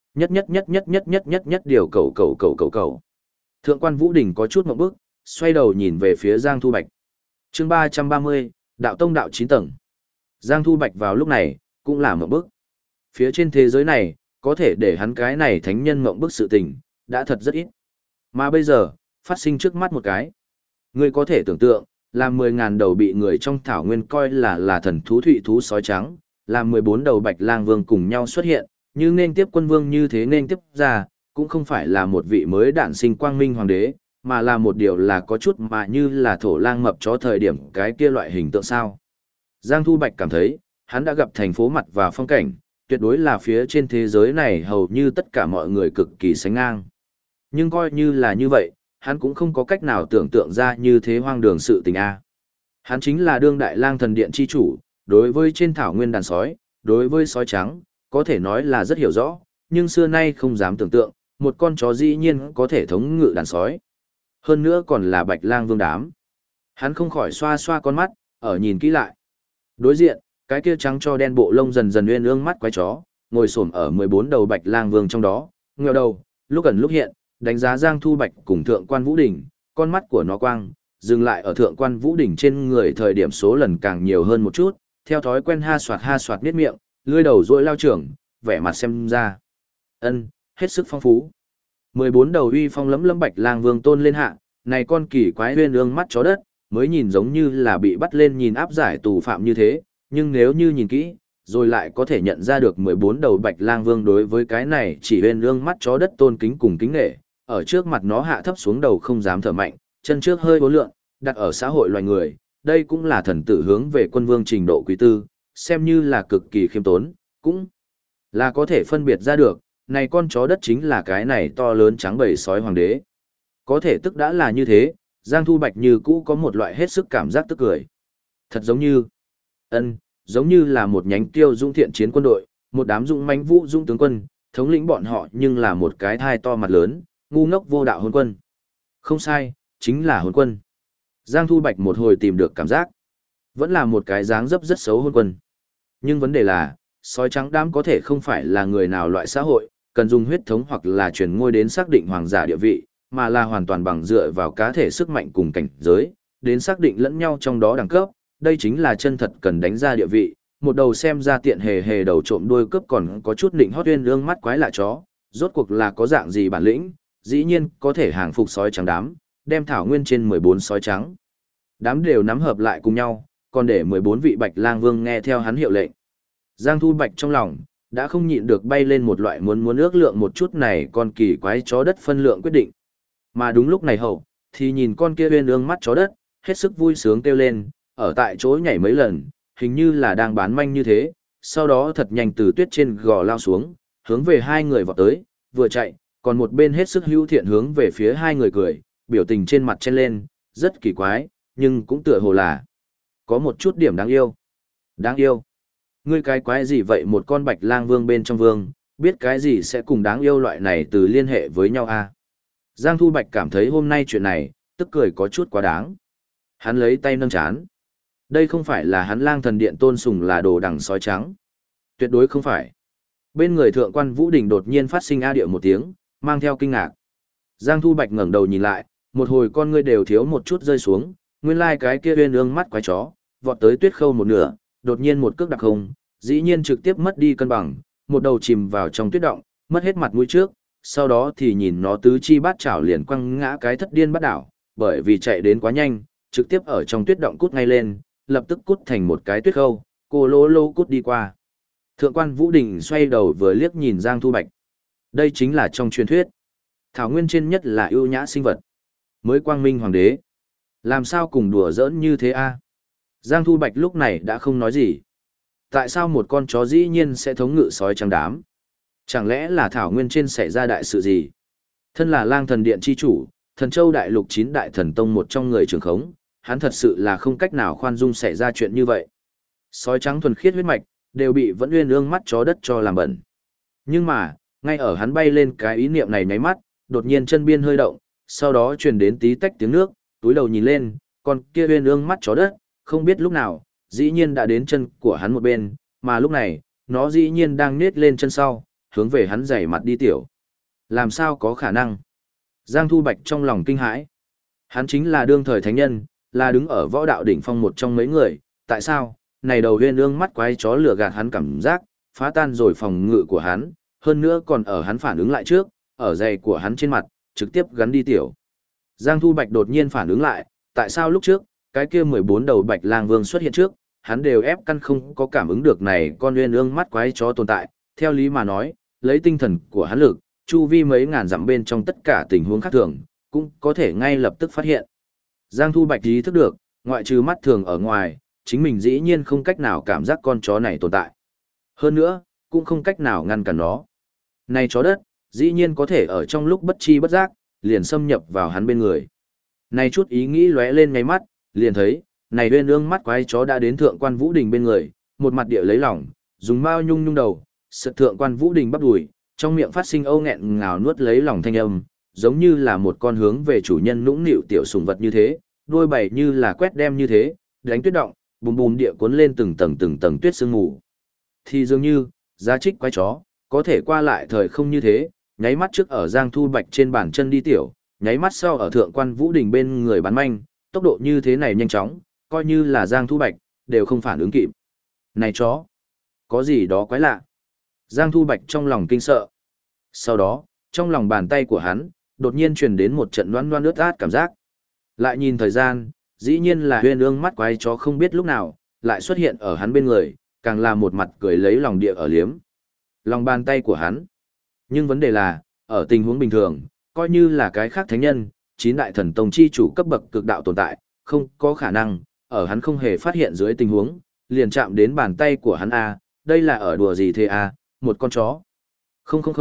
nhất điều cầu. Thượng quan Vũ Đình có chút ngượng bức, xoay đầu nhìn về phía Giang Thu Bạch. Chương 330, Đạo Tông đạo 9 tầng. Giang Thu Bạch vào lúc này, cũng là ngượng bức. Phía trên thế giới này, có thể để hắn cái này thánh nhân ngượng bức sự tình, đã thật rất ít. Mà bây giờ, phát sinh trước mắt một cái. Ngươi có thể tưởng tượng, làm 10.000 đầu bị người trong thảo nguyên coi là thần thú thụy thú sói trắng, làm 14 đầu bạch lang vương cùng nhau xuất hiện, như nên tiếp quân vương như thế nên tiếp ra, cũng không phải là một vị mới đản sinh quang minh hoàng đế, mà là một điều là có chút mà như là thổ lang mập chó thời điểm cái kia loại hình tượng sao. Giang Thu Bạch cảm thấy, hắn đã gặp thành phố mặt và phong cảnh, tuyệt đối là phía trên thế giới này hầu như tất cả mọi người cực kỳ sánh ngang. Nhưng coi như là như vậy, hắn cũng không có cách nào tưởng tượng ra như thế hoang đường sự tình a. Hắn chính là đương đại lang thần điện chi chủ, đối với trên thảo nguyên đàn sói, đối với sói trắng, có thể nói là rất hiểu rõ, nhưng xưa nay không dám tưởng tượng, một con chó dĩ nhiên có thể thống ngự đàn sói. Hơn nữa còn là bạch lang vương đám. Hắn không khỏi xoa xoa con mắt, ở nhìn kỹ lại. Đối diện, cái kia trắng cho đen bộ lông dần dần uyên ương mắt quái chó, ngồi xổm ở 14 đầu bạch lang vương trong đó, nghèo đầu, lúc ẩn lúc hiện, đánh giá Giang Thu Bạch cùng thượng quan Vũ Đình, con mắt của nó quang, dừng lại ở thượng quan Vũ Đình trên người thời điểm số lần càng nhiều hơn một chút, theo thói quen ha soạt miết miệng, lưỡi đầu rỗi lao trưởng, vẻ mặt xem ra. Hết sức phong phú. 14 đầu uy phong lẫm lẫm bạch lang vương tôn lên hạ, này con kỳ quái uyên ương mắt chó đất, mới nhìn giống như là bị bắt lên nhìn áp giải tù phạm như thế, nhưng nếu như nhìn kỹ, rồi lại có thể nhận ra được 14 đầu bạch lang vương đối với cái này chỉ uyên ương mắt chó đất tôn kính cùng kính nghệ, ở trước mặt nó hạ thấp xuống đầu không dám thở mạnh, chân trước hơi bốn lượn, đặt ở xã hội loài người, đây cũng là thần tử hướng về quân vương trình độ quý tư, xem như là cực kỳ khiêm tốn, cũng là có thể phân biệt ra được, này con chó đất chính là cái này to lớn trắng bầy sói hoàng đế. Có thể tức đã là như thế, Giang Thu Bạch như cũ có một loại hết sức cảm giác tức cười. Thật giống như là một nhánh tiêu dũng thiện chiến quân đội, một đám dũng mãnh vũ dũng tướng quân, thống lĩnh bọn họ nhưng là một cái thai to mặt lớn, ngu ngốc vô đạo hôn quân. Không sai, chính là hôn quân. Giang Thu Bạch một hồi tìm được cảm giác. Vẫn là một cái dáng dấp rất xấu hôn quân. Nhưng vấn đề là, sói trắng đám có thể không phải là người nào loại xã hội, cần dùng huyết thống hoặc là truyền ngôi đến xác định hoàng giả địa vị, mà là hoàn toàn bằng dựa vào cá thể sức mạnh cùng cảnh giới, đến xác định lẫn nhau trong đó đẳng cấp, đây chính là chân thật cần đánh ra địa vị, một đầu xem ra tiện hề hề đầu trộm đuôi cướp còn có chút nịnh hót uyên ương mắt quái lạ chó, rốt cuộc là có dạng gì bản lĩnh, dĩ nhiên có thể hàng phục sói trắng đám, đem thảo nguyên trên 14 sói trắng. Đám đều nắm hợp lại cùng nhau, còn để 14 vị Bạch Lang Vương nghe theo hắn hiệu lệnh. Giang Thu Bạch trong lòng, đã không nhịn được bay lên một loại muốn ước lượng một chút này con kỳ quái chó đất phân lượng quyết định. Mà đúng lúc này hậu, thì nhìn con kia uyên ương mắt chó đất, hết sức vui sướng kêu lên, ở tại chỗ nhảy mấy lần, hình như là đang bán manh như thế, sau đó thật nhanh từ tuyết trên gò lao xuống, hướng về hai người vọt tới, vừa chạy, còn một bên hết sức hữu thiện hướng về phía hai người cười, biểu tình trên mặt chen lên, rất kỳ quái, nhưng cũng tựa hồ là có một chút điểm đáng yêu. Đáng yêu? Ngươi cái quái gì vậy, một con Bạch Lang Vương bên trong vương, biết cái gì sẽ cùng đáng yêu loại này từ liên hệ với nhau à? Giang Thu Bạch cảm thấy hôm nay chuyện này, tức cười có chút quá đáng. Hắn lấy tay nâng chán. Đây không phải là hắn Lang Thần Điện tôn sùng là đồ đằng sói trắng. Tuyệt đối không phải. Bên người thượng quan Vũ Đình đột nhiên phát sinh a điệu một tiếng, mang theo kinh ngạc. Giang Thu Bạch ngẩng đầu nhìn lại, một hồi con ngươi đều thiếu một chút rơi xuống, nguyên lai cái kia uyên ương mắt quái chó, vọt tới tuyết khâu một nửa, đột nhiên một cước đạp không, dĩ nhiên trực tiếp mất đi cân bằng, một đầu chìm vào trong tuyết động, mất hết mặt mũi trước, sau đó thì nhìn nó tứ chi bát chảo liền quăng ngã cái thất điên bắt đảo, bởi vì chạy đến quá nhanh, trực tiếp ở trong tuyết động cút ngay lên, lập tức cút thành một cái tuyết khâu, cô lô lô cút đi qua. Thượng quan Vũ Đình xoay đầu vừa liếc nhìn Giang Thu Bạch. Đây chính là trong truyền thuyết. Thảo nguyên trên nhất là ưu nhã sinh vật. Mới quang minh hoàng đế. Làm sao cùng đùa giỡn như thế a? Giang Thu Bạch lúc này đã không nói gì. Tại sao một con chó dĩ nhiên sẽ thống ngự sói trắng đám? Chẳng lẽ là Thảo nguyên trên xảy ra đại sự gì? Thân là Lang Thần Điện chi chủ, Thần Châu Đại Lục 9 đại thần tông một trong người trưởng khống, hắn thật sự là không cách nào khoan dung xảy ra chuyện như vậy. Sói trắng thuần khiết huyết mạch, đều bị vẫn uyên ương mắt chó đất cho làm bẩn. Nhưng mà, ngay ở hắn bay lên cái ý niệm này nháy mắt, đột nhiên chân biên hơi động, sau đó truyền đến tí tách tiếng nước, túi đầu nhìn lên, còn kia uyên ương mắt chó đất, không biết lúc nào, dĩ nhiên đã đến chân của hắn một bên, mà lúc này, nó dĩ nhiên đang nết lên chân sau, hướng về hắn giày mặt đi tiểu. Làm sao có khả năng? Giang Thu Bạch trong lòng kinh hãi. Hắn chính là đương thời thánh nhân, là đứng ở võ đạo đỉnh phong một trong mấy người, tại sao, này đầu uyên ương mắt quái chó lừa gạt hắn cảm giác, phá tan rồi phòng ngự của hắn, hơn nữa còn ở hắn phản ứng lại trước, ở giày của hắn trên mặt, trực tiếp gắn đi tiểu. Giang Thu Bạch đột nhiên phản ứng lại, tại sao lúc trước, cái kia 14 đầu Bạch Lang Vương xuất hiện trước, hắn đều ép căn không có cảm ứng được này con uyên ương mắt quái chó tồn tại, theo lý mà nói, lấy tinh thần của hắn lực, chu vi mấy ngàn dặm bên trong tất cả tình huống khác thường, cũng có thể ngay lập tức phát hiện. Giang Thu Bạch ý thức được, ngoại trừ mắt thường ở ngoài, chính mình dĩ nhiên không cách nào cảm giác con chó này tồn tại. Hơn nữa, cũng không cách nào ngăn cản nó. Này chó đất, dĩ nhiên có thể ở trong lúc bất chi bất giác, liền xâm nhập vào hắn bên người. Này chút ý nghĩ lóe lên ngay mắt, liền thấy, này uyên ương mắt quái chó đã đến thượng quan Vũ Đình bên người, một mặt địa lấy lòng, dùng mao nhung nhung đầu, sượt thượng quan Vũ Đình bắp đùi, trong miệng phát sinh âu nghẹn ngào nuốt lấy lòng thanh âm, giống như là một con hướng về chủ nhân nũng nịu tiểu sủng vật như thế, đôi bảy như là quét đem như thế, đánh tuyết động, bùm bùm địa cuốn lên từng tầng tuyết sương mù. Thì dường như, giá trích quái chó, có thể qua lại thời không như thế, nháy mắt trước ở Giang Thu Bạch trên bàn chân đi tiểu, nháy mắt sau ở thượng quan Vũ Đình bên người bán manh, tốc độ như thế này nhanh chóng, coi như là Giang Thu Bạch, đều không phản ứng kịp. Này chó, có gì đó quái lạ. Giang Thu Bạch trong lòng kinh sợ. Sau đó, trong lòng bàn tay của hắn, đột nhiên truyền đến một trận loãng loãng ướt át cảm giác. Lại nhìn thời gian, dĩ nhiên là uyên ương mắt quái chó không biết lúc nào, lại xuất hiện ở hắn bên người, càng là một mặt cười lấy lòng địa ở liếm. Lòng bàn tay của hắn. Nhưng vấn đề là, ở tình huống bình thường, coi như là cái khác thánh nhân, 9 đại thần tông chi chủ cấp bậc cực đạo tồn tại, không có khả năng, ở hắn không hề phát hiện dưới tình huống, liền chạm đến bàn tay của hắn a, đây là ở đùa gì thế a, một con chó. Không,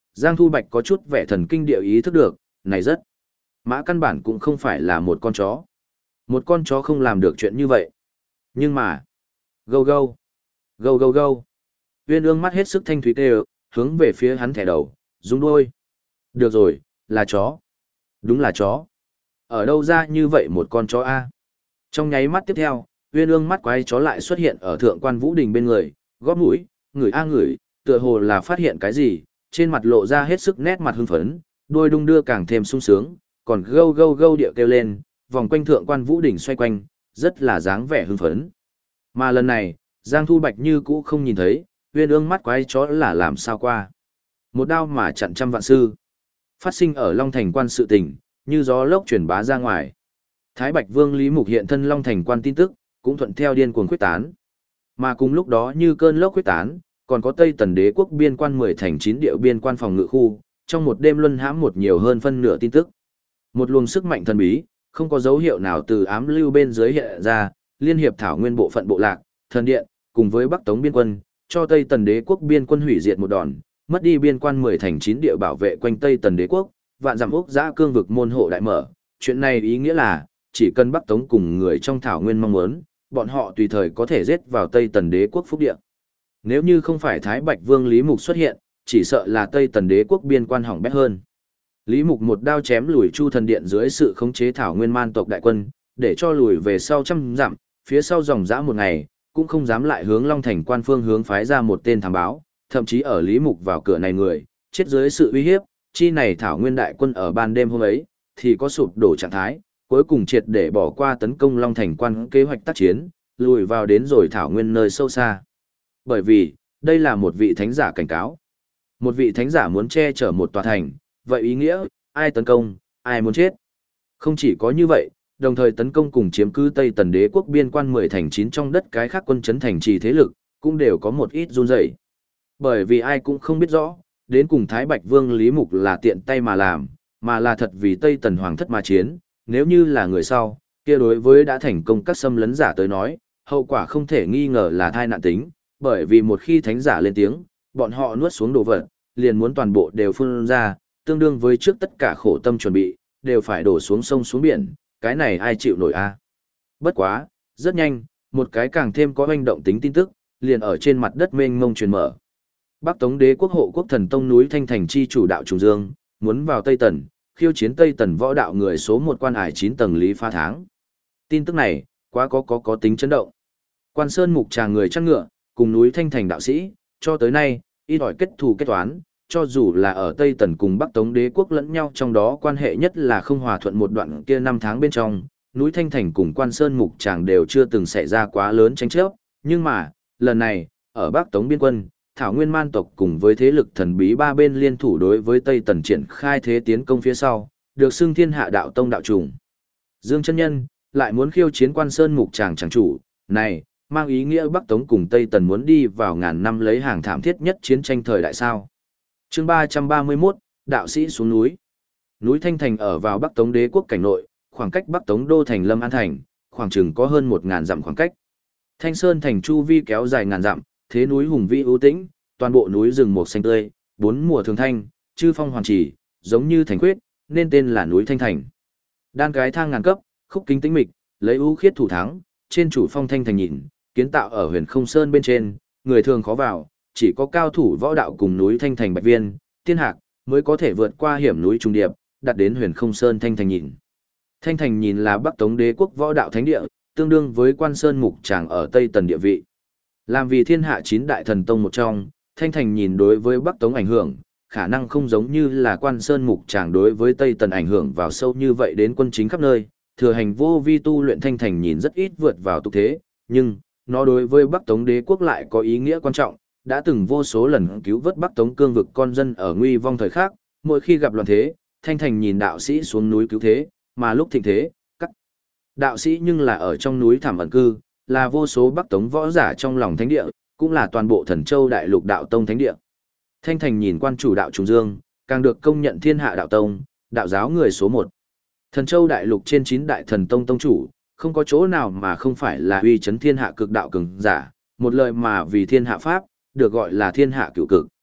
Giang Thu Bạch có chút vẻ thần kinh địa ý thức được, này rất. Mã căn bản cũng không phải là một con chó. Một con chó không làm được chuyện như vậy. Nhưng mà, gâu gâu, gâu gâu gâu. Uyên ương mắt hết sức thanh thúy tê, hướng về phía hắn thẻ đầu, rung đôi. Được rồi, là chó. Đúng là chó. Ở đâu ra như vậy một con chó A? Trong nháy mắt tiếp theo, Uyên ương mắt quái chó lại xuất hiện ở thượng quan Vũ Đình bên người, góp mũi, ngửi a ngửi, tựa hồ là phát hiện cái gì, trên mặt lộ ra hết sức nét mặt hưng phấn, đôi đung đưa càng thêm sung sướng, còn gâu gâu gâu điệu kêu lên, vòng quanh thượng quan Vũ Đình xoay quanh, rất là dáng vẻ hưng phấn. Mà lần này, Giang Thu Bạch như cũ không nhìn thấy, Uyên ương mắt quái chó là làm sao qua. Một đao mà chặn trăm vạn sư. Phát sinh ở Long Thành quan sự tình, như gió lốc truyền bá ra ngoài. Thái Bạch Vương Lý Mục hiện thân Long Thành quan tin tức, cũng thuận theo điên cuồng quyết tán. Mà cùng lúc đó như cơn lốc quyết tán, còn có Tây Tần Đế quốc biên quan 10 thành 9 địa biên quan phòng ngự khu, trong một đêm luân hãm một nhiều hơn phân nửa tin tức. Một luồng sức mạnh thần bí, không có dấu hiệu nào từ ám lưu bên dưới hiện ra, liên hiệp thảo nguyên bộ phận bộ lạc, thần điện, cùng với Bắc Tống biên quân, cho Tây Tần Đế quốc biên quân hủy diệt một đòn, mất đi biên quan 10 thành 9 địa bảo vệ quanh Tây Tần Đế quốc, vạn dặm ốc giã cương vực môn hộ đại mở. Chuyện này ý nghĩa là, chỉ cần Bắc Tống cùng người trong thảo nguyên mong muốn, bọn họ tùy thời có thể giết vào Tây Tần Đế quốc phúc địa. Nếu như không phải Thái Bạch Vương Lý Mục xuất hiện, chỉ sợ là Tây Tần Đế quốc biên quan hỏng bét hơn. Lý Mục một đao chém lùi Chu Thần Điện dưới sự khống chế thảo nguyên man tộc đại quân, để cho lùi về sau trăm dặm, phía sau dòng dã một ngày, cũng không dám lại hướng Long Thành quan phương hướng phái ra một tên thám báo, thậm chí ở Lý Mục vào cửa này người, chết dưới sự uy hiếp, chi này thảo nguyên đại quân ở ban đêm hôm ấy, thì có sụp đổ trạng thái, cuối cùng triệt để bỏ qua tấn công Long Thành quan kế hoạch tác chiến, lùi vào đến rồi thảo nguyên nơi sâu xa. Bởi vì, đây là một vị thánh giả cảnh cáo. Một vị thánh giả muốn che chở một tòa thành, vậy ý nghĩa, ai tấn công, ai muốn chết. Không chỉ có như vậy, đồng thời tấn công cùng chiếm cứ Tây Tần Đế quốc biên quan 10 thành 9 trong đất cái khác quân chấn thành trì thế lực, cũng đều có một ít run rẩy. Bởi vì ai cũng không biết rõ, đến cùng Thái Bạch Vương Lý Mục là tiện tay mà làm, mà là thật vì Tây Tần Hoàng thất mà chiến, nếu như là người sau, kia đối với đã thành công các xâm lấn giả tới nói, hậu quả không thể nghi ngờ là thai nạn tính, bởi vì một khi thánh giả lên tiếng, bọn họ nuốt xuống đồ vật, liền muốn toàn bộ đều phun ra, tương đương với trước tất cả khổ tâm chuẩn bị, đều phải đổ xuống sông xuống biển, cái này ai chịu nổi a? Bất quá, rất nhanh, một cái càng thêm có hoành động tính tin tức, liền ở trên mặt đất mênh mông truyền mở. Bắc Tống Đế quốc hộ quốc thần tông núi Thanh Thành chi chủ đạo Trùng Dương, muốn vào Tây Tần, khiêu chiến Tây Tần võ đạo người số 1 quan ải 9 tầng Lý Phá Tháng. Tin tức này, quá có tính chấn động. Quan Sơn Mục Tràng người chăn ngựa, cùng núi Thanh Thành đạo sĩ, cho tới nay, ít ỏi kết thù kết toán, cho dù là ở Tây Tần cùng Bắc Tống Đế quốc lẫn nhau trong đó quan hệ nhất là không hòa thuận một đoạn kia năm tháng bên trong, núi Thanh Thành cùng Quan Sơn Mục Tràng đều chưa từng xảy ra quá lớn tranh chấp, nhưng mà, lần này, ở Bắc Tống biên quân, Thảo Nguyên man tộc cùng với thế lực thần bí ba bên liên thủ đối với Tây Tần triển khai thế tiến công phía sau, được xưng Thiên Hạ Đạo Tông đạo trùng. Dương chân nhân lại muốn khiêu chiến Quan Sơn Mục Tràng tràng chủ, này mang ý nghĩa Bắc Tống cùng Tây Tần muốn đi vào ngàn năm lấy hàng thảm thiết nhất chiến tranh thời đại sao. Chương 331, đạo sĩ xuống núi. Núi Thanh Thành ở vào Bắc Tống Đế quốc cảnh nội, khoảng cách Bắc Tống đô thành Lâm An thành, khoảng chừng có hơn 1000 dặm khoảng cách. Thanh Sơn thành chu vi kéo dài ngàn dặm, thế núi hùng vĩ ưu tĩnh, toàn bộ núi rừng mục xanh tươi, bốn mùa thường thanh, chư phong hoàn chỉ, giống như thành quyết, nên tên là núi Thanh Thành. Đan cái thang ngàn cấp, khúc kính tĩnh mịch, lấy ưu khiết thủ thắng, trên chủ phong Thanh Thành nhìn, kiến tạo ở Huyền Không Sơn bên trên, người thường khó vào, chỉ có cao thủ võ đạo cùng núi Thanh Thành Bạch Viên, Tiên Hạc mới có thể vượt qua hiểm núi trùng điệp, đạt đến Huyền Không Sơn Thanh Thành nhìn. Thanh Thành nhìn là Bắc Tống Đế quốc võ đạo thánh địa, tương đương với Quan Sơn Mục Tràng ở Tây Tần địa vị. Làm vì thiên hạ 9 đại thần tông một trong, Thanh Thành nhìn đối với Bắc Tống ảnh hưởng, khả năng không giống như là Quan Sơn Mục Tràng đối với Tây Tần ảnh hưởng vào sâu như vậy đến quân chính khắp nơi, thừa hành vô vi tu luyện Thanh Thành nhìn rất ít vượt vào tục thế, nhưng nó đối với Bắc Tống Đế quốc lại có ý nghĩa quan trọng, đã từng vô số lần cứu vớt Bắc Tống cương vực con dân ở nguy vong thời khắc, mỗi khi gặp loạn thế, Thanh Thành nhìn đạo sĩ xuống núi cứu thế, mà lúc thịnh thế, các đạo sĩ nhưng là ở trong núi thảm ẩn cư, là vô số Bắc Tống võ giả trong lòng thánh địa, cũng là toàn bộ Thần Châu Đại Lục đạo tông thánh địa. Thanh Thành nhìn quan chủ đạo Trùng Dương, càng được công nhận thiên hạ đạo tông, đạo giáo người số 1. Thần Châu Đại Lục trên 9 đại thần tông tông chủ, không có chỗ nào mà không phải là uy chấn thiên hạ cực đạo cường giả, một lời mà vì thiên hạ pháp, được gọi là thiên hạ cửu cực.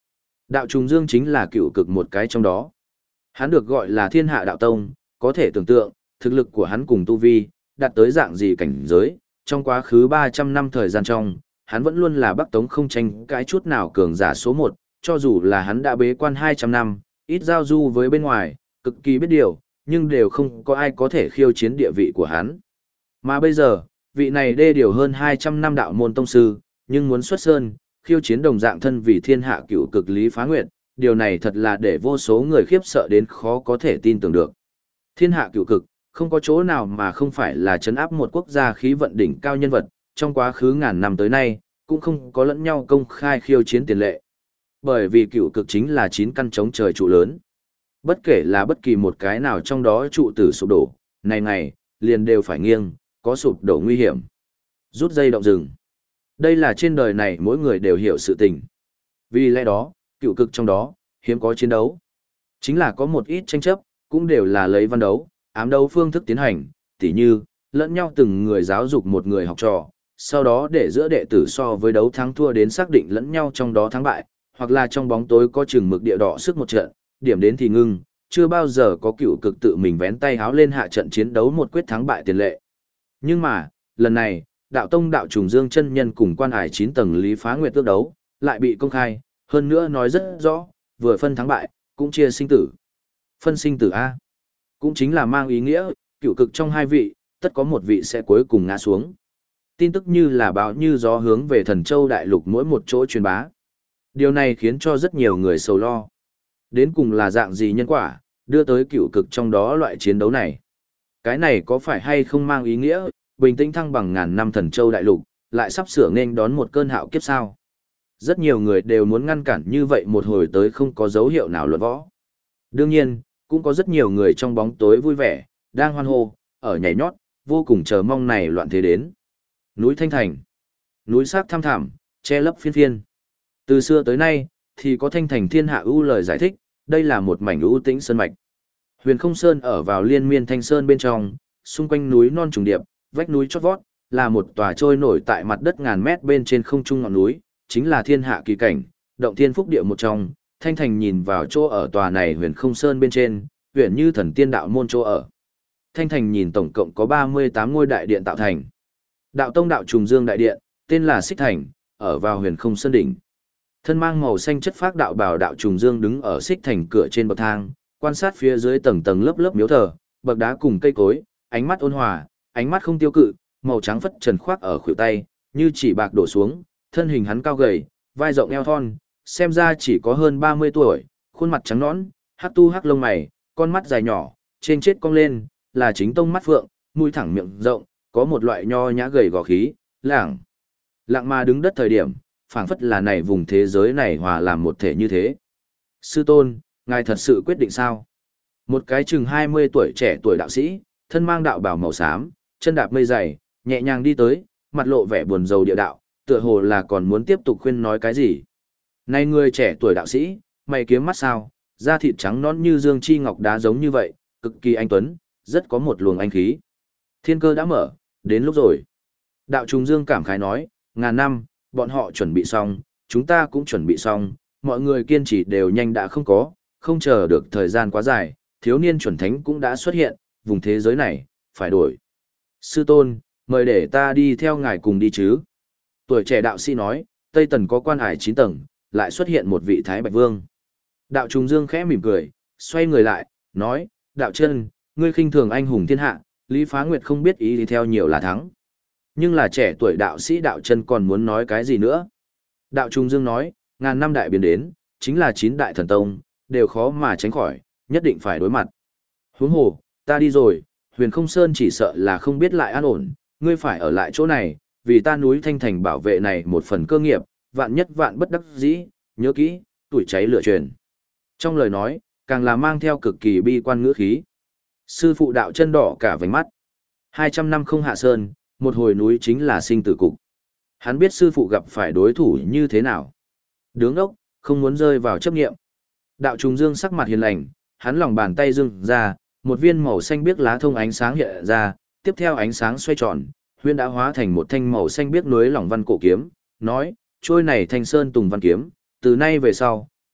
Đạo trùng dương chính là cựu cực một cái trong đó. Hắn được gọi là thiên hạ đạo tông, có thể tưởng tượng, thực lực của hắn cùng tu vi, đạt tới dạng gì cảnh giới, trong quá khứ 300 năm thời gian trong, hắn vẫn luôn là Bắc Tống không tranh cái chút nào cường giả số 1, cho dù là hắn đã bế quan 200 năm, ít giao du với bên ngoài, cực kỳ biết điều, nhưng đều không có ai có thể khiêu chiến địa vị của hắn. Mà bây giờ, vị này đê điều hơn 200 năm đạo môn tông sư, nhưng muốn xuất sơn, khiêu chiến đồng dạng thân vì thiên hạ cựu cực Lý Phá Nguyệt, điều này thật là để vô số người khiếp sợ đến khó có thể tin tưởng được. Thiên hạ cựu cực, không có chỗ nào mà không phải là trấn áp một quốc gia khí vận đỉnh cao nhân vật, trong quá khứ ngàn năm tới nay, cũng không có lẫn nhau công khai khiêu chiến tiền lệ. Bởi vì cựu cực chính là 9 căn chống trời trụ lớn. Bất kể là bất kỳ một cái nào trong đó trụ tử sụp đổ, này liền đều phải nghiêng, có sụp đổ nguy hiểm. Rút dây động rừng. Đây là trên đời này mỗi người đều hiểu sự tình. Vì lẽ đó, cựu cực trong đó, hiếm có chiến đấu. Chính là có một ít tranh chấp, cũng đều là lấy văn đấu, ám đấu phương thức tiến hành, tỉ như, lẫn nhau từng người giáo dục một người học trò, sau đó để giữa đệ tử so với đấu thắng thua đến xác định lẫn nhau trong đó thắng bại, hoặc là trong bóng tối có chừng mực địa đỏ sức một trận, điểm đến thì ngưng, chưa bao giờ có cựu cực tự mình vén tay háo lên hạ trận chiến đấu một quyết thắng bại tiền lệ. Nhưng mà, lần này, đạo tông đạo trùng dương chân nhân cùng quan hải 9 tầng Lý Phá Nguyệt tước đấu, lại bị công khai, hơn nữa nói rất rõ, vừa phân thắng bại, cũng chia sinh tử. Phân sinh tử A. Cũng chính là mang ý nghĩa, cựu cực trong hai vị, tất có một vị sẽ cuối cùng ngã xuống. Tin tức như là báo như gió hướng về Thần Châu đại lục mỗi một chỗ truyền bá. Điều này khiến cho rất nhiều người sầu lo. Đến cùng là dạng gì nhân quả, đưa tới cựu cực trong đó loại chiến đấu này. Cái này có phải hay không mang ý nghĩa, bình tĩnh thăng bằng ngàn năm Thần Châu đại lục, lại sắp sửa nên đón một cơn hạo kiếp sao? Rất nhiều người đều muốn ngăn cản như vậy một hồi tới không có dấu hiệu nào luận võ. Đương nhiên, cũng có rất nhiều người trong bóng tối vui vẻ, đang hoan hô, ở nhảy nhót, vô cùng chờ mong này loạn thế đến. Núi Thanh Thành, núi sắc thăm thẳm, che lấp phiên phiên. Từ xưa tới nay, thì có Thanh Thành thiên hạ ưu lời giải thích, đây là một mảnh ưu tĩnh sơn mạch. Huyền Không Sơn ở vào liên miên Thanh Sơn bên trong, xung quanh núi non trùng điệp, vách núi chót vót, là một tòa trôi nổi tại mặt đất ngàn mét bên trên không trung ngọn núi, chính là thiên hạ kỳ cảnh, động thiên phúc địa một trong. Thanh Thành nhìn vào chỗ ở tòa này Huyền Không Sơn bên trên, huyền như thần tiên đạo môn chỗ ở. Thanh Thành nhìn tổng cộng có 38 ngôi đại điện tạo thành. Đạo tông đạo trùng dương đại điện, tên là Xích Thành, ở vào Huyền Không Sơn đỉnh. Thân mang màu xanh chất phác đạo bào đạo trùng dương đứng ở Xích Thành cửa trên bậc thang, quan sát phía dưới tầng tầng lớp lớp miếu thờ, bậc đá cùng cây cối, ánh mắt ôn hòa, ánh mắt không tiêu cự, màu trắng phất trần khoác ở khuỷu tay, như chỉ bạc đổ xuống, thân hình hắn cao gầy, vai rộng eo thon, xem ra chỉ có hơn 30 tuổi, khuôn mặt trắng nõn, hắc tu hắc lông mày, con mắt dài nhỏ, trên chết cong lên, là chính tông mắt phượng, mũi thẳng miệng rộng, có một loại nho nhã gầy gò khí, lẳng lặng mà đứng đất thời điểm, phảng phất là này vùng thế giới này hòa làm một thể như thế. Sư tôn, ngài thật sự quyết định sao? Một cái chừng 20 tuổi trẻ tuổi đạo sĩ, thân mang đạo bào màu xám, chân đạp mây dày, nhẹ nhàng đi tới, mặt lộ vẻ buồn rầu địa đạo, tựa hồ là còn muốn tiếp tục khuyên nói cái gì. Này người trẻ tuổi đạo sĩ, mày kiếm mắt sao, da thịt trắng nõn như dương chi ngọc đá giống như vậy, cực kỳ anh tuấn, rất có một luồng anh khí. Thiên cơ đã mở, đến lúc rồi. Đạo trùng dương cảm khái nói, ngàn năm, bọn họ chuẩn bị xong, chúng ta cũng chuẩn bị xong, mọi người kiên trì đều nhanh đã không có, không chờ được thời gian quá dài, thiếu niên chuẩn thánh cũng đã xuất hiện, vùng thế giới này, phải đổi. Sư tôn, mời để ta đi theo ngài cùng đi chứ. Tuổi trẻ đạo sĩ nói, Tây Tần có quan hải 9 tầng, lại xuất hiện một vị Thái Bạch Vương. Đạo trùng dương khẽ mỉm cười, xoay người lại, nói, đạo chân, ngươi khinh thường anh hùng thiên hạ, Lý Phá Nguyệt không biết ý đi theo nhiều là thắng. Nhưng là trẻ tuổi đạo sĩ đạo chân còn muốn nói cái gì nữa. Đạo trùng dương nói, ngàn năm đại biến đến, chính là 9 đại thần tông, đều khó mà tránh khỏi, nhất định phải đối mặt. Huống hồ, ta đi rồi, Huyền Không Sơn chỉ sợ là không biết lại an ổn, ngươi phải ở lại chỗ này, vì ta núi Thanh Thành bảo vệ này một phần cơ nghiệp, vạn nhất vạn bất đắc dĩ, nhớ kỹ, tuổi cháy lửa truyền. Trong lời nói, càng là mang theo cực kỳ bi quan ngữ khí. Sư phụ đạo chân đỏ cả vành mắt. 200 năm không hạ sơn, một hồi núi chính là sinh tử cục. Hắn biết sư phụ gặp phải đối thủ như thế nào. Đứng ốc, không muốn rơi vào chấp nghiệm. Đạo trùng dương sắc mặt hiền lành, hắn lòng bàn tay dưng ra, một viên màu xanh biếc lá thông ánh sáng hiện ra, tiếp theo ánh sáng xoay tròn, huyên đã hóa thành một thanh màu xanh biếc núi lỏng văn cổ kiếm, nói, trôi này thanh sơn tùng văn kiếm, từ nay về sau,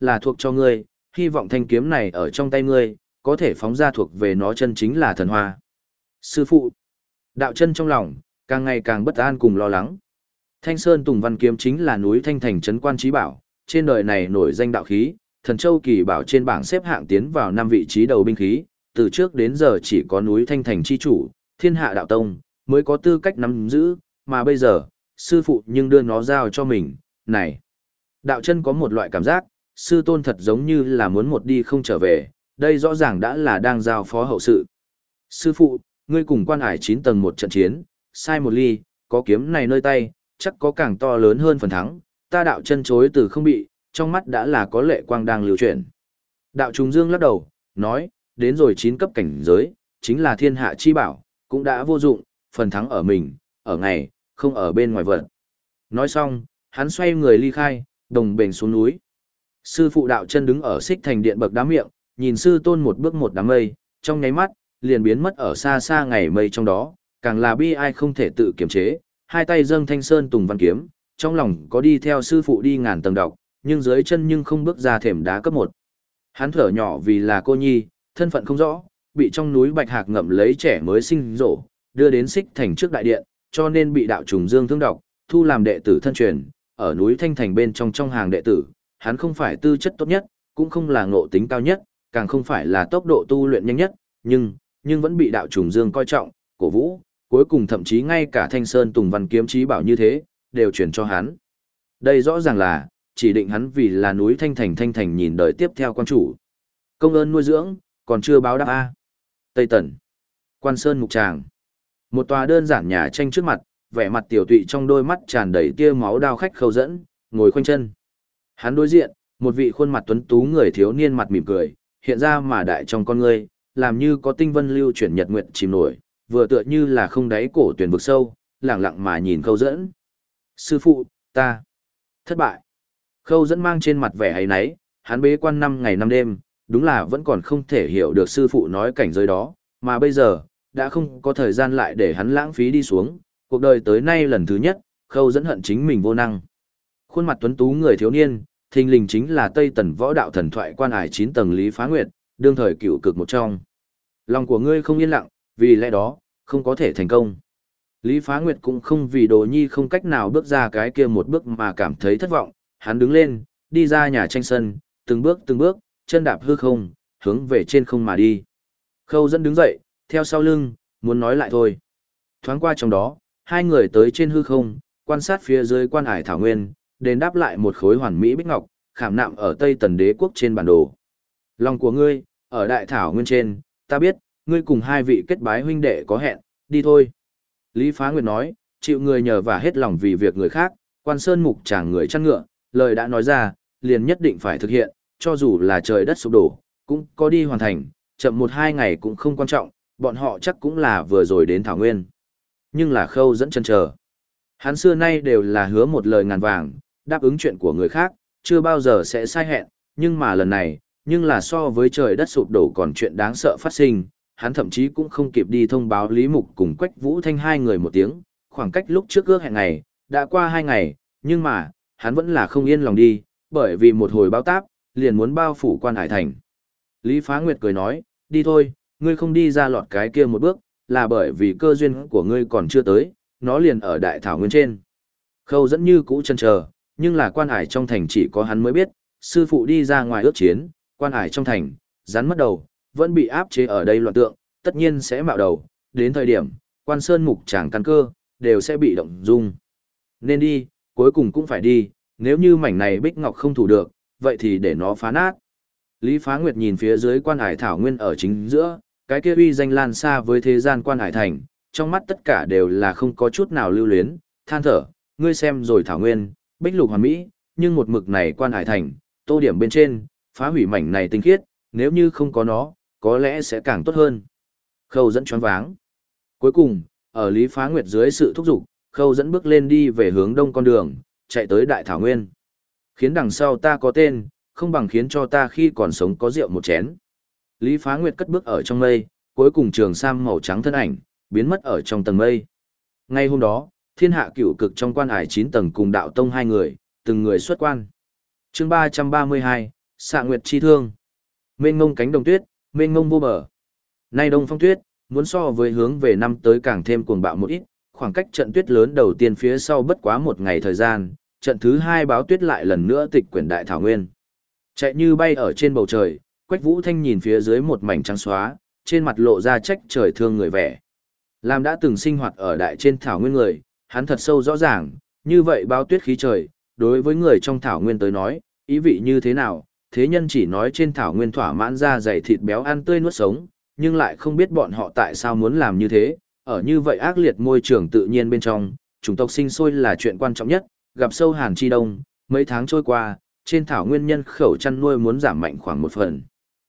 là thuộc cho ngươi, hy vọng thanh kiếm này ở trong tay ngươi, có thể phóng ra thuộc về nó chân chính là thần hoa. Sư phụ, đạo chân trong lòng, càng ngày càng bất an cùng lo lắng. Thanh Sơn Tùng Văn kiếm chính là núi Thanh Thành trấn quan trí bảo, trên đời này nổi danh đạo khí, Thần Châu Kỳ bảo trên bảng xếp hạng tiến vào 5 vị trí đầu binh khí, từ trước đến giờ chỉ có núi Thanh Thành chi chủ, Thiên Hạ đạo tông mới có tư cách nắm giữ, mà bây giờ, sư phụ nhưng đưa nó giao cho mình, này. Đạo chân có một loại cảm giác, sư tôn thật giống như là muốn một đi không trở về, đây rõ ràng đã là đang giao phó hậu sự. Sư phụ, ngươi cùng quan hải 9 tầng một trận chiến, sai một ly, có kiếm này nơi tay, chắc có càng to lớn hơn phần thắng, ta đạo chân chối từ không bị, trong mắt đã là có lệ quang đang lưu chuyển. Đạo trùng dương lắc đầu, nói, đến rồi 9 cấp cảnh giới, chính là thiên hạ chi bảo, cũng đã vô dụng, phần thắng ở mình, ở ngày, không ở bên ngoài vật. Nói xong, hắn xoay người ly khai, đồng bền xuống núi. Sư phụ đạo chân đứng ở xích thành điện bậc đá miệng, nhìn sư tôn một bước một đám mây, trong nháy mắt, liền biến mất ở xa xa ngày mây trong đó, càng là bi ai không thể tự kiềm chế, hai tay dâng Thanh Sơn Tùng Văn kiếm, trong lòng có đi theo sư phụ đi ngàn tầng đọc, nhưng dưới chân nhưng không bước ra thềm đá cấp 1. Hắn thở nhỏ vì là cô nhi, thân phận không rõ, bị trong núi Bạch Hạc ngậm lấy trẻ mới sinh rổ, đưa đến xích thành trước đại điện, cho nên bị đạo trùng dương thương đọc, thu làm đệ tử thân truyền, ở núi Thanh Thành bên trong hàng đệ tử, hắn không phải tư chất tốt nhất, cũng không là ngộ tính cao nhất, càng không phải là tốc độ tu luyện nhanh nhất, nhưng vẫn bị đạo trùng dương coi trọng, cổ vũ, cuối cùng thậm chí ngay cả Thanh Sơn Tùng Văn kiếm chí bảo như thế, đều chuyển cho hắn. Đây rõ ràng là, chỉ định hắn vì là núi Thanh Thành nhìn đời tiếp theo quan chủ. Công ơn nuôi dưỡng, còn chưa báo đáp A. Tây Tần, Quan Sơn Mục Tràng. Một tòa đơn giản nhà tranh trước mặt, vẻ mặt tiểu tụy trong đôi mắt tràn đầy tia máu đao khách Khâu Dẫn, ngồi khoanh chân. Hắn đối diện, một vị khuôn mặt tuấn tú người thiếu niên mặt mỉm cười, hiện ra mà đại trong con ngươi, làm như có tinh vân lưu chuyển nhật nguyệt chìm nổi, vừa tựa như là không đáy cổ tuyển vực sâu, lẳng lặng mà nhìn Khâu Dẫn. Sư phụ, ta thất bại. Khâu Dẫn mang trên mặt vẻ áy náy, hắn bế quan 5 ngày 5 đêm, đúng là vẫn còn không thể hiểu được sư phụ nói cảnh giới đó, mà bây giờ, đã không có thời gian lại để hắn lãng phí đi xuống, cuộc đời tới nay lần thứ nhất, Khâu Dẫn hận chính mình vô năng. Khuôn mặt tuấn tú người thiếu niên, thình lình chính là Tây Tần võ đạo thần thoại quan ải 9 tầng Lý Phá Nguyệt, đương thời cựu cực một trong. Lòng của ngươi không yên lặng, vì lẽ đó, không có thể thành công. Lý Phá Nguyệt cũng không vì Đồ Nhi không cách nào bước ra cái kia một bước mà cảm thấy thất vọng, hắn đứng lên, đi ra nhà tranh sân, từng bước, chân đạp hư không, hướng về trên không mà đi. Khâu Dẫn đứng dậy, theo sau lưng, muốn nói lại thôi. Thoáng qua trong đó, hai người tới trên hư không, quan sát phía dưới quan ải thảo nguyên, đền đáp lại một khối hoàn mỹ bích ngọc, khảm nạm ở Tây Tần đế quốc trên bản đồ. Lòng của ngươi, ở đại thảo nguyên trên, ta biết, ngươi cùng hai vị kết bái huynh đệ có hẹn, đi thôi. Lý Phá Nguyệt nói, chịu người nhờ và hết lòng vì việc người khác, Quan Sơn Mục Tràng người chăn ngựa, lời đã nói ra, liền nhất định phải thực hiện, cho dù là trời đất sụp đổ, cũng có đi hoàn thành, chậm 1-2 ngày cũng không quan trọng, bọn họ chắc cũng là vừa rồi đến thảo nguyên. Nhưng là Khâu Dẫn chân chờ. Hắn xưa nay đều là hứa một lời ngàn vàng, đáp ứng chuyện của người khác, chưa bao giờ sẽ sai hẹn, nhưng mà lần này, nhưng là so với trời đất sụp đổ còn chuyện đáng sợ phát sinh, hắn thậm chí cũng không kịp đi thông báo Lý Mục cùng Quách Vũ Thanh hai người một tiếng, khoảng cách lúc trước ước hẹn ngày, đã qua 2 ngày, nhưng mà, hắn vẫn là không yên lòng đi, bởi vì một hồi báo táp, liền muốn bao phủ Quan Hải Thành. Lý Phá Nguyệt cười nói, đi thôi, ngươi không đi ra lọt cái kia một bước, là bởi vì cơ duyên của ngươi còn chưa tới, nó liền ở đại thảo nguyên trên. Khâu Dẫn như cũ chân chờ, nhưng là Quan Hải trong thành chỉ có hắn mới biết, sư phụ đi ra ngoài ước chiến, Quan Hải trong thành, rắn mất đầu, vẫn bị áp chế ở đây loạn tượng, tất nhiên sẽ mạo đầu, đến thời điểm, Quan Sơn Mục Tràng căn cơ, đều sẽ bị động dung. Nên đi, cuối cùng cũng phải đi, nếu như mảnh này bích ngọc không thủ được, vậy thì để nó phá nát. Lý Phá Nguyệt nhìn phía dưới Quan Hải thảo nguyên ở chính giữa, cái kia uy danh lan xa với thế gian Quan Hải thành, trong mắt tất cả đều là không có chút nào lưu luyến, than thở, ngươi xem rồi thảo nguyên, bích lục hoàn mỹ, nhưng một mực này Quan Hải thành, tô điểm bên trên, phá hủy mảnh này tinh khiết, nếu như không có nó, có lẽ sẽ càng tốt hơn. Khâu Dẫn choáng váng. Cuối cùng, ở Lý Phá Nguyệt dưới sự thúc giục, Khâu Dẫn bước lên đi về hướng đông con đường, chạy tới đại thảo nguyên. Khiến đằng sau ta có tên, không bằng khiến cho ta khi còn sống có rượu một chén. Lý Phá Nguyệt cất bước ở trong mây, cuối cùng trường sam màu trắng thân ảnh, biến mất ở trong tầng mây. Ngay hôm đó, thiên hạ cửu cực trong Quan Hải 9 tầng cùng đạo tông hai người, từng người xuất quan. Chương 332, Xạ nguyệt chi thương. Mênh ngông cánh đồng tuyết, mênh ngông vô bờ. Nay đông phong tuyết, muốn so với hướng về năm tới càng thêm cuồng bạo một ít, khoảng cách trận tuyết lớn đầu tiên phía sau bất quá một ngày thời gian, trận thứ hai báo tuyết lại lần nữa tịch quyển đại thảo nguyên. Chạy như bay ở trên bầu trời, Quách Vũ Thanh nhìn phía dưới một mảnh trắng xóa, trên mặt lộ ra trách trời thương người vẻ. Làm đã từng sinh hoạt ở đại trên thảo nguyên người, hắn thật sâu rõ ràng, như vậy báo tuyết khí trời, đối với người trong thảo nguyên tới nói, ý vị như thế nào, thế nhân chỉ nói trên thảo nguyên thỏa mãn ra dày thịt béo ăn tươi nuốt sống, nhưng lại không biết bọn họ tại sao muốn làm như thế, ở như vậy ác liệt môi trường tự nhiên bên trong, chủng tộc sinh sôi là chuyện quan trọng nhất, gặp sâu hàn chi đông, mấy tháng trôi qua, trên thảo nguyên nhân khẩu chăn nuôi muốn giảm mạnh khoảng 1/3.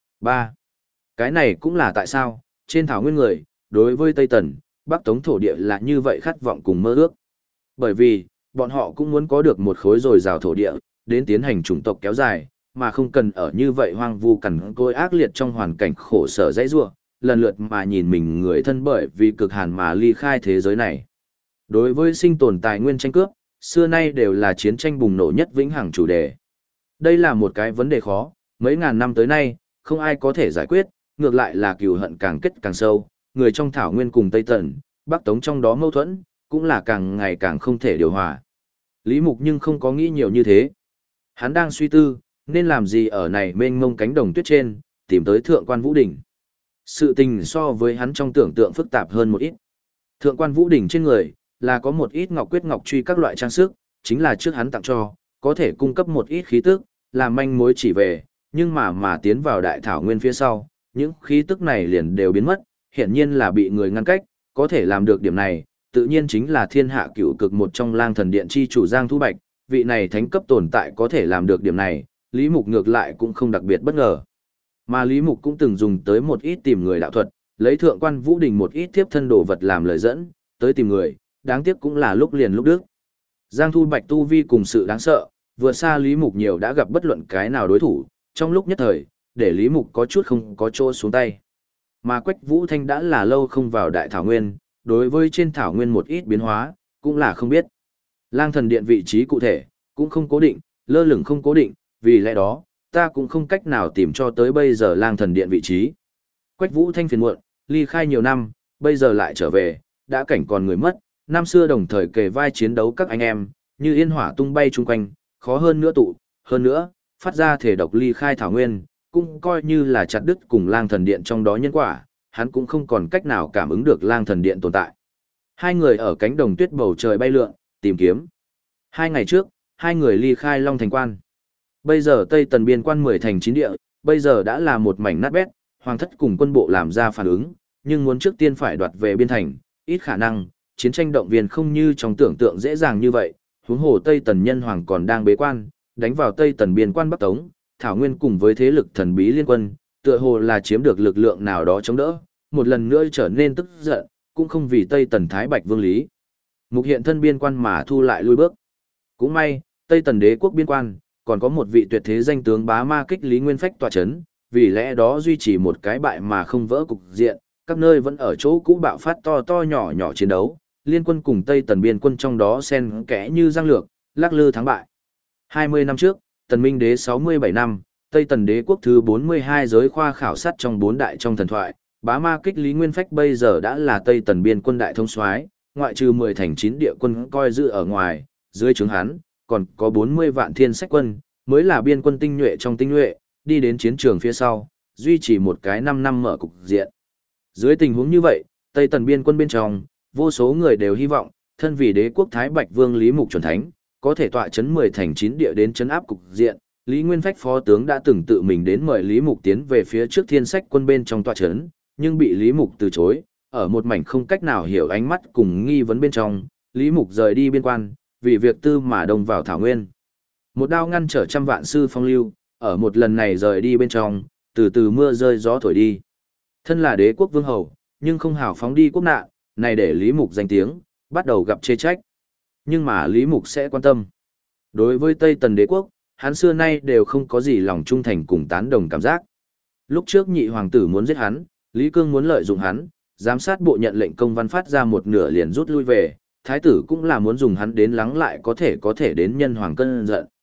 3. Cái này cũng là tại sao, trên thảo nguyên người, đối với Tây Tần, Bắc Tống thổ địa là như vậy khát vọng cùng mơ ước. Bởi vì, bọn họ cũng muốn có được một khối dồi dào thổ địa, đến tiến hành chủng tộc kéo dài, mà không cần ở như vậy hoang vu cằn cỗi ác liệt trong hoàn cảnh khổ sở dãy rủa, lần lượt mà nhìn mình người thân bởi vì cực hàn mà ly khai thế giới này. Đối với sinh tồn tài nguyên tranh cướp, xưa nay đều là chiến tranh bùng nổ nhất vĩnh hằng chủ đề. Đây là một cái vấn đề khó, mấy ngàn năm tới nay, không ai có thể giải quyết, ngược lại là cừu hận càng kết càng sâu, người trong thảo nguyên cùng Tây Tần, Bắc Tống trong đó mâu thuẫn, cũng là càng ngày càng không thể điều hòa. Lý Mục nhưng không có nghĩ nhiều như thế. Hắn đang suy tư, nên làm gì ở này mênh mông cánh đồng tuyết trên, tìm tới Thượng quan Vũ Đỉnh. Sự tình so với hắn trong tưởng tượng phức tạp hơn một ít. Thượng quan Vũ Đỉnh trên người, là có một ít ngọc quyết ngọc truy các loại trang sức, chính là trước hắn tặng cho, có thể cung cấp một ít khí tức, làm manh mối chỉ về, nhưng mà tiến vào đại thảo nguyên phía sau, những khí tức này liền đều biến mất, hiển nhiên là bị người ngăn cách, có thể làm được điểm này, tự nhiên chính là thiên hạ cửu cực một trong lang thần điện chi chủ Giang Thu Bạch, vị này thánh cấp tồn tại có thể làm được điểm này, Lý Mục ngược lại cũng không đặc biệt bất ngờ. Mà Lý Mục cũng từng dùng tới một ít tìm người đạo thuật, lấy Thượng quan Vũ Đình một ít tiếp thân đồ vật làm lời dẫn, tới tìm người, đáng tiếc cũng là lúc liền lúc đức. Giang Thu Bạch tu vi cùng sự đáng sợ, vượt xa Lý Mục nhiều đã gặp bất luận cái nào đối thủ, trong lúc nhất thời, để Lý Mục có chút không có chỗ xuống tay. Mà Quách Vũ Thanh đã là lâu không vào đại thảo nguyên, đối với trên thảo nguyên một ít biến hóa, cũng là không biết. Lang thần điện vị trí cụ thể, cũng không cố định, lơ lửng không cố định, vì lẽ đó, ta cũng không cách nào tìm cho tới bây giờ lang thần điện vị trí. Quách Vũ Thanh phiền muộn, ly khai nhiều năm, bây giờ lại trở về, đã cảnh còn người mất, năm xưa đồng thời kề vai chiến đấu các anh em, như yên hỏa tung bay chung quanh, khó hơn nữa tụ, hơn nữa, phát ra thể độc ly khai thảo nguyên, cũng coi như là chặt đứt cùng lang thần điện trong đó nhân quả, hắn cũng không còn cách nào cảm ứng được lang thần điện tồn tại. Hai người ở cánh đồng tuyết bầu trời bay lượn, tìm kiếm. 2 ngày trước, hai người ly khai Long Thành Quan. Bây giờ Tây Tần biên quan 10 thành 9 địa, bây giờ đã là một mảnh nát bét, hoàng thất cùng quân bộ làm ra phản ứng, nhưng muốn trước tiên phải đoạt về biên thành, ít khả năng, chiến tranh động viên không như trong tưởng tượng dễ dàng như vậy, huống hồ Tây Tần nhân hoàng còn đang bế quan, đánh vào Tây Tần biên quan Bắc Tống, Thảo Nguyên cùng với thế lực thần bí liên quân, tựa hồ là chiếm được lực lượng nào đó chống đỡ, một lần nữa trở nên tức giận, cũng không vì Tây Tần Thái Bạch Vương Lý Mục hiện thân biên quan mà thu lại lui bước. Cũng may, Tây Tần đế quốc biên quan, còn có một vị tuyệt thế danh tướng bá ma kích Lý Nguyên Phách tọa chấn, vì lẽ đó duy trì một cái bại mà không vỡ cục diện, các nơi vẫn ở chỗ cũ bạo phát to to nhỏ nhỏ chiến đấu, liên quân cùng Tây Tần biên quân trong đó xen kẽ như giang lược, lắc lư thắng bại. 20 năm trước, Tần Minh đế 67 năm, Tây Tần đế quốc thứ 42 giới khoa khảo sát trong 4 đại trong thần thoại, bá ma kích Lý Nguyên Phách bây giờ đã là Tây Tần biên quân đại thông soái, ngoại trừ 10 thành 9 địa quân coi giữ ở ngoài, dưới trướng hắn còn có 40 vạn thiên sách quân, mới là biên quân tinh nhuệ trong tinh nhuệ, đi đến chiến trường phía sau, duy trì một cái 5 năm mở cục diện. Dưới tình huống như vậy, Tây Tần biên quân bên trong, vô số người đều hy vọng, thân vì đế quốc Thái Bạch Vương Lý Mục chuẩn thánh, có thể tọa chấn 10 thành 9 địa đến chấn áp cục diện. Lý Nguyên Phách phó tướng đã từng tự mình đến mời Lý Mục tiến về phía trước thiên sách quân bên trong tọa chấn, nhưng bị Lý Mục từ chối, ở một mảnh không cách nào hiểu ánh mắt cùng nghi vấn bên trong, Lý Mục rời đi biên quan, vì việc tư mà đông vào Thảo Nguyên. Một đao ngăn trở trăm vạn sư phong lưu, ở một lần này rời đi bên trong, từ từ mưa rơi gió thổi đi. Thân là đế quốc vương hầu, nhưng không hào phóng đi quốc nạn, này để Lý Mục danh tiếng, bắt đầu gặp chê trách. Nhưng mà Lý Mục sẽ quan tâm. Đối với Tây Tần đế quốc, hắn xưa nay đều không có gì lòng trung thành cùng tán đồng cảm giác. Lúc trước nhị hoàng tử muốn giết hắn, Lý Cương muốn lợi dụng hắn, giám sát bộ nhận lệnh công văn phát ra một nửa liền rút lui về, thái tử cũng là muốn dùng hắn đến lắng lại có thể đến nhân hoàng cơn giận.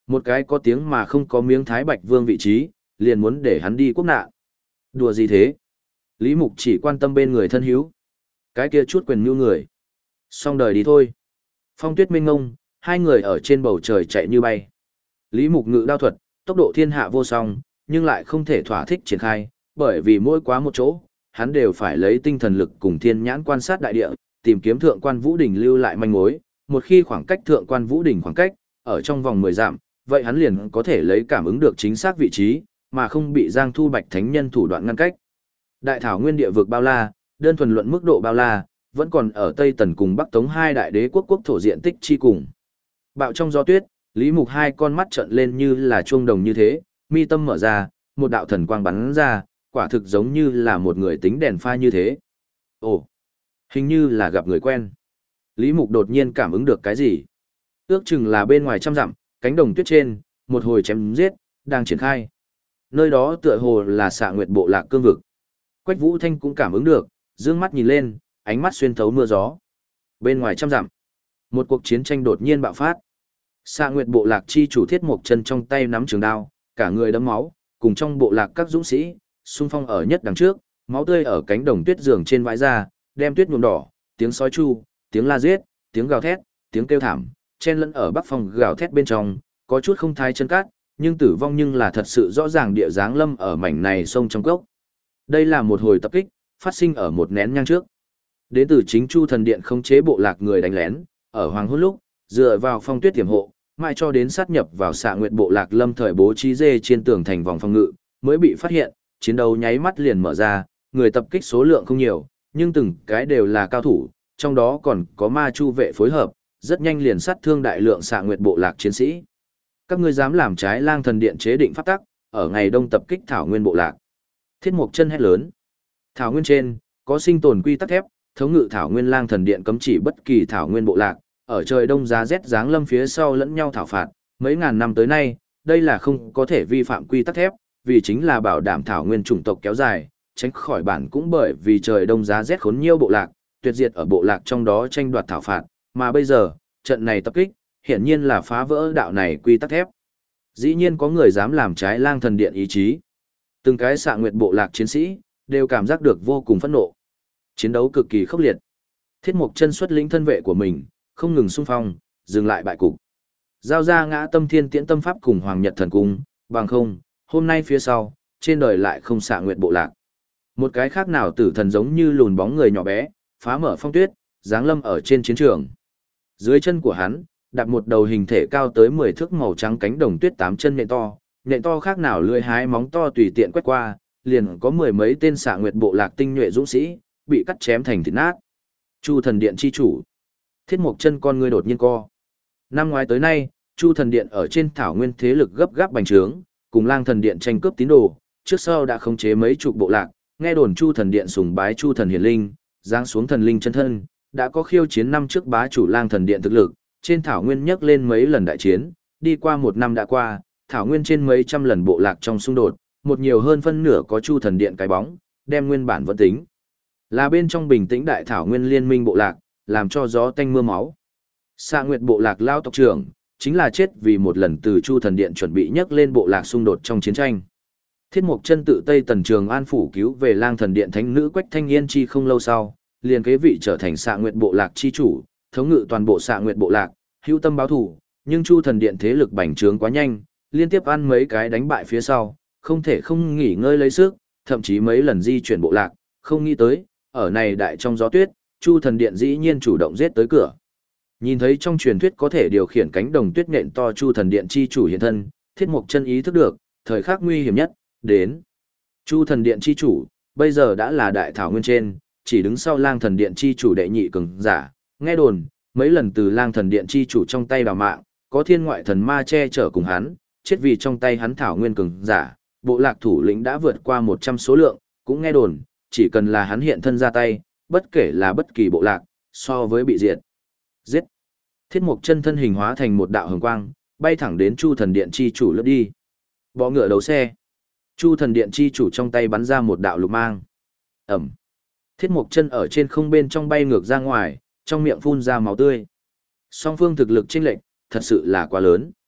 Một cái có tiếng mà không có miếng Thái Bạch Vương vị trí, liền muốn để hắn đi quốc nạn. Đùa gì thế? Lý Mục chỉ quan tâm bên người thân hữu. Cái kia chút quyền nhu người. Xong đời đi thôi. Phong tuyết minh ngông, hai người ở trên bầu trời chạy như bay. Lý Mục ngự đao thuật, tốc độ thiên hạ vô song, nhưng lại không thể thỏa thích triển khai, bởi vì mỗi quá một chỗ, hắn đều phải lấy tinh thần lực cùng thiên nhãn quan sát đại địa, tìm kiếm thượng quan Vũ Đỉnh lưu lại manh mối. Một khi khoảng cách thượng quan Vũ Đỉnh khoảng cách, ở trong vòng 10 dặm, vậy hắn liền có thể lấy cảm ứng được chính xác vị trí, mà không bị Giang Thu Bạch Thánh Nhân thủ đoạn ngăn cách. Đại thảo nguyên địa vực bao la, đơn thuần luận mức độ bao la, vẫn còn ở Tây Tần cùng Bắc Tống hai đại đế quốc quốc thổ diện tích chi cùng. Bạo trong gió tuyết, Lý Mục hai con mắt trợn lên như là chuông đồng như thế, mi tâm mở ra, một đạo thần quang bắn ra, quả thực giống như là một người tính đèn pha như thế. Ồ, hình như là gặp người quen. Lý Mục đột nhiên cảm ứng được cái gì? Ước chừng là bên ngoài trăm dặm, cánh đồng tuyết trên, một hồi chém giết, đang triển khai. Nơi đó tựa hồ là Xạ Nguyệt bộ lạc cương vực. Quách Vũ Thanh cũng cảm ứng được, dương mắt nhìn lên, ánh mắt xuyên thấu mưa gió. Bên ngoài trăm dặm, một cuộc chiến tranh đột nhiên bạo phát. Xạ Nguyệt bộ lạc chi chủ Thiết Mộc Chân trong tay nắm trường đao, cả người đẫm máu, cùng trong bộ lạc các dũng sĩ, xung phong ở nhất đằng trước, máu tươi ở cánh đồng tuyết giường trên vãi ra, đem tuyết nhuộm đỏ, tiếng sói chu, tiếng la giết, tiếng gào thét, tiếng kêu thảm, chen lẫn ở bắc phòng gào thét bên trong, có chút không thái chân cát, nhưng tử vong nhưng là thật sự rõ ràng địa dáng lâm ở mảnh này sông trong cốc. Đây là một hồi tập kích, phát sinh ở một nén nhang trước. Đến từ chính Chu Thần Điện khống chế bộ lạc người đánh lén, ở hoàng hôn lúc, dựa vào phong tuyết tiềm hộ, mãi cho đến sát nhập vào Xạ Nguyệt bộ lạc lâm thời bố trí dê trên tường thành vòng phòng ngự, mới bị phát hiện, chiến đấu nháy mắt liền mở ra, người tập kích số lượng không nhiều, nhưng từng cái đều là cao thủ, trong đó còn có ma chu vệ phối hợp, rất nhanh liền sát thương đại lượng Xạ Nguyệt bộ lạc chiến sĩ. Các ngươi dám làm trái Lang Thần Điện chế định pháp tắc, ở ngày đông tập kích Thảo Nguyên bộ lạc. Thiết Mộc Chân hét lớn. Thảo Nguyên trên, có sinh tồn quy tắc thép, thống ngự Thảo Nguyên Lang Thần Điện cấm chỉ bất kỳ Thảo Nguyên bộ lạc, ở trời đông giá rét giáng lâm phía sau lẫn nhau thảo phạt, mấy ngàn năm tới nay, đây là không có thể vi phạm quy tắc thép, vì chính là bảo đảm Thảo Nguyên chủng tộc kéo dài, tránh khỏi bản cũng bởi vì trời đông giá rét khốn nhiều bộ lạc, tuyệt diệt ở bộ lạc trong đó tranh đoạt thảo phạt, mà bây giờ, trận này tập kích, hiển nhiên là phá vỡ đạo này quy tắc thép. Dĩ nhiên có người dám làm trái Lang Thần Điện ý chí. Từng cái Xạ Nguyệt bộ lạc chiến sĩ đều cảm giác được vô cùng phẫn nộ. Chiến đấu cực kỳ khốc liệt. Thiết Mộc Chân xuất lĩnh thân vệ của mình, không ngừng xung phong, dừng lại bại cục. Giao ra Ngã Tâm Thiên Tiễn Tâm Pháp cùng Hoàng Nhật Thần Cung, bằng không, hôm nay phía sau, trên đời lại không Xạ Nguyệt bộ lạc. Một cái khác nào tử thần giống như lùn bóng người nhỏ bé, phá mở phong tuyết, giáng lâm ở trên chiến trường. Dưới chân của hắn, đặt một đầu hình thể cao tới 10 thước màu trắng cánh đồng tuyết 8 chân nhện to khác nào lưỡi hái móng to tùy tiện quét qua, liền có mười mấy tên Xạ Nguyệt bộ lạc tinh nhuệ dũng sĩ, bị cắt chém thành thịt nát. Chu Thần Điện chi chủ. Thiết Mộc Chân con ngươi đột nhiên co. Năm ngoái tới nay, Chu Thần Điện ở trên thảo nguyên thế lực gấp gáp bành trướng, cùng Lang Thần Điện tranh cướp tín đồ, trước sau đã khống chế mấy chục bộ lạc, nghe đồn Chu Thần Điện sùng bái Chu Thần Hiển Linh, giáng xuống thần linh chân thân, đã có khiêu chiến năm trước bá chủ Lang Thần Điện thực lực, trên thảo nguyên nhấc lên mấy lần đại chiến, đi qua một năm đã qua, thảo nguyên trên mấy trăm lần bộ lạc trong xung đột, một nhiều hơn phân nửa có Chu Thần Điện cái bóng, đem nguyên bản vẫn tính là bên trong bình tĩnh đại thảo nguyên liên minh bộ lạc, làm cho gió tanh mưa máu. Xạ Nguyệt bộ lạc lao tộc trưởng, chính là chết vì một lần từ Chu Thần Điện chuẩn bị nhấc lên bộ lạc xung đột trong chiến tranh. Thiết Mộc Chân tự Tây Tần Trường An phủ cứu về Lang Thần Điện thánh nữ Quách Thanh Yên chi không lâu sau, liền kế vị trở thành Xạ Nguyệt bộ lạc chi chủ, thống ngự toàn bộ Xạ Nguyệt bộ lạc, hữu tâm báo thù, nhưng Chu Thần Điện thế lực bành trướng quá nhanh, liên tiếp ăn mấy cái đánh bại phía sau, không thể không nghỉ ngơi lấy sức, thậm chí mấy lần di chuyển bộ lạc, không nghĩ tới, ở này đại trong gió tuyết, Chu Thần Điện dĩ nhiên chủ động giết tới cửa. Nhìn thấy trong truyền thuyết có thể điều khiển cánh đồng tuyết nện to Chu Thần Điện chi chủ hiện thân, Thiết Mộc Chân ý thức được, thời khắc nguy hiểm nhất đến. Chu Thần Điện chi chủ, bây giờ đã là đại thảo nguyên trên, chỉ đứng sau Lang Thần Điện chi chủ đệ nhị cường giả, nghe đồn, mấy lần từ Lang Thần Điện chi chủ trong tay đào mạng, có thiên ngoại thần ma che chở cùng hắn, chết vì trong tay hắn thảo nguyên cường giả, bộ lạc thủ lĩnh đã vượt qua 100 số lượng, cũng nghe đồn, chỉ cần là hắn hiện thân ra tay, bất kể là bất kỳ bộ lạc, so với bị diệt. Giết. Thiết Mộc Chân thân hình hóa thành một đạo hồng quang, bay thẳng đến Chu Thần Điện chi chủ lướt đi. Bọ ngựa đấu xe. Chu Thần Điện chi chủ trong tay bắn ra một đạo lục mang. Ẩm. Thiết Mộc Chân ở trên không bên trong bay ngược ra ngoài, trong miệng phun ra máu tươi. Song phương thực lực chênh lệch, thật sự là quá lớn.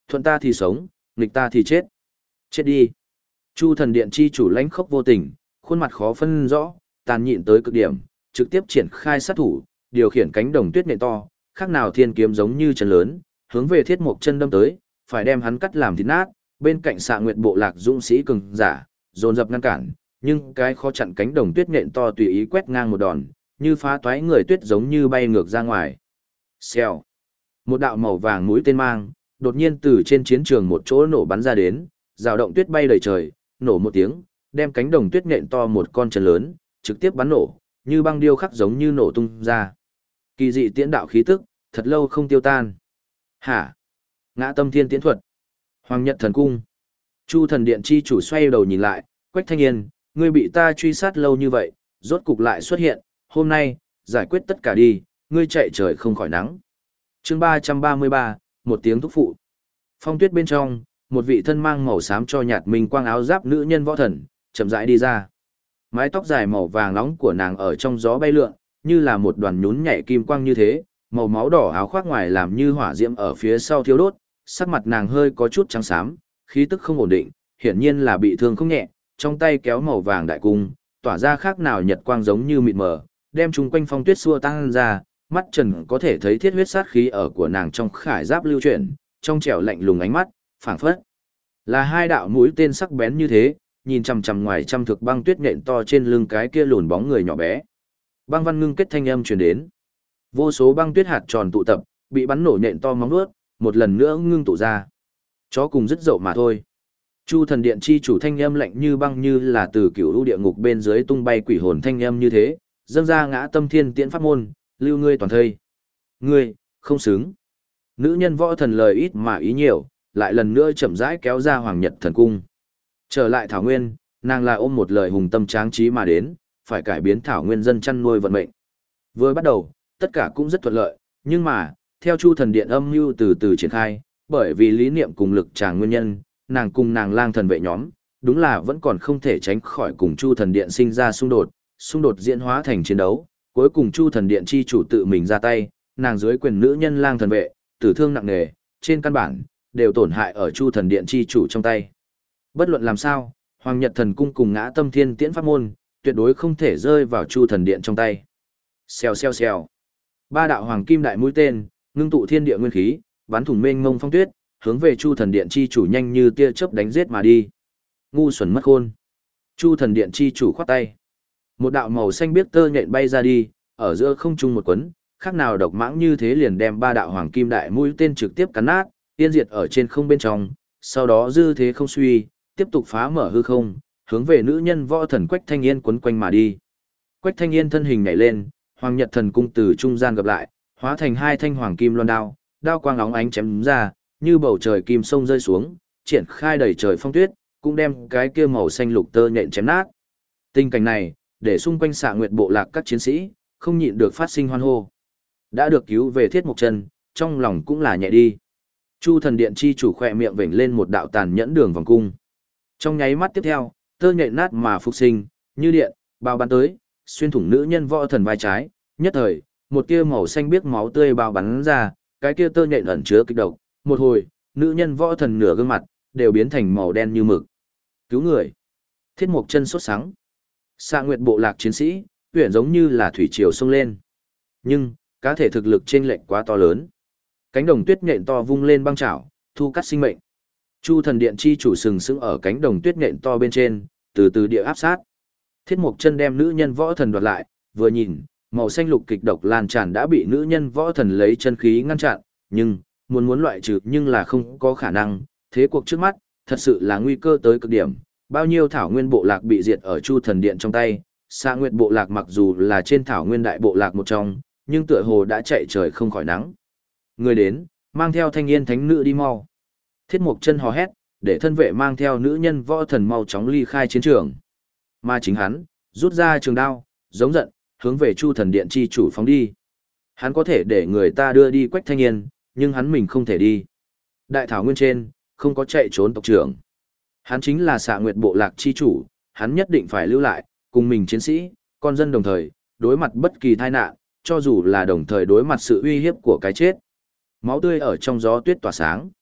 Thuận ta thì sống, nghịch ta thì chết. Chết đi. Chu thần điện chi chủ lãnh khốc vô tình, khuôn mặt khó phân rõ, tàn nhịn tới cực điểm, trực tiếp triển khai sát thủ, điều khiển cánh đồng tuyết nện to, khác nào thiên kiếm giống như chân lớn, hướng về Thiết Mộc Chân đâm tới, phải đem hắn cắt làm thịt nát. Bên cạnh Xạ Nguyệt bộ lạc dũng sĩ cường giả, dồn dập ngăn cản, nhưng cái khó chặn cánh đồng tuyết nện to tùy ý quét ngang một đòn, như phá toái người tuyết giống như bay ngược ra ngoài. Xèo. Một đạo màu vàng mũi tên mang, đột nhiên từ trên chiến trường một chỗ nổ bắn ra đến, rào động tuyết bay đầy trời, nổ một tiếng, đem cánh đồng tuyết nện to một con chân lớn, trực tiếp bắn nổ, như băng điêu khắc giống như nổ tung ra. Kỳ dị tiễn đạo khí tức, thật lâu không tiêu tan. Hả? Ngã Tâm Thiên tiễn thuật. Hoàng Nhật Thần Cung. Chu thần điện chi chủ xoay đầu nhìn lại, Quách Thanh Yên, ngươi bị ta truy sát lâu như vậy, rốt cục lại xuất hiện, hôm nay, giải quyết tất cả đi, ngươi chạy trời không khỏi nắng. Chương 333, một tiếng thúc phụ. Phong tuyết bên trong, một vị thân mang màu xám cho nhạt minh quang áo giáp nữ nhân võ thần, chậm rãi đi ra. Mái tóc dài màu vàng nóng của nàng ở trong gió bay lượn, như là một đoàn nhún nhảy kim quang như thế, màu máu đỏ áo khoác ngoài làm như hỏa diễm ở phía sau thiêu đốt, sắc mặt nàng hơi có chút trắng xám, khí tức không ổn định, hiển nhiên là bị thương không nhẹ, trong tay kéo màu vàng đại cung, tỏa ra khác nào nhật quang giống như mịt mờ, đem chúng quanh phong tuyết xua tan ra, mắt trần có thể thấy thiết huyết sát khí ở của nàng trong khải giáp lưu chuyển, trong trẻo lạnh lùng ánh mắt, phảng phất là hai đạo mũi tên sắc bén như thế, nhìn chằm chằm ngoài trăm thực băng tuyết nện to trên lưng cái kia lùn bóng người nhỏ bé. Băng văn ngưng kết thanh âm truyền đến. Vô số băng tuyết hạt tròn tụ tập, bị bắn nổ nện to móng vuốt, một lần nữa ngưng tụ ra. Chó cùng dứt dậu mà thôi. Chu thần điện chi chủ thanh âm lạnh như băng, như là từ cửu u địa ngục bên dưới tung bay quỷ hồn thanh âm như thế, dâng ra Ngã Tâm Thiên tiễn pháp môn, lưu ngươi toàn thây. Ngươi, không xứng. Nữ nhân võ thần lời ít mà ý nhiều, lại lần nữa chậm rãi kéo ra Hoàng Nhật Thần Cung. Trở lại Thảo Nguyên, nàng là ôm một lời hùng tâm tráng trí mà đến, phải cải biến Thảo Nguyên dân chăn nuôi vận mệnh. Vừa bắt đầu, tất cả cũng rất thuận lợi, nhưng mà, theo Chu thần điện âm mưu từ từ triển khai, bởi vì lý niệm cùng lực tràng nguyên nhân, nàng cùng nàng lang thần vệ nhóm, đúng là vẫn còn không thể tránh khỏi cùng Chu thần điện sinh ra xung đột diễn hóa thành chiến đấu, cuối cùng Chu thần điện chi chủ tự mình ra tay, nàng dưới quyền nữ nhân lang thần vệ, tử thương nặng nề, trên căn bản đều tổn hại ở Chu thần điện chi chủ trong tay. Bất luận làm sao, Hoàng Nhật Thần Cung cùng Ngã Tâm Thiên tiễn pháp môn, tuyệt đối không thể rơi vào Chu thần điện trong tay. Xèo xèo xèo. Ba đạo hoàng kim đại mũi tên, ngưng tụ thiên địa nguyên khí, bắn thủng mênh mông phong tuyết, hướng về Chu thần điện chi chủ nhanh như tia chớp đánh giết mà đi. Ngu xuẩn mất khôn. Chu thần điện chi chủ khoát tay. Một đạo màu xanh biếc tơ nhện bay ra đi, ở giữa không trung một quấn, khác nào độc mãng như thế liền đem ba đạo hoàng kim đại mũi tên trực tiếp cắn nát, tiên diệt ở trên không bên trong, sau đó dư thế không suy, tiếp tục phá mở hư không, hướng về nữ nhân võ thần Quách Thanh Yên quấn quanh mà đi. Quách Thanh Yên thân hình nhảy lên, Hoàng Nhật Thần Cung từ trung gian gặp lại, hóa thành hai thanh hoàng kim loan đao, đao quang óng ánh chém ra, như bầu trời kim sông rơi xuống, triển khai đầy trời phong tuyết, cũng đem cái kia màu xanh lục tơ nhện chém nát. Tình cảnh này, để xung quanh Xạ Nguyệt bộ lạc các chiến sĩ không nhịn được phát sinh hoan hô. Đã được cứu về Thiết Mộc Chân, trong lòng cũng là nhẹ đi. Chu thần điện chi chủ khỏe miệng vểnh lên một đạo tàn nhẫn đường vòng cung. Trong nháy mắt tiếp theo, tơ nhện nát mà phục sinh, như điện, bao bắn tới, xuyên thủng nữ nhân võ thần vai trái, nhất thời, một tia màu xanh biếc máu tươi bao bắn ra, cái kia tơ nhện ẩn chứa kịch độc, một hồi, nữ nhân võ thần nửa gương mặt đều biến thành màu đen như mực. Cứu người. Thiết Mộc Chân sốt sắng. Xạ Nguyệt bộ lạc chiến sĩ, huyền giống như là thủy triều sông lên. Nhưng, cá thể thực lực chênh lệch quá to lớn. Cánh đồng tuyết nhện to vung lên băng chảo, thu cắt sinh mệnh. Chu thần điện chi chủ sừng sững ở cánh đồng tuyết nhện to bên trên, từ từ địa áp sát. Thiết Mộc Chân đem nữ nhân võ thần đoạt lại, vừa nhìn, màu xanh lục kịch độc lan tràn đã bị nữ nhân võ thần lấy chân khí ngăn chặn, nhưng muốn loại trừ nhưng là không có khả năng, thế cuộc trước mắt, thật sự là nguy cơ tới cực điểm. Bao nhiêu thảo nguyên bộ lạc bị diệt ở Chu thần điện trong tay, Xạ Nguyệt bộ lạc mặc dù là trên thảo nguyên đại bộ lạc một trong, nhưng tựa hồ đã chạy trời không khỏi nắng. Người đến, mang theo Thanh Yên thánh nữ đi mau. Thiết Mộc Chân hò hét, để thân vệ mang theo nữ nhân võ thần mau chóng ly khai chiến trường. Mà chính hắn, rút ra trường đao, giống giận, hướng về Chu thần điện chi chủ phóng đi. Hắn có thể để người ta đưa đi Quách Thanh Yên, nhưng hắn mình không thể đi. Đại thảo nguyên trên, không có chạy trốn tộc trưởng. Hắn chính là Xạ Nguyệt bộ lạc chi chủ, hắn nhất định phải lưu lại, cùng mình chiến sĩ, con dân đồng thời, đối mặt bất kỳ tai nạn, cho dù là đồng thời đối mặt sự uy hiếp của cái chết. Máu tươi ở trong gió tuyết tỏa sáng.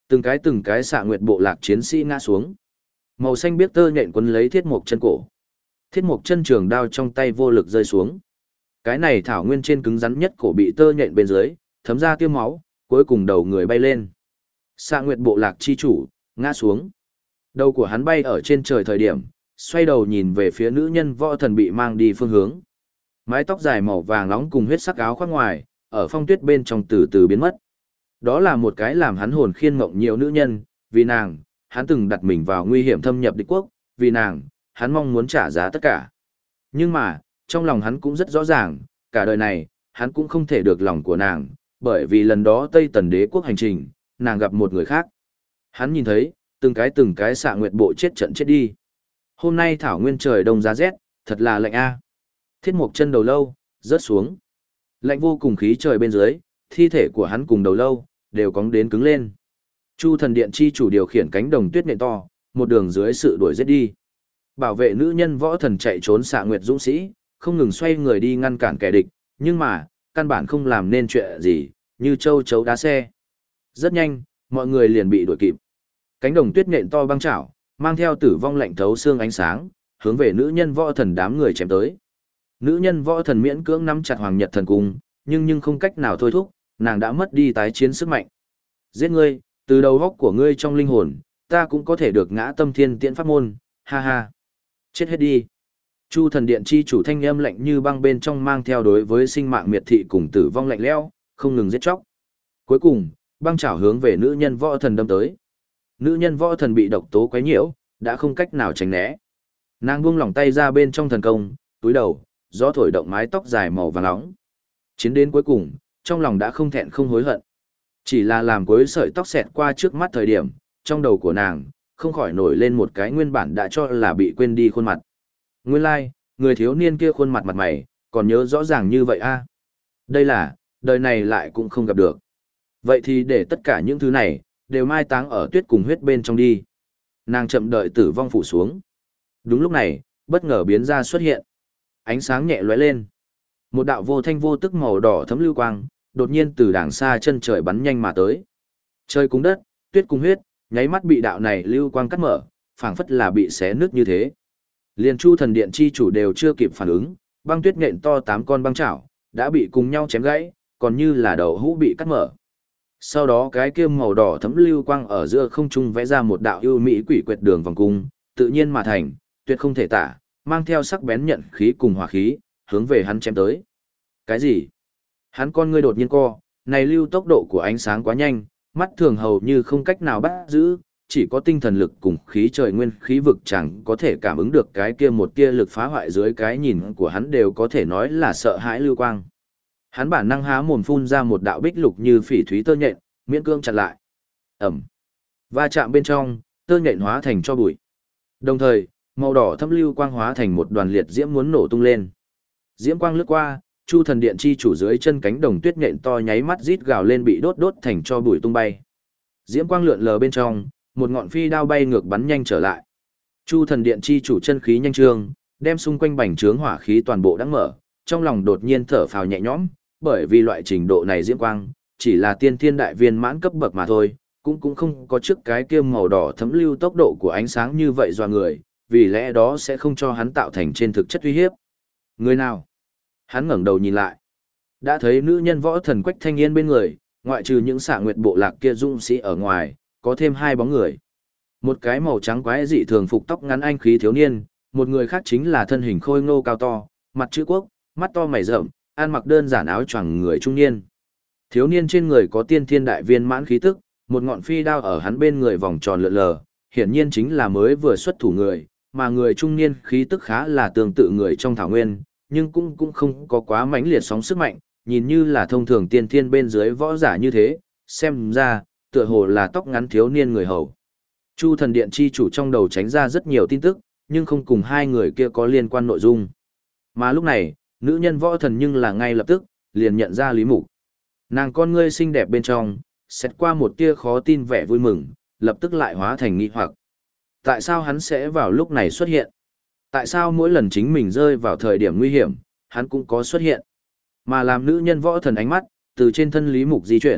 Từng cái xạ nguyệt bộ lạc chiến sĩ ngã xuống. Màu xanh biếc tơ nhện quấn lấy Thiết Mộc Chân cổ. Thiết Mộc Chân trường đao trong tay vô lực rơi xuống. Cái này thảo nguyên trên cứng rắn nhất cổ bị tơ nhện bên dưới, thấm ra tiêm máu, cuối cùng đầu người bay lên. Xạ nguyệt bộ lạc chi chủ, ngã xuống. Đầu của hắn bay ở trên trời thời điểm, xoay đầu nhìn về phía nữ nhân võ thần bị mang đi phương hướng. Mái tóc dài màu vàng nóng cùng huyết sắc áo khoác ngoài, ở phong tuyết bên trong từ từ biến mất. Đó là một cái làm hắn hồn khiên mộng nhiều nữ nhân, vì nàng, hắn từng đặt mình vào nguy hiểm thâm nhập địch quốc, vì nàng, hắn mong muốn trả giá tất cả. Nhưng mà, trong lòng hắn cũng rất rõ ràng, cả đời này, hắn cũng không thể được lòng của nàng, bởi vì lần đó Tây Tần đế quốc hành trình, nàng gặp một người khác. Hắn nhìn thấy, từng cái xạ nguyệt bộ chết trận chết đi. Hôm nay thảo nguyên trời đông giá rét, thật là lạnh a. Thiết Mộc Chân đầu lâu, rớt xuống. Lạnh vô cùng khí trời bên dưới, thi thể của hắn cùng đầu lâu, đều cóng đến cứng lên. Chu thần điện chi chủ điều khiển cánh đồng tuyết nện to, một đường dưới sự đuổi giết đi. Bảo vệ nữ nhân võ thần chạy trốn xạ nguyệt dũng sĩ, không ngừng xoay người đi ngăn cản kẻ địch, nhưng mà, căn bản không làm nên chuyện gì, như châu chấu đá xe. Rất nhanh, mọi người liền bị đuổi kịp. Cánh đồng tuyết nện to băng chảo, mang theo tử vong lạnh thấu xương ánh sáng, hướng về nữ nhân võ thần đám người chém tới. Nữ nhân võ thần miễn cưỡng nắm chặt Hoàng Nhật thần cung, nhưng không cách nào thôi thúc, nàng đã mất đi tái chiến sức mạnh. Giết ngươi, từ đầu góc của ngươi trong linh hồn, ta cũng có thể được ngã tâm thiên tiễn pháp môn, ha ha. Chết hết đi. Chu thần điện chi chủ thanh âm lạnh như băng bên trong mang theo đối với sinh mạng miệt thị cùng tử vong lạnh lẽo, không ngừng giết chóc. Cuối cùng, băng chảo hướng về nữ nhân võ thần đâm tới. Nữ nhân võ thần bị độc tố quấy nhiễu, đã không cách nào tránh né. Nàng buông lỏng tay ra bên trong thần công, túi đầu, gió thổi động mái tóc dài màu vàng nóng. Chiến đến cuối cùng, trong lòng đã không thẹn không hối hận. Chỉ là làm cuối sợi tóc xẹt qua trước mắt thời điểm, trong đầu của nàng, không khỏi nổi lên một cái nguyên bản đã cho là bị quên đi khuôn mặt. Nguyên lai, người thiếu niên kia khuôn mặt mặt mày, còn nhớ rõ ràng như vậy a. Đây là, đời này lại cũng không gặp được. Vậy thì để tất cả những thứ này, đều mai táng ở tuyết cùng huyết bên trong đi. Nàng chậm đợi tử vong phủ xuống. Đúng lúc này, bất ngờ biến ra xuất hiện. Ánh sáng nhẹ lóe lên. Một đạo vô thanh vô tức màu đỏ thấm lưu quang, đột nhiên từ đàng xa chân trời bắn nhanh mà tới. Trời cùng đất, tuyết cùng huyết, nháy mắt bị đạo này lưu quang cắt mở, phảng phất là bị xé nứt như thế. Liên Chu thần điện chi chủ đều chưa kịp phản ứng, băng tuyết nhện to 8 con băng chảo, đã bị cùng nhau chém gãy, còn như là đầu hũ bị cắt mở. Sau đó cái kia màu đỏ thấm lưu quang ở giữa không trung vẽ ra một đạo ưu mỹ quỷ quyệt đường vòng cung, tự nhiên mà thành, tuyệt không thể tả, mang theo sắc bén nhận khí cùng hỏa khí, hướng về hắn chém tới. Cái gì? Hắn con ngươi đột nhiên co, này lưu tốc độ của ánh sáng quá nhanh, mắt thường hầu như không cách nào bắt giữ, chỉ có tinh thần lực cùng khí trời nguyên khí vực chẳng có thể cảm ứng được cái kia một tia lực phá hoại dưới cái nhìn của hắn đều có thể nói là sợ hãi lưu quang. Hắn bản năng há mồm phun ra một đạo bích lục như phỉ thúy tơ nhện, miễn cương chặn lại. Ẩm. Va chạm bên trong, tơ nhện hóa thành cho bụi. Đồng thời, màu đỏ thâm lưu quang hóa thành một đoàn liệt diễm muốn nổ tung lên. Diễm quang lướt qua, Chu thần điện chi chủ dưới chân cánh đồng tuyết nhện to nháy mắt rít gào lên bị đốt thành cho bụi tung bay. Diễm quang lượn lờ bên trong, một ngọn phi đao bay ngược bắn nhanh trở lại. Chu thần điện chi chủ chân khí nhanh trương, đem xung quanh bành trướng hỏa khí toàn bộ đãng mở, trong lòng đột nhiên thở phào nhẹ nhõm, bởi vì loại trình độ này diễm quang, chỉ là tiên thiên đại viên mãn cấp bậc mà thôi, cũng không có trước cái kia màu đỏ thấm lưu tốc độ của ánh sáng như vậy dọa người, vì lẽ đó sẽ không cho hắn tạo thành trên thực chất uy hiếp. Người nào? Hắn ngẩng đầu nhìn lại, đã thấy nữ nhân võ thần Quách Thanh Yên bên người, ngoại trừ những xạ nguyệt bộ lạc kia dũng sĩ ở ngoài, có thêm 2 bóng người. Một cái màu trắng quái dị thường phục tóc ngắn anh khí thiếu niên, một người khác chính là thân hình khôi ngô cao to, mặt chữ quốc, mắt to mày rậm, ăn mặc đơn giản áo choàng người trung niên. Thiếu niên trên người có tiên thiên đại viên mãn khí tức, một ngọn phi đao ở hắn bên người vòng tròn lượn lờ, hiển nhiên chính là mới vừa xuất thủ người, mà người trung niên khí tức khá là tương tự người trong thảo nguyên, nhưng cũng không có quá mãnh liệt sóng sức mạnh, nhìn như là thông thường tiên thiên bên dưới võ giả như thế, xem ra, tựa hồ là tóc ngắn thiếu niên người hầu. Chu thần điện chi chủ trong đầu tránh ra rất nhiều tin tức, nhưng không cùng 2 người kia có liên quan nội dung. Mà lúc này, nữ nhân võ thần nhưng là ngay lập tức, liền nhận ra Lý Mục. Nàng con ngươi xinh đẹp bên trong, xét qua một tia khó tin vẻ vui mừng, lập tức lại hóa thành nghi hoặc. Tại sao hắn sẽ vào lúc này xuất hiện? Tại sao mỗi lần chính mình rơi vào thời điểm nguy hiểm, hắn cũng có xuất hiện? Mà làm nữ nhân võ thần ánh mắt, từ trên thân Lý Mục di chuyển,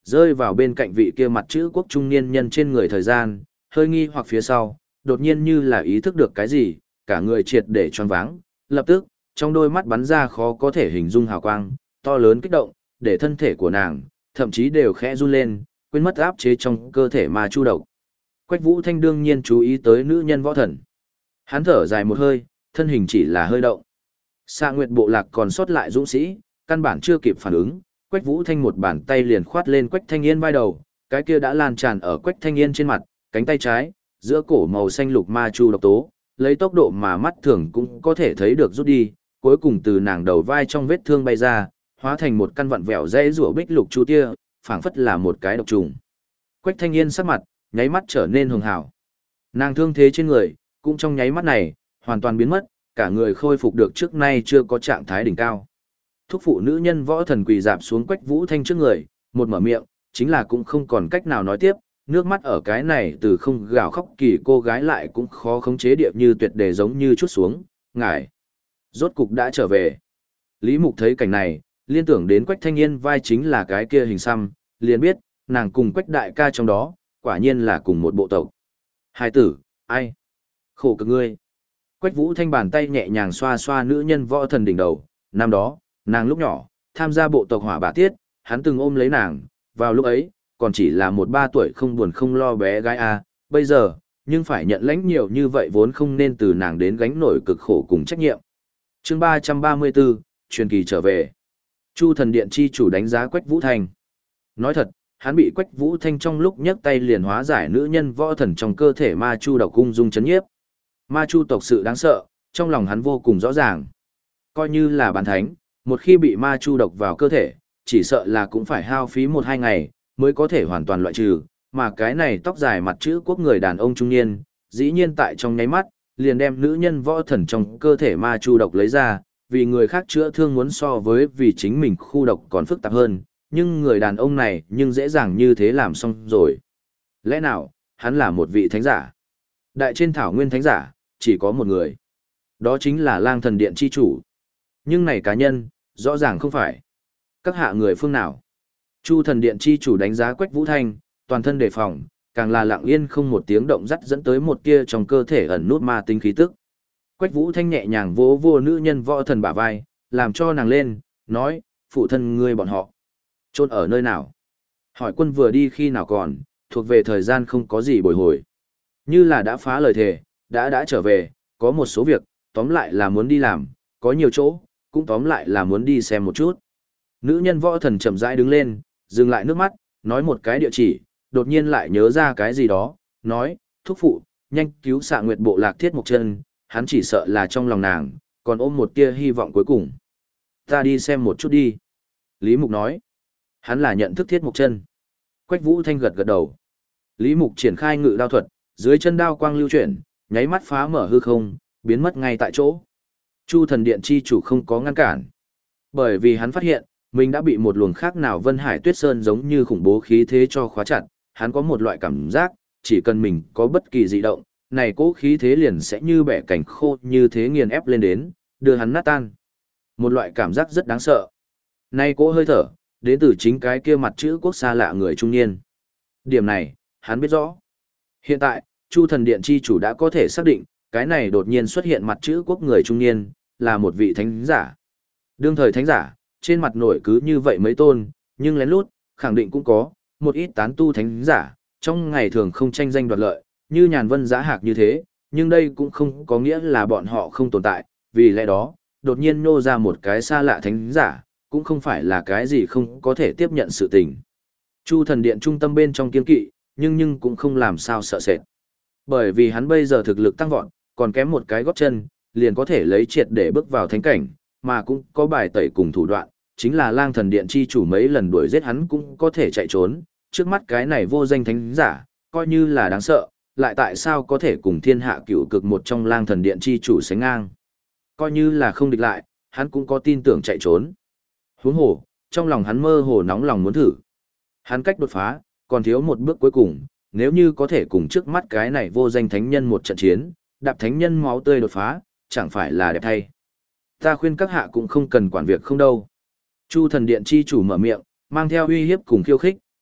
rơi vào bên cạnh vị kia mặt chữ quốc trung niên nhân trên người thời gian, hơi nghi hoặc phía sau, đột nhiên như là ý thức được cái gì, cả người triệt để choáng váng, lập tức, trong đôi mắt bắn ra khó có thể hình dung hào quang, to lớn kích động, để thân thể của nàng, thậm chí đều khẽ run lên, quên mất áp chế trong cơ thể ma chu độc. Quách Vũ Thanh đương nhiên chú ý tới nữ nhân võ thần. Hắn thở dài một hơi, thân hình chỉ là hơi động. Xạ Nguyệt bộ lạc còn sót lại dũng sĩ, căn bản chưa kịp phản ứng, Quách Vũ Thanh một bàn tay liền khoát lên Quách Thanh Yên vai đầu, cái kia đã lan tràn ở Quách Thanh Yên trên mặt, cánh tay trái, giữa cổ màu xanh lục ma chu độc tố, lấy tốc độ mà mắt thường cũng có thể thấy được rút đi, cuối cùng từ nàng đầu vai trong vết thương bay ra, hóa thành một căn vặn vẹo dãy rủa bích lục chu tia, phảng phất là một cái độc trùng. Quách Thanh Yên sắc mặt, nháy mắt trở nên hường hảo. Nàng thương thế trên người, cũng trong nháy mắt này, hoàn toàn biến mất, cả người khôi phục được trước nay chưa có trạng thái đỉnh cao. Thúc phụ nữ nhân võ thần quỳ dạp xuống Quách Vũ Thanh trước người, một mở miệng, chính là cũng không còn cách nào nói tiếp, nước mắt ở cái này từ không gào khóc kỳ cô gái lại cũng khó khống chế điệp như tuyệt đề giống như chút xuống, ngài. Rốt cục đã trở về. Lý Mục thấy cảnh này, liên tưởng đến Quách Thanh Yên vai chính là cái kia hình xăm, liền biết, nàng cùng Quách đại ca trong đó, quả nhiên là cùng một bộ tộc. Hai tử, ai? Khổ cực ngươi. Quách Vũ Thanh bàn tay nhẹ nhàng xoa xoa nữ nhân võ thần đỉnh đầu, năm đó, nàng lúc nhỏ, tham gia bộ tộc Hỏa Bả Tiết, hắn từng ôm lấy nàng, vào lúc ấy, còn chỉ là một 3 tuổi không buồn không lo bé gái a, bây giờ, nhưng phải nhận lãnh nhiều như vậy vốn không nên từ nàng đến gánh nổi cực khổ cùng trách nhiệm. Chương 334, truyền kỳ trở về. Chu Thần Điện chi chủ đánh giá Quách Vũ Thanh. Nói thật, hắn bị Quách Vũ Thanh trong lúc nhấc tay liền hóa giải nữ nhân võ thần trong cơ thể ma chu độc cung dung chấn nhiếp. Ma chu tộc sự đáng sợ, trong lòng hắn vô cùng rõ ràng. Coi như là bán thánh, một khi bị ma chu độc vào cơ thể, chỉ sợ là cũng phải hao phí 1-2 ngày, mới có thể hoàn toàn loại trừ, mà cái này tóc dài mặt chữ quốc người đàn ông trung niên, dĩ nhiên tại trong nháy mắt, liền đem nữ nhân võ thần trong cơ thể ma chu độc lấy ra, vì người khác chữa thương muốn so với vì chính mình khu độc còn phức tạp hơn, nhưng người đàn ông này nhưng dễ dàng như thế làm xong rồi. Lẽ nào, hắn là một vị thánh giả? Đại trên thảo nguyên thánh giả, chỉ có một người. Đó chính là Lang Thần Điện chi chủ. Nhưng này cá nhân, rõ ràng không phải. Các hạ người phương nào? Chu Thần Điện chi chủ đánh giá Quách Vũ Thanh, toàn thân đề phòng, càng là lặng yên không một tiếng động dắt dẫn tới một tia trong cơ thể ẩn nút ma tinh khí tức. Quách Vũ Thanh nhẹ nhàng vỗ vô nữ nhân võ thần bả vai, làm cho nàng lên, nói, phụ thân ngươi bọn họ. Chôn ở nơi nào? Hỏi quân vừa đi khi nào còn, thuộc về thời gian không có gì bồi hồi. Như là đã phá lời thề, đã trở về, có một số việc, tóm lại là muốn đi làm, có nhiều chỗ, cũng tóm lại là muốn đi xem một chút. Nữ nhân võ thần chậm rãi đứng lên, dừng lại nước mắt, nói một cái địa chỉ, đột nhiên lại nhớ ra cái gì đó, nói, thúc phụ, nhanh cứu Xạ Nguyệt bộ lạc Thiết Mộc Chân, hắn chỉ sợ là trong lòng nàng, còn ôm một tia hy vọng cuối cùng. Ta đi xem một chút đi. Lý Mục nói, hắn là nhận thức Thiết Mộc Chân. Quách Vũ Thanh gật gật đầu. Lý Mục triển khai ngự đao thuật, dưới chân đao quang lưu chuyển, nháy mắt phá mở hư không, biến mất ngay tại chỗ. Chu Thần Điện chi chủ không có ngăn cản. Bởi vì hắn phát hiện, mình đã bị một luồng khác nào Vân Hải Tuyết Sơn giống như khủng bố khí thế cho khóa chặt, hắn có một loại cảm giác, chỉ cần mình có bất kỳ dị động, này cố khí thế liền sẽ như bẻ cảnh khô như thế nghiền ép lên đến, đưa hắn nát tan. Một loại cảm giác rất đáng sợ. Này cố hơi thở, đến từ chính cái kia mặt chữ quốc xa lạ người trung niên. Điểm này, hắn biết rõ. Hiện tại, Chu Thần Điện chi chủ đã có thể xác định, cái này đột nhiên xuất hiện mặt chữ quốc người trung niên, là một vị thánh giả. Đương thời thánh giả, trên mặt nổi cứ như vậy mấy tôn, nhưng lén lút, khẳng định cũng có, một ít tán tu thánh giả, trong ngày thường không tranh danh đoạt lợi, như Nhàn Vân Giá Hạc như thế, nhưng đây cũng không có nghĩa là bọn họ không tồn tại, vì lẽ đó, đột nhiên nô ra một cái xa lạ thánh giả, cũng không phải là cái gì không có thể tiếp nhận sự tình. Chu Thần Điện trung tâm bên trong kiên kỵ, nhưng cũng không làm sao sợ sệt. Bởi vì hắn bây giờ thực lực tăng vọt, còn kém một cái gót chân, liền có thể lấy triệt để bước vào thánh cảnh, mà cũng có bài tẩy cùng thủ đoạn, chính là Lang Thần Điện chi chủ mấy lần đuổi giết hắn cũng có thể chạy trốn, trước mắt cái này vô danh thánh giả, coi như là đáng sợ, lại tại sao có thể cùng thiên hạ cửu cực một trong Lang Thần Điện chi chủ sánh ngang. Coi như là không địch lại, hắn cũng có tin tưởng chạy trốn. Huống hồ, trong lòng hắn mơ hồ nóng lòng muốn thử. Hắn cách đột phá, còn thiếu một bước cuối cùng, nếu như có thể cùng trước mắt cái này vô danh thánh nhân một trận chiến, đạp thánh nhân máu tươi đột phá, chẳng phải là đẹp thay. Ta khuyên các hạ cũng không cần quản việc không đâu. Chu Thần Điện chi chủ mở miệng, mang theo uy hiếp cùng khiêu khích,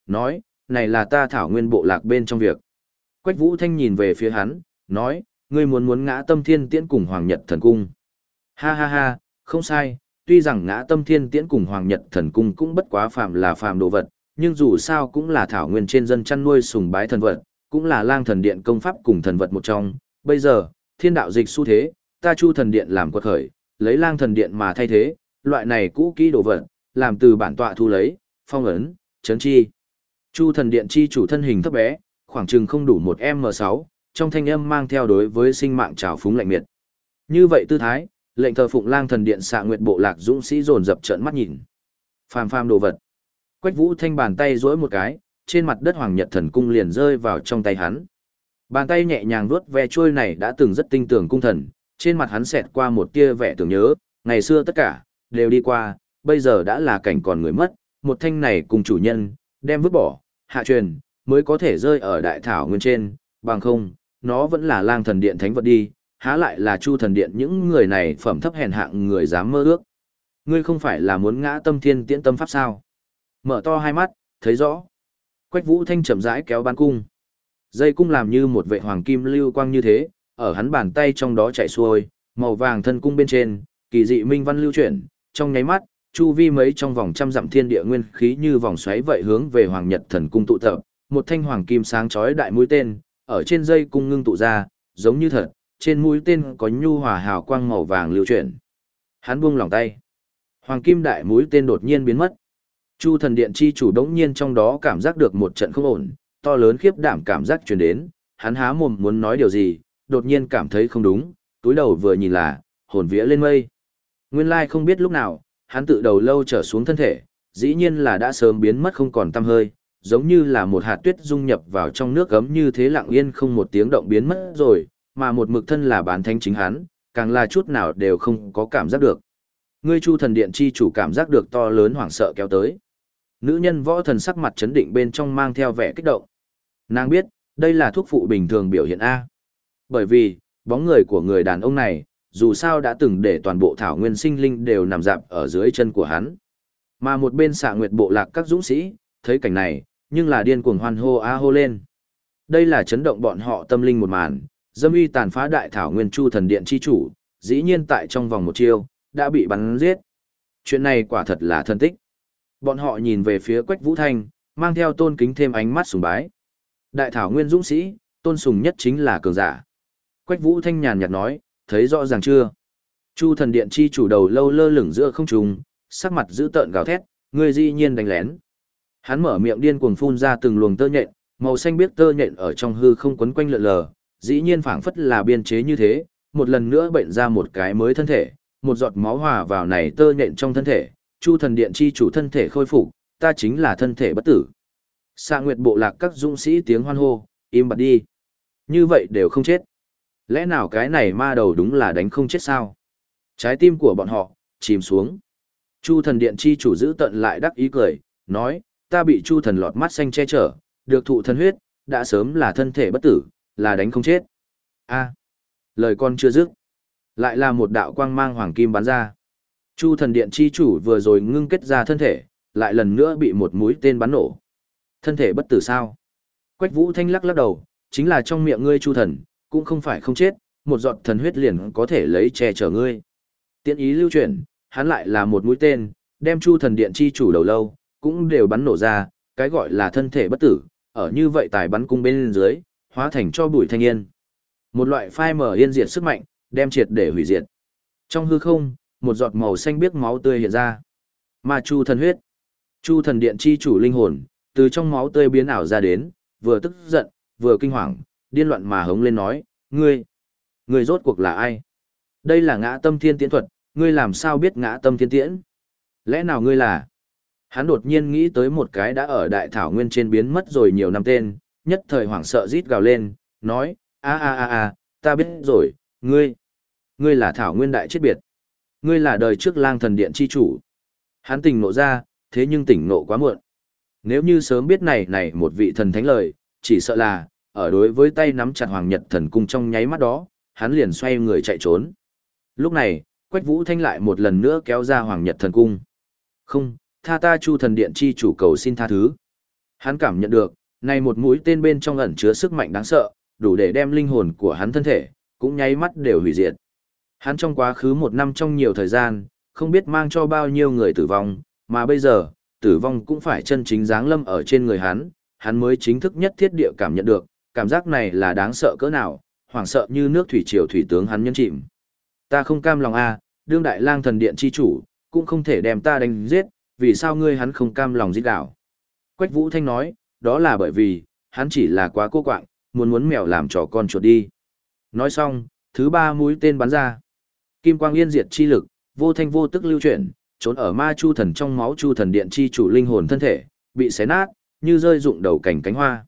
nói, này là ta thảo nguyên bộ lạc bên trong việc. Quách Vũ Thanh nhìn về phía hắn, nói, ngươi muốn ngã tâm thiên tiễn cùng Hoàng Nhật thần cung. Ha ha ha, không sai, tuy rằng ngã tâm thiên tiễn cùng Hoàng Nhật thần cung cũng bất quá phàm là phàm đồ vật, nhưng dù sao cũng là thảo nguyên trên dân chăn nuôi sùng bái thần vật, cũng là lang thần điện công pháp cùng thần vật một trong. Bây giờ, thiên đạo dịch xu thế, ta Chu thần điện làm quật khởi, lấy lang thần điện mà thay thế, loại này cũ kỹ đồ vật, làm từ bản tọa thu lấy, phong ấn, chấn chi. Chu thần điện chi chủ thân hình thấp bé, khoảng chừng không đủ một M6, trong thanh âm mang theo đối với sinh mạng trào phúng lạnh miệt. Như vậy tư thái, lệnh thờ phụng lang thần điện xạ nguyệt bộ lạc dũng sĩ dồn dập trợn mắt nhìn. Phàm phàm đồ vật. Quách Vũ Thanh bàn tay duỗi một cái, trên mặt đất Hoàng Nhật thần cung liền rơi vào trong tay hắn. Bàn tay nhẹ nhàng vuốt ve chuôi này đã từng rất tinh tường cung thần, trên mặt hắn xẹt qua một tia vẻ tưởng nhớ, ngày xưa tất cả đều đi qua, bây giờ đã là cảnh còn người mất, một thanh này cùng chủ nhân đem vứt bỏ, hạ truyền mới có thể rơi ở đại thảo nguyên trên, bằng không, nó vẫn là lang thần điện thánh vật đi, há lại là Chu thần điện những người này phẩm thấp hèn hạng người dám mơ ước. Ngươi không phải là muốn ngã tâm thiên tiễn tâm pháp sao? Mở to hai mắt, thấy rõ. Quách Vũ Thanh chậm rãi kéo ban cung. Dây cung làm như một vệ hoàng kim lưu quang như thế, ở hắn bàn tay trong đó chạy xuôi, màu vàng thân cung bên trên, kỳ dị minh văn lưu chuyển, trong nháy mắt, chu vi mấy trong vòng trăm dặm thiên địa nguyên khí như vòng xoáy vậy hướng về Hoàng Nhật thần cung tụ tập, một thanh hoàng kim sáng chói đại mũi tên, ở trên dây cung ngưng tụ ra, giống như thật, trên mũi tên có nhu hòa hào quang màu vàng lưu chuyển. Hắn buông lỏng tay. Hoàng kim đại mũi tên đột nhiên biến mất. Chu thần điện chi chủ đống nhiên trong đó cảm giác được một trận không ổn, to lớn khiếp đảm cảm giác truyền đến, hắn há mồm muốn nói điều gì, đột nhiên cảm thấy không đúng, túi đầu vừa nhìn là, hồn vía lên mây. Nguyên lai không biết lúc nào, hắn tự đầu lâu trở xuống thân thể, dĩ nhiên là đã sớm biến mất không còn tăm hơi, giống như là một hạt tuyết dung nhập vào trong nước gấm như thế lặng yên không một tiếng động biến mất rồi, mà một mực thân là bán thánh chính hắn, càng là chút nào đều không có cảm giác được. Ngươi Chu thần điện chi chủ cảm giác được to lớn hoảng sợ kéo tới. Nữ nhân võ thần sắc mặt chấn định bên trong mang theo vẻ kích động. Nàng biết, đây là thuốc phụ bình thường biểu hiện A. Bởi vì, bóng người của người đàn ông này, dù sao đã từng để toàn bộ thảo nguyên sinh linh đều nằm dạp ở dưới chân của hắn. Mà một bên xạ nguyệt bộ lạc các dũng sĩ, thấy cảnh này, nhưng là điên cuồng hoan hô a hô lên. Đây là chấn động bọn họ tâm linh một màn, dâm uy tàn phá đại thảo nguyên Chu thần điện chi chủ, dĩ nhiên tại trong vòng một chiêu, đã bị bắn giết. Chuyện này quả thật là thân tích. Bọn họ nhìn về phía Quách Vũ Thanh, mang theo tôn kính thêm ánh mắt sùng bái. Đại thảo nguyên dũng sĩ, tôn sùng nhất chính là cường giả. Quách Vũ Thanh nhàn nhạt nói, thấy rõ ràng chưa? Chu thần điện chi chủ đầu lâu lơ lửng giữa không trung, sắc mặt dữ tợn gào thét, người dĩ nhiên đánh lén. Hắn mở miệng điên cuồng phun ra từng luồng tơ nhện, màu xanh biếc tơ nhện ở trong hư không quấn quanh lượn lờ, dĩ nhiên phảng phất là biên chế như thế, một lần nữa bệnh ra một cái mới thân thể, một giọt máu hòa vào này tơ nhện trong thân thể, Chu thần điện chi chủ thân thể khôi phục, ta chính là thân thể bất tử. Xạ Nguyệt bộ lạc các dũng sĩ tiếng hoan hô, im bặt đi. Như vậy đều không chết. Lẽ nào cái này ma đầu đúng là đánh không chết sao? Trái tim của bọn họ chìm xuống. Chu thần điện chi chủ giữ tận lại đắc ý cười, nói, ta bị Chu thần lọt mắt xanh che chở, được thụ thân huyết, đã sớm là thân thể bất tử, là đánh không chết. A, lời con chưa dứt, lại là một đạo quang mang hoàng kim bắn ra. Chu thần điện chi chủ vừa rồi ngưng kết ra thân thể, lại lần nữa bị một mũi tên bắn nổ. Thân thể bất tử sao? Quách Vũ Thanh lắc lắc đầu, chính là trong miệng ngươi Chu thần, cũng không phải không chết, một giọt thần huyết liền có thể lấy che chở ngươi. Tiện ý lưu chuyển, hắn lại là một mũi tên, đem Chu thần điện chi chủ đầu lâu, cũng đều bắn nổ ra, cái gọi là thân thể bất tử, ở như vậy tài bắn cung bên dưới, hóa thành cho bụi thanh yên. Một loại phai mờ yên diệt sức mạnh, đem triệt để hủy diệt. Trong hư không, một giọt màu xanh biếc máu tươi hiện ra. Mà Chu thần huyết, Chu thần điện chi chủ linh hồn, từ trong máu tươi biến ảo ra đến, vừa tức giận, vừa kinh hoàng, điên loạn mà hống lên nói, ngươi rốt cuộc là ai? Đây là ngã tâm thiên tiễn thuật, ngươi làm sao biết ngã tâm thiên tiễn? Lẽ nào ngươi là? Hắn đột nhiên nghĩ tới một cái đã ở đại thảo nguyên trên biến mất rồi nhiều năm tên, nhất thời hoảng sợ rít gào lên, nói, ta biết rồi, ngươi là thảo nguyên đại chết biệt. Ngươi là đời trước lang thần điện chi chủ. Hắn tỉnh nộ ra, thế nhưng tỉnh nộ quá muộn. Nếu như sớm biết này một vị thần thánh lời, chỉ sợ là, ở đối với tay nắm chặt Hoàng Nhật thần cung trong nháy mắt đó, hắn liền xoay người chạy trốn. Lúc này, Quách Vũ Thanh lại một lần nữa kéo ra Hoàng Nhật thần cung. Không, tha ta Chu thần điện chi chủ cầu xin tha thứ. Hắn cảm nhận được, này một mũi tên bên trong ẩn chứa sức mạnh đáng sợ, đủ để đem linh hồn của hắn thân thể, cũng nháy mắt đều hủy diệt. Hắn trong quá khứ 1 năm trong nhiều thời gian, không biết mang cho bao nhiêu người tử vong, mà bây giờ, tử vong cũng phải chân chính giáng lâm ở trên người hắn mới chính thức nhất thiết địa cảm nhận được, cảm giác này là đáng sợ cỡ nào, hoảng sợ như nước thủy triều thủy tướng hắn nhân chìm. Ta không cam lòng a, đương đại lang thần điện chi chủ, cũng không thể đem ta đánh giết, vì sao ngươi hắn không cam lòng giết đảo. Quách Vũ Thanh nói, đó là bởi vì, hắn chỉ là quá cô quạng, muốn mèo làm trò con chuột đi. Nói xong, thứ 3 mũi tên bắn ra. Kim quang yên diệt chi lực, vô thanh vô tức lưu chuyển, trốn ở ma chu thần trong máu chu thần điện chi chủ linh hồn thân thể, bị xé nát, như rơi rụng đầu cành cánh hoa.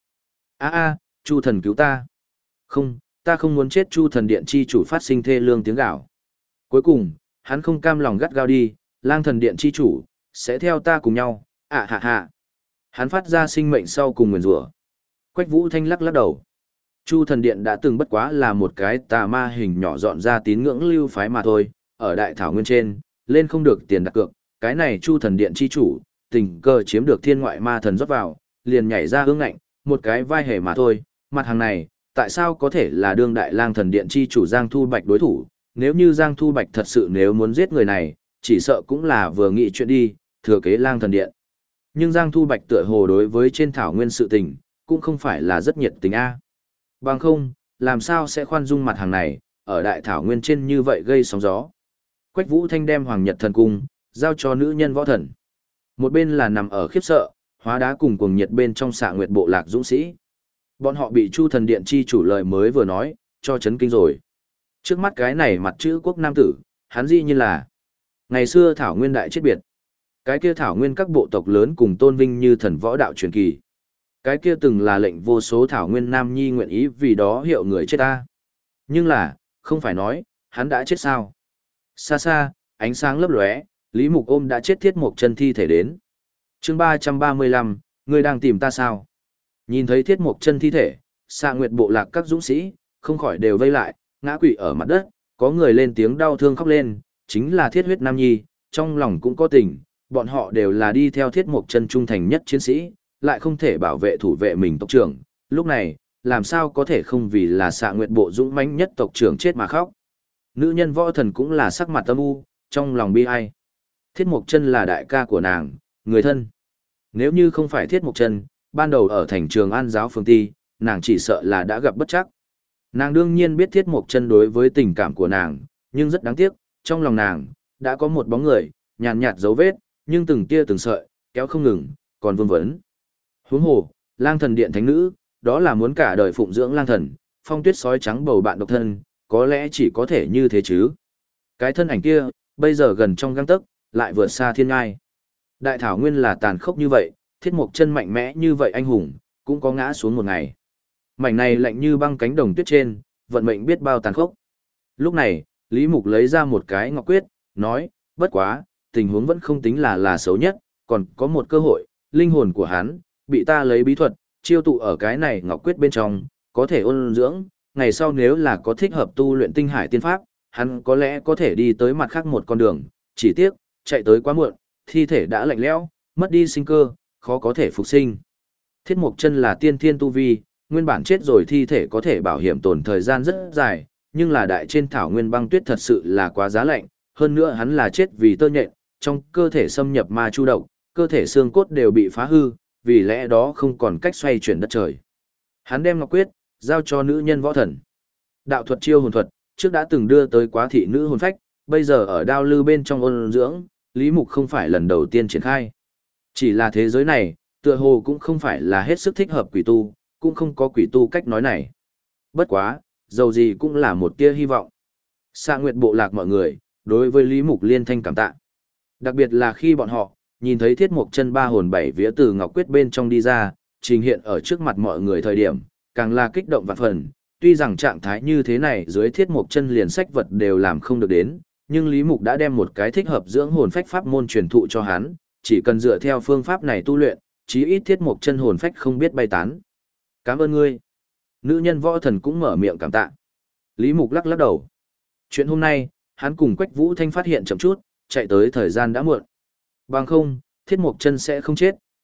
Chu thần cứu ta. Không, ta không muốn chết, chu thần điện chi chủ phát sinh thê lương tiếng gào. Cuối cùng, hắn không cam lòng gắt gao đi, lang thần điện chi chủ, sẽ theo ta cùng nhau, hạ. Hắn phát ra sinh mệnh sau cùng nguyền rủa. Quách Vũ Thanh lắc lắc đầu. Chu thần điện đã từng bất quá là một cái tà ma hình nhỏ dọn ra tín ngưỡng lưu phái mà thôi, ở đại thảo nguyên trên, lên không được tiền đặt cược, cái này Chu thần điện chi chủ, tình cờ chiếm được thiên ngoại ma thần rót vào, liền nhảy ra ương ngạnh, một cái vai hề mà thôi, mặt hàng này, tại sao có thể là đương đại lang thần điện chi chủ Giang Thu Bạch đối thủ, nếu như Giang Thu Bạch thật sự nếu muốn giết người này, chỉ sợ cũng là vừa nghĩ chuyện đi, thừa kế lang thần điện. Nhưng Giang Thu Bạch tựa hồ đối với trên thảo nguyên sự tình, cũng không phải là rất nhiệt tình a. Bằng không, làm sao sẽ khoan dung mặt hàng này, ở đại thảo nguyên trên như vậy gây sóng gió. Quách Vũ Thanh đem Hoàng Nhật Thần Cung, giao cho nữ nhân võ thần. Một bên là nằm ở khiếp sợ, hóa đá cùng cuồng nhiệt bên trong Xạ Nguyệt bộ lạc dũng sĩ. Bọn họ bị Chu thần điện chi chủ lời mới vừa nói, cho chấn kinh rồi. Trước mắt cái này mặt chữ quốc nam tử, hắn dĩ như là ngày xưa thảo nguyên đại chết biệt. Cái kia thảo nguyên các bộ tộc lớn cùng tôn vinh như thần võ đạo truyền kỳ. Cái kia từng là lệnh vô số thảo nguyên nam nhi nguyện ý vì đó hiệu người chết ta. Nhưng là, không phải nói, hắn đã chết sao? Xa xa, ánh sáng lấp lóe, Lý Mục ôm đã chết Thiết Mộc Chân thi thể đến. Chương 335, ngươi đang tìm ta sao? Nhìn thấy Thiết Mộc Chân thi thể, Xạ Nguyệt bộ lạc các dũng sĩ, không khỏi đều vây lại, ngã quỵ ở mặt đất, có người lên tiếng đau thương khóc lên, chính là Thiết Huyết Nam Nhi, trong lòng cũng có tình, bọn họ đều là đi theo Thiết Mộc Chân trung thành nhất chiến sĩ, lại không thể bảo vệ thủ vệ mình tộc trưởng, lúc này, làm sao có thể không vì là Xạ Nguyệt bộ dũng mãnh nhất tộc trưởng chết mà khóc. Nữ nhân võ thần cũng là sắc mặt âm u, trong lòng bi ai. Thiết Mộc Chân là đại ca của nàng, người thân. Nếu như không phải Thiết Mộc Chân, ban đầu ở thành Trường An giáo phường ti, nàng chỉ sợ là đã gặp bất trắc. Nàng đương nhiên biết Thiết Mộc Chân đối với tình cảm của nàng, nhưng rất đáng tiếc, trong lòng nàng, đã có một bóng người, nhàn nhạt dấu vết, nhưng từng tia từng sợi, kéo không ngừng, còn vương vấn. Huống hồ, lang thần điện thánh nữ, đó là muốn cả đời phụng dưỡng lang thần, phong tuyết sói trắng bầu bạn độc thân, có lẽ chỉ có thể như thế chứ. Cái thân ảnh kia, bây giờ gần trong gang tấc, lại vượt xa thiên ngai. Đại thảo nguyên là tàn khốc như vậy, Thiết Mộc Chân mạnh mẽ như vậy anh hùng, cũng có ngã xuống một ngày. Mảnh này lạnh như băng cánh đồng tuyết trên, vận mệnh biết bao tàn khốc. Lúc này, Lý Mục lấy ra một cái ngọc quyết, nói, bất quá, tình huống vẫn không tính là xấu nhất, còn có một cơ hội, linh hồn của hắn, bị ta lấy bí thuật, chiêu tụ ở cái này ngọc quyết bên trong, có thể ôn dưỡng, ngày sau nếu là có thích hợp tu luyện tinh hải tiên pháp, hắn có lẽ có thể đi tới mặt khác một con đường, chỉ tiếc, chạy tới quá muộn, thi thể đã lạnh lẽo, mất đi sinh cơ, khó có thể phục sinh. Thiết Mộc Chân là tiên thiên tu vi, nguyên bản chết rồi thi thể có thể bảo hiểm tồn thời gian rất dài, nhưng là đại trên thảo nguyên băng tuyết thật sự là quá giá lạnh, hơn nữa hắn là chết vì tơ nhện, trong cơ thể xâm nhập ma chu độc, cơ thể xương cốt đều bị phá hư, vì lẽ đó không còn cách xoay chuyển đất trời. Hắn đem ngọc quyết, giao cho nữ nhân võ thần. Đạo thuật chiêu hồn thuật, trước đã từng đưa tới quá thị nữ hồn phách, bây giờ ở đao lư bên trong ôn dưỡng, Lý Mục không phải lần đầu tiên triển khai. Chỉ là thế giới này, tựa hồ cũng không phải là hết sức thích hợp quỷ tu, cũng không có quỷ tu cách nói này. Bất quá, dầu gì cũng là một tia hy vọng. Xạ Nguyệt bộ lạc mọi người, đối với Lý Mục liên thanh cảm tạ. Đặc biệt là khi bọn họ, nhìn thấy Thiết Mộc Chân 3 hồn 7 vía từ ngọc quyết bên trong đi ra, trình hiện ở trước mặt mọi người thời điểm, càng là kích động vạn phần. Tuy rằng trạng thái như thế này dưới Thiết Mộc Chân liền sách vật đều làm không được đến, nhưng Lý Mục đã đem một cái thích hợp dưỡng hồn phách pháp môn truyền thụ cho hắn, chỉ cần dựa theo phương pháp này tu luyện, chí ít Thiết Mộc Chân hồn phách không biết bay tán. Cảm ơn ngươi. Nữ nhân võ thần cũng mở miệng cảm tạ. Lý Mục lắc lắc đầu. Chuyện hôm nay, hắn cùng Quách Vũ Thanh phát hiện chậm chút, chạy tới thời gian đã muộn. Bằng không, Thiết Mộc Chân sẽ không chết,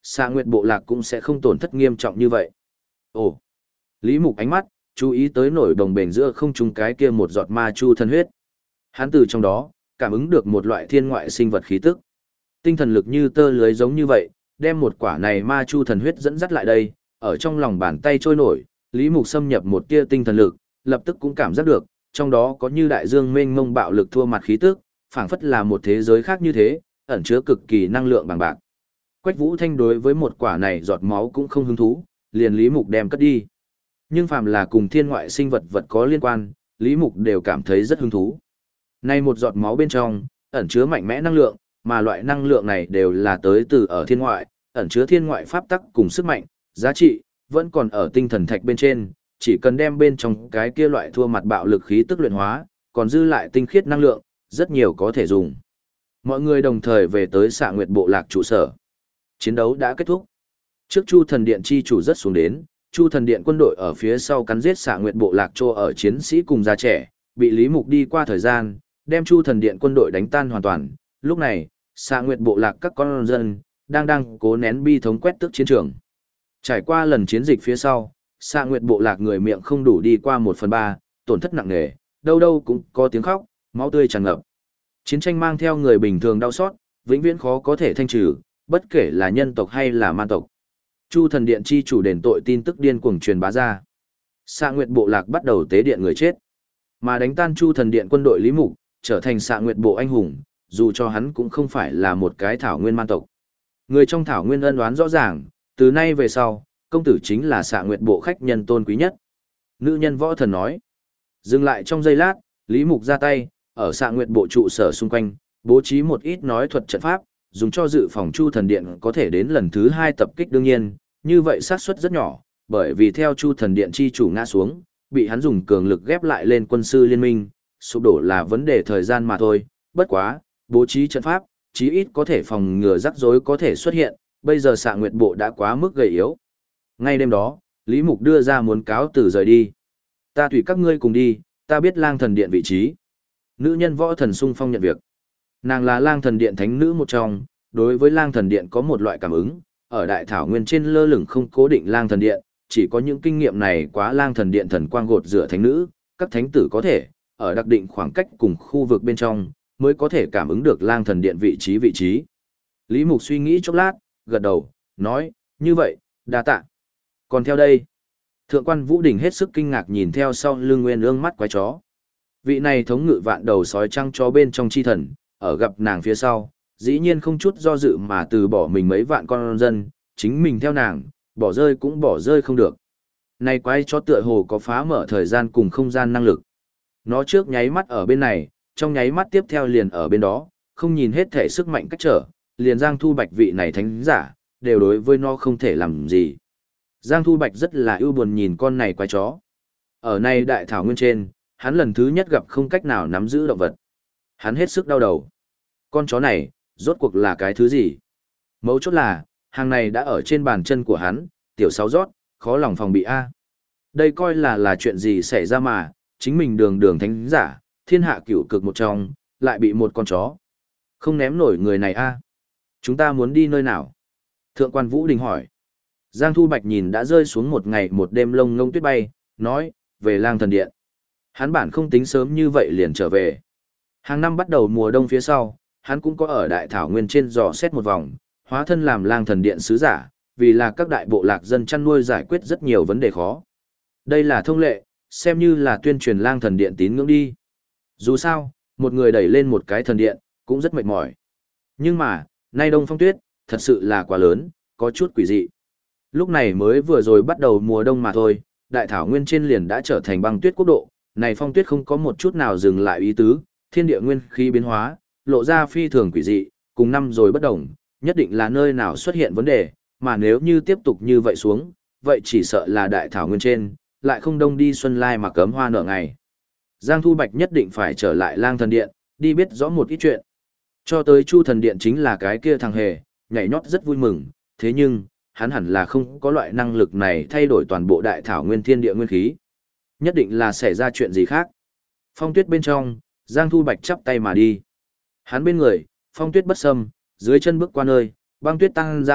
Xạ Nguyệt bộ lạc cũng sẽ không tổn thất nghiêm trọng như vậy. Ồ, Lý Mục ánh mắt, chú ý tới nổi đồng bền giữa không trung cái kia một giọt ma chu thần huyết. Hắn từ trong đó, cảm ứng được một loại thiên ngoại sinh vật khí tức. Tinh thần lực như tơ lưới giống như vậy, đem một quả này ma chu thần huyết dẫn dắt lại đây, ở trong lòng bàn tay trôi nổi, Lý Mục xâm nhập một tia tinh thần lực, lập tức cũng cảm giác được, trong đó có như đại dương mênh mông bạo lực thua mặt khí tức, phảng phất là một thế giới khác như thế, ẩn chứa cực kỳ năng lượng bằng bạc. Quách Vũ Thanh đối với một quả này giọt máu cũng không hứng thú, liền Lý Mục đem cất đi. Nhưng phàm là cùng thiên ngoại sinh vật vật có liên quan, Lý Mục đều cảm thấy rất hứng thú. Này một giọt máu bên trong, ẩn chứa mạnh mẽ năng lượng, mà loại năng lượng này đều là tới từ ở thiên ngoại, ẩn chứa thiên ngoại pháp tắc cùng sức mạnh, giá trị, vẫn còn ở tinh thần thạch bên trên, chỉ cần đem bên trong cái kia loại thua mặt bạo lực khí tức luyện hóa, còn dư lại tinh khiết năng lượng, rất nhiều có thể dùng. Mọi người đồng thời về tới Xạ Nguyệt bộ lạc trụ sở. Chiến đấu đã kết thúc. Trước Chu Thần Điện chi chủ rất xuống đến, Chu Thần Điện quân đội ở phía sau cắn giết Xạ Nguyệt bộ lạc trô ở chiến sĩ cùng già trẻ, bị Lý Mục đi qua thời gian, đem Chu Thần Điện quân đội đánh tan hoàn toàn. Lúc này, Xạ Nguyệt bộ lạc các con dân đang cố nén bi thống quét tước chiến trường. Trải qua lần chiến dịch phía sau, Xạ Nguyệt bộ lạc người miệng không đủ đi qua 1/3, tổn thất nặng nề, đâu đâu cũng có tiếng khóc, máu tươi tràn ngập. Chiến tranh mang theo người bình thường đau xót, vĩnh viễn khó có thể thanh trừ, bất kể là nhân tộc hay là man tộc. Chu Thần Điện chi chủ đền tội tin tức điên cuồng truyền bá ra. Xạ Nguyệt bộ lạc bắt đầu tế điện người chết, mà đánh tan Chu Thần Điện quân đội Lý Mục, trở thành Xạ Nguyệt bộ anh hùng, dù cho hắn cũng không phải là một cái thảo nguyên man tộc. Người trong thảo nguyên ân đoán rõ ràng, từ nay về sau, công tử chính là Xạ Nguyệt bộ khách nhân tôn quý nhất. Nữ nhân võ thần nói. Dừng lại trong giây lát, Lý Mục ra tay, ở Xạ Nguyệt bộ trụ sở xung quanh, bố trí một ít nói thuật trận pháp, dùng cho dự phòng Chu Thần Điện có thể đến lần thứ 2 tập kích đương nhiên, như vậy xác suất rất nhỏ, bởi vì theo Chu Thần Điện chi chủ ngã xuống, bị hắn dùng cường lực ghép lại lên quân sư liên minh, sụp đổ là vấn đề thời gian mà thôi, bất quá, bố trí trận pháp, chí ít có thể phòng ngừa rắc rối có thể xuất hiện, bây giờ Xạ Nguyệt bộ đã quá mức gầy yếu. Ngay đêm đó, Lý Mục đưa ra muốn cáo từ rời đi. Ta tùy các ngươi cùng đi, ta biết Lang Thần Điện vị trí. Nữ nhân võ thần sung phong nhận việc. Nàng là Lang Thần Điện thánh nữ một trong, đối với Lang Thần Điện có một loại cảm ứng, ở đại thảo nguyên trên lơ lửng không cố định Lang Thần Điện, chỉ có những kinh nghiệm này quá Lang Thần Điện thần quang gột rửa thánh nữ, các thánh tử có thể, ở đặc định khoảng cách cùng khu vực bên trong, mới có thể cảm ứng được Lang Thần Điện vị trí. Lý Mục suy nghĩ chốc lát, gật đầu, nói, như vậy, đa tạ. Còn theo đây, Thượng quan Vũ Đình hết sức kinh ngạc nhìn theo sau lưng Nguyên Ương mắt quái chó. Vị này thống ngự vạn đầu sói trăng chó bên trong chi thần, ở gặp nàng phía sau, dĩ nhiên không chút do dự mà từ bỏ mình mấy vạn con dân, chính mình theo nàng, bỏ rơi cũng bỏ rơi không được. Này quái chó tựa hồ có phá mở thời gian cùng không gian năng lực. Nó trước nháy mắt ở bên này, trong nháy mắt tiếp theo liền ở bên đó, không nhìn hết thể sức mạnh cách trở, liền Giang Thu Bạch vị này thánh giả, đều đối với nó không thể làm gì. Giang Thu Bạch rất là ưu buồn nhìn con này quái chó. Ở này đại thảo nguyên trên, hắn lần thứ nhất gặp không cách nào nắm giữ động vật. Hắn hết sức đau đầu. Con chó này, rốt cuộc là cái thứ gì? Mấu chốt là, hàng này đã ở trên bàn chân của hắn, tiểu sáu rót, khó lòng phòng bị A. Đây coi là chuyện gì xảy ra mà, chính mình đường thánh giả, thiên hạ cửu cực một trong, lại bị một con chó. Không ném nổi người này A. Chúng ta muốn đi nơi nào? Thượng quan Vũ Đình hỏi. Giang Thu Bạch nhìn đã rơi xuống một ngày một đêm lông ngông tuyết bay, nói, về Lang Thần Điện. Hắn bản không tính sớm như vậy liền trở về. Hàng năm bắt đầu mùa đông phía sau, hắn cũng có ở đại thảo nguyên trên dò xét một vòng, hóa thân làm Lang Thần Điện sứ giả, vì là các đại bộ lạc dân chăn nuôi giải quyết rất nhiều vấn đề khó. Đây là thông lệ, xem như là tuyên truyền Lang Thần Điện tín ngưỡng đi. Dù sao, một người đẩy lên một cái thần điện, cũng rất mệt mỏi. Nhưng mà, nay đông phong tuyết, thật sự là quá lớn, có chút quỷ dị. Lúc này mới vừa rồi bắt đầu mùa đông mà thôi, đại thảo nguyên trên liền đã trở thành băng tuyết quốc độ, này phong tuyết không có một chút nào dừng lại ý tứ, thiên địa nguyên khí biến hóa, lộ ra phi thường quỷ dị, cùng năm rồi bất đồng, nhất định là nơi nào xuất hiện vấn đề, mà nếu như tiếp tục như vậy xuống, vậy chỉ sợ là đại thảo nguyên trên, lại không đông đi xuân lai mà cấm hoa nở ngày. Giang Thu Bạch nhất định phải trở lại Lang Thần Điện, đi biết rõ một ít chuyện. Cho tới Chu Thần Điện chính là cái kia thằng hề, nhảy nhót rất vui mừng, thế nhưng, hắn hẳn là không có loại năng lực này thay đổi toàn bộ đại thảo nguyên thiên địa nguyên khí. Nhất định là xảy ra chuyện gì khác. Phong tuyết bên trong, Giang Thu Bạch chắp tay mà đi. Hắn bên người, phong tuyết bất xâm, dưới chân bước qua nơi, băng tuyết tăng dã,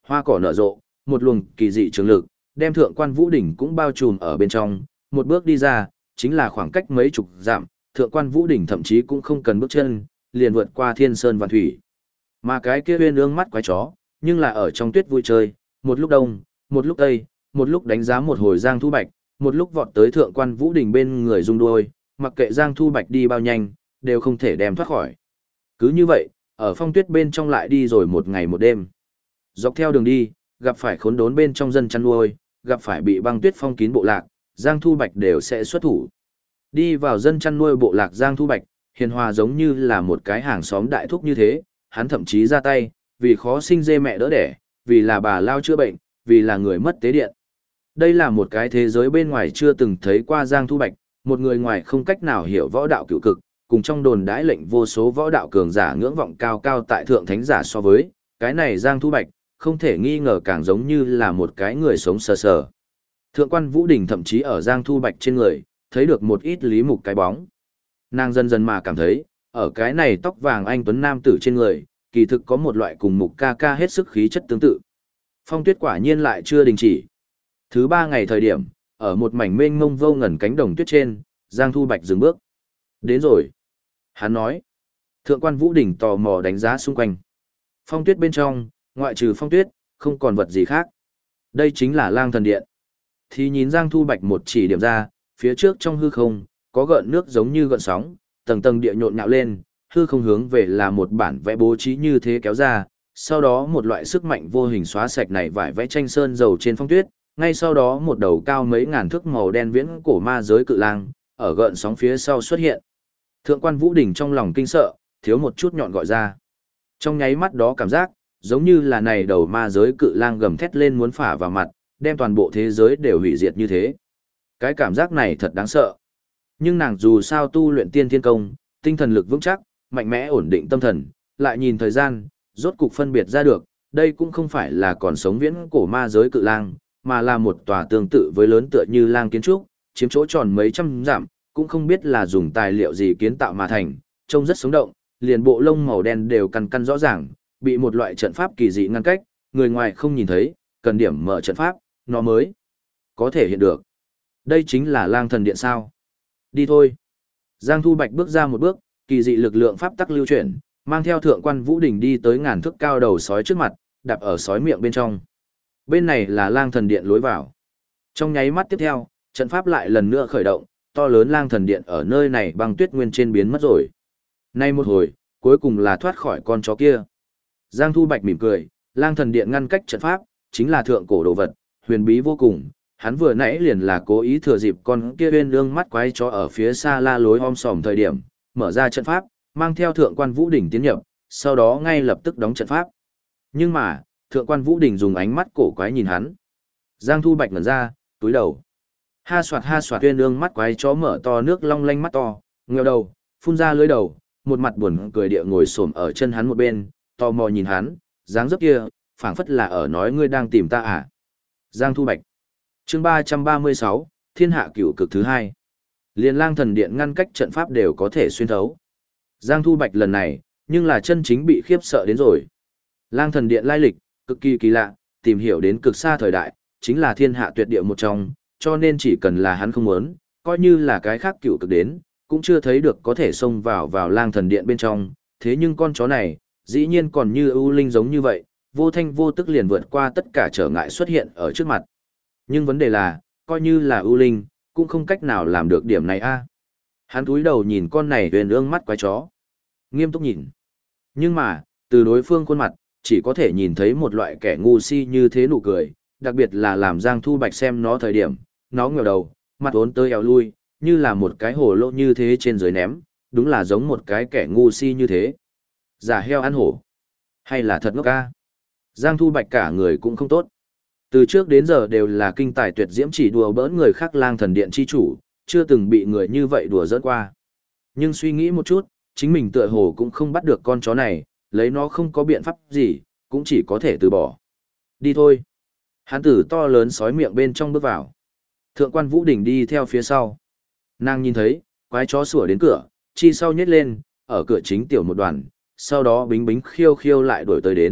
hoa cỏ nở rộ, một luồng kỳ dị trường lực, đem thượng quan vũ đỉnh cũng bao trùm ở bên trong, một bước đi ra, chính là khoảng cách mấy chục dặm, thượng quan vũ đỉnh thậm chí cũng không cần bước chân, liền vượt qua thiên sơn vạn thủy. Mà cái kia uyên ương mắt quái chó, nhưng là ở trong tuyết vui chơi, một lúc đông, một lúc tây, một lúc đánh giá một hồi Giang Thu Bạch, một lúc vọt tới thượng quan vũ đỉnh bên người rung đuôi, mặc kệ Giang Thu Bạch đi bao nhanh, đều không thể đem thoát khỏi. Cứ như vậy, ở phong tuyết bên trong lại đi rồi một ngày một đêm. Dọc theo đường đi, gặp phải khốn đốn bên trong dân chăn nuôi, gặp phải bị băng tuyết phong kín bộ lạc, Giang Thu Bạch đều sẽ xuất thủ. Đi vào dân chăn nuôi bộ lạc Giang Thu Bạch, hiền hòa giống như là một cái hàng xóm đại thúc như thế, hắn thậm chí ra tay, vì khó sinh dê mẹ đỡ đẻ, vì là bà lao chữa bệnh, vì là người mất tế điện. Đây là một cái thế giới bên ngoài chưa từng thấy qua Giang Thu Bạch, một người ngoài không cách nào hiểu võ đạo cửu cực, cùng trong đồn đãi lệnh vô số võ đạo cường giả ngưỡng vọng cao cao tại thượng thánh giả so với, cái này Giang Thu Bạch, không thể nghi ngờ càng giống như là một cái người sống sờ sờ. Thượng quan Vũ Đình thậm chí ở Giang Thu Bạch trên người, thấy được một ít lý mục cái bóng. Nàng dần dần mà cảm thấy, ở cái này tóc vàng anh tuấn nam tử trên người, kỳ thực có một loại cùng mục ca ca hết sức khí chất tương tự. Phong tuyết quả nhiên lại chưa đình chỉ. Thứ 3 ngày thời điểm, ở một mảnh mênh mông vô ngần cánh đồng tuyết trên, Giang Thu Bạch dừng bước. Đến rồi. Hắn nói. Thượng quan Vũ Đình tò mò đánh giá xung quanh. Phong tuyết bên trong, ngoại trừ phong tuyết, không còn vật gì khác. Đây chính là Lang Thần Điện. Thì nhìn Giang Thu Bạch một chỉ điểm ra, phía trước trong hư không, có gợn nước giống như gợn sóng, tầng tầng địa nhộn nhạo lên, hư không hướng về là một bản vẽ bố trí như thế kéo ra, sau đó một loại sức mạnh vô hình xóa sạch này vải vẽ tranh sơn dầu trên phong tuyết, ngay sau đó một đầu cao mấy ngàn thước màu đen viễn cổ ma giới cự lang, ở gợn sóng phía sau xuất hiện. Thượng quan Vũ Đình trong lòng kinh sợ, thiếu một chút nhọn gọi ra. Trong nháy mắt đó cảm giác, giống như là này đầu ma giới cự lang gầm thét lên muốn phả vào mặt, đem toàn bộ thế giới đều hủy diệt như thế. Cái cảm giác này thật đáng sợ. Nhưng nàng dù sao tu luyện tiên thiên công, tinh thần lực vững chắc, mạnh mẽ ổn định tâm thần, lại nhìn thời gian, rốt cục phân biệt ra được, đây cũng không phải là còn sống viễn cổ ma giới cự lang, mà là một tòa tương tự với lớn tựa như lang kiến trúc, chiếm chỗ tròn mấy trăm dặm, cũng không biết là dùng tài liệu gì kiến tạo mà thành, trông rất sống động, liền bộ lông màu đen đều căn căn rõ ràng, bị một loại trận pháp kỳ dị ngăn cách, người ngoài không nhìn thấy, cần điểm mở trận pháp, nó mới có thể hiện được. Đây chính là Lang Thần Điện sao? Đi thôi. Giang Thu Bạch bước ra một bước, kỳ dị lực lượng pháp tắc lưu chuyển, mang theo thượng quan Vũ Đình đi tới ngàn thước cao đầu sói trước mặt, đạp ở sói miệng bên trong. Bên này là Lang Thần Điện lối vào. Trong nháy mắt tiếp theo, trận pháp lại lần nữa khởi động, to lớn Lang Thần Điện ở nơi này băng tuyết nguyên trên biến mất rồi. Nay một hồi, cuối cùng là thoát khỏi con chó kia. Giang Thu Bạch mỉm cười, Lang Thần Điện ngăn cách trận pháp, chính là thượng cổ đồ vật, huyền bí vô cùng. Hắn vừa nãy liền là cố ý thừa dịp con kia uyên ương mắt quái chó ở phía xa la lối om sòm thời điểm, mở ra trận pháp, mang theo thượng quan Vũ Đình tiến nhập, sau đó ngay lập tức đóng trận pháp. Nhưng mà, thượng quan Vũ Đình dùng ánh mắt cổ quái nhìn hắn. Giang Thu Bạch ngẩn ra, túi đầu. Ha soạt uyên ương mắt quái chó mở to nước long lanh mắt to, ngheo đầu, phun ra lưỡi đầu, một mặt buồn cười địa ngồi xổm ở chân hắn một bên, tò mò nhìn hắn, dáng dấp kia, phảng phất là ở nói ngươi đang tìm ta à. Giang Thu Bạch. Chương 336, Thiên hạ cửu cực thứ 2. Liên Lang Thần Điện ngăn cách trận pháp đều có thể xuyên thấu. Giang Thu Bạch lần này, nhưng là chân chính bị khiếp sợ đến rồi. Lang Thần Điện lai lịch, cực kỳ kỳ lạ, tìm hiểu đến cực xa thời đại, chính là thiên hạ tuyệt địa một trong, cho nên chỉ cần là hắn không muốn, coi như là cái khác cửu cực đến, cũng chưa thấy được có thể xông vào Lang Thần Điện bên trong, thế nhưng con chó này, dĩ nhiên còn như ưu linh giống như vậy, vô thanh vô tức liền vượt qua tất cả trở ngại xuất hiện ở trước mặt. Nhưng vấn đề là, coi như là ưu linh, cũng không cách nào làm được điểm này a. Hắn cúi đầu nhìn con này huyền ương mắt quái chó. Nghiêm túc nhìn. Nhưng mà, từ đối phương khuôn mặt, chỉ có thể nhìn thấy một loại kẻ ngu si như thế nụ cười, đặc biệt là làm Giang Thu Bạch xem nó thời điểm, nó ngẩng đầu, mặt uốn tới eo lui, như là một cái hồ lô như thế trên dưới ném, đúng là giống một cái kẻ ngu si như thế. Giả heo ăn hổ. Hay là thật ngốc ca. Giang Thu Bạch cả người cũng không tốt. Từ trước đến giờ đều là kinh tài tuyệt diễm chỉ đùa bỡn người khác Lang Thần Điện chi chủ, chưa từng bị người như vậy đùa giỡn qua. Nhưng suy nghĩ một chút, chính mình tựa hồ cũng không bắt được con chó này, lấy nó không có biện pháp gì, cũng chỉ có thể từ bỏ. Đi thôi. Hán tử to lớn sói miệng bên trong bước vào. Thượng quan Vũ Đình đi theo phía sau. Nàng nhìn thấy, quái chó sủa đến cửa, chi sau nhét lên, ở cửa chính tiểu một đoàn, sau đó bính bính khiêu khiêu lại đuổi tới đến,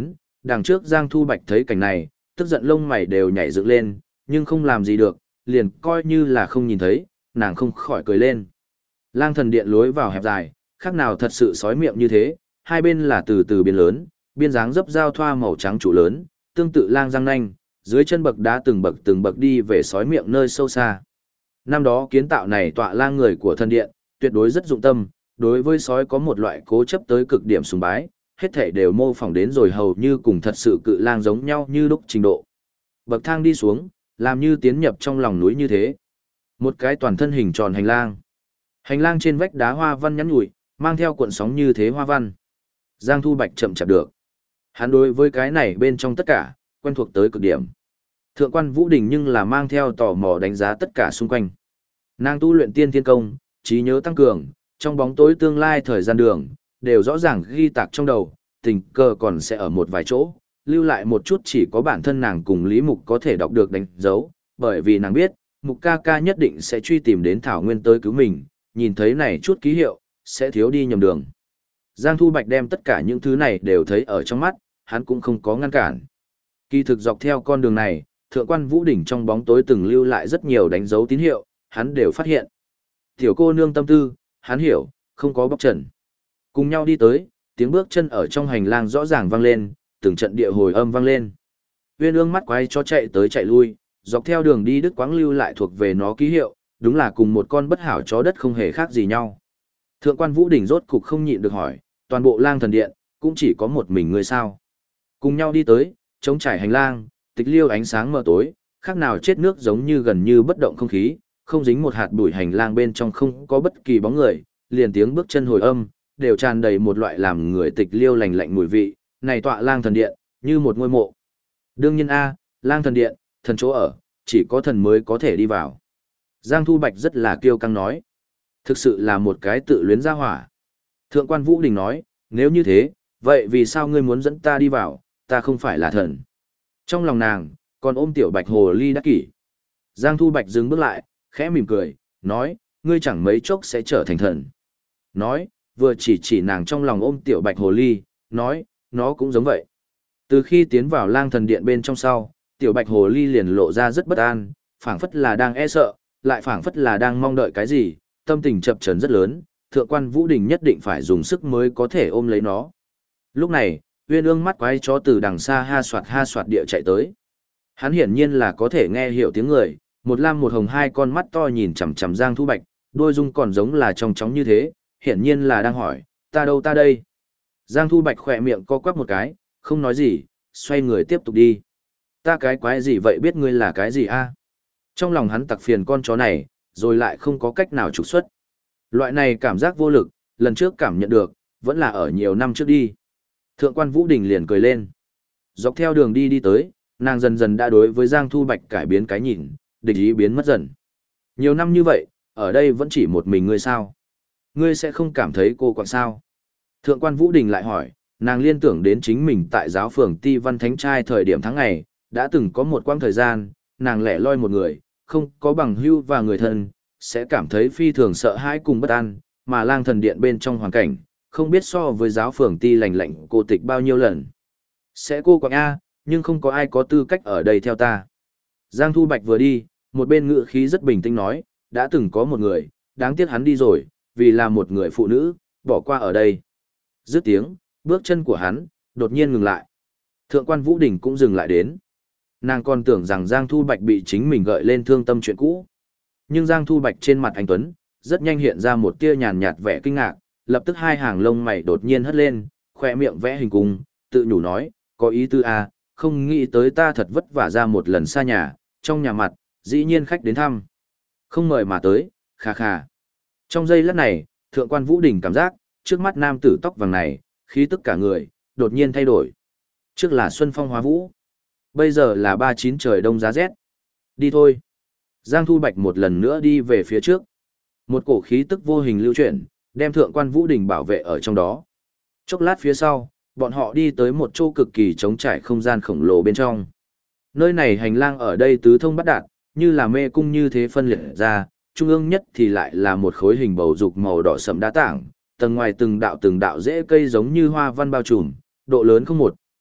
đằng trước Giang Thu Bạch thấy cảnh này, tức giận lông mày đều nhảy dựng lên, nhưng không làm gì được, liền coi như là không nhìn thấy, nàng không khỏi cười lên. Lang thần điện lối vào hẹp dài, khác nào thật sự sói miệng như thế, hai bên là từ từ biên lớn, biên dáng dấp giao thoa màu trắng trụ lớn, tương tự lang răng nanh, dưới chân bậc đá từng bậc đi về sói miệng nơi sâu xa. Năm đó kiến tạo này tọa lang người của thần điện, tuyệt đối rất dụng tâm, đối với sói có một loại cố chấp tới cực điểm sùng bái, hết thảy đều mô phỏng đến rồi hầu như cùng thật sự cự lang giống nhau như lúc trình độ. Bậc thang đi xuống, làm như tiến nhập trong lòng núi như thế. Một cái toàn thân hình tròn hành lang. Hành lang trên vách đá hoa văn nhắn nhủi, mang theo cuộn sóng như thế hoa văn. Giang Thu Bạch chậm chạp được. Hắn đối với cái này bên trong tất cả, quen thuộc tới cực điểm. Thượng quan Vũ Đình nhưng là mang theo tò mò đánh giá tất cả xung quanh. Nàng tu luyện tiên thiên công, trí nhớ tăng cường, trong bóng tối tương lai thời gian đường, đều rõ ràng ghi tạc trong đầu, tình cờ còn sẽ ở một vài chỗ, lưu lại một chút chỉ có bản thân nàng cùng Lý Mục có thể đọc được đánh dấu, bởi vì nàng biết, Mục ca ca nhất định sẽ truy tìm đến Thảo Nguyên tới cứu mình, nhìn thấy này chút ký hiệu, sẽ thiếu đi nhầm đường. Giang Thu Bạch đem tất cả những thứ này đều thấy ở trong mắt, hắn cũng không có ngăn cản. Kỳ thực dọc theo con đường này, Thượng quan Vũ Đỉnh trong bóng tối từng lưu lại rất nhiều đánh dấu tín hiệu, hắn đều phát hiện. Tiểu cô nương tâm tư, hắn hiểu, không có bóc trần. Cùng nhau đi tới, tiếng bước chân ở trong hành lang rõ ràng vang lên, từng trận địa hồi âm vang lên. Uyên Ương mắt quay cho chạy tới chạy lui, dọc theo đường đi đứt quãng lưu lại thuộc về nó ký hiệu, đúng là cùng một con bất hảo chó đất không hề khác gì nhau. Thượng quan Vũ Đỉnh rốt cục không nhịn được hỏi, toàn bộ lang thần điện, cũng chỉ có một mình ngươi sao. Cùng nhau đi tới, trống trải hành lang, tịch liêu ánh sáng mờ tối, khác nào chết nước giống như gần như bất động không khí, không dính một hạt bụi, hành lang bên trong không có bất kỳ bóng người, liền tiếng bước chân hồi âm, đều tràn đầy một loại làm người tịch liêu lành lạnh mùi vị, này tọa lang thần điện, như một ngôi mộ. Đương nhiên a, lang thần điện, thần chỗ ở, chỉ có thần mới có thể đi vào. Giang Thu Bạch rất là kiêu căng nói. Thực sự là một cái tự luyến ra hỏa. Thượng quan Vũ Đình nói, nếu như thế, vậy vì sao ngươi muốn dẫn ta đi vào, ta không phải là thần. Trong lòng nàng, còn ôm tiểu bạch hồ ly đắc kỷ. Giang Thu Bạch dừng bước lại, khẽ mỉm cười, nói, ngươi chẳng mấy chốc sẽ trở thành thần. Nói, vừa chỉ nàng trong lòng ôm tiểu bạch hồ ly, nói, nó cũng giống vậy. Từ khi tiến vào lang thần điện bên trong sau, tiểu bạch hồ ly liền lộ ra rất bất an, phảng phất là đang e sợ, lại phảng phất là đang mong đợi cái gì, tâm tình chập chờn rất lớn, Thượng quan Vũ Đình nhất định phải dùng sức mới có thể ôm lấy nó. Lúc này, Uyên Ương mắt quái chó từ đằng xa ha soạt địa chạy tới. Hắn hiển nhiên là có thể nghe hiểu tiếng người, một lam một hồng hai con mắt to nhìn chằm chằm Giang Thu Bạch, đôi dung còn giống là trong chóng như thế, hiển nhiên là đang hỏi, ta đâu ta đây. Giang Thu Bạch khỏe miệng co quắp một cái, không nói gì, xoay người tiếp tục đi. Ta cái quái gì vậy, biết ngươi là cái gì a? Trong lòng hắn tặc phiền con chó này, rồi lại không có cách nào trục xuất. Loại này cảm giác vô lực, lần trước cảm nhận được, vẫn là ở nhiều năm trước đi. Thượng quan Vũ Đình liền cười lên. Dọc theo đường đi tới, nàng dần dần đã đối với Giang Thu Bạch cải biến cái nhìn, địch ý biến mất dần. Nhiều năm như vậy, ở đây vẫn chỉ một mình ngươi sao? Ngươi sẽ không cảm thấy cô quạng sao? Thượng quan Vũ Đình lại hỏi, nàng liên tưởng đến chính mình tại giáo phường Ti Văn Thánh Trai thời điểm tháng ngày, đã từng có một quãng thời gian, nàng lẻ loi một người, không có bằng hữu và người thân, sẽ cảm thấy phi thường sợ hãi cùng bất an, mà lang thần điện bên trong hoàn cảnh, không biết so với giáo phường Ti lành lạnh cô tịch bao nhiêu lần. Sẽ cô quạng A, nhưng không có ai có tư cách ở đây theo ta. Giang Thu Bạch vừa đi, một bên ngữ khí rất bình tĩnh nói, đã từng có một người, đáng tiếc hắn đi rồi, vì là một người phụ nữ, bỏ qua ở đây. Dứt tiếng, bước chân của hắn, đột nhiên ngừng lại. Thượng quan Vũ Đình cũng dừng lại đến. Nàng còn tưởng rằng Giang Thu Bạch bị chính mình gợi lên thương tâm chuyện cũ. Nhưng Giang Thu Bạch trên mặt anh Tuấn, rất nhanh hiện ra một tia nhàn nhạt vẻ kinh ngạc, lập tức hai hàng lông mày đột nhiên hất lên, khoe miệng vẽ hình cung, tự nhủ nói, có ý tư à, không nghĩ tới ta thật vất vả ra một lần xa nhà, trong nhà mặt, dĩ nhiên khách đến thăm. Không mời mà tới, khà khà. Trong giây lát này, Thượng quan Vũ Đình cảm giác, trước mắt nam tử tóc vàng này, khí tức cả người, đột nhiên thay đổi. Trước là xuân phong hóa vũ, bây giờ là 39 trời đông giá rét. Đi thôi. Giang Thu Bạch một lần nữa đi về phía trước. Một cổ khí tức vô hình lưu chuyển, đem Thượng quan Vũ Đình bảo vệ ở trong đó. Chốc lát phía sau, bọn họ đi tới một chỗ cực kỳ trống trải không gian khổng lồ bên trong. Nơi này hành lang ở đây tứ thông bắt đạt, như là mê cung như thế phân liệt ra, trung ương nhất thì lại là một khối hình bầu dục màu đỏ sẫm đá tảng, tầng ngoài từng đạo rễ cây giống như hoa văn bao trùm, độ lớn không một,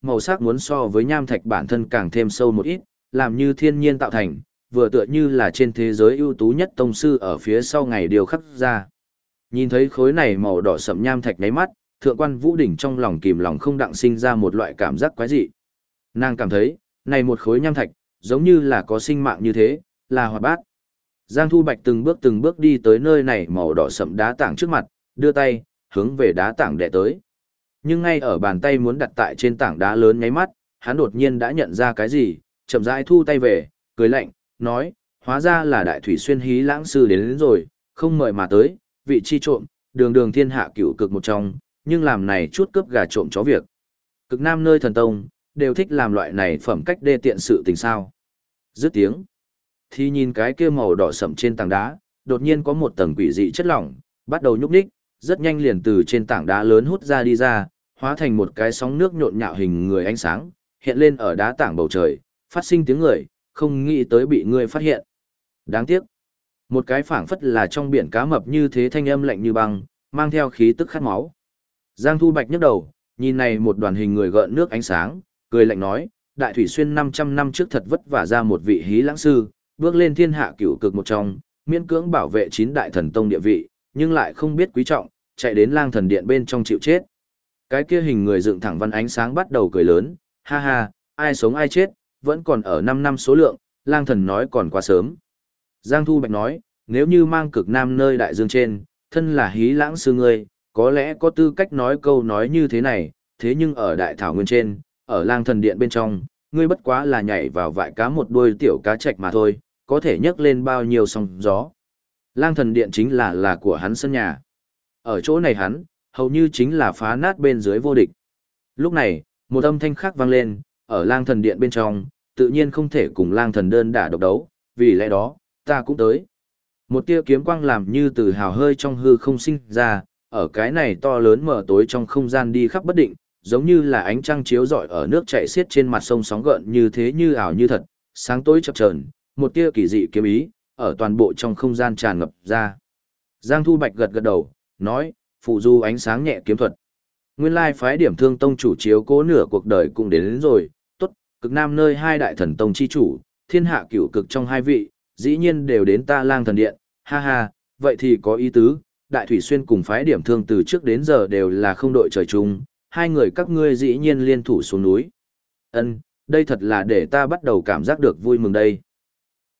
màu sắc muốn so với nham thạch bản thân càng thêm sâu một ít, làm như thiên nhiên tạo thành, vừa tựa như là trên thế giới ưu tú nhất tông sư ở phía sau ngày điều khắc ra. Nhìn thấy khối này màu đỏ sẫm nham thạch nháy mắt, Thượng quan Vũ Đỉnh trong lòng kìm lòng không đặng sinh ra một loại cảm giác quái dị. Nàng cảm thấy, này một khối nham thạch, giống như là có sinh mạng như thế, là hoạt bát. Giang Thu Bạch từng bước đi tới nơi này màu đỏ sẫm đá tảng trước mặt, đưa tay, hướng về đá tảng đè tới. Nhưng ngay ở bàn tay muốn đặt tại trên tảng đá lớn nháy mắt, hắn đột nhiên đã nhận ra cái gì, chậm rãi thu tay về, cười lạnh, nói, hóa ra là Đại Thủy Xuyên Hí Lãng sư đến rồi, không mời mà tới, vị chi trộm, đường đường thiên hạ cửu cực một trong, nhưng làm này chút cướp gà trộm chó việc. Cực Nam nơi thần tông, đều thích làm loại này phẩm cách đê tiện sự tình sao. Dứt tiếng, thì nhìn cái kia màu đỏ sẫm trên tảng đá, đột nhiên có một tầng quỷ dị chất lỏng, bắt đầu nhúc nhích, rất nhanh liền từ trên tảng đá lớn hút ra đi ra, hóa thành một cái sóng nước nhộn nhạo hình người ánh sáng, hiện lên ở đá tảng bầu trời, phát sinh tiếng người, không nghĩ tới bị ngươi phát hiện. Đáng tiếc, một cái phảng phất là trong biển cá mập như thế thanh âm lạnh như băng, mang theo khí tức khát máu. Giang Thu Bạch nhấc đầu, nhìn này một đoàn hình người gợn nước ánh sáng, cười lạnh nói, Đại Thủy Xuyên 500 năm trước thật vất vả ra một vị Hí Lãng sư, bước lên thiên hạ cửu cực một trong, miễn cưỡng bảo vệ 9 đại thần tông địa vị, nhưng lại không biết quý trọng, chạy đến Lang Thần Điện bên trong chịu chết. Cái kia hình người dựng thẳng văn ánh sáng bắt đầu cười lớn, ha ha, ai sống ai chết, vẫn còn ở 5 năm số lượng, Lang Thần nói còn quá sớm. Giang Thu Bạch nói, nếu như mang Cực Nam nơi đại dương trên, thân là Hí Lãng sư ngươi, có lẽ có tư cách nói câu nói như thế này, thế nhưng ở đại thảo nguyên trên, ở Lang Thần Điện bên trong, ngươi bất quá là nhảy vào vại cá một đuôi tiểu cá trạch mà thôi, có thể nhấc lên bao nhiêu sóng gió. Lang Thần Điện chính là của hắn sân nhà. Ở chỗ này hắn, hầu như chính là phá nát bên dưới vô địch. Lúc này, một âm thanh khác vang lên, ở Lang Thần Điện bên trong, tự nhiên không thể cùng Lang Thần đơn đả độc đấu, vì lẽ đó, ta cũng tới. Một tia kiếm quang làm như từ hào hơi trong hư không sinh ra, ở cái này to lớn mở tối trong không gian đi khắp bất định, giống như là ánh trăng chiếu rọi ở nước chảy xiết trên mặt sông sóng gợn như thế như ảo như thật, sáng tối chập chờn, một tia kỳ dị kiếm ý, ở toàn bộ trong không gian tràn ngập ra. Giang Thu Bạch gật gật đầu, nói, phụ du ánh sáng nhẹ kiếm thuật. Nguyên lai phái Điểm Thương tông chủ chiếu cố nửa cuộc đời cũng đến rồi, tốt, Cực Nam nơi hai đại thần tông chi chủ, thiên hạ cửu cực trong hai vị, dĩ nhiên đều đến ta Lang Thần Điện, ha ha, vậy thì có ý tứ, Đại Thủy Xuyên cùng phái Điểm Thương từ trước đến giờ đều là không đội trời chung, hai người các ngươi dĩ nhiên liên thủ xuống núi. Ân, đây thật là để ta bắt đầu cảm giác được vui mừng đây.